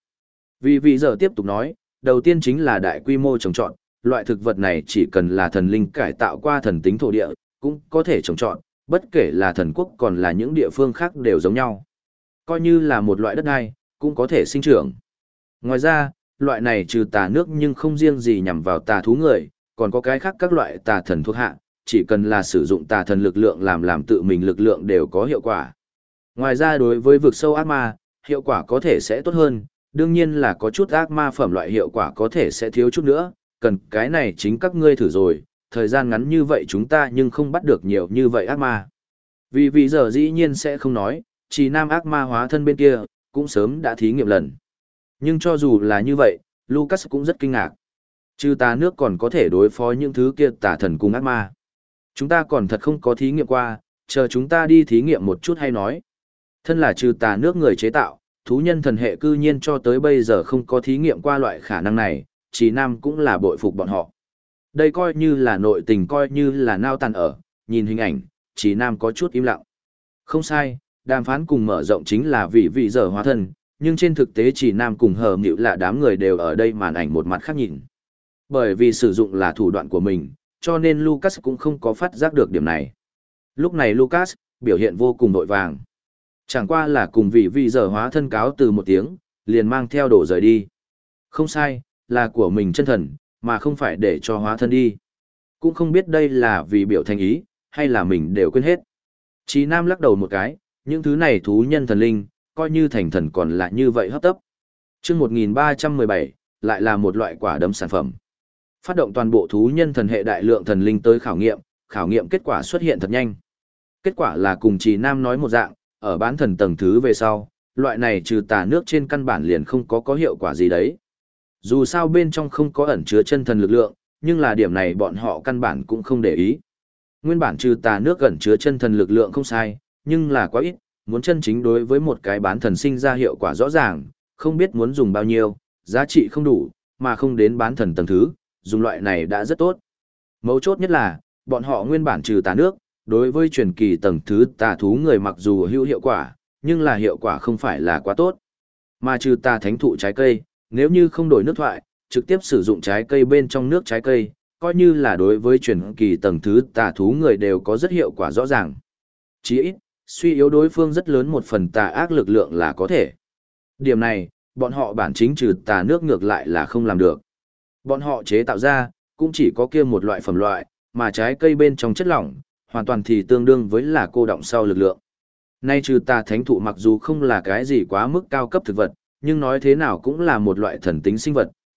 Vì giờ tiếp tục nói, đầu tiên chính là đại quy mô trồng trọt, loại thực vật này chỉ cần là thần linh cải tạo qua thần tính thổ địa, cũng có thể trồng trọt, bất kể là thần quốc còn là những địa phương khác đều giống nhau. Coi như là một loại đất đai, cũng có thể sinh trưởng. Ngoài ra, loại này trừ tà nước nhưng không riêng gì nhằm vào tà thú người, còn có cái khác các loại tà thần thuộc hạ, chỉ cần là sử dụng tà thần lực lượng làm tự mình lực lượng đều có hiệu quả. Ngoài ra đối với vực sâu ác ma, hiệu quả có thể sẽ tốt hơn, đương nhiên là có chút ác ma phẩm loại hiệu quả có thể sẽ thiếu chút nữa, cần cái này chính các ngươi thử rồi, thời gian ngắn như vậy chúng ta nhưng không bắt được nhiều như vậy ác ma. Vì giờ dĩ nhiên sẽ không nói, chỉ nam ác ma hóa thân bên kia, cũng sớm đã thí nghiệm lần. Nhưng cho dù là như vậy, Lucas cũng rất kinh ngạc. Trừ tà nước còn có thể đối phó những thứ kia tà thần cùng ác ma. Chúng ta còn thật không có thí nghiệm qua, chờ chúng ta đi thí nghiệm một chút hay nói. Thân là trừ tà nước người chế tạo, thú nhân thần hệ cư nhiên cho tới bây giờ không có thí nghiệm qua loại khả năng này, Trì Nam cũng là bội phục bọn họ. Đây coi như là nội tình coi như là nao tàn ở, nhìn hình ảnh, Trì Nam có chút im lặng. Không sai, đàm phán cùng mở rộng chính là vì giờ hóa thân, nhưng trên thực tế Trì Nam cùng hờ nghịu là đám người đều ở đây màn ảnh một mặt khác nhìn. Bởi vì sử dụng là thủ đoạn của mình, cho nên Lucas cũng không có phát giác được điểm này. Lúc này Lucas, biểu hiện vô cùng vội vàng. Chẳng qua là cùng vì giờ hóa thân cáo từ một tiếng, liền mang theo đồ rời đi. Không sai, là của mình chân thần, mà không phải để cho hóa thân đi. Cũng không biết đây là vì biểu thành ý, hay là mình đều quên hết. Chí Nam lắc đầu một cái, những thứ này thú nhân thần linh, coi như thành thần còn lại như vậy hấp tấp. Chương 1317, lại là một loại quả đấm sản phẩm. Phát động toàn bộ thú nhân thần hệ đại lượng thần linh tới khảo nghiệm kết quả xuất hiện thật nhanh. Kết quả là cùng Chí Nam nói một dạng, ở bán thần tầng thứ về sau, loại này trừ tà nước trên căn bản liền không có hiệu quả gì đấy. Dù sao bên trong không có ẩn chứa chân thần lực lượng, nhưng là điểm này bọn họ căn bản cũng không để ý. Nguyên bản trừ tà nước ẩn chứa chân thần lực lượng không sai, nhưng là quá ít, muốn chân chính đối với một cái bán thần sinh ra hiệu quả rõ ràng, không biết muốn dùng bao nhiêu, giá trị không đủ, mà không đến bán thần tầng thứ, dùng loại này đã rất tốt. Mấu chốt nhất là, bọn họ nguyên bản trừ tà nước, đối với truyền kỳ tầng thứ tà thú người mặc dù hữu hiệu quả, nhưng là hiệu quả không phải là quá tốt. Mà trừ tà thánh thụ trái cây, nếu như không đổi nước thoại, trực tiếp sử dụng trái cây bên trong nước trái cây, coi như là đối với truyền kỳ tầng thứ tà thú người đều có rất hiệu quả rõ ràng. Chỉ ít, suy yếu đối phương rất lớn một phần tà ác lực lượng là có thể. Điểm này, bọn họ bản chính trừ tà nước ngược lại là không làm được. Bọn họ chế tạo ra, cũng chỉ có kia một loại phẩm loại, mà trái cây bên trong chất lỏng, hoàn toàn thì tương đương với là cô động sau lực lượng. Nay trừ tà thánh thụ mặc dù không là cái gì quá mức cao cấp thực vật, nhưng nói thế nào cũng là một loại thần tính sinh vật,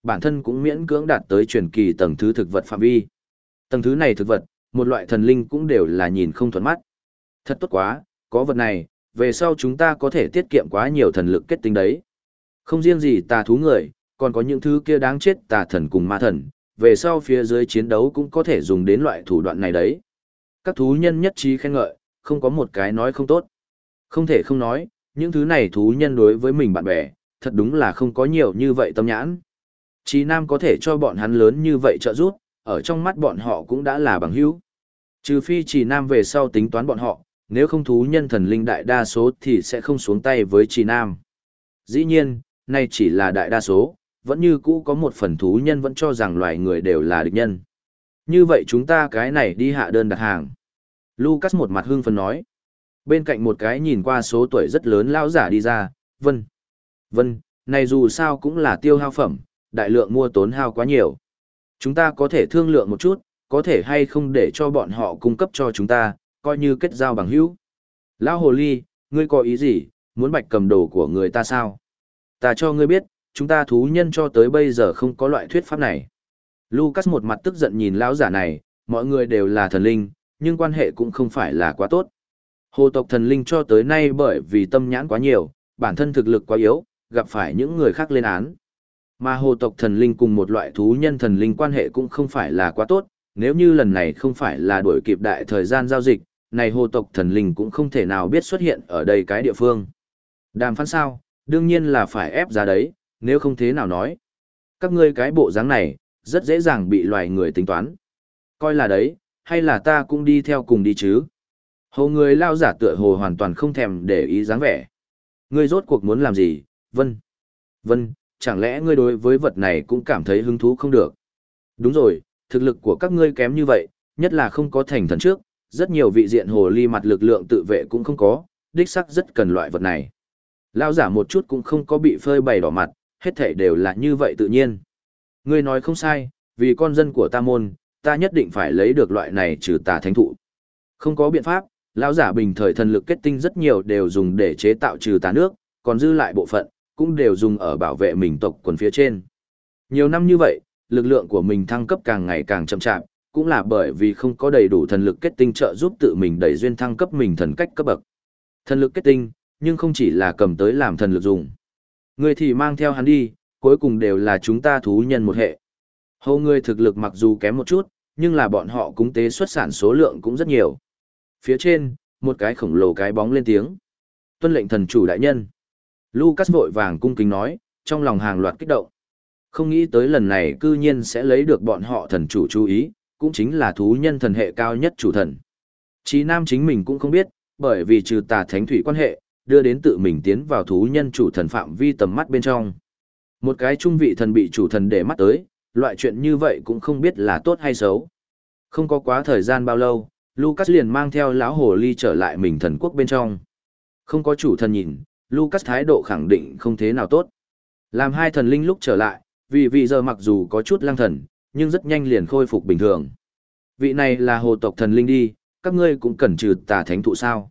bản thân cũng miễn cưỡng đạt tới truyền kỳ tầng thứ thực vật phạm vi. Tầng thứ này thực vật, một loại thần linh cũng đều là nhìn không thuận mắt. Thật tốt quá, có vật này, về sau chúng ta có thể tiết kiệm quá nhiều thần lực kết tinh đấy. Không riêng gì tà thú người, còn có những thứ kia đáng chết tà thần cùng ma thần, về sau phía dưới chiến đấu cũng có thể dùng đến loại thủ đoạn này đấy. Các thú nhân nhất trí khen ngợi, không có một cái nói không tốt. Không thể không nói, những thứ này thú nhân đối với mình bạn bè, thật đúng là không có nhiều như vậy tâm nhãn. Chí Nam có thể cho bọn hắn lớn như vậy trợ giúp, ở trong mắt bọn họ cũng đã là bằng hữu. Trừ phi Chí Nam về sau tính toán bọn họ, nếu không thú nhân thần linh đại đa số thì sẽ không xuống tay với Chí Nam. Dĩ nhiên, nay chỉ là đại đa số, vẫn như cũ có một phần thú nhân vẫn cho rằng loài người đều là địch nhân. Như vậy chúng ta cái này đi hạ đơn đặt hàng. Lucas một mặt hưng phấn nói. Bên cạnh một cái nhìn qua số tuổi rất lớn lão giả đi ra, Vân. Vân, này dù sao cũng là tiêu hao phẩm, đại lượng mua tốn hao quá nhiều. Chúng ta có thể thương lượng một chút, có thể hay không để cho bọn họ cung cấp cho chúng ta, coi như kết giao bằng hữu. Lão hồ ly, ngươi có ý gì, muốn bạch cầm đồ của người ta sao? Ta cho ngươi biết, chúng ta thú nhân cho tới bây giờ không có loại thuyết pháp này. Lucas một mặt tức giận nhìn lão giả này, mọi người đều là thần linh, nhưng quan hệ cũng không phải là quá tốt. Hồ tộc thần linh cho tới nay bởi vì tâm nhãn quá nhiều, bản thân thực lực quá yếu, gặp phải những người khác lên án. Mà hồ tộc thần linh cùng một loại thú nhân thần linh quan hệ cũng không phải là quá tốt, nếu như lần này không phải là đuổi kịp đại thời gian giao dịch, này hồ tộc thần linh cũng không thể nào biết xuất hiện ở đây cái địa phương. Đàm phán sao, đương nhiên là phải ép giá đấy, nếu không thế nào nói. Các ngươi cái bộ dáng này, rất dễ dàng bị loài người tính toán. Coi là đấy, hay là ta cũng đi theo cùng đi chứ? Hồ người lao giả tựa hồ hoàn toàn không thèm để ý dáng vẻ. Ngươi rốt cuộc muốn làm gì, Vân? Vân, chẳng lẽ ngươi đối với vật này cũng cảm thấy hứng thú không được? Đúng rồi, thực lực của các ngươi kém như vậy, nhất là không có thành thần trước, rất nhiều vị diện hồ ly mặt lực lượng tự vệ cũng không có, đích sắc rất cần loại vật này. Lao giả một chút cũng không có bị phơi bày đỏ mặt, hết thảy đều là như vậy tự nhiên. Ngươi nói không sai, vì con dân của ta môn, ta nhất định phải lấy được loại này trừ tà thánh thụ. Không có biện pháp, lão giả bình thời thần lực kết tinh rất nhiều đều dùng để chế tạo trừ tà nước, còn dư lại bộ phận, cũng đều dùng ở bảo vệ mình tộc quần phía trên. Nhiều năm như vậy, lực lượng của mình thăng cấp càng ngày càng chậm chạp, cũng là bởi vì không có đầy đủ thần lực kết tinh trợ giúp tự mình đẩy duyên thăng cấp mình thần cách cấp bậc. Thần lực kết tinh, nhưng không chỉ là cầm tới làm thần lực dùng. Người thì mang theo hắn đi, cuối cùng đều là chúng ta thú nhân một hệ. Hầu người thực lực mặc dù kém một chút, nhưng là bọn họ cúng tế xuất sản số lượng cũng rất nhiều. Phía trên, một cái khổng lồ cái bóng lên tiếng. Tuân lệnh thần chủ đại nhân. Lucas vội vàng cung kính nói, trong lòng hàng loạt kích động. Không nghĩ tới lần này cư nhiên sẽ lấy được bọn họ thần chủ chú ý, cũng chính là thú nhân thần hệ cao nhất chủ thần. Chí Nam chính mình cũng không biết, bởi vì trừ tà thánh thủy quan hệ, đưa đến tự mình tiến vào thú nhân chủ thần phạm vi tầm mắt bên trong. Một cái trung vị thần bị chủ thần để mắt tới, loại chuyện như vậy cũng không biết là tốt hay xấu. Không có quá thời gian bao lâu, Lucas liền mang theo lão hồ ly trở lại mình thần quốc bên trong. Không có chủ thần nhìn, Lucas thái độ khẳng định không thế nào tốt. Làm hai thần linh lúc trở lại, vì giờ mặc dù có chút lang thần, nhưng rất nhanh liền khôi phục bình thường. Vị này là hồ tộc thần linh đi, các ngươi cũng cần trừ tà thánh thụ sao?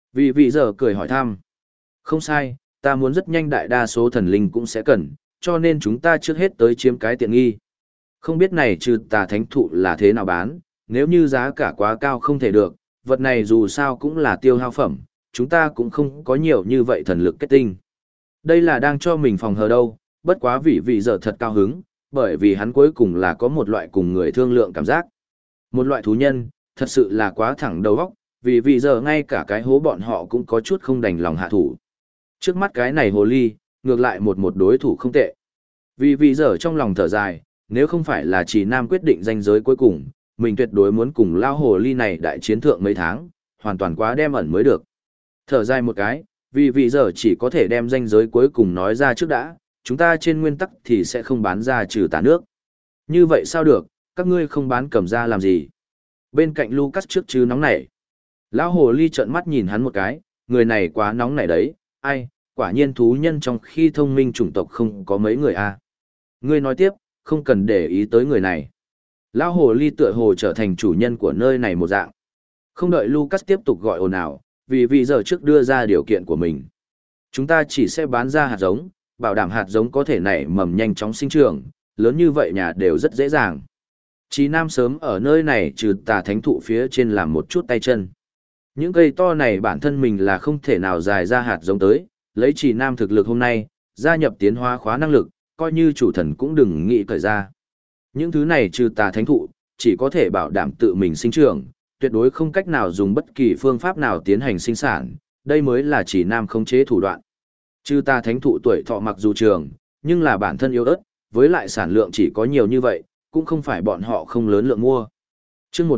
Vì giờ cười hỏi thăm. Không sai, ta muốn rất nhanh đại đa số thần linh cũng sẽ cần, cho nên chúng ta trước hết tới chiếm cái tiện nghi. Không biết này trừ tà thánh thụ là thế nào bán, nếu như giá cả quá cao không thể được, vật này dù sao cũng là tiêu hao phẩm, chúng ta cũng không có nhiều như vậy thần lực kết tinh. Đây là đang cho mình phòng hờ đâu, bất quá vì giờ thật cao hứng, bởi vì hắn cuối cùng là có một loại cùng người thương lượng cảm giác. Một loại thú nhân, thật sự là quá thẳng đầu óc, vì giờ ngay cả cái hố bọn họ cũng có chút không đành lòng hạ thủ. Trước mắt cái này hồ ly, ngược lại một đối thủ không tệ. Vì giờ trong lòng thở dài, nếu không phải là chỉ Nam quyết định danh giới cuối cùng, mình tuyệt đối muốn cùng lao hồ ly này đại chiến thượng mấy tháng, hoàn toàn quá đem ẩn mới được. Thở dài một cái, vì giờ chỉ có thể đem danh giới cuối cùng nói ra trước đã, chúng ta trên nguyên tắc thì sẽ không bán ra trừ tà nước. Như vậy sao được, các ngươi không bán cầm ra làm gì? Bên cạnh Lucas trước chứ nóng nảy. Lão hồ ly trợn mắt nhìn hắn một cái, người này quá nóng nảy đấy, ai, quả nhiên thú nhân trong khi thông minh chủng tộc không có mấy người a. Ngươi nói tiếp, không cần để ý tới người này. Lão hồ ly tựa hồ trở thành chủ nhân của nơi này một dạng. Không đợi Lucas tiếp tục gọi ồn ào, vì giờ trước đưa ra điều kiện của mình. Chúng ta chỉ sẽ bán ra hạt giống, bảo đảm hạt giống có thể nảy mầm nhanh chóng sinh trưởng, lớn như vậy nhà đều rất dễ dàng. Chí Nam sớm ở nơi này trừ tà thánh thụ phía trên làm một chút tay chân. Những cây to này bản thân mình là không thể nào dài ra hạt giống tới, lấy Chí Nam thực lực hôm nay, gia nhập tiến hóa khóa năng lực, coi như chủ thần cũng đừng nghĩ cởi ra. Những thứ này trừ tà thánh thụ, chỉ có thể bảo đảm tự mình sinh trưởng, tuyệt đối không cách nào dùng bất kỳ phương pháp nào tiến hành sinh sản, đây mới là Chí Nam khống chế thủ đoạn. Trừ tà thánh thụ tuổi thọ mặc dù trường, nhưng là bản thân yếu ớt, với lại sản lượng chỉ có nhiều như vậy, cũng không phải bọn họ không lớn lượng mua. Chương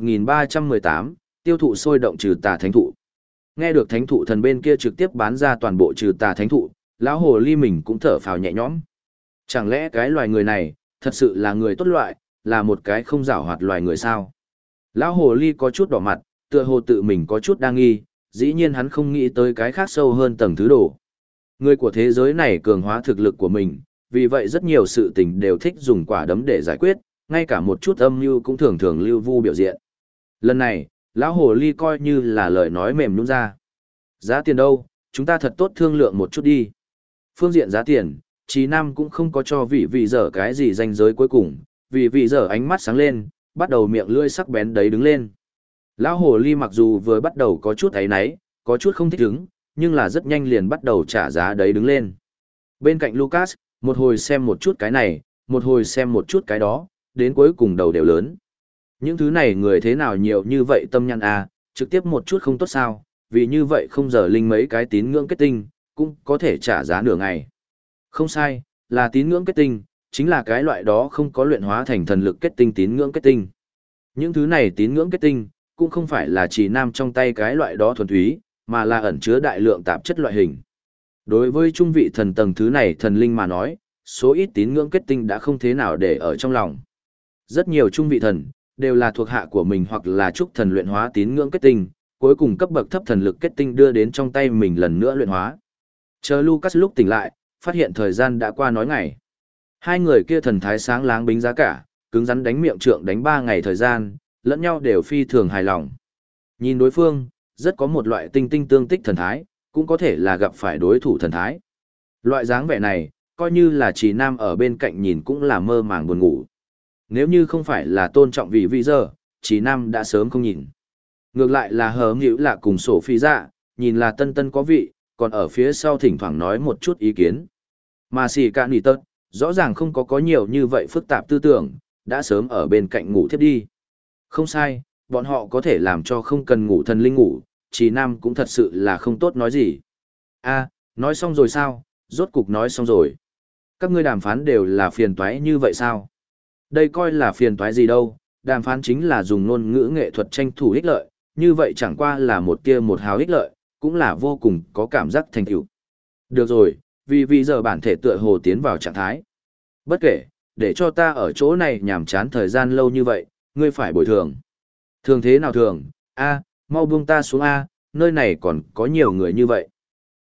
1318, tiêu thụ sôi động trừ tà thánh thụ. Nghe được thánh thụ thần bên kia trực tiếp bán ra toàn bộ trừ tà thánh thụ, lão hồ ly mình cũng thở phào nhẹ nhõm. Chẳng lẽ cái loài người này, thật sự là người tốt loại, là một cái không giảo hoạt loài người sao? Lão hồ ly có chút đỏ mặt, tựa hồ tự mình có chút đa nghi, dĩ nhiên hắn không nghĩ tới cái khác sâu hơn tầng thứ đồ. Người của thế giới này cường hóa thực lực của mình, vì vậy rất nhiều sự tình đều thích dùng quả đấm để giải quyết, ngay cả một chút âm mưu cũng thường thường lưu vu biểu diện. Lần này, lão hồ ly coi như là lời nói mềm nhũn ra. Giá tiền đâu, chúng ta thật tốt thương lượng một chút đi. Phương diện giá tiền, Chí Nam cũng không có cho vị dở cái gì ranh giới cuối cùng, vị dở ánh mắt sáng lên, bắt đầu miệng lưỡi sắc bén đấy đứng lên. Lão hồ ly mặc dù vừa bắt đầu có chút áy náy, có chút không thích ứng, nhưng là rất nhanh liền bắt đầu trả giá đấy đứng lên. Bên cạnh Lucas, một hồi xem một chút cái này, một hồi xem một chút cái đó, đến cuối cùng đầu đều lớn. Những thứ này người thế nào nhiều như vậy tâm nhăn à, trực tiếp một chút không tốt sao, vì như vậy không giờ linh mấy cái tín ngưỡng kết tinh, cũng có thể trả giá nửa ngày. Không sai, là tín ngưỡng kết tinh, chính là cái loại đó không có luyện hóa thành thần lực kết tinh tín ngưỡng kết tinh. Những thứ này tín ngưỡng kết tinh, cũng không phải là chỉ nam trong tay cái loại đó thuần túy, mà là ẩn chứa đại lượng tạp chất loại hình. Đối với trung vị thần tầng thứ này thần linh mà nói, số ít tín ngưỡng kết tinh đã không thế nào để ở trong lòng. Rất nhiều trung vị thần, đều là thuộc hạ của mình hoặc là chúc thần luyện hóa tín ngưỡng kết tinh, cuối cùng cấp bậc thấp thần lực kết tinh đưa đến trong tay mình lần nữa luyện hóa. Chờ Lucas lúc tỉnh lại, phát hiện thời gian đã qua nói ngày. Hai người kia thần thái sáng láng bính giá cả, cứng rắn đánh miệng trượng đánh 3 ngày thời gian, lẫn nhau đều phi thường hài lòng. Nhìn đối phương, rất có một loại tinh tinh tương tích thần thái, cũng có thể là gặp phải đối thủ thần thái. Loại dáng vẻ này, coi như là Chí Nam ở bên cạnh nhìn cũng là mơ màng buồn ngủ. Nếu như không phải là tôn trọng vị giờ, Chí Nam đã sớm không nhìn. Ngược lại là hờ nghĩu là cùng sổ phi dạ, nhìn là tân tân có vị, còn ở phía sau thỉnh thoảng nói một chút ý kiến. Mà xì cả nỉ tớt, rõ ràng không có nhiều như vậy phức tạp tư tưởng, đã sớm ở bên cạnh ngủ thiếp đi. Không sai, bọn họ có thể làm cho không cần ngủ thần linh ngủ, Chí Nam cũng thật sự là không tốt nói gì. A, nói xong rồi sao, rốt cục nói xong rồi. Các ngươi đàm phán đều là phiền toái như vậy sao? Đây coi là phiền toái gì đâu, đàm phán chính là dùng ngôn ngữ nghệ thuật tranh thủ ích lợi, như vậy chẳng qua là một tia một hào ích lợi, cũng là vô cùng có cảm giác thành tựu. Được rồi, vì giờ bản thể tựa hồ tiến vào trạng thái. Bất kể, để cho ta ở chỗ này nhàm chán thời gian lâu như vậy, ngươi phải bồi thường. Thường thế nào thường, a, mau buông ta xuống a, nơi này còn có nhiều người như vậy.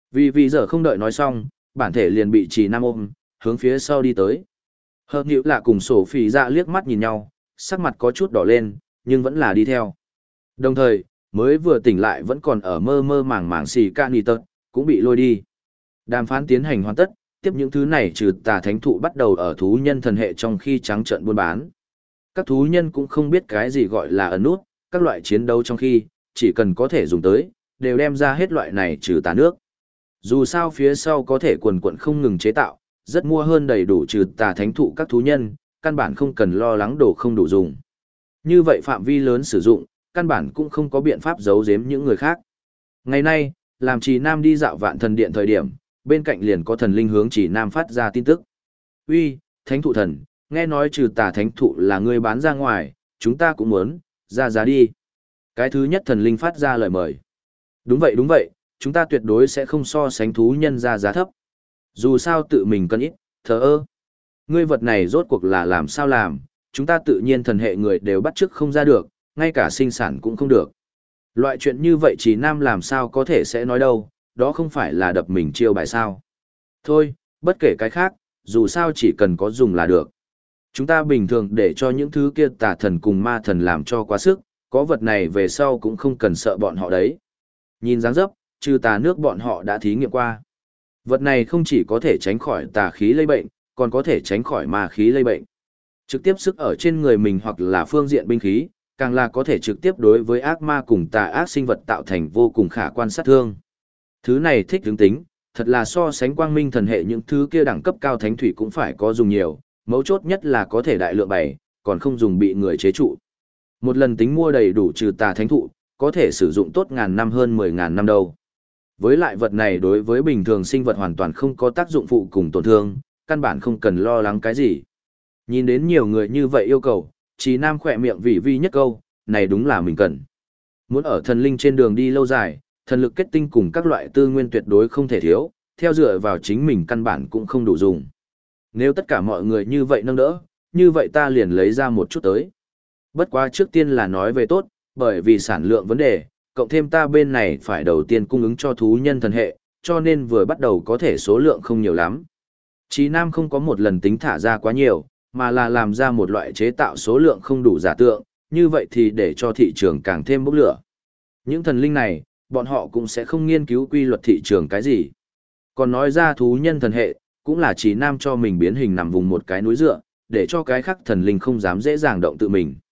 Vì giờ không đợi nói xong, bản thể liền bị Chí Nam ôm, hướng phía sau đi tới. Hợp nhữ lạ cùng sổ phỉ dạ liếc mắt nhìn nhau, sắc mặt có chút đỏ lên, nhưng vẫn là đi theo. Đồng thời, mới vừa tỉnh lại vẫn còn ở mơ mơ màng màng xì ca nì tật, cũng bị lôi đi. Đàm phán tiến hành hoàn tất, tiếp những thứ này trừ tà thánh thụ bắt đầu ở thú nhân thần hệ trong khi trắng trợn buôn bán. Các thú nhân cũng không biết cái gì gọi là ẩn nút, các loại chiến đấu trong khi, chỉ cần có thể dùng tới, đều đem ra hết loại này trừ tà nước. Dù sao phía sau có thể quần quận không ngừng chế tạo, rất mua hơn đầy đủ trừ tà thánh thụ các thú nhân, căn bản không cần lo lắng đồ không đủ dùng. Như vậy phạm vi lớn sử dụng, căn bản cũng không có biện pháp giấu giếm những người khác. Ngày nay, làm Chí Nam đi dạo Vạn Thần Điện thời điểm, bên cạnh liền có thần linh hướng Chí Nam phát ra tin tức. Uy, thánh thụ thần, nghe nói trừ tà thánh thụ là ngươi bán ra ngoài, chúng ta cũng muốn, ra giá đi. Cái thứ nhất thần linh phát ra lời mời. Đúng vậy, chúng ta tuyệt đối sẽ không so sánh thú nhân ra giá thấp. Dù sao tự mình cân ít, thờ ơ. Ngươi vật này rốt cuộc là làm sao làm, chúng ta tự nhiên thần hệ người đều bắt chước không ra được, ngay cả sinh sản cũng không được. Loại chuyện như vậy Chí Nam làm sao có thể sẽ nói đâu, đó không phải là đập mình chiêu bài sao. Thôi, bất kể cái khác, dù sao chỉ cần có dùng là được. Chúng ta bình thường để cho những thứ kia tà thần cùng ma thần làm cho quá sức, có vật này về sau cũng không cần sợ bọn họ đấy. Nhìn dáng dấp, trừ tà nước bọn họ đã thí nghiệm qua. Vật này không chỉ có thể tránh khỏi tà khí lây bệnh, còn có thể tránh khỏi ma khí lây bệnh. Trực tiếp sức ở trên người mình hoặc là phương diện binh khí, càng là có thể trực tiếp đối với ác ma cùng tà ác sinh vật tạo thành vô cùng khả quan sát thương. Thứ này thích hướng tính, thật là so sánh quang minh thần hệ những thứ kia đẳng cấp cao thánh thủy cũng phải có dùng nhiều, mấu chốt nhất là có thể đại lượng bày, còn không dùng bị người chế trụ. Một lần tính mua đầy đủ trừ tà thánh thụ, có thể sử dụng tốt ngàn năm hơn 10.000 năm đâu. Với lại vật này đối với bình thường sinh vật hoàn toàn không có tác dụng phụ cùng tổn thương, căn bản không cần lo lắng cái gì. Nhìn đến nhiều người như vậy yêu cầu, Trí Nam khỏe miệng vì vi nhất câu, này đúng là mình cần. Muốn ở thần linh trên đường đi lâu dài, thần lực kết tinh cùng các loại tư nguyên tuyệt đối không thể thiếu, theo dựa vào chính mình căn bản cũng không đủ dùng. Nếu tất cả mọi người như vậy nâng đỡ, như vậy ta liền lấy ra một chút tới. Bất quá trước tiên là nói về tốt, bởi vì sản lượng vấn đề, cộng thêm ta bên này phải đầu tiên cung ứng cho thú nhân thần hệ, cho nên vừa bắt đầu có thể số lượng không nhiều lắm. Chí Nam không có một lần tính thả ra quá nhiều, mà là làm ra một loại chế tạo số lượng không đủ giả tượng, như vậy thì để cho thị trường càng thêm bốc lửa. Những thần linh này, bọn họ cũng sẽ không nghiên cứu quy luật thị trường cái gì. Còn nói ra thú nhân thần hệ, cũng là Chí Nam cho mình biến hình nằm vùng một cái núi dựa, để cho cái khác thần linh không dám dễ dàng động tự mình.